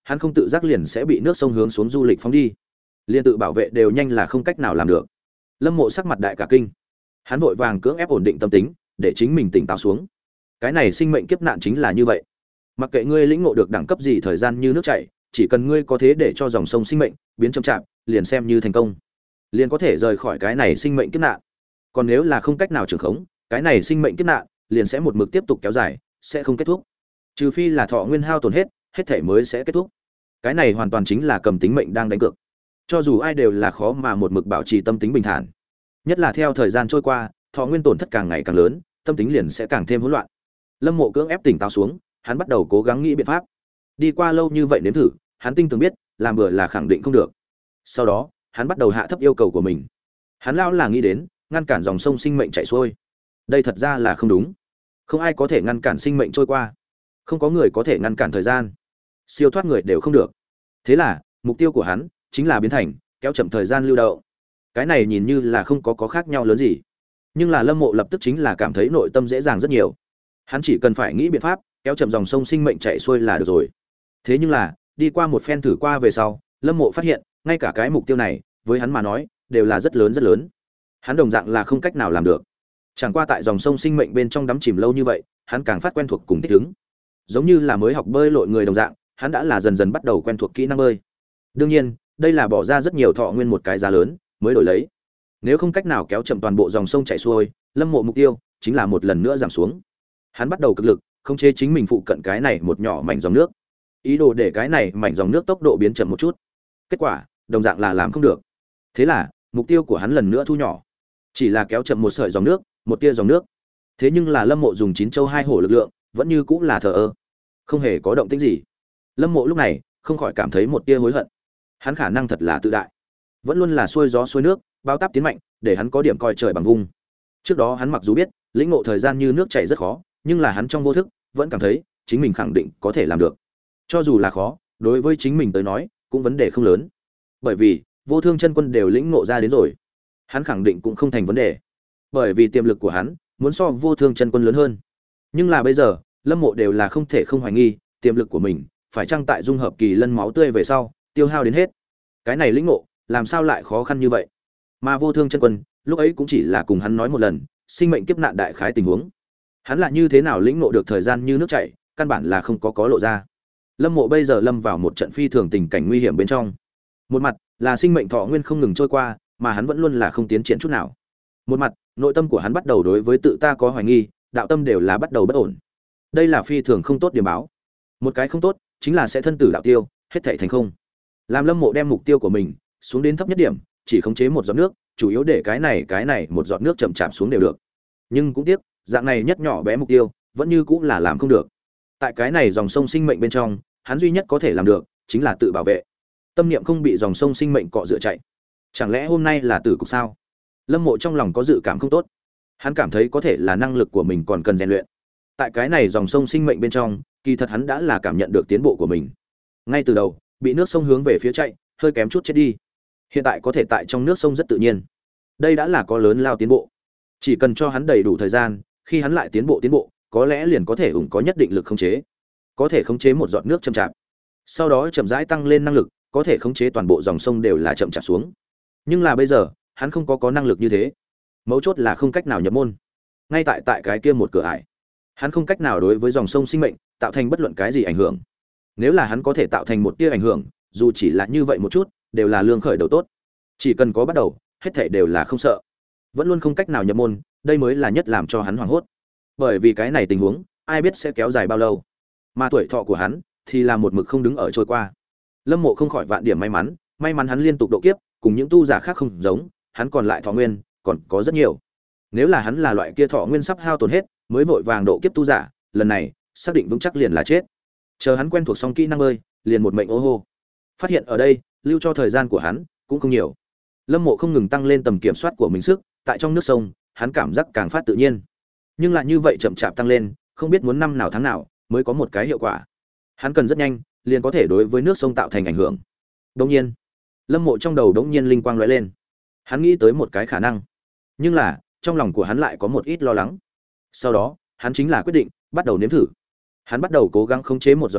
hắn không tự giác liền sẽ bị nước sông hướng xuống du lịch phóng đi, liền tự bảo vệ đều nhanh là không cách nào làm được. Lâm Mộ sắc mặt đại cả kinh, hắn vội vàng cưỡng ép ổn định tâm tính, để chính mình tỉnh táo xuống. Cái này sinh mệnh kiếp nạn chính là như vậy, mặc kệ ngươi lĩnh ngộ được đẳng cấp gì thời gian như nước chảy, chỉ cần ngươi có thế để cho dòng sông sinh mệnh biến chậm chạp, liền xem như thành công, liền có thể rời khỏi cái này sinh mệnh kiếp nạn. Còn nếu là không cách nào trường khống, cái này sinh mệnh kiếp nạn liền sẽ một mực tiếp tục kéo dài, sẽ không kết thúc. Trừ phi là thọ nguyên hao tổn hết, hết thể mới sẽ kết thúc. Cái này hoàn toàn chính là cầm tính mệnh đang đánh cược. Cho dù ai đều là khó mà một mực bảo trì tâm tính bình thản. Nhất là theo thời gian trôi qua, thọ nguyên tổn thất càng ngày càng lớn, tâm tính liền sẽ càng thêm hỗn loạn. Lâm Mộ cưỡng ép tỉnh táo xuống, hắn bắt đầu cố gắng nghĩ biện pháp. Đi qua lâu như vậy nếm thử, hắn tinh tường biết, làm bừa là khẳng định không được. Sau đó, hắn bắt đầu hạ thấp yêu cầu của mình. Hắn lao là nghĩ đến ngăn cản dòng sông sinh mệnh chảy xuôi. Đây thật ra là không đúng. Không ai có thể ngăn cản sinh mệnh trôi qua, không có người có thể ngăn cản thời gian, siêu thoát người đều không được. Thế là mục tiêu của hắn chính là biến thành kéo chậm thời gian lưu động. Cái này nhìn như là không có có khác nhau lớn gì, nhưng là Lâm Mộ lập tức chính là cảm thấy nội tâm dễ dàng rất nhiều. Hắn chỉ cần phải nghĩ biện pháp kéo chậm dòng sông sinh mệnh chảy xuôi là được rồi. Thế nhưng là đi qua một phen thử qua về sau, Lâm Mộ phát hiện ngay cả cái mục tiêu này với hắn mà nói đều là rất lớn rất lớn. Hắn đồng dạng là không cách nào làm được. Chẳng qua tại dòng sông sinh mệnh bên trong đắm chìm lâu như vậy, hắn càng phát quen thuộc cùng thích ứng. Giống như là mới học bơi lội người đồng dạng, hắn đã là dần dần bắt đầu quen thuộc kỹ năng bơi. Đương nhiên, đây là bỏ ra rất nhiều thọ nguyên một cái giá lớn mới đổi lấy. Nếu không cách nào kéo chậm toàn bộ dòng sông chảy xuôi, Lâm Mộ mục tiêu chính là một lần nữa giảm xuống. Hắn bắt đầu cực lực khống chế chính mình phụ cận cái này một nhỏ mảnh dòng nước, ý đồ để cái này mảnh dòng nước tốc độ biến chậm một chút. Kết quả, đồng dạng là làm không được. Thế là, mục tiêu của hắn lần nữa thu nhỏ, chỉ là kéo chậm một sợi dòng nước, một tia dòng nước. Thế nhưng là Lâm Mộ dùng chín châu hai hổ lực lượng, vẫn như cũng là thờ ơ, không hề có động tĩnh gì. Lâm Mộ lúc này không khỏi cảm thấy một tia hối hận. Hắn khả năng thật là tự đại, vẫn luôn là xuôi gió xuôi nước, bao táp tiến mạnh, để hắn có điểm coi trời bằng vung. Trước đó hắn mặc dù biết lĩnh ngộ thời gian như nước chảy rất khó, nhưng là hắn trong vô thức vẫn cảm thấy chính mình khẳng định có thể làm được. Cho dù là khó, đối với chính mình tới nói cũng vấn đề không lớn, bởi vì Vô Thương Chân Quân đều lĩnh ngộ ra đến rồi, hắn khẳng định cũng không thành vấn đề, bởi vì tiềm lực của hắn muốn so Vô Thương Chân Quân lớn hơn. Nhưng là bây giờ, Lâm Mộ đều là không thể không hoài nghi tiềm lực của mình phải chăng tại dung hợp kỳ lân máu tươi về sau tiêu hao đến hết. Cái này lĩnh ngộ làm sao lại khó khăn như vậy? Mà Vô Thương Chân Quân lúc ấy cũng chỉ là cùng hắn nói một lần sinh mệnh kiếp nạn đại khái tình huống, hắn là như thế nào lĩnh ngộ được thời gian như nước chảy, căn bản là không có có lộ ra. Lâm Mộ bây giờ lâm vào một trận phi thường tình cảnh nguy hiểm bên trong. Một mặt là sinh mệnh thọ nguyên không ngừng trôi qua, mà hắn vẫn luôn là không tiến triển chút nào. Một mặt, nội tâm của hắn bắt đầu đối với tự ta có hoài nghi, đạo tâm đều là bắt đầu bất ổn. Đây là phi thường không tốt điểm báo. Một cái không tốt chính là sẽ thân tử đạo tiêu, hết thảy thành không. Làm Lâm Mộ đem mục tiêu của mình xuống đến thấp nhất điểm, chỉ khống chế một giọt nước, chủ yếu để cái này cái này một giọt nước chậm chạp xuống đều được. Nhưng cũng tiếc, dạng này nhất nhỏ bé mục tiêu, vẫn như cũng là làm không được. Tại cái này dòng sông sinh mệnh bên trong, hắn duy nhất có thể làm được chính là tự bảo vệ. Tâm niệm không bị dòng sông sinh mệnh cọ rửa chạy. Chẳng lẽ hôm nay là tử cục sao? Lâm Mộ trong lòng có dự cảm không tốt. Hắn cảm thấy có thể là năng lực của mình còn cần rèn luyện. Tại cái này dòng sông sinh mệnh bên trong, kỳ thật hắn đã là cảm nhận được tiến bộ của mình. Ngay từ đầu, bị nước sông hướng về phía chạy, hơi kém chút chết đi. Hiện tại có thể tại trong nước sông rất tự nhiên. Đây đã là có lớn lao tiến bộ. Chỉ cần cho hắn đầy đủ thời gian, khi hắn lại tiến bộ tiến bộ, có lẽ liền có thể ủng có nhất định lực khống chế. Có thể khống chế một giọt nước chậm chạp. Sau đó chậm rãi tăng lên năng lực, có thể khống chế toàn bộ dòng sông đều là chậm chạp xuống. Nhưng là bây giờ, hắn không có có năng lực như thế. Mấu chốt là không cách nào nhập môn. Ngay tại tại cái kia một cửa ải, hắn không cách nào đối với dòng sông sinh mệnh tạo thành bất luận cái gì ảnh hưởng. Nếu là hắn có thể tạo thành một tia ảnh hưởng, dù chỉ là như vậy một chút, đều là lương khởi đầu tốt. Chỉ cần có bắt đầu, hết thảy đều là không sợ. Vẫn luôn không cách nào nhập môn, đây mới là nhất làm cho hắn hoảng hốt. Bởi vì cái này tình huống, ai biết sẽ kéo dài bao lâu. Mà tuổi thọ của hắn thì là một mực không đứng ở trôi qua. Lâm Mộ không khỏi vạn điểm may mắn, may mắn hắn liên tục độ kiếp, cùng những tu giả khác không giống, hắn còn lại thọ nguyên còn có rất nhiều. Nếu là hắn là loại kia thọ nguyên sắp hao tổn hết, mới vội vàng độ kiếp tu giả, lần này xác định vững chắc liền là chết. Chờ hắn quen thuộc xong kỹ năng bơi, liền một mệnh ô hô. Phát hiện ở đây, lưu cho thời gian của hắn cũng không nhiều. Lâm Mộ không ngừng tăng lên tầm kiểm soát của mình sức, tại trong nước sông, hắn cảm giác càng phát tự nhiên. Nhưng lại như vậy chậm chạp tăng lên, không biết muốn năm nào tháng nào mới có một cái hiệu quả. Hắn cần rất nhanh, liền có thể đối với nước sông tạo thành ảnh hưởng. Đương nhiên, Lâm Mộ trong đầu đống nhiên linh quang lóe lên. Hắn nghĩ tới một cái khả năng, nhưng là, trong lòng của hắn lại có một ít lo lắng. Sau đó, hắn chính là quyết định bắt đầu nếm thử. Hắn bắt đầu cố gắng khống chế một giọt nước,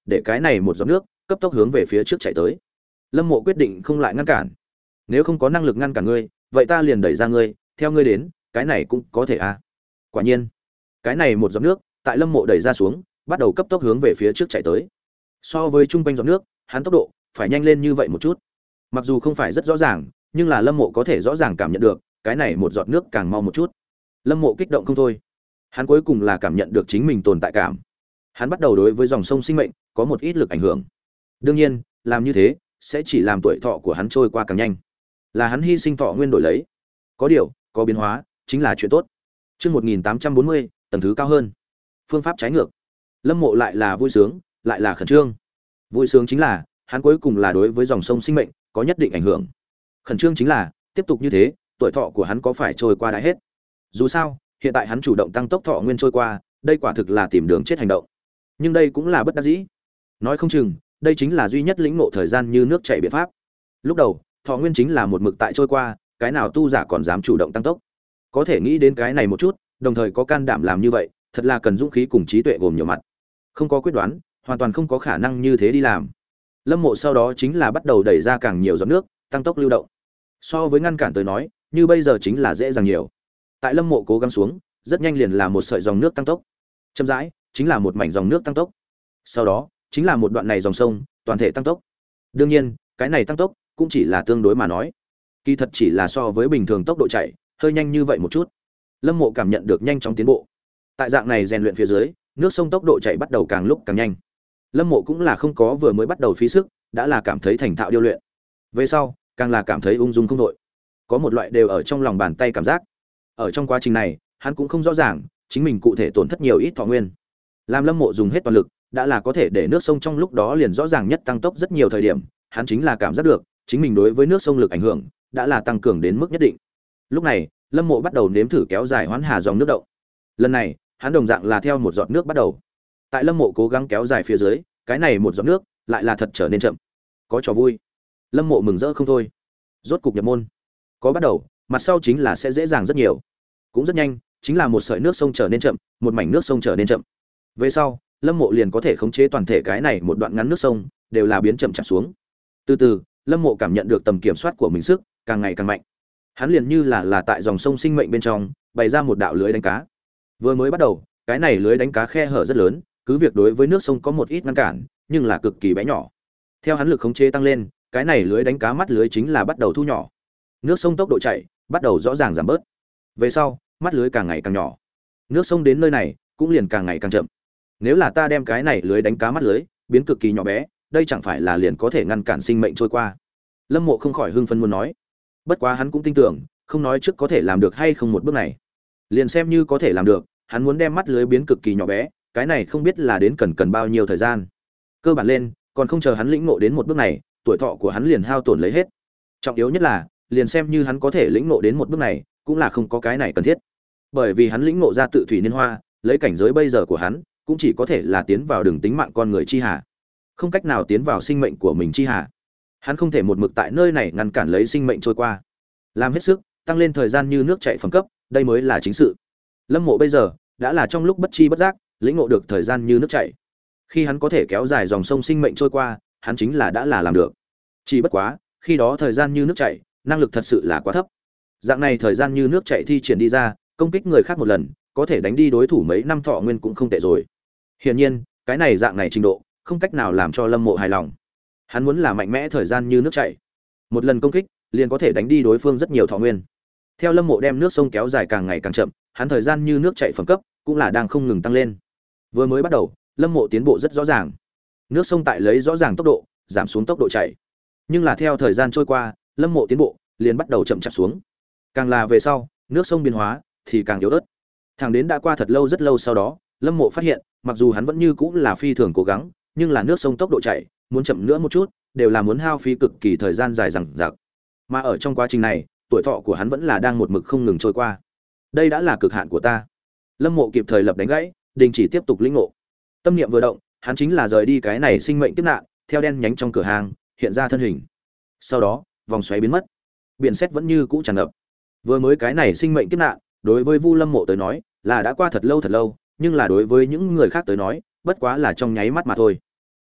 để cái này một giọt nước cấp tốc hướng về phía trước chạy tới. Lâm Mộ quyết định không lại ngăn cản. Nếu không có năng lực ngăn cản ngươi, vậy ta liền đẩy ra ngươi, theo ngươi đến, cái này cũng có thể à? Quả nhiên, cái này một giọt nước, tại Lâm Mộ đẩy ra xuống, bắt đầu cấp tốc hướng về phía trước chạy tới. So với trung quanh giọt nước, hắn tốc độ phải nhanh lên như vậy một chút. Mặc dù không phải rất rõ ràng, nhưng là Lâm Mộ có thể rõ ràng cảm nhận được, cái này một giọt nước càng mau một chút. Lâm Mộ kích động không thôi. Hắn cuối cùng là cảm nhận được chính mình tồn tại cảm. Hắn bắt đầu đối với dòng sông sinh mệnh có một ít lực ảnh hưởng. Đương nhiên, làm như thế sẽ chỉ làm tuổi thọ của hắn trôi qua càng nhanh. Là hắn hy sinh thọ nguyên đổi lấy. Có điều, có biến hóa, chính là chuyện tốt. Chương một nghìn tám trăm bốn mươi, tầng thứ cao hơn. Phương pháp trái ngược. Lâm Mộ lại là vui sướng, lại là khẩn trương. Vui sướng chính là, hắn cuối cùng là đối với dòng sông sinh mệnh có nhất định ảnh hưởng. Khẩn trương chính là, tiếp tục như thế, tuổi thọ của hắn có phải trôi qua đã hết. Dù sao, hiện tại hắn chủ động tăng tốc thọ nguyên trôi qua, đây quả thực là tìm đường chết hành động. Nhưng đây cũng là bất đắc dĩ. Nói không chừng, đây chính là duy nhất lĩnh ngộ thời gian như nước chảy biện pháp. Lúc đầu, thọ nguyên chính là một mực tại trôi qua, cái nào tu giả còn dám chủ động tăng tốc. Có thể nghĩ đến cái này một chút, đồng thời có can đảm làm như vậy, thật là cần dũng khí cùng trí tuệ gồm nhiều mặt. Không có quyết đoán, hoàn toàn không có khả năng như thế đi làm. Lâm Mộ sau đó chính là bắt đầu đẩy ra càng nhiều giọt nước, tăng tốc lưu động. So với ngăn cản tới nói, như bây giờ chính là dễ dàng nhiều. Tại Lâm Mộ cố gắng xuống, rất nhanh liền là một sợi dòng nước tăng tốc. Chậm rãi, chính là một mảnh dòng nước tăng tốc. Sau đó, chính là một đoạn này dòng sông, toàn thể tăng tốc. Đương nhiên, cái này tăng tốc cũng chỉ là tương đối mà nói. Kỳ thật chỉ là so với bình thường tốc độ chạy, hơi nhanh như vậy một chút. Lâm Mộ cảm nhận được nhanh chóng tiến bộ. Tại dạng này rèn luyện phía dưới, nước sông tốc độ chạy bắt đầu càng lúc càng nhanh. Lâm Mộ cũng là không có vừa mới bắt đầu phí sức, đã là cảm thấy thành thạo điêu luyện. Về sau, càng là cảm thấy ung dung không đội. Có một loại đều ở trong lòng bàn tay cảm giác. Ở trong quá trình này, hắn cũng không rõ ràng chính mình cụ thể tổn thất nhiều ít thọ nguyên. Làm Lâm Mộ dùng hết toàn lực, đã là có thể để nước sông trong lúc đó liền rõ ràng nhất tăng tốc rất nhiều thời điểm, hắn chính là cảm giác được, chính mình đối với nước sông lực ảnh hưởng đã là tăng cường đến mức nhất định. Lúc này, Lâm Mộ bắt đầu nếm thử kéo dài hoán hà dòng nước động. Lần này, hắn đồng dạng là theo một giọt nước bắt đầu. Tại Lâm Mộ cố gắng kéo dài phía dưới, cái này một giọt nước lại là thật trở nên chậm. Có trò vui. Lâm Mộ mừng rỡ không thôi. Rốt cục nhập môn. Có bắt đầu, mặt sau chính là sẽ dễ dàng rất nhiều. Cũng rất nhanh, chính là một sợi nước sông trở nên chậm, một mảnh nước sông trở nên chậm. Về sau, Lâm Mộ liền có thể khống chế toàn thể cái này một đoạn ngắn nước sông, đều là biến chậm chậm xuống. Từ từ, Lâm Mộ cảm nhận được tầm kiểm soát của mình sức càng ngày càng mạnh. Hắn liền như là là tại dòng sông sinh mệnh bên trong, bày ra một đạo lưới đánh cá. Vừa mới bắt đầu, cái này lưới đánh cá khe hở rất lớn, cứ việc đối với nước sông có một ít ngăn cản, nhưng là cực kỳ bé nhỏ. Theo hắn lực khống chế tăng lên, cái này lưới đánh cá mắt lưới chính là bắt đầu thu nhỏ. Nước sông tốc độ chảy bắt đầu rõ ràng giảm bớt. Về sau, mắt lưới càng ngày càng nhỏ. Nước sông đến nơi này cũng liền càng ngày càng chậm. Nếu là ta đem cái này lưới đánh cá mắt lưới biến cực kỳ nhỏ bé, đây chẳng phải là liền có thể ngăn cản sinh mệnh trôi qua. Lâm Mộ không khỏi hưng phấn muốn nói. Bất quá hắn cũng tin tưởng, không nói trước có thể làm được hay không một bước này. Liền xem như có thể làm được, hắn muốn đem mắt lưới biến cực kỳ nhỏ bé, cái này không biết là đến cần cần bao nhiêu thời gian. Cơ bản lên, còn không chờ hắn lĩnh ngộ đến một bước này, tuổi thọ của hắn liền hao tổn lấy hết. Trọng yếu nhất là, liền xem như hắn có thể lĩnh ngộ đến một bước này, cũng là không có cái này cần thiết. Bởi vì hắn lĩnh ngộ ra tự thủy niên hoa, lấy cảnh giới bây giờ của hắn, cũng chỉ có thể là tiến vào đường tính mạng con người chi hà, không cách nào tiến vào sinh mệnh của mình chi hà. Hắn không thể một mực tại nơi này ngăn cản lấy sinh mệnh trôi qua. Làm hết sức, tăng lên thời gian như nước chảy phẩm cấp, đây mới là chính sự. Lâm Mộ bây giờ đã là trong lúc bất chi bất giác, lĩnh ngộ được thời gian như nước chảy. Khi hắn có thể kéo dài dòng sông sinh mệnh trôi qua, hắn chính là đã là làm được. Chỉ bất quá, khi đó thời gian như nước chảy, năng lực thật sự là quá thấp. Dạng này thời gian như nước chảy thi triển đi ra, công kích người khác một lần, có thể đánh đi đối thủ mấy năm thọ nguyên cũng không tệ rồi. Hiển nhiên, cái này dạng này trình độ, không cách nào làm cho Lâm Mộ hài lòng. Hắn muốn là mạnh mẽ thời gian như nước chảy, một lần công kích liền có thể đánh đi đối phương rất nhiều thọ nguyên. Theo Lâm Mộ đem nước sông kéo dài càng ngày càng chậm, hắn thời gian như nước chảy phẩm cấp cũng là đang không ngừng tăng lên. Vừa mới bắt đầu, Lâm Mộ tiến bộ rất rõ ràng. Nước sông tại lấy rõ ràng tốc độ, giảm xuống tốc độ chảy. Nhưng là theo thời gian trôi qua, Lâm Mộ tiến bộ liền bắt đầu chậm chạp xuống. Càng là về sau, nước sông biến hóa thì càng yếu ớt. Thẳng đến đã qua thật lâu rất lâu sau đó, Lâm Mộ phát hiện, mặc dù hắn vẫn như cũng là phi thường cố gắng, nhưng là nước sông tốc độ chảy muốn chậm nữa một chút, đều là muốn hao phí cực kỳ thời gian dài dằng dặc. Mà ở trong quá trình này, tuổi thọ của hắn vẫn là đang một mực không ngừng trôi qua. Đây đã là cực hạn của ta. Lâm Mộ kịp thời lập đánh gãy, đình chỉ tiếp tục lĩnh ngộ. Tâm niệm vừa động, hắn chính là rời đi cái này sinh mệnh kiếp nạn, theo đen nhánh trong cửa hàng hiện ra thân hình. Sau đó, vòng xoáy biến mất. Biển sét vẫn như cũ tràn ngập. Vừa mới cái này sinh mệnh kiếp nạn, đối với Vu Lâm Mộ tới nói, là đã qua thật lâu thật lâu, nhưng là đối với những người khác tới nói, bất quá là trong nháy mắt mà thôi.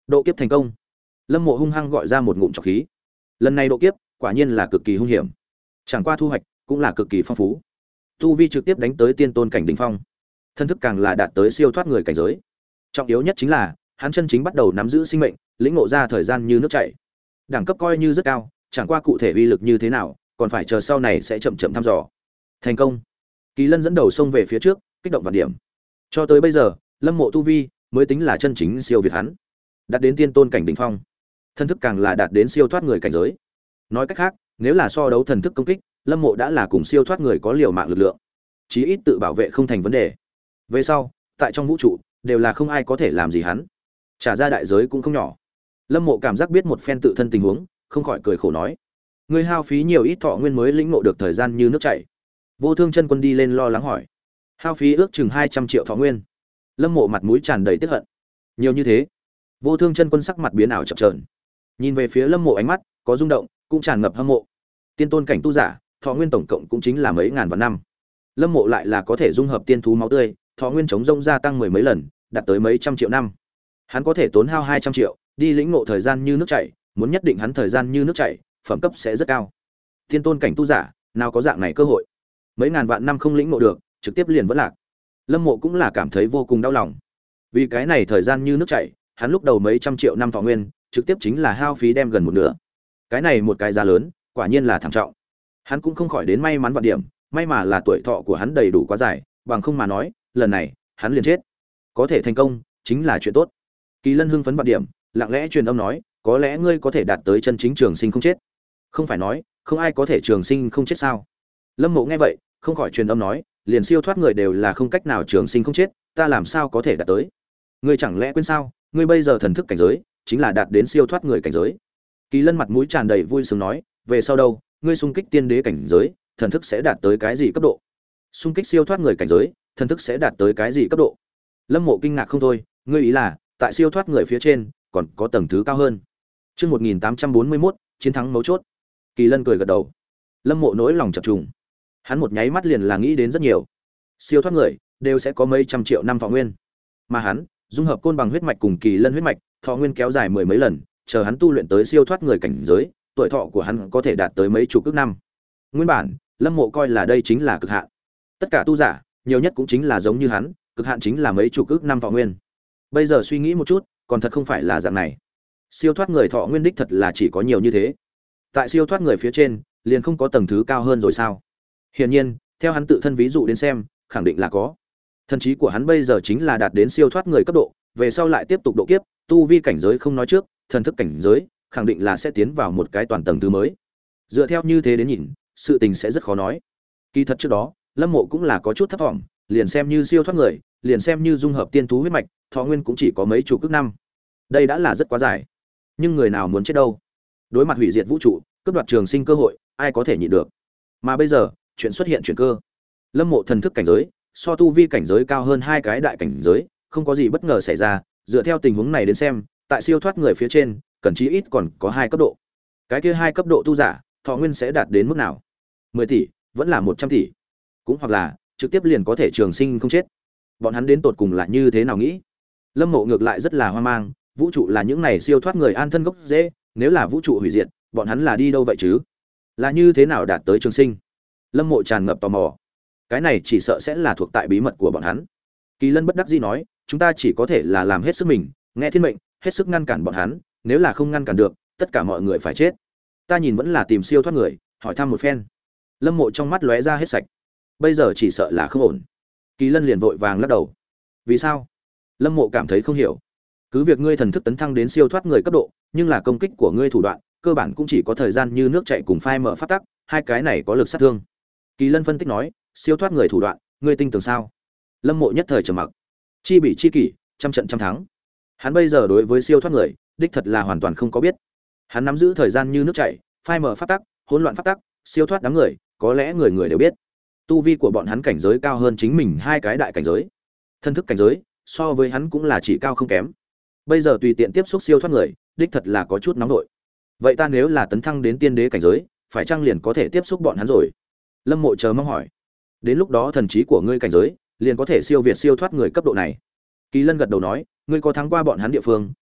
Độ kiếp thành công. Lâm Mộ hung hăng gọi ra một ngụm trọc khí. Lần này độ kiếp, quả nhiên là cực kỳ hung hiểm. Chẳng qua thu hoạch cũng là cực kỳ phong phú. Tu vi trực tiếp đánh tới tiên tôn cảnh đỉnh phong. Thân thức càng là đạt tới siêu thoát người cảnh giới. Trọng yếu nhất chính là, hắn chân chính bắt đầu nắm giữ sinh mệnh, lĩnh ngộ ra thời gian như nước chảy. Đẳng cấp coi như rất cao, chẳng qua cụ thể uy lực như thế nào, còn phải chờ sau này sẽ chậm chậm thăm dò. Thành công. Kỳ Lân dẫn đầu xông về phía trước, kích động vạn điểm. Cho tới bây giờ, Lâm Mộ tu vi mới tính là chân chính siêu việt hắn, đạt đến tiên tôn cảnh đỉnh phong. Thân thức càng là đạt đến siêu thoát người cảnh giới. Nói cách khác, nếu là so đấu thần thức công kích, Lâm Mộ đã là cùng siêu thoát người có liều mạng lực lượng, chí ít tự bảo vệ không thành vấn đề. Về sau, tại trong vũ trụ, đều là không ai có thể làm gì hắn. Trả ra đại giới cũng không nhỏ. Lâm Mộ cảm giác biết một phen tự thân tình huống, không khỏi cười khổ nói: "Ngươi hao phí nhiều ít thọ nguyên mới lĩnh ngộ được thời gian như nước chảy?" Vô Thương Chân Quân đi lên lo lắng hỏi. "Hao phí ước chừng hai trăm triệu thọ nguyên." Lâm Mộ mặt mũi tràn đầy tức hận. "Nhiều như thế?" Vô Thương Chân Quân sắc mặt biến ảo chập chờn, nhìn về phía Lâm Mộ ánh mắt có rung động, cũng tràn ngập hâm mộ. Tiên tôn cảnh tu giả, thọ nguyên tổng cộng cũng chính là mấy ngàn vạn năm. Lâm Mộ lại là có thể dung hợp tiên thú máu tươi, thọ nguyên chống rông gia tăng mười mấy lần, đạt tới mấy trăm triệu năm. Hắn có thể tốn hao hai trăm triệu, đi lĩnh ngộ thời gian như nước chảy, muốn nhất định hắn thời gian như nước chảy, phẩm cấp sẽ rất cao. Tiên tôn cảnh tu giả, nào có dạng này cơ hội. Mấy ngàn vạn năm không lĩnh ngộ được, trực tiếp liền vẫn lạc. Lâm Mộ cũng là cảm thấy vô cùng đau lòng. Vì cái này thời gian như nước chảy, hắn lúc đầu mấy trăm triệu năm thọ nguyên, trực tiếp chính là hao phí đem gần một nửa. Cái này một cái giá lớn, quả nhiên là thảm trọng. Hắn cũng không khỏi đến may mắn vạn điểm, may mà là tuổi thọ của hắn đầy đủ quá dài, bằng không mà nói, lần này, hắn liền chết. Có thể thành công, chính là chuyện tốt. Kỳ Lân hưng phấn vạn điểm, lặng lẽ truyền âm nói, có lẽ ngươi có thể đạt tới chân chính trường sinh không chết. Không phải nói, không ai có thể trường sinh không chết sao? Lâm Mộ nghe vậy, không khỏi truyền âm nói, liền siêu thoát người đều là không cách nào trường sinh không chết, ta làm sao có thể đạt tới? Ngươi chẳng lẽ quên sao? Ngươi bây giờ thần thức cảnh giới, chính là đạt đến siêu thoát người cảnh giới. Kỳ Lân mặt mũi tràn đầy vui sướng nói, về sau đâu, ngươi xung kích tiên đế cảnh giới, thần thức sẽ đạt tới cái gì cấp độ? Xung kích siêu thoát người cảnh giới, thần thức sẽ đạt tới cái gì cấp độ? Lâm Mộ kinh ngạc không thôi, ngươi ý là, tại siêu thoát người phía trên, còn có tầng thứ cao hơn. Chương một nghìn tám trăm bốn mươi mốt, chiến thắng mấu chốt. Kỳ Lân cười gật đầu. Lâm Mộ nỗi lòng chập trùng. Hắn một nháy mắt liền là nghĩ đến rất nhiều. Siêu thoát người đều sẽ có mấy trăm triệu năm thọ nguyên, mà hắn dung hợp côn bằng huyết mạch cùng Kỳ Lân huyết mạch, thọ nguyên kéo dài mười mấy lần, chờ hắn tu luyện tới siêu thoát người cảnh giới, tuổi thọ của hắn có thể đạt tới mấy chục ức năm. Nguyên bản, Lâm Mộ coi là đây chính là cực hạn. Tất cả tu giả, nhiều nhất cũng chính là giống như hắn, cực hạn chính là mấy chục ức năm thọ nguyên. Bây giờ suy nghĩ một chút, còn thật không phải là dạng này. Siêu thoát người thọ nguyên đích thật là chỉ có nhiều như thế. Tại siêu thoát người phía trên, liền không có tầng thứ cao hơn rồi sao? Hiển nhiên, theo hắn tự thân ví dụ đến xem, khẳng định là có. Thần trí của hắn bây giờ chính là đạt đến siêu thoát người cấp độ, về sau lại tiếp tục độ kiếp, tu vi cảnh giới không nói trước, thần thức cảnh giới, khẳng định là sẽ tiến vào một cái toàn tầng thứ mới. Dựa theo như thế đến nhìn, sự tình sẽ rất khó nói. Kỳ thật trước đó, Lâm Mộ cũng là có chút thất vọng, liền xem như siêu thoát người, liền xem như dung hợp tiên thú huyết mạch, thọ nguyên cũng chỉ có mấy chục ức năm. Đây đã là rất quá dài. Nhưng người nào muốn chết đâu? Đối mặt hủy diệt vũ trụ, cướp đoạt trường sinh cơ hội, ai có thể nhịn được? Mà bây giờ, chuyện xuất hiện chuyển cơ. Lâm Mộ thần thức cảnh giới, so tu vi cảnh giới cao hơn hai cái đại cảnh giới, không có gì bất ngờ xảy ra, dựa theo tình huống này đến xem, tại siêu thoát người phía trên, cần chí ít còn có hai cấp độ. Cái kia hai cấp độ tu giả, thọ nguyên sẽ đạt đến mức nào? mười tỷ, vẫn là một trăm tỷ. Cũng hoặc là, trực tiếp liền có thể trường sinh không chết. Bọn hắn đến tột cùng là như thế nào nghĩ? Lâm Mộ ngược lại rất là hoang mang, vũ trụ là những này siêu thoát người an thân gốc rễ, nếu là vũ trụ hủy diệt, bọn hắn là đi đâu vậy chứ? Là như thế nào đạt tới trường sinh? Lâm Mộ tràn ngập tò mò. Cái này chỉ sợ sẽ là thuộc tại bí mật của bọn hắn. Kỳ Lân bất đắc dĩ nói, chúng ta chỉ có thể là làm hết sức mình, nghe thiên mệnh, hết sức ngăn cản bọn hắn, nếu là không ngăn cản được, tất cả mọi người phải chết. Ta nhìn vẫn là tìm siêu thoát người, hỏi thăm một phen. Lâm Mộ trong mắt lóe ra hết sạch. Bây giờ chỉ sợ là không ổn. Kỳ Lân liền vội vàng lắc đầu. Vì sao? Lâm Mộ cảm thấy không hiểu. Cứ việc ngươi thần thức tấn thăng đến siêu thoát người cấp độ, nhưng là công kích của ngươi thủ đoạn, cơ bản cũng chỉ có thời gian như nước chảy cùng phai mở pháp tắc, hai cái này có lực sát thương. Kỳ Lân phân tích nói, siêu thoát người thủ đoạn, ngươi tin tưởng sao? Lâm Mộ nhất thời trầm mặc. Chi bị chi kỷ, trăm trận trăm thắng. Hắn bây giờ đối với siêu thoát người, đích thật là hoàn toàn không có biết. Hắn nắm giữ thời gian như nước chảy, phai mở pháp tắc, hỗn loạn pháp tắc, siêu thoát đám người, có lẽ người người đều biết. Tu vi của bọn hắn cảnh giới cao hơn chính mình hai cái đại cảnh giới. Thân thức cảnh giới, so với hắn cũng là chỉ cao không kém. Bây giờ tùy tiện tiếp xúc siêu thoát người, đích thật là có chút nóng nổi. Vậy ta nếu là tấn thăng đến tiên đế cảnh giới, phải chăng liền có thể tiếp xúc bọn hắn rồi? Lâm Mộ chờ mong hỏi. Đến lúc đó thần trí của ngươi cảnh giới, liền có thể siêu việt siêu thoát người cấp độ này. Kỳ Lân gật đầu nói, ngươi có thắng qua bọn hắn địa phương,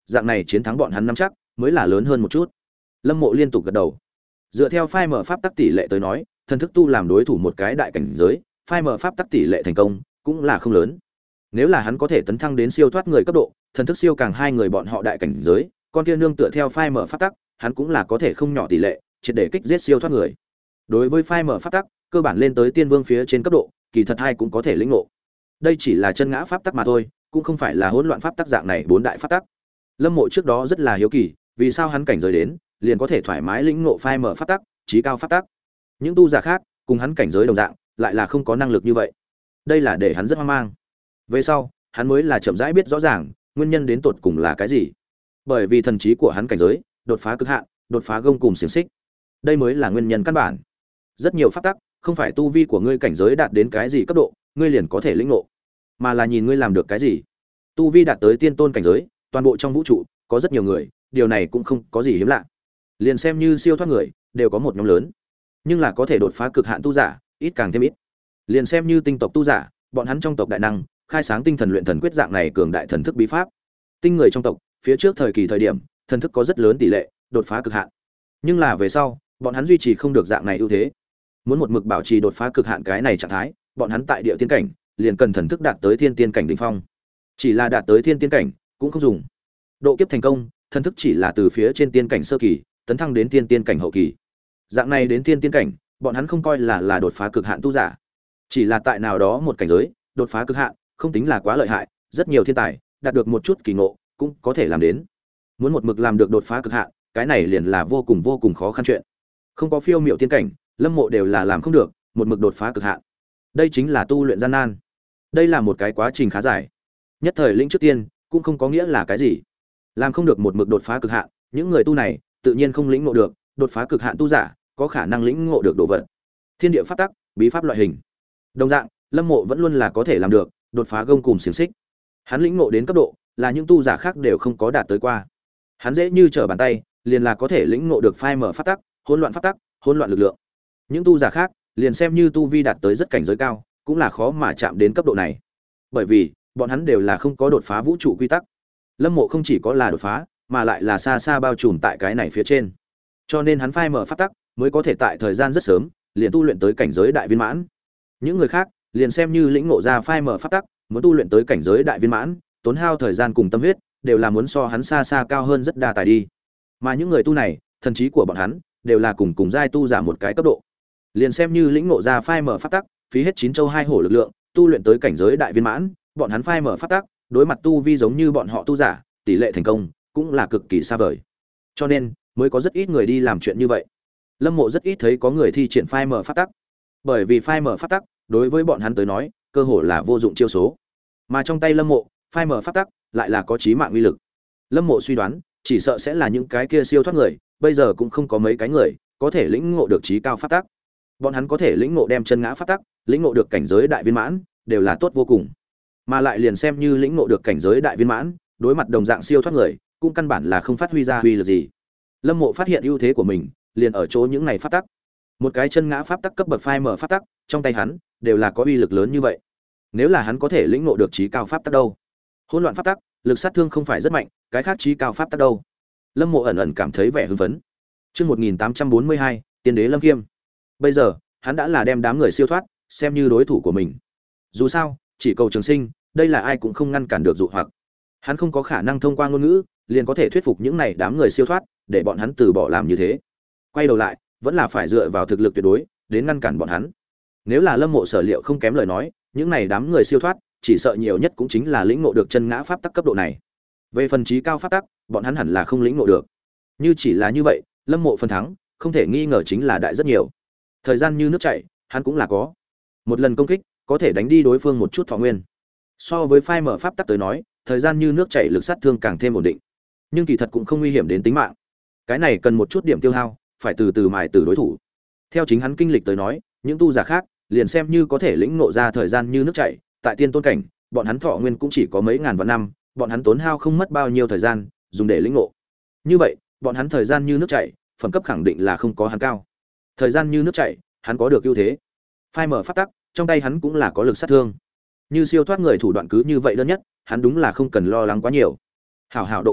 dạng này chiến thắng bọn hắn nắm chắc mới là lớn hơn một chút. Lâm Mộ liên tục gật đầu. Dựa theo phai mở pháp tắc tỷ lệ tới nói, thần thức tu làm đối thủ một cái đại cảnh giới, phai mở pháp tắc tỷ lệ thành công cũng là không lớn. Nếu là hắn có thể tấn thăng đến siêu thoát người cấp độ, thần thức siêu càng hai người bọn họ đại cảnh giới, con kia nương tựa theo phai mở pháp tắc, hắn cũng là có thể không nhỏ tỷ lệ, triệt để kích giết siêu thoát người. Đối với phai mở pháp tắc, cơ bản lên tới tiên vương phía trên cấp độ, kỳ thật hai cũng có thể lĩnh ngộ. Đây chỉ là chân ngã pháp tắc mà thôi, cũng không phải là hỗn loạn pháp tắc dạng này bốn đại pháp tắc. Lâm Mộ trước đó rất là hiếu kỳ, vì sao hắn cảnh giới đến, liền có thể thoải mái lĩnh ngộ phai mở pháp tắc, chí cao pháp tắc. Những tu giả khác, cùng hắn cảnh giới đồng dạng, lại là không có năng lực như vậy. Đây là để hắn rất hoang mang. Về sau, hắn mới là chậm rãi biết rõ ràng, nguyên nhân đến tột cùng là cái gì. Bởi vì thần trí của hắn cảnh giới, đột phá cực hạn, đột phá gông cùng xiềng xích. Đây mới là nguyên nhân căn bản. Rất nhiều pháp tắc, không phải tu vi của ngươi cảnh giới đạt đến cái gì cấp độ, ngươi liền có thể lĩnh ngộ, mà là nhìn ngươi làm được cái gì. Tu vi đạt tới tiên tôn cảnh giới, toàn bộ trong vũ trụ có rất nhiều người, điều này cũng không có gì hiếm lạ. Liền xem như siêu thoát người, đều có một nhóm lớn, nhưng là có thể đột phá cực hạn tu giả, ít càng thêm ít. Liền xem như tinh tộc tu giả, bọn hắn trong tộc đại năng, khai sáng tinh thần luyện thần quyết dạng này cường đại thần thức bí pháp. Tinh người trong tộc, phía trước thời kỳ thời điểm, thần thức có rất lớn tỷ lệ đột phá cực hạn. Nhưng là về sau, bọn hắn duy trì không được dạng này ưu thế. Muốn một mực bảo trì đột phá cực hạn cái này trạng thái, bọn hắn tại địa tiên cảnh, liền cần thần thức đạt tới thiên tiên cảnh đỉnh phong. Chỉ là đạt tới thiên tiên cảnh, cũng không dùng. Độ kiếp thành công, thần thức chỉ là từ phía trên tiên cảnh sơ kỳ, tấn thăng đến tiên tiên cảnh hậu kỳ. Dạng này đến tiên tiên cảnh, bọn hắn không coi là là đột phá cực hạn tu giả. Chỉ là tại nào đó một cảnh giới, đột phá cực hạn, không tính là quá lợi hại, rất nhiều thiên tài đạt được một chút kỳ ngộ, cũng có thể làm đến. Muốn một mực làm được đột phá cực hạn, cái này liền là vô cùng vô cùng khó khăn chuyện. Không có phiêu miểu tiên cảnh, Lâm Mộ đều là làm không được, một mực đột phá cực hạn. Đây chính là tu luyện gian nan. Đây là một cái quá trình khá dài. Nhất thời lĩnh trước tiên, cũng không có nghĩa là cái gì. Làm không được một mực đột phá cực hạn, những người tu này tự nhiên không lĩnh ngộ được, đột phá cực hạn tu giả có khả năng lĩnh ngộ được đồ vật. Thiên địa pháp tắc, bí pháp loại hình. Đồng dạng, Lâm Mộ vẫn luôn là có thể làm được, đột phá gông cùm xiềng xích. Hắn lĩnh ngộ đến cấp độ là những tu giả khác đều không có đạt tới qua. Hắn dễ như trở bàn tay, liền là có thể lĩnh ngộ được phai mở pháp tắc, hỗn loạn pháp tắc, hỗn loạn lực lượng. Những tu giả khác, liền xem như tu vi đạt tới rất cảnh giới cao, cũng là khó mà chạm đến cấp độ này. Bởi vì, bọn hắn đều là không có đột phá vũ trụ quy tắc. Lâm Mộ không chỉ có là đột phá, mà lại là xa xa bao trùm tại cái này phía trên. Cho nên hắn phai mở pháp tắc, mới có thể tại thời gian rất sớm, liền tu luyện tới cảnh giới đại viên mãn. Những người khác, liền xem như lĩnh ngộ ra phai mở pháp tắc, muốn tu luyện tới cảnh giới đại viên mãn, tốn hao thời gian cùng tâm huyết, đều là muốn so hắn xa xa cao hơn rất đa tài đi. Mà những người tu này, thần trí của bọn hắn đều là cùng cùng giai tu giả một cái cấp độ. Liền xem như lĩnh ngộ ra phai mở pháp tắc, phí hết chín châu hai hổ lực lượng, tu luyện tới cảnh giới đại viên mãn, bọn hắn phai mở pháp tắc, đối mặt tu vi giống như bọn họ tu giả, tỷ lệ thành công cũng là cực kỳ xa vời. Cho nên, mới có rất ít người đi làm chuyện như vậy. Lâm Mộ rất ít thấy có người thi triển phai mở pháp tắc. Bởi vì phai mở pháp tắc, đối với bọn hắn tới nói, cơ hội là vô dụng chiêu số. Mà trong tay Lâm Mộ, phai mở pháp tắc lại là có chí mạng uy lực. Lâm Mộ suy đoán, chỉ sợ sẽ là những cái kia siêu thoát người, bây giờ cũng không có mấy cái người có thể lĩnh ngộ được chí cao pháp tắc. Bọn hắn có thể lĩnh ngộ đem chân ngã pháp tắc, lĩnh ngộ được cảnh giới đại viên mãn, đều là tốt vô cùng. Mà lại liền xem như lĩnh ngộ được cảnh giới đại viên mãn, đối mặt đồng dạng siêu thoát người, cũng căn bản là không phát huy ra uy lực gì. Lâm Mộ phát hiện ưu thế của mình, liền ở chỗ những này pháp tắc. Một cái chân ngã pháp tắc cấp bậc phai mở pháp tắc, trong tay hắn đều là có uy lực lớn như vậy. Nếu là hắn có thể lĩnh ngộ được chí cao pháp tắc đâu? Hỗn loạn pháp tắc, lực sát thương không phải rất mạnh, cái khác chí cao pháp tắc đâu? Lâm Mộ ẩn ẩn cảm thấy vẻ hưng phấn. Chương một nghìn tám trăm bốn mươi hai, Tiên đế Lâm Kiêm. Bây giờ, hắn đã là đem đám người siêu thoát, xem như đối thủ của mình. Dù sao, chỉ cầu trường sinh, đây là ai cũng không ngăn cản được dụ hoặc. Hắn không có khả năng thông qua ngôn ngữ, liền có thể thuyết phục những này đám người siêu thoát, để bọn hắn từ bỏ làm như thế. Quay đầu lại, vẫn là phải dựa vào thực lực tuyệt đối, đến ngăn cản bọn hắn. Nếu là Lâm Mộ sở liệu không kém lời nói, những này đám người siêu thoát, chỉ sợ nhiều nhất cũng chính là lĩnh ngộ được chân ngã pháp tắc cấp độ này. Về phần chí cao pháp tắc, bọn hắn hẳn là không lĩnh ngộ được. Như chỉ là như vậy, Lâm Mộ phần thắng, không thể nghi ngờ chính là đại rất nhiều. Thời gian như nước chảy, hắn cũng là có. Một lần công kích, có thể đánh đi đối phương một chút thọ nguyên. So với phai mở pháp tắc tới nói, thời gian như nước chảy lực sát thương càng thêm ổn định. Nhưng kỳ thật cũng không nguy hiểm đến tính mạng. Cái này cần một chút điểm tiêu hao, phải từ từ mài từ đối thủ. Theo chính hắn kinh lịch tới nói, những tu giả khác, liền xem như có thể lĩnh ngộ ra thời gian như nước chảy, tại tiên tôn cảnh, bọn hắn thọ nguyên cũng chỉ có mấy ngàn vạn năm, bọn hắn tốn hao không mất bao nhiêu thời gian dùng để lĩnh ngộ. Như vậy, bọn hắn thời gian như nước chảy, phẩm cấp khẳng định là không có hắn cao. Thời gian như nước chảy, hắn có được ưu thế. Phai mở pháp tắc, trong tay hắn cũng là có lực sát thương. Như siêu thoát người thủ đoạn cứ như vậy đơn nhất, hắn đúng là không cần lo lắng quá nhiều. Hảo hảo độ kiếp,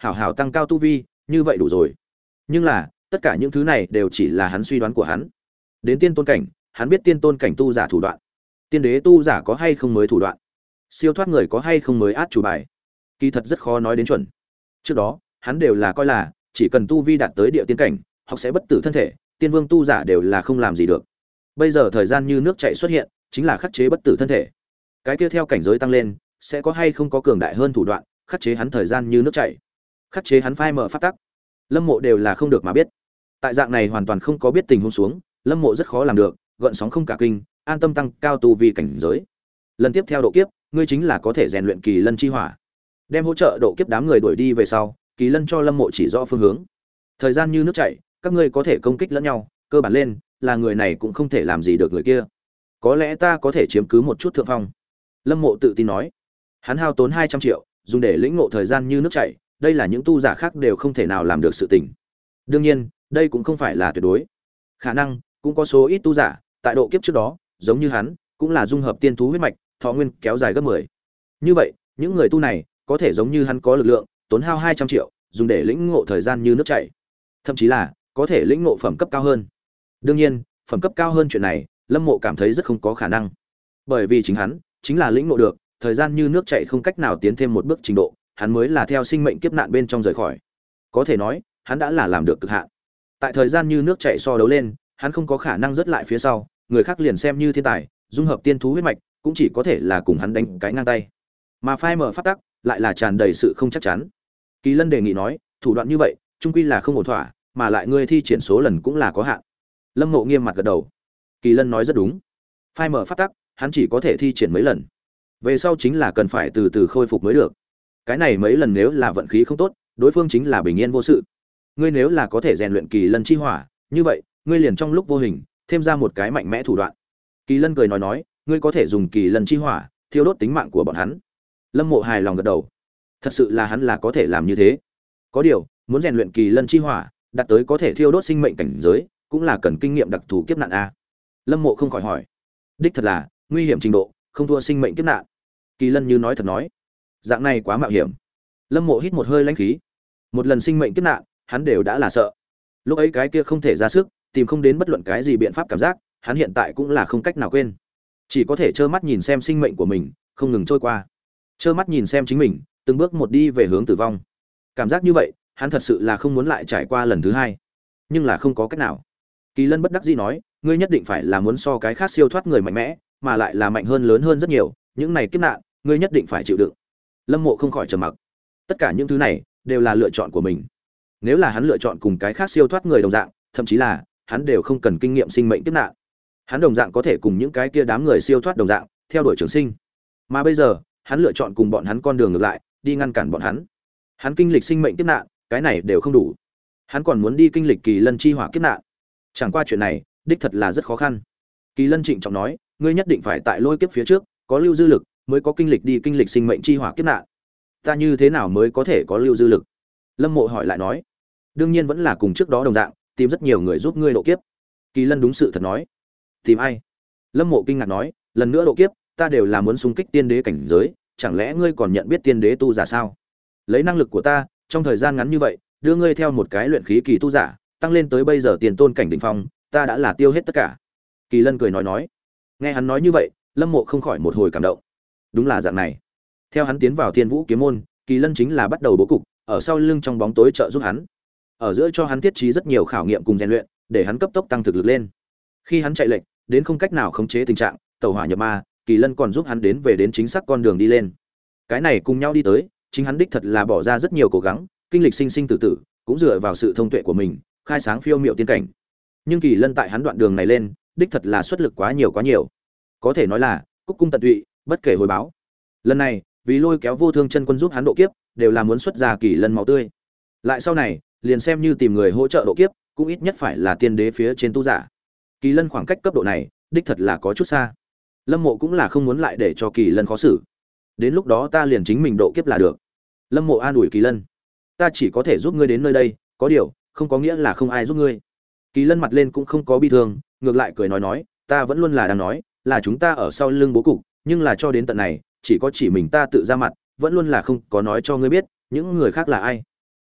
hảo hảo tăng cao tu vi, như vậy đủ rồi. Nhưng là, tất cả những thứ này đều chỉ là hắn suy đoán của hắn. Đến tiên tôn cảnh, hắn biết tiên tôn cảnh tu giả thủ đoạn. Tiên đế tu giả có hay không mới thủ đoạn? Siêu thoát người có hay không mới át chủ bài? Kỳ thật rất khó nói đến chuẩn. Trước đó, hắn đều là coi là chỉ cần tu vi đạt tới địa tiên cảnh, họ sẽ bất tử thân thể, tiên vương tu giả đều là không làm gì được. Bây giờ thời gian như nước chảy xuất hiện, chính là khắc chế bất tử thân thể. Cái kia theo cảnh giới tăng lên, sẽ có hay không có cường đại hơn thủ đoạn, khắc chế hắn thời gian như nước chảy, khắc chế hắn phai mở pháp tắc. Lâm Mộ đều là không được mà biết. Tại dạng này hoàn toàn không có biết tình huống xuống, Lâm Mộ rất khó làm được, gợn sóng không cả kinh, an tâm tăng cao tu vi cảnh giới. Lần tiếp theo độ kiếp, ngươi chính là có thể rèn luyện kỳ lân chi hỏa. Đem hỗ trợ độ kiếp đám người đuổi đi về sau, Kỳ Lân cho Lâm Mộ chỉ rõ phương hướng. Thời gian như nước chảy, các ngươi có thể công kích lẫn nhau, cơ bản lên là người này cũng không thể làm gì được người kia. Có lẽ ta có thể chiếm cứ một chút thượng phong. Lâm Mộ tự tin nói. Hắn hao tốn hai trăm triệu, dùng để lĩnh ngộ thời gian như nước chảy, đây là những tu giả khác đều không thể nào làm được sự tình. Đương nhiên, đây cũng không phải là tuyệt đối. Khả năng cũng có số ít tu giả, tại độ kiếp trước đó, giống như hắn, cũng là dung hợp tiên thú huyết mạch, thọ nguyên kéo dài gấp mười. Như vậy, những người tu này có thể giống như hắn có lực lượng, tốn hao hai trăm triệu, dùng để lĩnh ngộ thời gian như nước chảy. Thậm chí là có thể lĩnh ngộ phẩm cấp cao hơn. Đương nhiên, phẩm cấp cao hơn chuyện này, Lâm Mộ cảm thấy rất không có khả năng. Bởi vì chính hắn chính là lĩnh ngộ được, thời gian như nước chảy không cách nào tiến thêm một bước trình độ, hắn mới là theo sinh mệnh kiếp nạn bên trong rời khỏi. Có thể nói, hắn đã là làm được cực hạn. Tại thời gian như nước chảy so đấu lên, hắn không có khả năng rớt lại phía sau, người khác liền xem như thiên tài, dung hợp tiên thú huyết mạch, cũng chỉ có thể là cùng hắn đánh cái ngang tay. Mà phai mở pháp tắc lại là tràn đầy sự không chắc chắn. Kỳ Lân đề nghị nói, thủ đoạn như vậy, trung quy là không ổn thỏa, mà lại ngươi thi triển số lần cũng là có hạn. Lâm Ngộ nghiêm mặt gật đầu. Kỳ Lân nói rất đúng. Phai mở pháp tắc, hắn chỉ có thể thi triển mấy lần. Về sau chính là cần phải từ từ khôi phục mới được. Cái này mấy lần nếu là vận khí không tốt, đối phương chính là bình yên vô sự. Ngươi nếu là có thể rèn luyện Kỳ Lân chi hỏa, như vậy, ngươi liền trong lúc vô hình thêm ra một cái mạnh mẽ thủ đoạn. Kỳ Lân cười nói nói, ngươi có thể dùng Kỳ Lân chi hỏa thiêu đốt tính mạng của bọn hắn. Lâm Mộ hài lòng gật đầu. Thật sự là hắn là có thể làm như thế. Có điều, muốn rèn luyện Kỳ Lân chi hỏa, đạt tới có thể thiêu đốt sinh mệnh cảnh giới, cũng là cần kinh nghiệm đặc thù kiếp nạn a. Lâm Mộ không khỏi hỏi. Đích thật là, nguy hiểm trình độ không thua sinh mệnh kiếp nạn. Kỳ Lân như nói thật nói. Dạng này quá mạo hiểm. Lâm Mộ hít một hơi lãnh khí. Một lần sinh mệnh kiếp nạn, hắn đều đã là sợ. Lúc ấy cái kia không thể ra sức, tìm không đến bất luận cái gì biện pháp cảm giác, hắn hiện tại cũng là không cách nào quên. Chỉ có thể trơ mắt nhìn xem sinh mệnh của mình không ngừng trôi qua. Trơ mắt nhìn xem chính mình từng bước một đi về hướng tử vong. Cảm giác như vậy, hắn thật sự là không muốn lại trải qua lần thứ hai. Nhưng là không có cách nào. Kỳ Lân bất đắc dĩ nói, ngươi nhất định phải là muốn so cái khác siêu thoát người mạnh mẽ, mà lại là mạnh hơn lớn hơn rất nhiều, những này kiếp nạn, ngươi nhất định phải chịu đựng. Lâm Mộ không khỏi trầm mặc. Tất cả những thứ này đều là lựa chọn của mình. Nếu là hắn lựa chọn cùng cái khác siêu thoát người đồng dạng, thậm chí là hắn đều không cần kinh nghiệm sinh mệnh kiếp nạn. Hắn đồng dạng có thể cùng những cái kia đám người siêu thoát đồng dạng, theo đuổi trường sinh. Mà bây giờ, hắn lựa chọn cùng bọn hắn con đường ngược lại, đi ngăn cản bọn hắn. Hắn kinh lịch sinh mệnh kiếp nạn, cái này đều không đủ. Hắn còn muốn đi kinh lịch Kỳ Lân chi hỏa kiếp nạn. Chẳng qua chuyện này, đích thật là rất khó khăn. Kỳ Lân trịnh trọng nói, ngươi nhất định phải tại lôi kiếp phía trước, có lưu dư lực, mới có kinh lịch đi kinh lịch sinh mệnh chi hỏa kiếp nạn. Ta như thế nào mới có thể có lưu dư lực? Lâm Mộ hỏi lại nói. Đương nhiên vẫn là cùng trước đó đồng dạng, tìm rất nhiều người giúp ngươi độ kiếp. Kỳ Lân đúng sự thật nói. Tìm ai? Lâm Mộ kinh ngạc nói, lần nữa độ kiếp, ta đều là muốn xung kích tiên đế cảnh giới, chẳng lẽ ngươi còn nhận biết tiên đế tu giả sao? Lấy năng lực của ta, trong thời gian ngắn như vậy, đưa ngươi theo một cái luyện khí kỳ tu giả, tăng lên tới bây giờ tiền tôn cảnh đỉnh phong, ta đã là tiêu hết tất cả. Kỳ Lân cười nói nói. Nghe hắn nói như vậy, Lâm Mộ không khỏi một hồi cảm động. Đúng là dạng này. Theo hắn tiến vào Thiên Vũ kiếm môn, Kỳ Lân chính là bắt đầu bố cục, ở sau lưng trong bóng tối trợ giúp hắn. Ở giữa cho hắn thiết trí rất nhiều khảo nghiệm cùng rèn luyện, để hắn cấp tốc tăng thực lực lên. Khi hắn chạy lệch, đến không cách nào khống chế tình trạng, tẩu hỏa nhập ma, Kỳ Lân còn giúp hắn đến về đến chính xác con đường đi lên. Cái này cùng nhau đi tới, chính hắn đích thật là bỏ ra rất nhiều cố gắng, kinh lịch sinh sinh tử tử, cũng dựa vào sự thông tuệ của mình, khai sáng phiêu miệu tiên cảnh. Nhưng Kỳ Lân tại hắn đoạn đường này lên, đích thật là xuất lực quá nhiều quá nhiều. Có thể nói là cúc cung tận tụy, bất kể hồi báo. Lần này, vì lôi kéo Vô Thương Chân Quân giúp hắn độ kiếp, đều là muốn xuất ra Kỳ Lân máu tươi. Lại sau này, liền xem như tìm người hỗ trợ độ kiếp, cũng ít nhất phải là tiên đế phía trên tu giả. Kỳ Lân khoảng cách cấp độ này, đích thật là có chút xa. Lâm Mộ cũng là không muốn lại để cho Kỳ Lân khó xử. Đến lúc đó ta liền chính mình độ kiếp là được. Lâm Mộ an ủi Kỳ Lân. Ta chỉ có thể giúp ngươi đến nơi đây, có điều, không có nghĩa là không ai giúp ngươi. Kỳ Lân mặt lên cũng không có bi thương, ngược lại cười nói nói, ta vẫn luôn là đang nói, là chúng ta ở sau lưng bố cục, nhưng là cho đến tận này, chỉ có chỉ mình ta tự ra mặt, vẫn luôn là không có nói cho ngươi biết, những người khác là ai.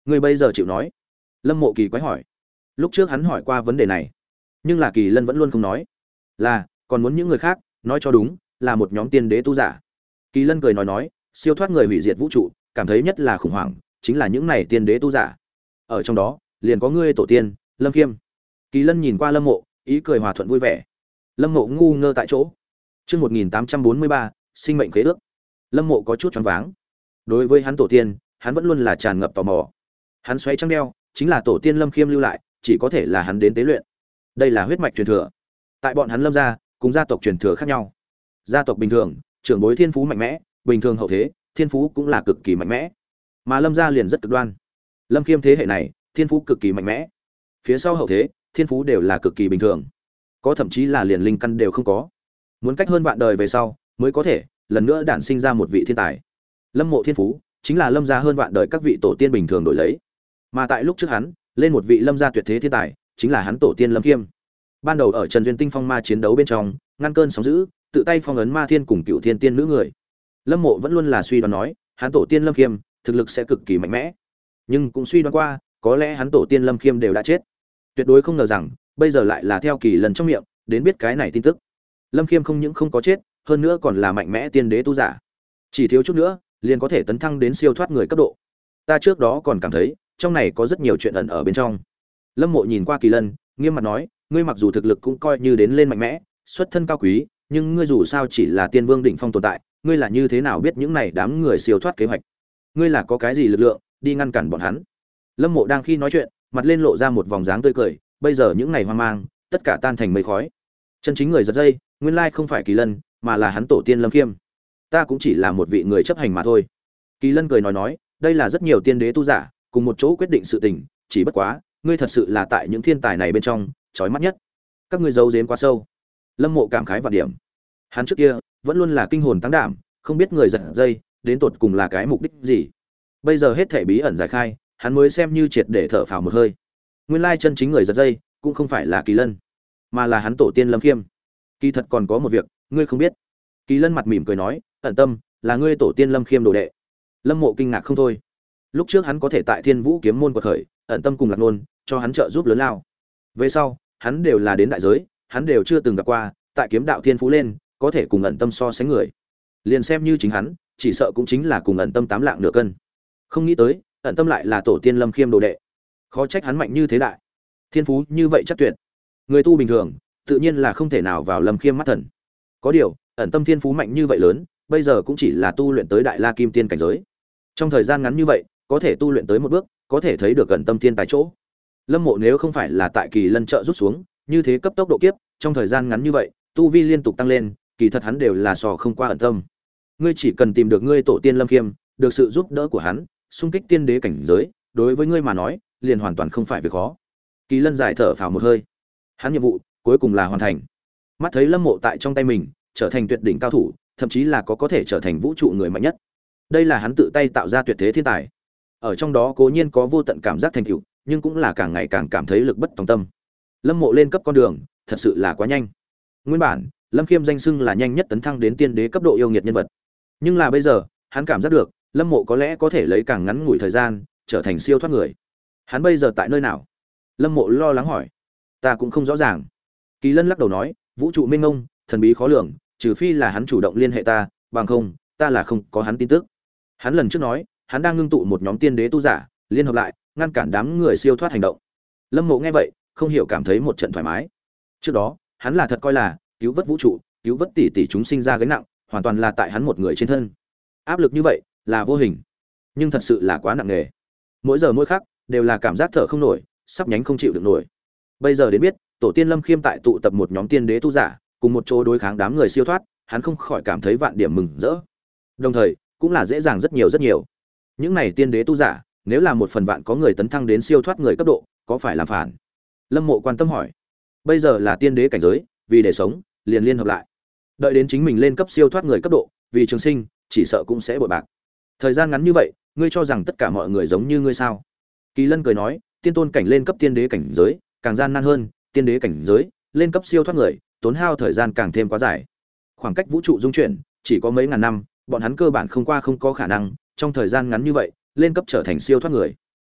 Ngươi bây giờ chịu nói? Lâm Mộ Kỳ quái hỏi. Lúc trước hắn hỏi qua vấn đề này, nhưng là Kỳ Lân vẫn luôn không nói. Là, còn muốn những người khác nói cho đúng, là một nhóm tiên đế tu giả. Kỳ Lân cười nói nói, siêu thoát người hủy diệt vũ trụ, cảm thấy nhất là khủng hoảng, chính là những này tiên đế tu giả. Ở trong đó, liền có ngươi tổ tiên, Lâm Kiêm. Kỳ Lân nhìn qua Lâm Mộ, ý cười hòa thuận vui vẻ. Lâm Mộ ngu ngơ tại chỗ. Chương một nghìn tám trăm bốn mươi ba, sinh mệnh khế ước. Lâm Mộ có chút choáng váng. Đối với hắn tổ tiên, hắn vẫn luôn là tràn ngập tò mò. Hắn xoáy trăng đeo, chính là tổ tiên Lâm Khiêm lưu lại, chỉ có thể là hắn đến tế luyện. Đây là huyết mạch truyền thừa. Tại bọn hắn Lâm gia, cùng gia tộc truyền thừa khác nhau. Gia tộc bình thường, trưởng bối thiên phú mạnh mẽ, bình thường hậu thế, thiên phú cũng là cực kỳ mạnh mẽ. Mà Lâm gia liền rất cực đoan. Lâm Khiêm thế hệ này, thiên phú cực kỳ mạnh mẽ. Phía sau hậu thế, thiên phú đều là cực kỳ bình thường. Có thậm chí là liền linh căn đều không có. Muốn cách hơn vạn đời về sau, mới có thể lần nữa đản sinh ra một vị thiên tài. Lâm Mộ thiên phú chính là Lâm gia hơn vạn đời các vị tổ tiên bình thường đổi lấy. Mà tại lúc trước hắn, lên một vị Lâm gia tuyệt thế thiên tài, chính là hắn tổ tiên Lâm Kiêm. Ban đầu ở Trần Duyên Tinh Phong Ma chiến đấu bên trong, ngăn cơn sóng dữ, tự tay phong ấn Ma Thiên cùng Cựu Thiên Tiên nữ người. Lâm Mộ vẫn luôn là suy đoán nói, hắn tổ tiên Lâm Kiêm thực lực sẽ cực kỳ mạnh mẽ. Nhưng cũng suy đoán qua, có lẽ hắn tổ tiên Lâm Kiêm đều đã chết. Tuyệt đối không ngờ rằng, bây giờ lại là theo Kỳ Lân trong miệng đến biết cái này tin tức. Lâm Kiêm không những không có chết, hơn nữa còn là mạnh mẽ tiên đế tu giả. Chỉ thiếu chút nữa, liền có thể tấn thăng đến siêu thoát người cấp độ. Ta trước đó còn cảm thấy, trong này có rất nhiều chuyện ẩn ở bên trong. Lâm Mộ nhìn qua Kỳ Lân, nghiêm mặt nói, ngươi mặc dù thực lực cũng coi như đến lên mạnh mẽ, xuất thân cao quý, nhưng ngươi dù sao chỉ là tiên vương đỉnh phong tồn tại, ngươi là như thế nào biết những này đám người siêu thoát kế hoạch? Ngươi là có cái gì lực lượng đi ngăn cản bọn hắn? Lâm Mộ đang khi nói chuyện, mặt lên lộ ra một vòng dáng tươi cười, bây giờ những này hoang mang, tất cả tan thành mây khói. Chân chính người giật dây, nguyên lai không phải Kỳ Lân, mà là hắn tổ tiên Lâm Kiêm. Ta cũng chỉ là một vị người chấp hành mà thôi. Kỳ Lân cười nói nói, đây là rất nhiều tiên đế tu giả cùng một chỗ quyết định sự tình, chỉ bất quá, ngươi thật sự là tại những thiên tài này bên trong chói mắt nhất. Các ngươi giấu giếm quá sâu. Lâm Mộ cảm khái vạn điểm. Hắn trước kia vẫn luôn là kinh hồn tăng đảm, không biết người giật dây đến tột cùng là cái mục đích gì. Bây giờ hết thảy bí ẩn giải khai, hắn mới xem như triệt để thở phào một hơi. Nguyên lai chân chính người giật dây cũng không phải là Kỳ Lân, mà là hắn tổ tiên Lâm Kiêm. Kỳ thật còn có một việc, ngươi không biết. Kỳ Lân mặt mỉm cười nói, ẩn tâm, là ngươi tổ tiên Lâm Kiêm đồ đệ. Lâm Mộ kinh ngạc không thôi. Lúc trước hắn có thể tại Thiên Vũ kiếm môn quật khởi, ẩn tâm cùng Lạc Nôn cho hắn trợ giúp lớn lao. Về sau, hắn đều là đến đại giới, hắn đều chưa từng gặp qua, tại kiếm đạo thiên phú lên, có thể cùng ẩn tâm so sánh người. Liền xem như chính hắn, chỉ sợ cũng chính là cùng ẩn tâm tám lạng nửa cân. Không nghĩ tới, ẩn tâm lại là tổ tiên Lâm Khiêm đồ đệ. Khó trách hắn mạnh như thế đại. Thiên phú như vậy chắc tuyệt. Người tu bình thường, tự nhiên là không thể nào vào Lâm Khiêm mắt thần. Có điều, ẩn tâm thiên phú mạnh như vậy lớn, bây giờ cũng chỉ là tu luyện tới đại la kim tiên cảnh giới. Trong thời gian ngắn như vậy, có thể tu luyện tới một bước, có thể thấy được ẩn tâm thiên tài chỗ. Lâm Mộ nếu không phải là tại Kỳ Lân trợ rút xuống, như thế cấp tốc độ kiếp, trong thời gian ngắn như vậy, tu vi liên tục tăng lên, kỳ thật hắn đều là sò không qua ẩn tâm. Ngươi chỉ cần tìm được ngươi tổ tiên Lâm Khiêm, được sự giúp đỡ của hắn, xung kích tiên đế cảnh giới, đối với ngươi mà nói, liền hoàn toàn không phải việc khó. Kỳ Lân giải thở phào một hơi. Hắn nhiệm vụ cuối cùng là hoàn thành. Mắt thấy Lâm Mộ tại trong tay mình, trở thành tuyệt đỉnh cao thủ, thậm chí là có có thể trở thành vũ trụ người mạnh nhất. Đây là hắn tự tay tạo ra tuyệt thế thiên tài. Ở trong đó cố nhiên có vô tận cảm giác thành tựu, nhưng cũng là càng ngày càng cảm thấy lực bất tòng tâm. Lâm Mộ lên cấp con đường, thật sự là quá nhanh. Nguyên bản, Lâm Khiêm danh xưng là nhanh nhất tấn thăng đến tiên đế cấp độ yêu nghiệt nhân vật. Nhưng là bây giờ, hắn cảm giác được, Lâm Mộ có lẽ có thể lấy càng ngắn ngủi thời gian, trở thành siêu thoát người. Hắn bây giờ tại nơi nào? Lâm Mộ lo lắng hỏi. Ta cũng không rõ ràng. Kỳ Lân lắc đầu nói, vũ trụ mênh mông, thần bí khó lường, trừ phi là hắn chủ động liên hệ ta, bằng không, ta là không có hắn tin tức. Hắn lần trước nói, hắn đang ngưng tụ một nhóm tiên đế tu giả, liên hợp lại, ngăn cản đám người siêu thoát hành động. Lâm Mộ nghe vậy, không hiểu cảm thấy một trận thoải mái. Trước đó, hắn là thật coi là cứu vớt vũ trụ, cứu vớt tỷ tỷ chúng sinh ra gánh nặng, hoàn toàn là tại hắn một người trên thân. Áp lực như vậy là vô hình, nhưng thật sự là quá nặng nề. Mỗi giờ mỗi khắc đều là cảm giác thở không nổi, sắp nhánh không chịu được nổi. Bây giờ đến biết, tổ tiên Lâm Khiêm tại tụ tập một nhóm tiên đế tu giả, cùng một chỗ đối kháng đám người siêu thoát, hắn không khỏi cảm thấy vạn điểm mừng rỡ. Đồng thời, cũng là dễ dàng rất nhiều rất nhiều. Những này tiên đế tu giả, nếu là một phần vạn có người tấn thăng đến siêu thoát người cấp độ, có phải làm phản? Lâm Mộ quan tâm hỏi. Bây giờ là tiên đế cảnh giới, vì để sống, liền liên hợp lại. Đợi đến chính mình lên cấp siêu thoát người cấp độ, vì trường sinh, chỉ sợ cũng sẽ bội bạc. Thời gian ngắn như vậy, ngươi cho rằng tất cả mọi người giống như ngươi sao? Kỳ Lân cười nói, tiên tôn cảnh lên cấp tiên đế cảnh giới, càng gian nan hơn, tiên đế cảnh giới, lên cấp siêu thoát người, tốn hao thời gian càng thêm quá dài. Khoảng cách vũ trụ dung chuyển, chỉ có mấy ngàn năm, bọn hắn cơ bản không qua không có khả năng, trong thời gian ngắn như vậy, lên cấp trở thành siêu thoát người.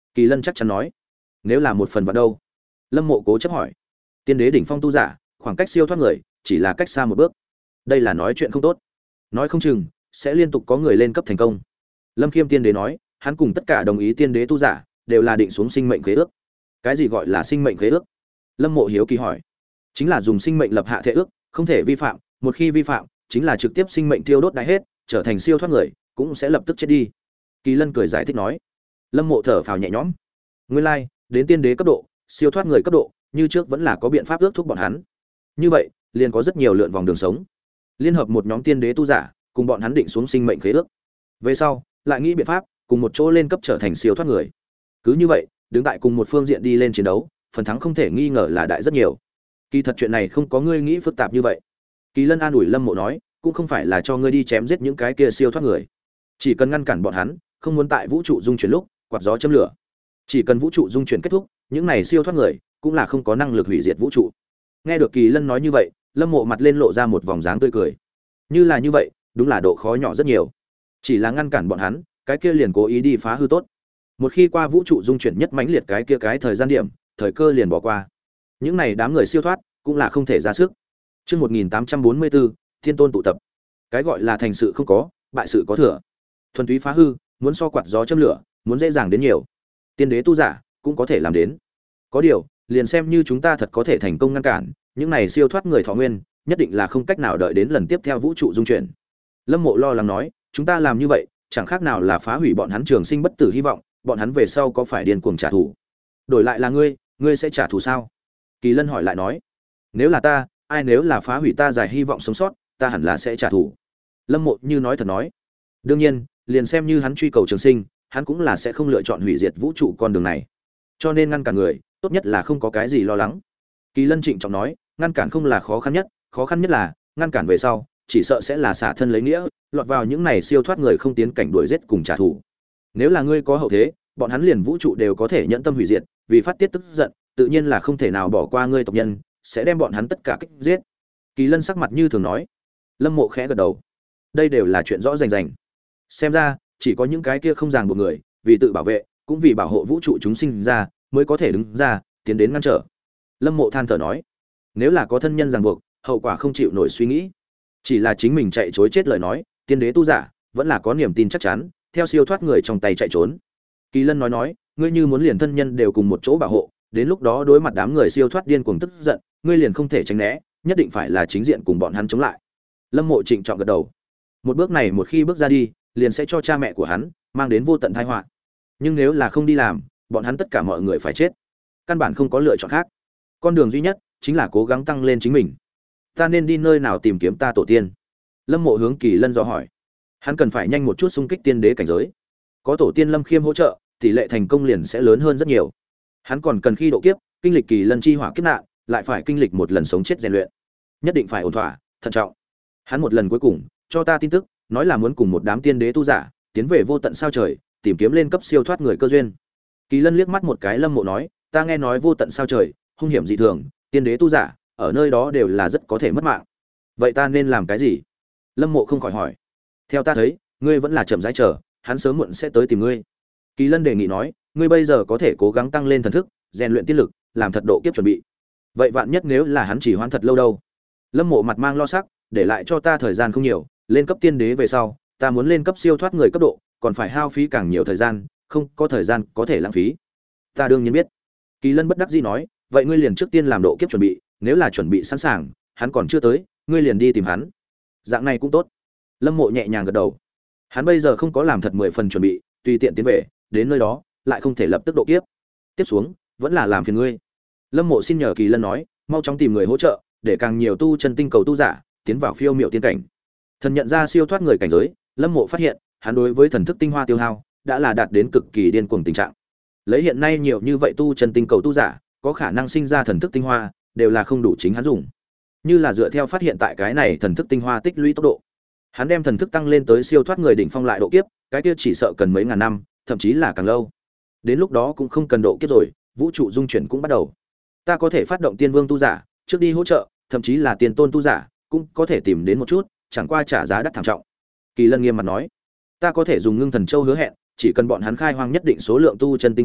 Kỳ Lân chắc chắn nói. Nếu là một phần vạn đâu? Lâm Mộ cố chấp hỏi. Tiên đế đỉnh phong tu giả, khoảng cách siêu thoát người chỉ là cách xa một bước. Đây là nói chuyện không tốt. Nói không chừng sẽ liên tục có người lên cấp thành công. Lâm Khiêm tiên đế nói, hắn cùng tất cả đồng ý tiên đế tu giả đều là định xuống sinh mệnh khế ước. Cái gì gọi là sinh mệnh khế ước? Lâm Mộ hiếu kỳ hỏi. Chính là dùng sinh mệnh lập hạ thể ước, không thể vi phạm, một khi vi phạm, chính là trực tiếp sinh mệnh thiêu đốt đại hết, trở thành siêu thoát người, cũng sẽ lập tức chết đi. Kỳ Lân cười giải thích nói. Lâm Mộ thở phào nhẹ nhõm. Nguyên lai, like, đến tiên đế cấp độ, siêu thoát người cấp độ, như trước vẫn là có biện pháp ước thúc bọn hắn. Như vậy, liền có rất nhiều lượn vòng đường sống. Liên hợp một nhóm tiên đế tu giả, cùng bọn hắn định xuống sinh mệnh khế ước. Về sau, lại nghĩ biện pháp, cùng một chỗ lên cấp trở thành siêu thoát người. Cứ như vậy, đứng tại cùng một phương diện đi lên chiến đấu, phần thắng không thể nghi ngờ là đại rất nhiều. Kỳ thật chuyện này không có ngươi nghĩ phức tạp như vậy. Kỳ Lân an ủi Lâm Mộ nói, cũng không phải là cho ngươi đi chém giết những cái kia siêu thoát người, chỉ cần ngăn cản bọn hắn, không muốn tại vũ trụ dung chuyển lúc quạt gió châm lửa. Chỉ cần vũ trụ dung chuyển kết thúc, những này siêu thoát người cũng là không có năng lực hủy diệt vũ trụ. Nghe được Kỳ Lân nói như vậy, Lâm Mộ mặt lên lộ ra một vòng dáng tươi cười. Như là như vậy, đúng là độ khó nhỏ rất nhiều. Chỉ là ngăn cản bọn hắn, cái kia liền cố ý đi phá hư tốt. Một khi qua vũ trụ dung chuyển nhất mãnh liệt cái kia cái thời gian điểm, thời cơ liền bỏ qua. Những này đám người siêu thoát cũng là không thể ra sức. Chương một nghìn tám trăm bốn mươi bốn, Thiên Tôn tụ tập. Cái gọi là thành sự không có, bại sự có thừa. Thuần túy phá hư, muốn so quạt gió châm lửa, muốn dễ dàng đến nhiều. Tiên đế tu giả cũng có thể làm đến. Có điều, liền xem như chúng ta thật có thể thành công ngăn cản, những này siêu thoát người thọ nguyên, nhất định là không cách nào đợi đến lần tiếp theo vũ trụ dung chuyển. Lâm Mộ lo lắng nói, chúng ta làm như vậy, chẳng khác nào là phá hủy bọn hắn trường sinh bất tử hy vọng, bọn hắn về sau có phải điên cuồng trả thù? Đổi lại là ngươi, ngươi sẽ trả thù sao? Kỳ Lân hỏi lại nói, nếu là ta, ai nếu là phá hủy ta giải hy vọng sống sót, ta hẳn là sẽ trả thù. Lâm Mộ như nói thật nói, đương nhiên, liền xem như hắn truy cầu trường sinh, hắn cũng là sẽ không lựa chọn hủy diệt vũ trụ con đường này. Cho nên ngăn cản người, tốt nhất là không có cái gì lo lắng. Kỳ Lân trịnh trọng nói, ngăn cản không là khó khăn nhất, khó khăn nhất là ngăn cản về sau, chỉ sợ sẽ là xả thân lấy nghĩa, lọt vào những này siêu thoát người không tiến cảnh đuổi giết cùng trả thù. Nếu là ngươi có hậu thế, bọn hắn liền vũ trụ đều có thể nhẫn tâm hủy diệt, vì phát tiết tức giận, tự nhiên là không thể nào bỏ qua ngươi tộc nhân, sẽ đem bọn hắn tất cả kích giết. Kỳ Lân sắc mặt như thường nói. Lâm Mộ khẽ gật đầu. Đây đều là chuyện rõ rành rành. Xem ra, chỉ có những cái kia không ràng buộc người, vì tự bảo vệ, cũng vì bảo hộ vũ trụ chúng sinh ra, mới có thể đứng ra, tiến đến ngăn trở. Lâm Mộ than thở nói, nếu là có thân nhân ràng buộc, hậu quả không chịu nổi suy nghĩ. Chỉ là chính mình chạy chối chết lời nói, tiên đế tu giả vẫn là có niềm tin chắc chắn, theo siêu thoát người trong tay chạy trốn. Kỳ Lân nói nói, ngươi như muốn liền thân nhân đều cùng một chỗ bảo hộ, đến lúc đó đối mặt đám người siêu thoát điên cuồng tức giận, ngươi liền không thể tránh né, nhất định phải là chính diện cùng bọn hắn chống lại. Lâm Mộ trịnh trọng gật đầu. Một bước này một khi bước ra đi, liền sẽ cho cha mẹ của hắn mang đến vô tận tai họa. Nhưng nếu là không đi làm, bọn hắn tất cả mọi người phải chết. Căn bản không có lựa chọn khác. Con đường duy nhất chính là cố gắng tăng lên chính mình. Ta nên đi nơi nào tìm kiếm ta tổ tiên? Lâm Mộ hướng Kỳ Lân dò hỏi. Hắn cần phải nhanh một chút xung kích tiên đế cảnh giới. Có tổ tiên Lâm Khiêm hỗ trợ, tỷ lệ thành công liền sẽ lớn hơn rất nhiều. Hắn còn cần khi độ kiếp, kinh lịch Kỳ Lân chi hỏa kiếp nạn, lại phải kinh lịch một lần sống chết rèn luyện. Nhất định phải ổn thỏa, thận trọng. Hắn một lần cuối cùng cho ta tin tức, nói là muốn cùng một đám tiên đế tu giả tiến về vô tận sao trời, tìm kiếm lên cấp siêu thoát người cơ duyên. Kỳ Lân liếc mắt một cái Lâm Mộ nói, ta nghe nói vô tận sao trời, hung hiểm dị thường, tiên đế tu giả ở nơi đó đều là rất có thể mất mạng. Vậy ta nên làm cái gì? Lâm Mộ không khỏi hỏi. Theo ta thấy, ngươi vẫn là chậm rãi chờ, hắn sớm muộn sẽ tới tìm ngươi. Kỳ Lân đề nghị nói, ngươi bây giờ có thể cố gắng tăng lên thần thức, rèn luyện tiên lực, làm thật độ kiếp chuẩn bị. Vậy vạn nhất nếu là hắn chỉ hoãn thật lâu đâu? Lâm Mộ mặt mang lo sắc, để lại cho ta thời gian không nhiều, lên cấp tiên đế về sau, ta muốn lên cấp siêu thoát người cấp độ, còn phải hao phí càng nhiều thời gian, không có thời gian có thể lãng phí. Ta đương nhiên biết. Kỳ Lân bất đắc dĩ nói, vậy ngươi liền trước tiên làm độ kiếp chuẩn bị, nếu là chuẩn bị sẵn sàng, hắn còn chưa tới, ngươi liền đi tìm hắn. Dạng này cũng tốt. Lâm Mộ nhẹ nhàng gật đầu. Hắn bây giờ không có làm thật mười phần chuẩn bị, tùy tiện tiến về, đến nơi đó, lại không thể lập tức độ kiếp. Tiếp xuống, vẫn là làm phiền ngươi. Lâm Mộ xin nhờ Kỳ Lân nói, mau chóng tìm người hỗ trợ, để càng nhiều tu chân tinh cầu tu giả tiến vào phiêu miệu tiên cảnh. Thần nhận ra siêu thoát người cảnh giới, Lâm Mộ phát hiện, hắn đối với thần thức tinh hoa tiêu hao đã là đạt đến cực kỳ điên cuồng tình trạng. Lấy hiện nay nhiều như vậy tu chân tinh cầu tu giả, có khả năng sinh ra thần thức tinh hoa, đều là không đủ chính hắn dùng. Như là dựa theo phát hiện tại cái này thần thức tinh hoa tích lũy tốc độ, hắn đem thần thức tăng lên tới siêu thoát người đỉnh phong lại độ kiếp, cái kia chỉ sợ cần mấy ngàn năm, thậm chí là càng lâu. Đến lúc đó cũng không cần độ kiếp rồi, vũ trụ dung chuyển cũng bắt đầu. Ta có thể phát động tiên vương tu giả, trước đi hỗ trợ, thậm chí là tiên tôn tu giả, cũng có thể tìm đến một chút, chẳng qua trả giá đắt thảm trọng. Kỳ Lân nghiêm mặt nói, ta có thể dùng ngưng thần châu hứa hẹn, chỉ cần bọn hắn khai hoang nhất định số lượng tu chân tinh cầu,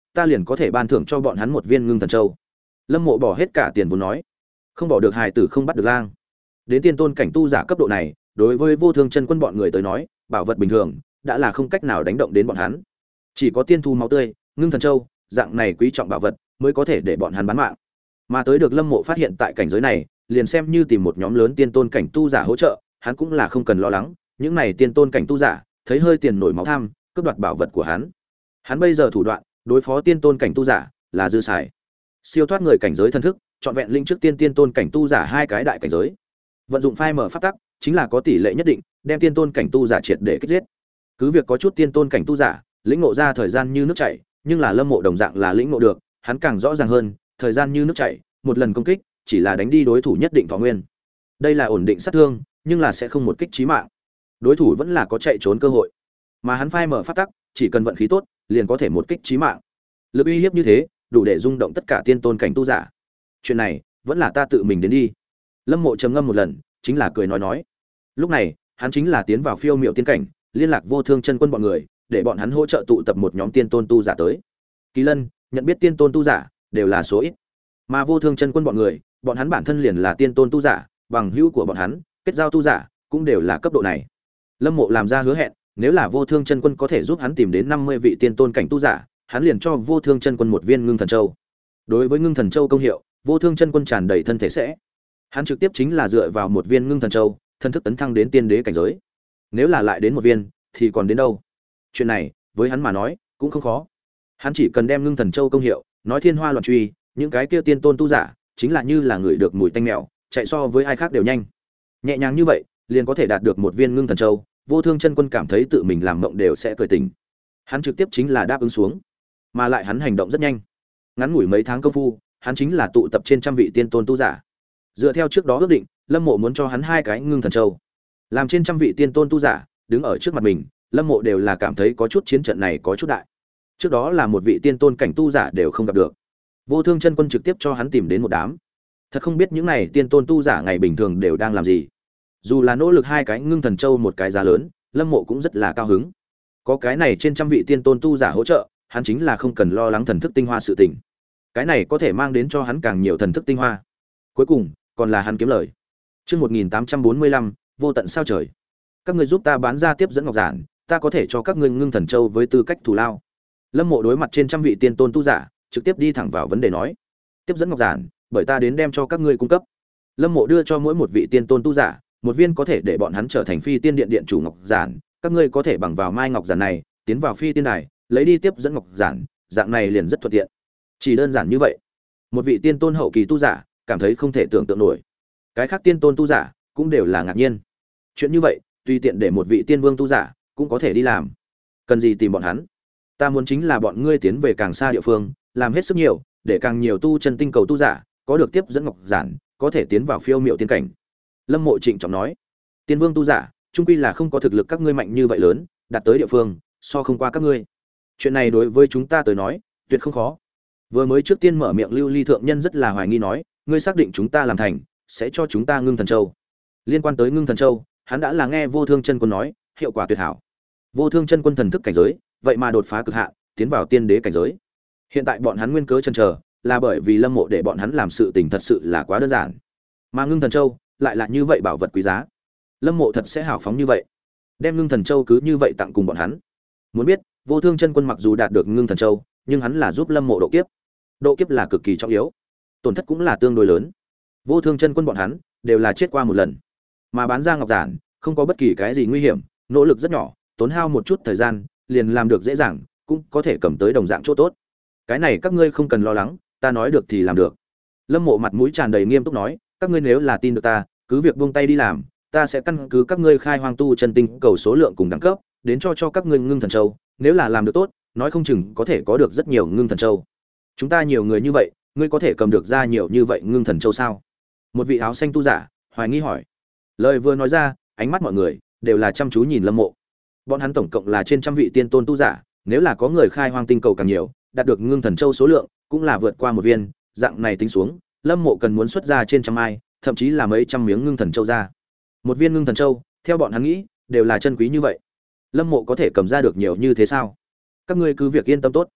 ta liền có thể ban thưởng cho bọn hắn một viên ngưng thần châu. Lâm Mộ bỏ hết cả tiền vốn nói, không bỏ được hài tử không bắt được lang. Đến tiên tôn cảnh tu giả cấp độ này, đối với Vô Thương Chân Quân bọn người tới nói, bảo vật bình thường đã là không cách nào đánh động đến bọn hắn. Chỉ có tiên thu máu tươi, ngưng thần châu, dạng này quý trọng bảo vật mới có thể để bọn hắn bán mạng. Mà tới được Lâm Mộ phát hiện tại cảnh giới này, liền xem như tìm một nhóm lớn tiên tôn cảnh tu giả hỗ trợ, hắn cũng là không cần lo lắng, những này tiên tôn cảnh tu giả, thấy hơi tiền nổi máu tham, cướp đoạt bảo vật của hắn. Hắn bây giờ thủ đoạn, đối phó tiên tôn cảnh tu giả, là dư xài. Siêu thoát người cảnh giới thân thức, chọn vẹn linh trước tiên tiên tôn cảnh tu giả hai cái đại cảnh giới. Vận dụng phai mở pháp tắc, chính là có tỷ lệ nhất định, đem tiên tôn cảnh tu giả triệt để kích giết. Cứ việc có chút tiên tôn cảnh tu giả, lĩnh ngộ ra thời gian như nước chảy, nhưng là Lâm Mộ đồng dạng là lĩnh ngộ được, hắn càng rõ ràng hơn, thời gian như nước chảy, một lần công kích, chỉ là đánh đi đối thủ nhất định thọ nguyên. Đây là ổn định sát thương, nhưng là sẽ không một kích chí mạng. Đối thủ vẫn là có chạy trốn cơ hội. Mà hắn phai mở pháp tắc, chỉ cần vận khí tốt, liền có thể một kích chí mạng. Lực uy hiếp như thế, đủ để rung động tất cả tiên tôn cảnh tu giả. Chuyện này, vẫn là ta tự mình đến đi. Lâm Mộ trầm ngâm một lần, chính là cười nói nói. Lúc này, hắn chính là tiến vào phiêu miệu tiên cảnh, liên lạc Vô Thương Chân Quân bọn người, để bọn hắn hỗ trợ tụ tập một nhóm tiên tôn tu giả tới. Kỳ Lân, nhận biết tiên tôn tu giả đều là số ít, mà Vô Thương Chân Quân bọn người, bọn hắn bản thân liền là tiên tôn tu giả, bằng hữu của bọn hắn, kết giao tu giả cũng đều là cấp độ này. Lâm Mộ làm ra hứa hẹn, nếu là Vô Thương Chân Quân có thể giúp hắn tìm đến năm mươi vị tiên tôn cảnh tu giả, hắn liền cho Vô Thương Chân Quân một viên ngưng thần châu. Đối với ngưng thần châu công hiệu, Vô Thương Chân Quân tràn đầy thân thể sẽ. Hắn trực tiếp chính là dựa vào một viên ngưng thần châu, thân thức tấn thăng đến tiên đế cảnh giới. Nếu là lại đến một viên, thì còn đến đâu? Chuyện này, với hắn mà nói, cũng không khó. Hắn chỉ cần đem ngưng thần châu công hiệu, nói thiên hoa loạn truy, những cái kia tiên tôn tu giả, chính là như là người được mùi tanh mèo, chạy so với ai khác đều nhanh. Nhẹ nhàng như vậy, liền có thể đạt được một viên ngưng thần châu, Vô Thương Chân Quân cảm thấy tự mình làm mộng đều sẽ cười tỉnh. Hắn trực tiếp chính là đáp ứng xuống, mà lại hắn hành động rất nhanh. Ngắn ngủi mấy tháng công phu, hắn chính là tụ tập trên trăm vị tiên tôn tu giả. Dựa theo trước đó ước định, Lâm Mộ muốn cho hắn hai cái ngưng thần châu. Làm trên trăm vị tiên tôn tu giả đứng ở trước mặt mình, Lâm Mộ đều là cảm thấy có chút chiến trận này có chút đại. Trước đó là một vị tiên tôn cảnh tu giả đều không gặp được. Vô Thương Chân Quân trực tiếp cho hắn tìm đến một đám. Thật không biết những này tiên tôn tu giả ngày bình thường đều đang làm gì. Dù là nỗ lực hai cái ngưng thần châu một cái giá lớn, Lâm Mộ cũng rất là cao hứng. Có cái này trên trăm vị tiên tôn tu giả hỗ trợ, hắn chính là không cần lo lắng thần thức tinh hoa sự tình. Cái này có thể mang đến cho hắn càng nhiều thần thức tinh hoa. Cuối cùng, còn là hắn kiếm lời. Chương một nghìn tám trăm bốn mươi lăm, vô tận sao trời. Các ngươi giúp ta bán ra tiếp dẫn ngọc giản, ta có thể cho các ngươi ngưng thần châu với tư cách thù lao. Lâm Mộ đối mặt trên trăm vị tiên tôn tu giả, trực tiếp đi thẳng vào vấn đề nói: "Tiếp dẫn ngọc giản, bởi ta đến đem cho các ngươi cung cấp." Lâm Mộ đưa cho mỗi một vị tiên tôn tu giả, một viên có thể để bọn hắn trở thành phi tiên điện điện chủ ngọc giản, các ngươi có thể bằng vào mai ngọc giản này, tiến vào phi tiên đài, lấy đi tiếp dẫn ngọc giản, dạng này liền rất thuận tiện. Chỉ đơn giản như vậy. Một vị tiên tôn hậu kỳ tu giả, cảm thấy không thể tưởng tượng nổi. Cái khác tiên tôn tu giả cũng đều là ngạc nhiên. Chuyện như vậy, tùy tiện để một vị tiên vương tu giả cũng có thể đi làm. Cần gì tìm bọn hắn? Ta muốn chính là bọn ngươi tiến về càng xa địa phương, làm hết sức nhiều, để càng nhiều tu chân tinh cầu tu giả có được tiếp dẫn ngọc giản, có thể tiến vào phiêu miệu tiên cảnh. Lâm Mộ trịnh trọng nói: "Tiên vương tu giả, chung quy là không có thực lực các ngươi mạnh như vậy lớn, đạt tới địa phương, so không qua các ngươi. Chuyện này đối với chúng ta tới nói, tuyệt không khó." Vừa mới trước tiên mở miệng Lưu Ly thượng nhân rất là hoài nghi nói: "Ngươi xác định chúng ta làm thành, sẽ cho chúng ta ngưng thần châu?" Liên quan tới ngưng thần châu, hắn đã là nghe Vô Thương Chân Quân nói, hiệu quả tuyệt hảo. Vô Thương Chân Quân thần thức cảnh giới, vậy mà đột phá cực hạn, tiến vào tiên đế cảnh giới. Hiện tại bọn hắn nguyên cớ chần chờ, là bởi vì Lâm Mộ để bọn hắn làm sự tình thật sự là quá đơn giản. Mà ngưng thần châu lại là như vậy bảo vật quý giá. Lâm Mộ thật sẽ hào phóng như vậy, đem ngưng thần châu cứ như vậy tặng cùng bọn hắn. Muốn biết, Vô Thương Chân Quân mặc dù đạt được ngưng thần châu, nhưng hắn là giúp Lâm Mộ độ kiếp. Độ kiếp là cực kỳ trọng yếu, tổn thất cũng là tương đối lớn. Vô Thương Chân Quân bọn hắn đều là chết qua một lần, mà bán ra ngọc giản không có bất kỳ cái gì nguy hiểm, nỗ lực rất nhỏ, tốn hao một chút thời gian, liền làm được dễ dàng, cũng có thể cầm tới đồng dạng chỗ tốt. Cái này các ngươi không cần lo lắng, ta nói được thì làm được. Lâm Mộ mặt mũi tràn đầy nghiêm túc nói: "Các ngươi nếu là tin được ta, cứ việc buông tay đi làm, ta sẽ căn cứ các ngươi khai hoang tu chân tinh cầu số lượng cùng đẳng cấp, đến cho cho các ngươi ngưng thần châu, nếu là làm được tốt, nói không chừng có thể có được rất nhiều ngưng thần châu. Chúng ta nhiều người như vậy, ngươi có thể cầm được ra nhiều như vậy ngưng thần châu sao?" Một vị áo xanh tu giả hoài nghi hỏi. Lời vừa nói ra, ánh mắt mọi người đều là chăm chú nhìn Lâm Mộ. Bọn hắn tổng cộng là trên trăm vị tiên tôn tu giả, nếu là có người khai hoang tinh cầu càng nhiều, đạt được ngưng thần châu số lượng cũng là vượt qua một viên, dạng này tính xuống, Lâm Mộ cần muốn xuất ra trên trăm ai, thậm chí là mấy trăm miếng ngưng thần châu ra. Một viên ngưng thần châu, theo bọn hắn nghĩ, đều là chân quý như vậy. Lâm Mộ có thể cầm ra được nhiều như thế sao? Các ngươi cứ việc yên tâm tốt.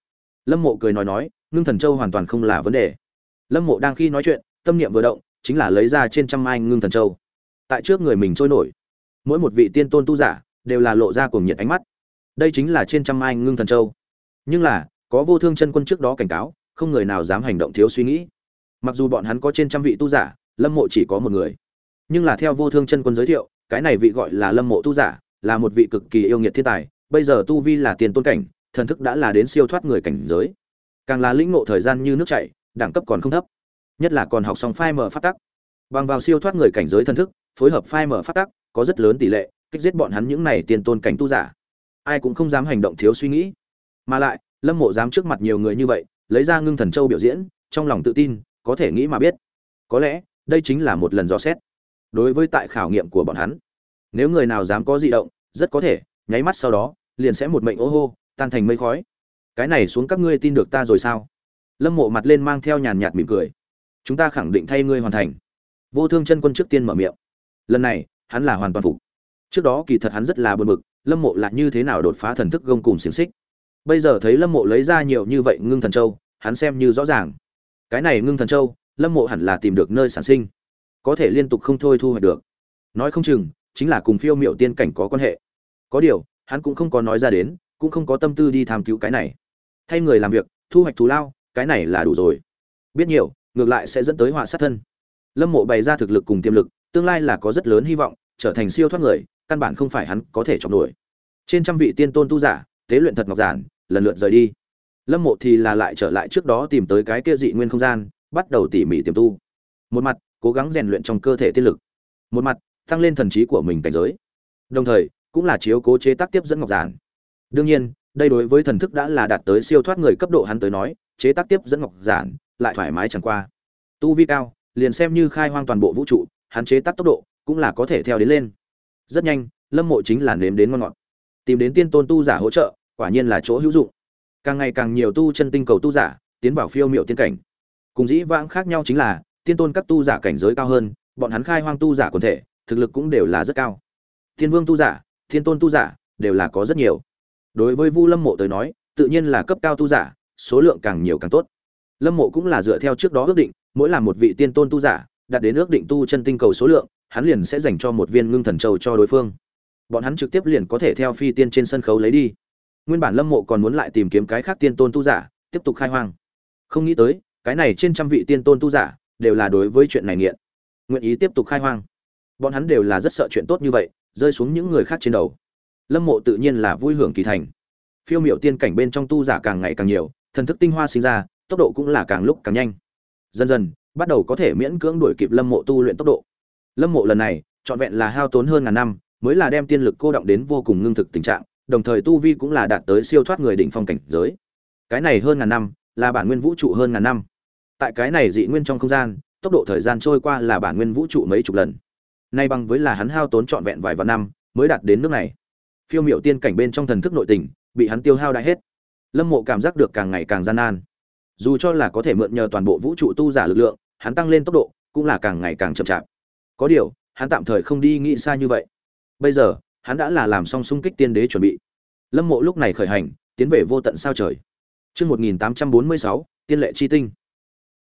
Lâm Mộ cười nói nói, ngưng thần châu hoàn toàn không là vấn đề. Lâm Mộ đang khi nói chuyện, tâm niệm vừa động, chính là lấy ra trên trăm mai ngưng thần châu. Tại trước người mình trôi nổi, mỗi một vị tiên tôn tu giả đều là lộ ra cuồng nhiệt ánh mắt. Đây chính là trên trăm mai ngưng thần châu. Nhưng là, có Vô Thương chân quân trước đó cảnh cáo, không người nào dám hành động thiếu suy nghĩ. Mặc dù bọn hắn có trên trăm vị tu giả, Lâm Mộ chỉ có một người. Nhưng là theo Vô Thương chân quân giới thiệu, cái này vị gọi là Lâm Mộ tu giả, là một vị cực kỳ yêu nghiệt thiên tài, bây giờ tu vi là tiền tôn cảnh, thần thức đã là đến siêu thoát người cảnh giới. Càng là lĩnh ngộ thời gian như nước chảy, đẳng cấp còn không thấp. Nhất là còn học xong phai mở pháp tắc. Bằng vào siêu thoát người cảnh giới thần thức, phối hợp phai mở pháp tắc, có rất lớn tỷ lệ kích giết bọn hắn những này tiền tôn cảnh tu giả. Ai cũng không dám hành động thiếu suy nghĩ. Mà lại, Lâm Mộ dám trước mặt nhiều người như vậy, lấy ra ngưng thần châu biểu diễn, trong lòng tự tin, có thể nghĩ mà biết. Có lẽ, đây chính là một lần dò xét. Đối với tại khảo nghiệm của bọn hắn, nếu người nào dám có dị động, rất có thể, nháy mắt sau đó, liền sẽ một mệnh ô hô, tan thành mây khói. Cái này xuống các ngươi tin được ta rồi sao? Lâm Mộ mặt lên mang theo nhàn nhạt mỉm cười. Chúng ta khẳng định thay ngươi hoàn thành. Vô Thương chân quân trước tiên mở miệng. Lần này, hắn là hoàn toàn phục. Trước đó kỳ thật hắn rất là buồn bực, Lâm Mộ là như thế nào đột phá thần thức gông cùng xiển xích. Bây giờ thấy Lâm Mộ lấy ra nhiều như vậy ngưng thần châu, hắn xem như rõ ràng. Cái này ngưng thần châu, Lâm Mộ hẳn là tìm được nơi sản sinh, có thể liên tục không thôi thu hoạch được. Nói không chừng, chính là cùng phiêu miểu tiên cảnh có quan hệ. Có điều, hắn cũng không có nói ra đến, cũng không có tâm tư đi tham cứu cái này. Thay người làm việc, thu hoạch thù lao, cái này là đủ rồi. Biết nhiều, ngược lại sẽ dẫn tới họa sát thân. Lâm Mộ bày ra thực lực cùng tiềm lực, tương lai là có rất lớn hy vọng trở thành siêu thoát người, căn bản không phải hắn có thể chọc nổi. Trên trăm vị tiên tôn tu giả, tế luyện thật ngọc giản, lần lượt rời đi. Lâm Mộ thì là lại trở lại trước đó tìm tới cái kia dị nguyên không gian, bắt đầu tỉ mỉ tiềm tu. Một mặt, cố gắng rèn luyện trong cơ thể tiên lực, một mặt, tăng lên thần trí của mình cảnh giới. Đồng thời, cũng là chiếu cố chế tác tiếp dẫn ngọc giản. Đương nhiên, đây đối với thần thức đã là đạt tới siêu thoát người cấp độ hắn tới nói, chế tác tiếp dẫn ngọc giản lại thoải mái chẳng qua. Tu vi cao, liền xem như khai hoang toàn bộ vũ trụ, hắn chế tác tốc độ cũng là có thể theo đến lên. Rất nhanh, Lâm Mộ chính là nếm đến ngon ngọt. Tìm đến tiên tôn tu giả hỗ trợ, quả nhiên là chỗ hữu dụng. Càng ngày càng nhiều tu chân tinh cầu tu giả tiến vào phiêu miểu tiên cảnh. Cùng dĩ vãng khác nhau chính là, tiên tôn các tu giả cảnh giới cao hơn, bọn hắn khai hoang tu giả quần thể, thực lực cũng đều là rất cao. Tiên vương tu giả, thiên tôn tu giả đều là có rất nhiều. Đối với Vu Lâm Mộ tới nói, tự nhiên là cấp cao tu giả, số lượng càng nhiều càng tốt. Lâm Mộ cũng là dựa theo trước đó ước định, mỗi làm một vị tiên tôn tu giả, đạt đến ước định tu chân tinh cầu số lượng, hắn liền sẽ dành cho một viên ngưng thần châu cho đối phương. Bọn hắn trực tiếp liền có thể theo phi tiên trên sân khấu lấy đi. Nguyên bản Lâm Mộ còn muốn lại tìm kiếm cái khác tiên tôn tu giả, tiếp tục khai hoang. Không nghĩ tới, cái này trên trăm vị tiên tôn tu giả đều là đối với chuyện này nghiện, nguyện ý tiếp tục khai hoang. Bọn hắn đều là rất sợ chuyện tốt như vậy rơi xuống những người khác trên đầu. Lâm Mộ tự nhiên là vui hưởng kỳ thành. Phiêu miểu tiên cảnh bên trong tu giả càng ngày càng nhiều, thần thức tinh hoa sinh ra, tốc độ cũng là càng lúc càng nhanh. Dần dần, bắt đầu có thể miễn cưỡng đuổi kịp Lâm Mộ tu luyện tốc độ. Lâm Mộ lần này, trọn vẹn là hao tốn hơn ngàn năm, mới là đem tiên lực cô động đến vô cùng ngưng thực tình trạng, đồng thời tu vi cũng là đạt tới siêu thoát người đỉnh phong cảnh giới. Cái này hơn ngàn năm, là bản nguyên vũ trụ hơn ngàn năm. Tại cái này dị nguyên trong không gian, tốc độ thời gian trôi qua là bản nguyên vũ trụ mấy chục lần. Nay bằng với là hắn hao tốn trọn vẹn vài vạn năm, mới đạt đến nước này. Phiêu miểu tiên cảnh bên trong thần thức nội tình, bị hắn tiêu hao đã hết. Lâm Mộ cảm giác được càng ngày càng gian nan. Dù cho là có thể mượn nhờ toàn bộ vũ trụ tu giả lực lượng, hắn tăng lên tốc độ, cũng là càng ngày càng chậm chạp. Có điều, hắn tạm thời không đi nghĩ xa như vậy. Bây giờ, hắn đã là làm xong xung kích tiên đế chuẩn bị. Lâm Mộ lúc này khởi hành, tiến về vô tận sao trời. Chương một nghìn tám trăm bốn mươi sáu, Tiên lệ chi tinh.